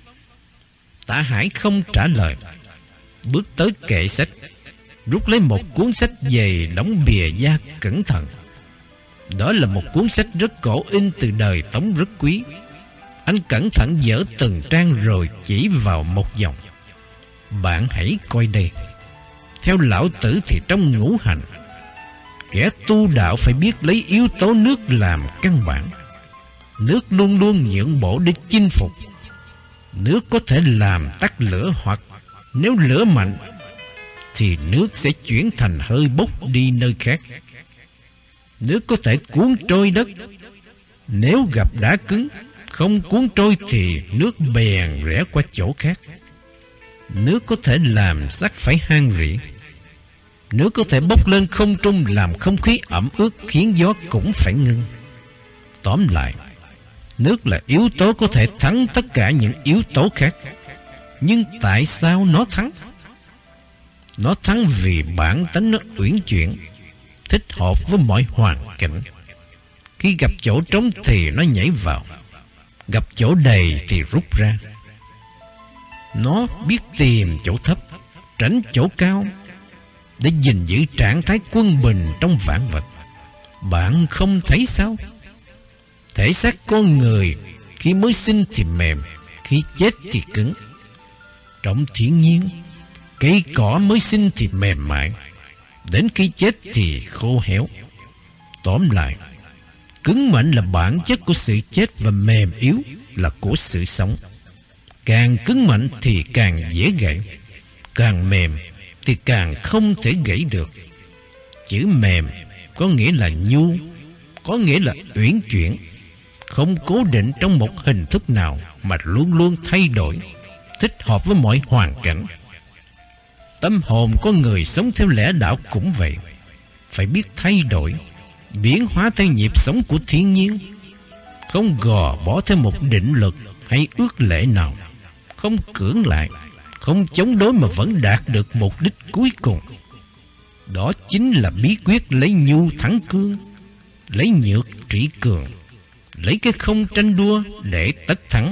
Speaker 1: Tạ Hải không trả lời, bước tới kệ sách, rút lấy một cuốn sách dày đóng bìa da cẩn thận. Đó là một cuốn sách rất cổ in từ đời Tống rất quý. Anh cẩn thận dở từng trang rồi chỉ vào một dòng: bạn hãy coi đây. Theo Lão Tử thì trong ngũ hành, kẻ tu đạo phải biết lấy yếu tố nước làm căn bản. Nước luôn luôn nhượng bộ để chinh phục. Nước có thể làm tắt lửa, hoặc nếu lửa mạnh thì nước sẽ chuyển thành hơi bốc đi nơi khác. Nước có thể cuốn trôi đất. Nếu gặp đá cứng, không cuốn trôi thì nước bèn rẽ qua chỗ khác. Nước có thể làm sắt phải han rỉ. Nước có thể bốc lên không trung làm không khí ẩm ướt, khiến gió cũng phải ngưng. Tóm lại, nước là yếu tố có thể thắng tất cả những yếu tố khác. Nhưng tại sao nó thắng? Nó thắng vì bản tánh nó uyển chuyển, thích hợp với mọi hoàn cảnh. Khi gặp chỗ trống thì nó nhảy vào, gặp chỗ đầy thì rút ra. Nó biết tìm chỗ thấp, tránh chỗ cao, để gìn giữ trạng thái quân bình trong vạn vật. Bạn không thấy sao? Thể xác con người khi mới sinh thì mềm, khi chết thì cứng. Trong thiên nhiên, cây cỏ mới sinh thì mềm mại, đến khi chết thì khô héo. Tóm lại, cứng mạnh là bản chất của sự chết và mềm yếu là của sự sống. Càng cứng mạnh thì càng dễ gãy, càng mềm thì càng không thể gãy được. Chữ mềm có nghĩa là nhu, có nghĩa là uyển chuyển, không cố định trong một hình thức nào mà luôn luôn thay đổi, thích hợp với mọi hoàn cảnh. Tâm hồn con người sống theo lẽ đạo cũng vậy, phải biết thay đổi, biến hóa theo nhịp sống của thiên nhiên, không gò bó theo một định luật hay ước lệ nào, không cưỡng lại, không chống đối mà vẫn đạt được mục đích cuối cùng. Đó chính là bí quyết lấy nhu thắng cương, lấy nhược trị cường, lấy cái không tranh đua để tất thắng.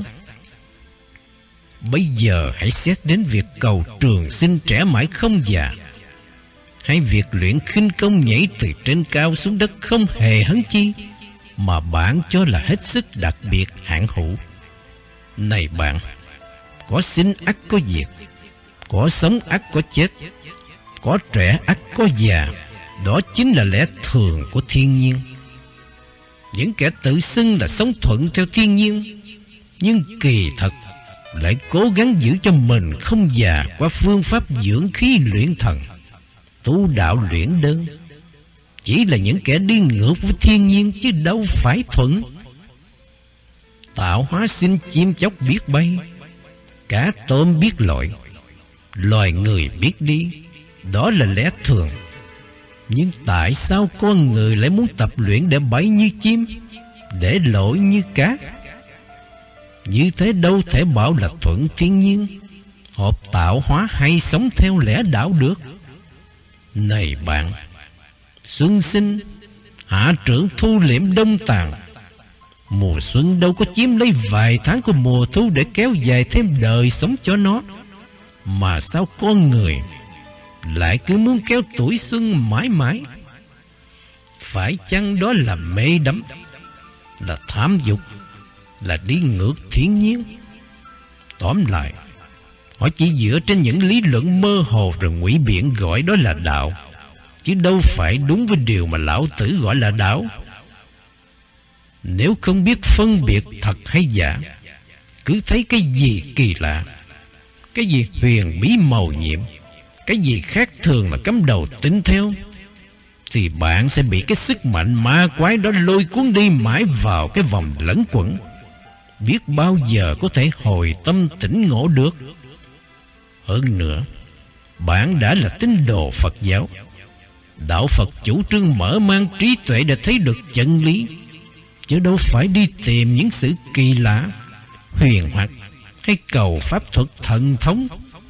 Speaker 1: Bây giờ hãy xét đến việc cầu trường sinh trẻ mãi không già, hay việc luyện khinh công nhảy từ trên cao xuống đất không hề hấn chi, mà bạn cho là hết sức đặc biệt hạng hữu. Này bạn, có sinh ắt có diệt, có sống ắt có chết, có trẻ ắt có già. Đó chính là lẽ thường của thiên nhiên. Những kẻ tự xưng là sống thuận theo thiên nhiên, nhưng kỳ thật lại cố gắng giữ cho mình không già qua phương pháp dưỡng khí luyện thần, tu đạo luyện đơn, chỉ là những kẻ đi ngược với thiên nhiên chứ đâu phải thuận. tạo hóa sinh chim chóc biết bay, cá tôm biết lội, loài người biết đi. Đó là lẽ thường. Nhưng tại sao con người lại muốn tập luyện để bay như chim, để lội như cá? Như thế đâu thể bảo là thuận thiên nhiên, hợp tạo hóa hay sống theo lẽ đạo được. Này bạn, xuân sinh, hạ trưởng thu liễm đông tàn. Mùa xuân đâu có chiếm lấy vài tháng của mùa thu để kéo dài thêm đời sống cho nó, mà sao con người lại cứ muốn kéo tuổi xuân mãi mãi? Phải chăng đó là mê đắm, là tham dục, là đi ngược thiên nhiên? Tóm lại, họ chỉ dựa trên những lý luận mơ hồ rồi ngụy biện gọi đó là đạo, chứ đâu phải đúng với điều mà Lão Tử gọi là đạo. Nếu không biết phân biệt thật hay giả, cứ thấy cái gì kỳ lạ, cái gì huyền bí mầu nhiệm, cái gì khác thường là cắm đầu tin theo, thì bạn sẽ bị cái sức mạnh ma quái đó lôi cuốn đi mãi vào cái vòng lẫn quẩn, biết bao giờ có thể hồi tâm tỉnh ngộ được. Hơn nữa, bạn đã là tín đồ Phật giáo. Đạo Phật chủ trương mở mang trí tuệ để thấy được chân lý, chứ đâu phải đi tìm những sự kỳ lạ, huyền hoặc hay cầu pháp thuật thần thống.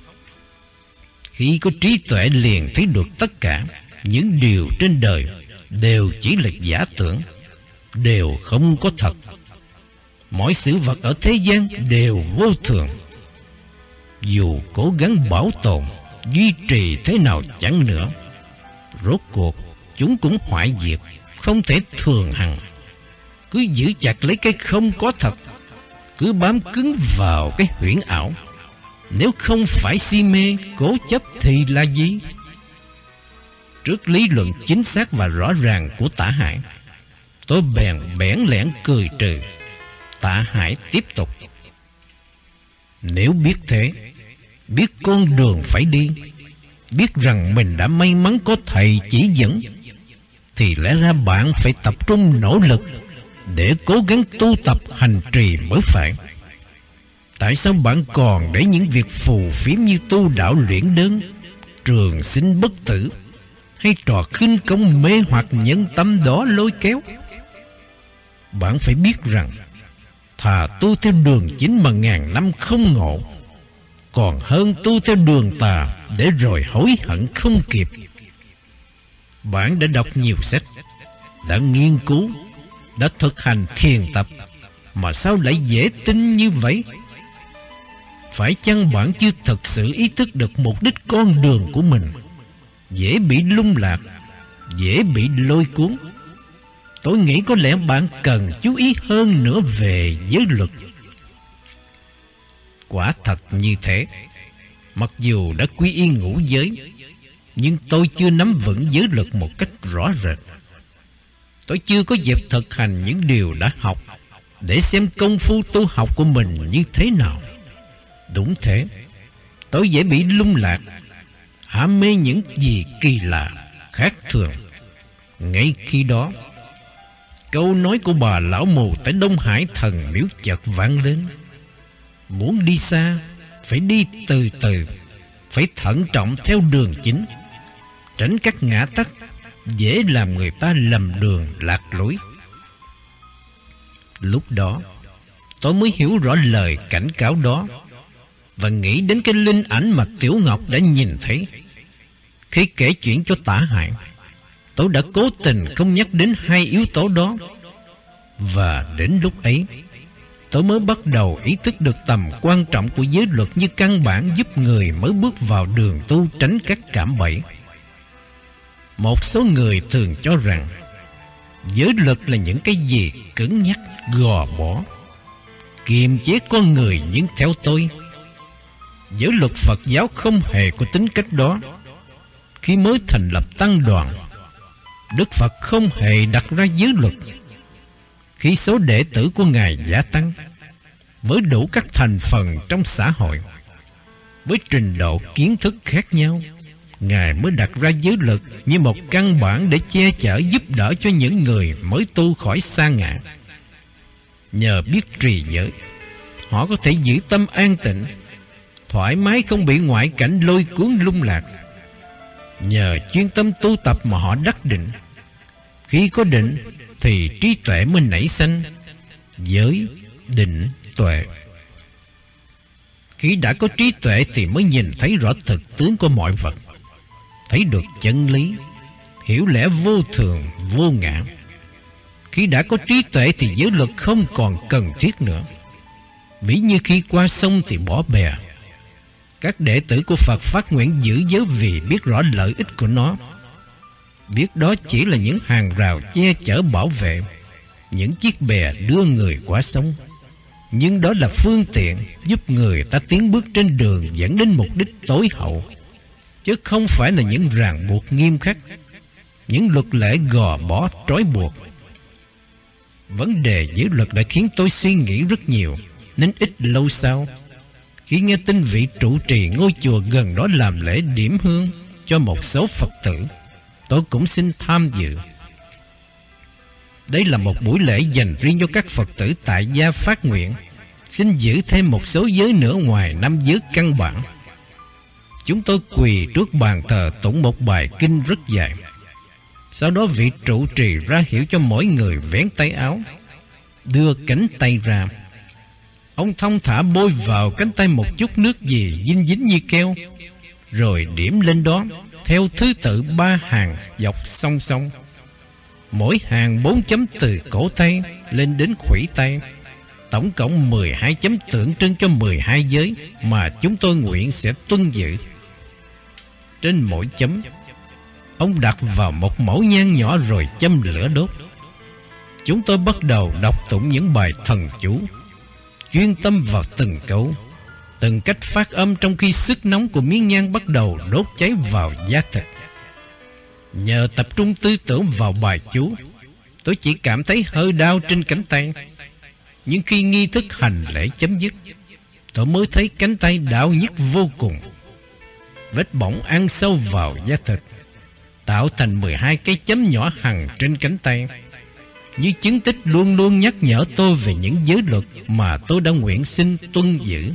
Speaker 1: Khi có trí tuệ liền thấy được tất cả những điều trên đời đều chỉ là giả tưởng, đều không có thật. Mọi sự vật ở thế gian đều vô thường. Dù cố gắng bảo tồn, duy trì thế nào chẳng nữa, rốt cuộc chúng cũng hoại diệt, không thể thường hằng. Cứ giữ chặt lấy cái không có thật, cứ bám cứng vào cái huyễn ảo. Nếu không phải si mê, cố chấp thì là gì? Trước lý luận chính xác và rõ ràng của Tả Hải, tôi bèn bẽn lẽn cười trừ. Tả Hải tiếp tục: nếu biết thế, biết con đường phải đi, biết rằng mình đã may mắn có thầy chỉ dẫn, thì lẽ ra bạn phải tập trung nỗ lực để cố gắng tu tập hành trì mới phải. Tại sao bạn còn để những việc phù phiếm như tu đạo luyện đơn, trường sinh bất tử, hay trò khinh công mê hoặc nhân tâm đó lôi kéo? Bạn phải biết rằng thà tu theo đường chính mà ngàn năm không ngộ, còn hơn tu theo đường tà để rồi hối hận không kịp. Bạn đã đọc nhiều sách, đã nghiên cứu, đã thực hành thiền tập, mà sao lại dễ tin như vậy? Phải chăng bạn chưa thực sự ý thức được mục đích con đường của mình, dễ bị lung lạc, dễ bị lôi cuốn? Tôi nghĩ có lẽ bạn cần chú ý hơn nữa về giới luật. Quả thật như thế. Mặc dù đã quy y ngũ giới, nhưng tôi chưa nắm vững giới luật một cách rõ rệt. Tôi chưa có dịp thực hành những điều đã học, để xem công phu tu học của mình như thế nào. Đúng thế, tôi dễ bị lung lạc, ham mê những gì kỳ lạ, khác thường. Ngay khi đó, câu nói của bà lão mù tại Đông Hải Thần Miếu chợt vang lên: muốn đi xa, phải đi từ từ, phải thận trọng theo đường chính, tránh các ngã tắc dễ làm người ta lầm đường lạc lối. Lúc đó, tôi mới hiểu rõ lời cảnh cáo đó, và nghĩ đến cái linh ảnh mà Tiểu Ngọc đã nhìn thấy. Khi kể chuyện cho Tả Hải, tôi đã cố tình không nhắc đến hai yếu tố đó. Và đến lúc ấy, tôi mới bắt đầu ý thức được tầm quan trọng của giới luật như căn bản giúp người mới bước vào đường tu tránh các cạm bẫy. Một số người thường cho rằng giới luật là những cái gì cứng nhắc, gò bó, kiềm chế con người. Nhưng theo tôi, giới luật Phật giáo không hề có tính cách đó. Khi mới thành lập tăng đoàn, Đức Phật không hề đặt ra giới luật. Khi số đệ tử của Ngài gia tăng, với đủ các thành phần trong xã hội, với trình độ kiến thức khác nhau, Ngài mới đặt ra giới luật như một căn bản để che chở giúp đỡ cho những người mới tu khỏi sa ngã. Nhờ biết trì giới, họ có thể giữ tâm an tịnh, thoải mái không bị ngoại cảnh lôi cuốn lung lạc. Nhờ chuyên tâm tu tập mà họ đắc định. Khi có định thì trí tuệ mới nảy sanh. Giới, định, tuệ. Khi đã có trí tuệ thì mới nhìn thấy rõ thực tướng của mọi vật, thấy được chân lý, hiểu lẽ vô thường, vô ngã. Khi đã có trí tuệ thì giới luật không còn cần thiết nữa. Ví như khi qua sông thì bỏ bè. Các đệ tử của Phật phát nguyện giữ giới vì biết rõ lợi ích của nó. Biết đó chỉ là những hàng rào che chở bảo vệ, những chiếc bè đưa người qua sông. Nhưng đó là phương tiện giúp người ta tiến bước trên đường dẫn đến mục đích tối hậu, chứ không phải là những ràng buộc nghiêm khắc, những luật lệ gò bó trói buộc. Vấn đề giới luật đã khiến tôi suy nghĩ rất nhiều, nên ít lâu sau, khi nghe tin vị trụ trì ngôi chùa gần đó làm lễ điểm hương cho một số Phật tử, tôi cũng xin tham dự. Đây là một buổi lễ dành riêng cho các Phật tử tại gia phát nguyện xin giữ thêm một số giới nữa ngoài 5 giới căn bản. Chúng tôi quỳ trước bàn thờ tụng một bài kinh rất dài. Sau đó vị trụ trì ra hiệu cho mỗi người vén tay áo, đưa cánh tay ra. Ông thong thả bôi vào cánh tay một chút nước gì dính dính như keo, rồi điểm lên đó theo thứ tự 3 hàng dọc song song, mỗi hàng 4 chấm từ cổ tay lên đến khuỷu tay. Tổng cộng 12 chấm tượng trưng cho 12 giới mà chúng tôi nguyện sẽ tuân giữ. Trên mỗi chấm, ông đặt vào một mẩu nhang nhỏ rồi châm lửa đốt. Chúng tôi bắt đầu đọc tụng những bài thần chú, chuyên tâm vào từng câu, từng cách phát âm, trong khi sức nóng của miếng nhang bắt đầu đốt cháy vào da thịt. Nhờ tập trung tư tưởng vào bài chú, tôi chỉ cảm thấy hơi đau trên cánh tay. Nhưng khi nghi thức hành lễ chấm dứt, tôi mới thấy cánh tay đau nhức vô cùng. Vết bỏng ăn sâu vào da thịt, tạo thành 12 cái chấm nhỏ hằn trên cánh tay, như chứng tích luôn luôn nhắc nhở tôi về những giới luật mà tôi đã nguyện xin tuân giữ.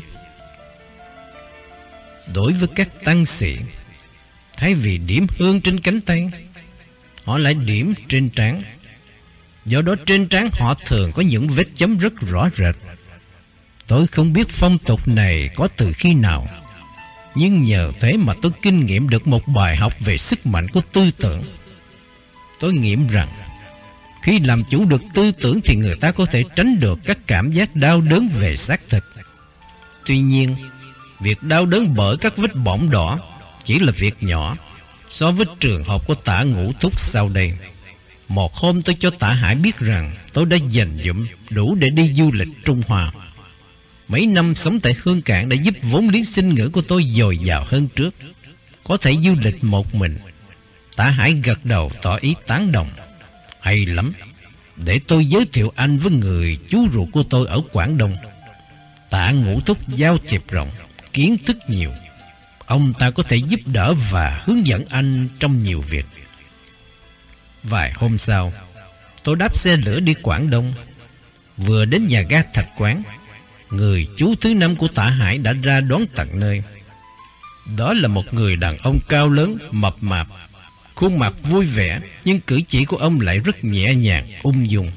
Speaker 1: Đối với các tăng sĩ, thay vì điểm hương trên cánh tay, họ lại điểm trên trán. Do đó trên trán họ thường có những vết chấm rất rõ rệt. Tôi không biết phong tục này có từ khi nào, nhưng nhờ thế mà tôi kinh nghiệm được một bài học về sức mạnh của tư tưởng. Tôi nghiệm rằng khi làm chủ được tư tưởng thì người ta có thể tránh được các cảm giác đau đớn về xác thịt. Tuy nhiên, việc đau đớn bởi các vết bỏng đỏ chỉ là việc nhỏ so với trường hợp của Tả Ngũ Thúc sau đây. Một hôm tôi cho Tả Hải biết rằng tôi đã dành dụm đủ để đi du lịch Trung Hoa. Mấy năm sống tại Hương Cảng đã giúp vốn liếng sinh ngữ của tôi dồi dào hơn trước, có thể du lịch một mình. Tả Hải gật đầu tỏ ý tán đồng. Hay lắm, để tôi giới thiệu anh với người chú ruột của tôi ở Quảng Đông. Tả Ngũ Thúc giao thiệp rộng, kiến thức nhiều. Ông ta có thể giúp đỡ và hướng dẫn anh trong nhiều việc. Vài hôm sau, tôi đáp xe lửa đi Quảng Đông. Vừa đến nhà ga Thạch Quán, người chú thứ 5 của Tả Hải đã ra đón tận nơi. Đó là một người đàn ông cao lớn, mập mạp, khuôn mặt vui vẻ, nhưng cử chỉ của ông lại rất nhẹ nhàng, ung dung.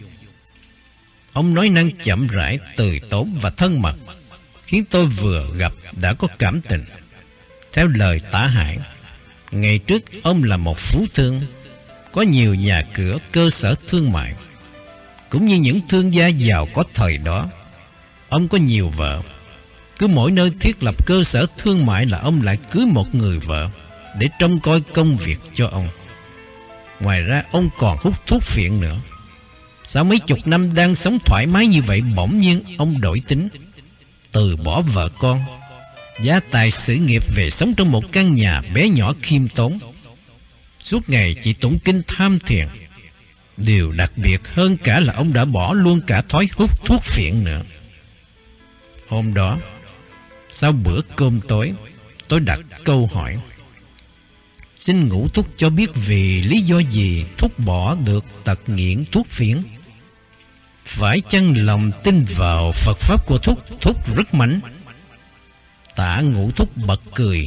Speaker 1: Ông nói năng chậm rãi, từ tốn và thân mật, khiến tôi vừa gặp đã có cảm tình. Theo lời Tả Hải, ngày trước ông là một phú thương, có nhiều nhà cửa, cơ sở thương mại. Cũng như những thương gia giàu có thời đó, ông có nhiều vợ. Cứ mỗi nơi thiết lập cơ sở thương mại là ông lại cưới một người vợ để trông coi công việc cho ông. Ngoài ra ông còn hút thuốc phiện nữa. Sau mấy chục năm đang sống thoải mái như vậy, bỗng nhiên ông đổi tính, từ bỏ vợ con, gia tài sự nghiệp, về sống trong một căn nhà bé nhỏ khiêm tốn. Suốt ngày chỉ tụng kinh tham thiền. Điều đặc biệt hơn cả là ông đã bỏ luôn cả thói hút thuốc phiện nữa. Hôm đó, sau bữa cơm tối, tôi đặt câu hỏi: xin Ngũ Thúc cho biết vì lý do gì Thúc bỏ được tật nghiện thuốc phiện? Phải chăng lòng tin vào Phật Pháp của Thúc rất mạnh? Tả Ngũ Thúc bật cười.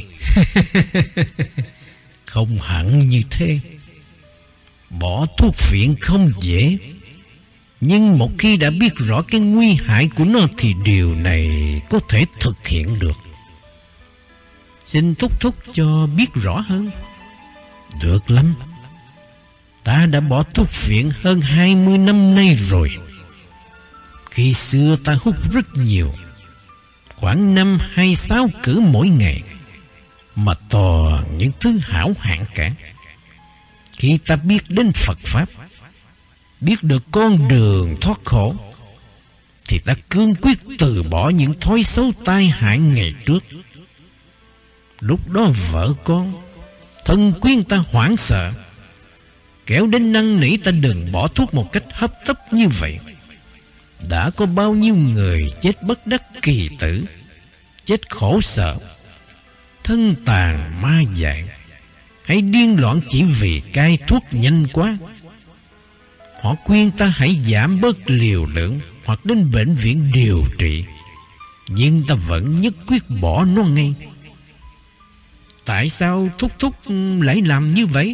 Speaker 1: Không hẳn như thế. Bỏ thuốc phiện không dễ, nhưng một khi đã biết rõ cái nguy hại của nó thì điều này có thể thực hiện được. Xin Thúc cho biết rõ hơn. Được lắm. Ta đã bỏ thuốc phiện hơn 20 năm nay rồi. Khi xưa ta hút rất nhiều, khoảng 5 hay 6 cữ mỗi ngày, mà toàn những thứ hảo hạng cả. Khi ta biết đến Phật Pháp, biết được con đường thoát khổ, thì ta cương quyết từ bỏ những thói xấu tai hại ngày trước. Lúc đó vợ con, thân quyến ta hoảng sợ, kéo đến năn nỉ ta đừng bỏ thuốc một cách hấp tấp như vậy. Đã có bao nhiêu người chết bất đắc kỳ tử, chết khổ sở, thân tàn ma dại, hay điên loạn chỉ vì cai thuốc nhanh quá. Họ khuyên ta hãy giảm bớt liều lượng hoặc đến bệnh viện điều trị, nhưng ta vẫn nhất quyết bỏ nó ngay. Tại sao Thúc lại làm như vậy?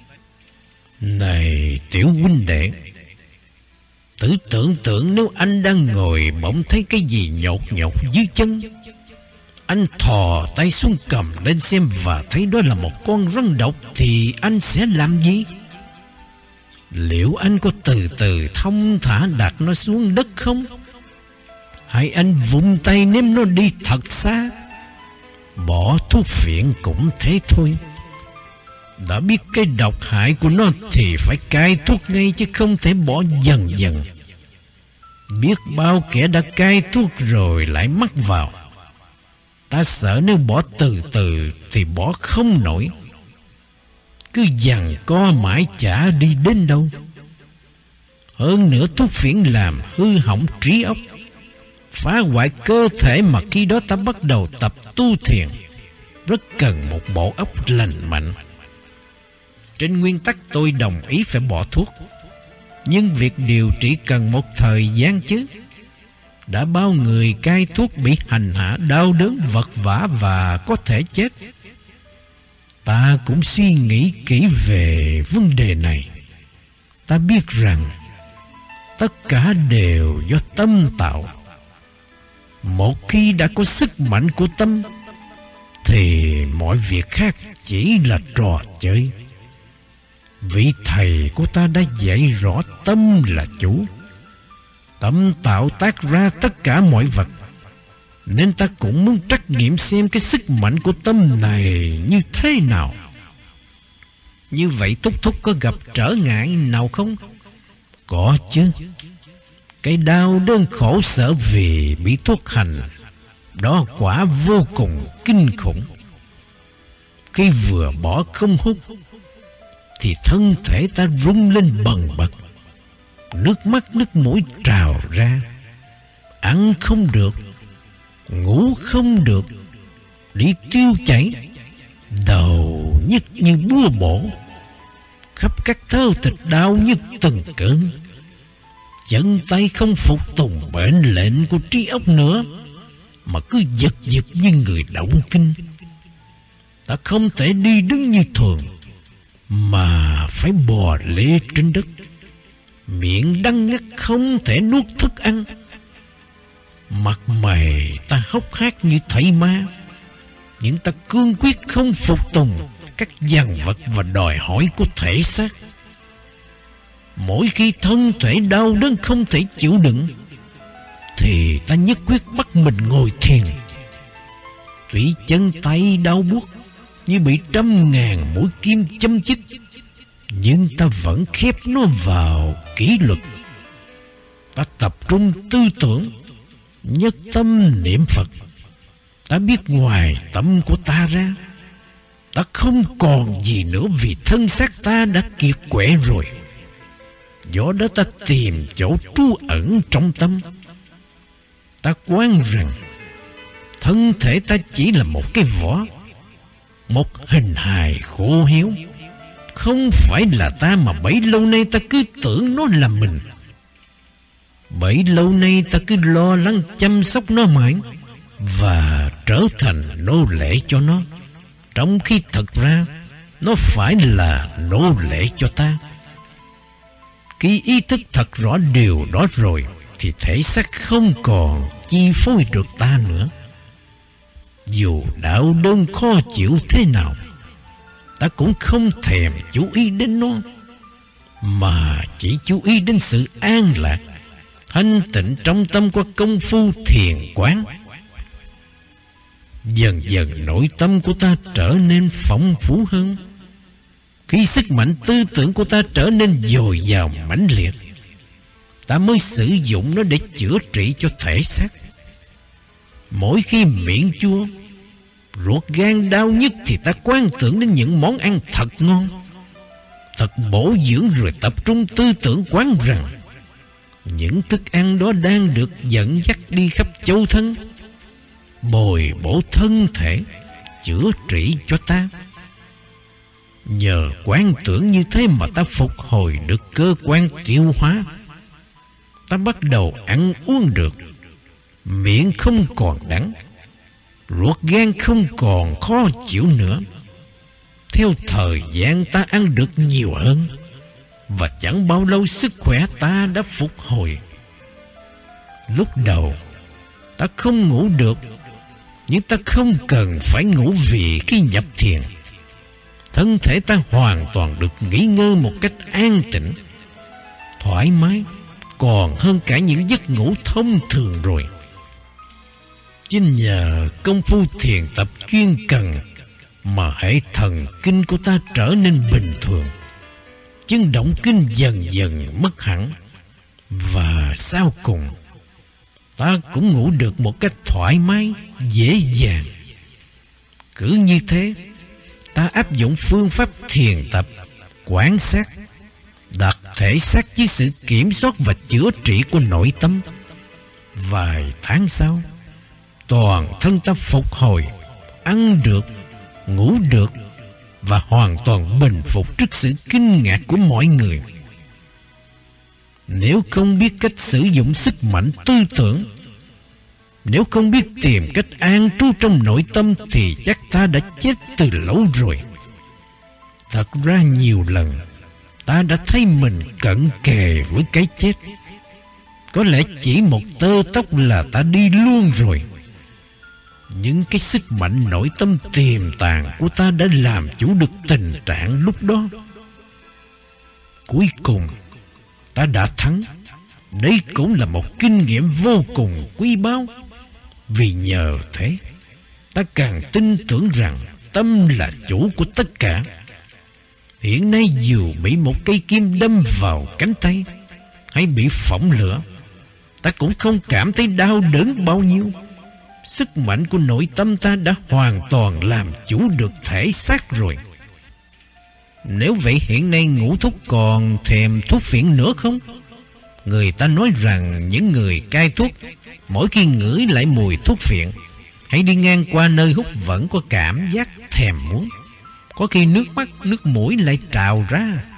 Speaker 1: Này tiểu huynh đệ, thử tưởng tượng nếu anh đang ngồi bỗng thấy cái gì nhột dưới chân. Anh thò tay xuống cầm lên xem và thấy đó là một con rắn độc, thì anh sẽ làm gì? Liệu anh có từ từ thông thả đặt nó xuống đất không? Hay anh vung tay ném nó đi thật xa? Bỏ thuốc phiện cũng thế thôi. Đã biết cái độc hại của nó thì phải cai thuốc ngay, chứ không thể bỏ dần dần. Biết bao kẻ đã cai thuốc rồi lại mắc vào. Ta sợ nếu bỏ từ từ thì bỏ không nổi. Cứ giằng co mãi chả đi đến đâu. Hơn nữa thuốc phiện làm hư hỏng trí óc, phá hoại cơ thể, mà khi đó ta bắt đầu tập tu thiền rất cần một bộ óc lành mạnh. Trên nguyên tắc tôi đồng ý phải bỏ thuốc, nhưng việc điều trị cần một thời gian chứ. Đã bao người cai thuốc bị hành hạ, đau đớn, vật vã và có thể chết. Ta cũng suy nghĩ kỹ về vấn đề này. Ta biết rằng tất cả đều do tâm tạo. Một khi đã có sức mạnh của tâm thì mọi việc khác chỉ là trò chơi. Vị thầy của ta đã dạy rõ tâm là chủ. Tâm tạo tác ra tất cả mọi vật, nên ta cũng muốn trắc nghiệm xem cái sức mạnh của tâm này như thế nào. Như vậy Thúc có gặp trở ngại nào không? Có chứ. Cái đau đớn khổ sở vì bị thuốc hành, đó quả vô cùng kinh khủng. Khi vừa bỏ không hút thì thân thể ta rung lên bần bật, nước mắt nước mũi trào ra, ăn không được, ngủ không được, đi tiêu chảy, đầu nhức như búa bổ, khắp các thớ thịt đau nhức từng cơn, chân tay không phục tùng mệnh lệnh của trí óc nữa, mà cứ giật như người động kinh. Ta không thể đi đứng như thường, mà phải bò lê trên đất, miệng đắng ngắt không thể nuốt thức ăn. Mặt mày ta hốc hác như thây ma, nhưng ta cương quyết không phục tùng các dằn vật và đòi hỏi của thể xác. Mỗi khi thân thể đau đớn không thể chịu đựng thì ta nhất quyết bắt mình ngồi thiền. Tuy chân tay đau buốt như bị 100.000 mũi kim châm chích, nhưng ta vẫn khép nó vào kỷ luật. Ta tập trung tư tưởng, nhất tâm niệm Phật. Ta biết ngoài tâm của ta ra, ta không còn gì nữa, vì thân xác ta đã kiệt quệ rồi. Do đó ta tìm chỗ trú ẩn trong tâm. Ta quán rằng thân thể ta chỉ là một cái vỏ, một hình hài khô héo, không phải là ta mà bấy lâu nay ta cứ tưởng nó là mình. Bởi lâu nay ta cứ lo lắng chăm sóc nó mãi và trở thành nô lệ cho nó, trong khi thật ra nó phải là nô lệ cho ta. Khi ý thức thật rõ điều đó rồi thì thể xác không còn chi phối được ta nữa. Dù đau đớn khó chịu thế nào, ta cũng không thèm chú ý đến nó, mà chỉ chú ý đến sự an lạc, thanh tịnh trong tâm qua công phu thiền quán. Dần dần nội tâm của ta trở nên phong phú hơn. Khi sức mạnh tư tưởng của ta trở nên dồi dào mãnh liệt, ta mới sử dụng nó để chữa trị cho thể xác. Mỗi khi miệng chua, ruột gan đau nhức thì ta quan tưởng đến những món ăn thật ngon, thật bổ dưỡng, rồi tập trung tư tưởng quán rằng những thức ăn đó đang được dẫn dắt đi khắp châu thân, bồi bổ thân thể, chữa trị cho ta. Nhờ quán tưởng như thế mà ta phục hồi được cơ quan tiêu hóa. Ta bắt đầu ăn uống được, miệng không còn đắng, ruột gan không còn khó chịu nữa. Theo thời gian ta ăn được nhiều hơn, và chẳng bao lâu sức khỏe ta đã phục hồi. Lúc đầu ta không ngủ được, nhưng ta không cần phải ngủ, vì khi nhập thiền, thân thể ta hoàn toàn được nghỉ ngơi một cách an tĩnh, thoải mái, còn hơn cả những giấc ngủ thông thường rồi. Chính nhờ công phu thiền tập chuyên cần mà hệ thần kinh của ta trở nên bình thường, chân động kinh dần dần mất hẳn, và sau cùng ta cũng ngủ được một cách thoải mái, dễ dàng. Cứ như thế, ta áp dụng phương pháp thiền tập, quan sát, đặt thể xác dưới sự kiểm soát và chữa trị của nội tâm. Vài tháng sau, toàn thân ta phục hồi, ăn được, ngủ được, và hoàn toàn bình phục trước sự kinh ngạc của mọi người. Nếu không biết cách sử dụng sức mạnh tư tưởng, nếu không biết tìm cách an trú trong nội tâm, thì chắc ta đã chết từ lâu rồi. Thật ra nhiều lần ta đã thấy mình cận kề với cái chết. Có lẽ chỉ một tơ tóc là ta đi luôn rồi. Nhưng cái sức mạnh nội tâm tiềm tàng của ta đã làm chủ được tình trạng lúc đó. Cuối cùng ta đã thắng. Đây cũng là một kinh nghiệm vô cùng quý báu. Vì nhờ thế, ta càng tin tưởng rằng tâm là chủ của tất cả. Hiện nay dù bị một cây kim đâm vào cánh tay, hay bị phỏng lửa, ta cũng không cảm thấy đau đớn bao nhiêu. Sức mạnh của nội tâm ta đã hoàn toàn làm chủ được thể xác rồi. Nếu vậy hiện nay ngũ thúc còn thèm thuốc phiện nữa không? Người ta nói rằng những người cai thuốc, mỗi khi ngửi lại mùi thuốc phiện, hãy đi ngang qua nơi hút vẫn có cảm giác thèm muốn. Có khi nước mắt, nước mũi lại trào ra.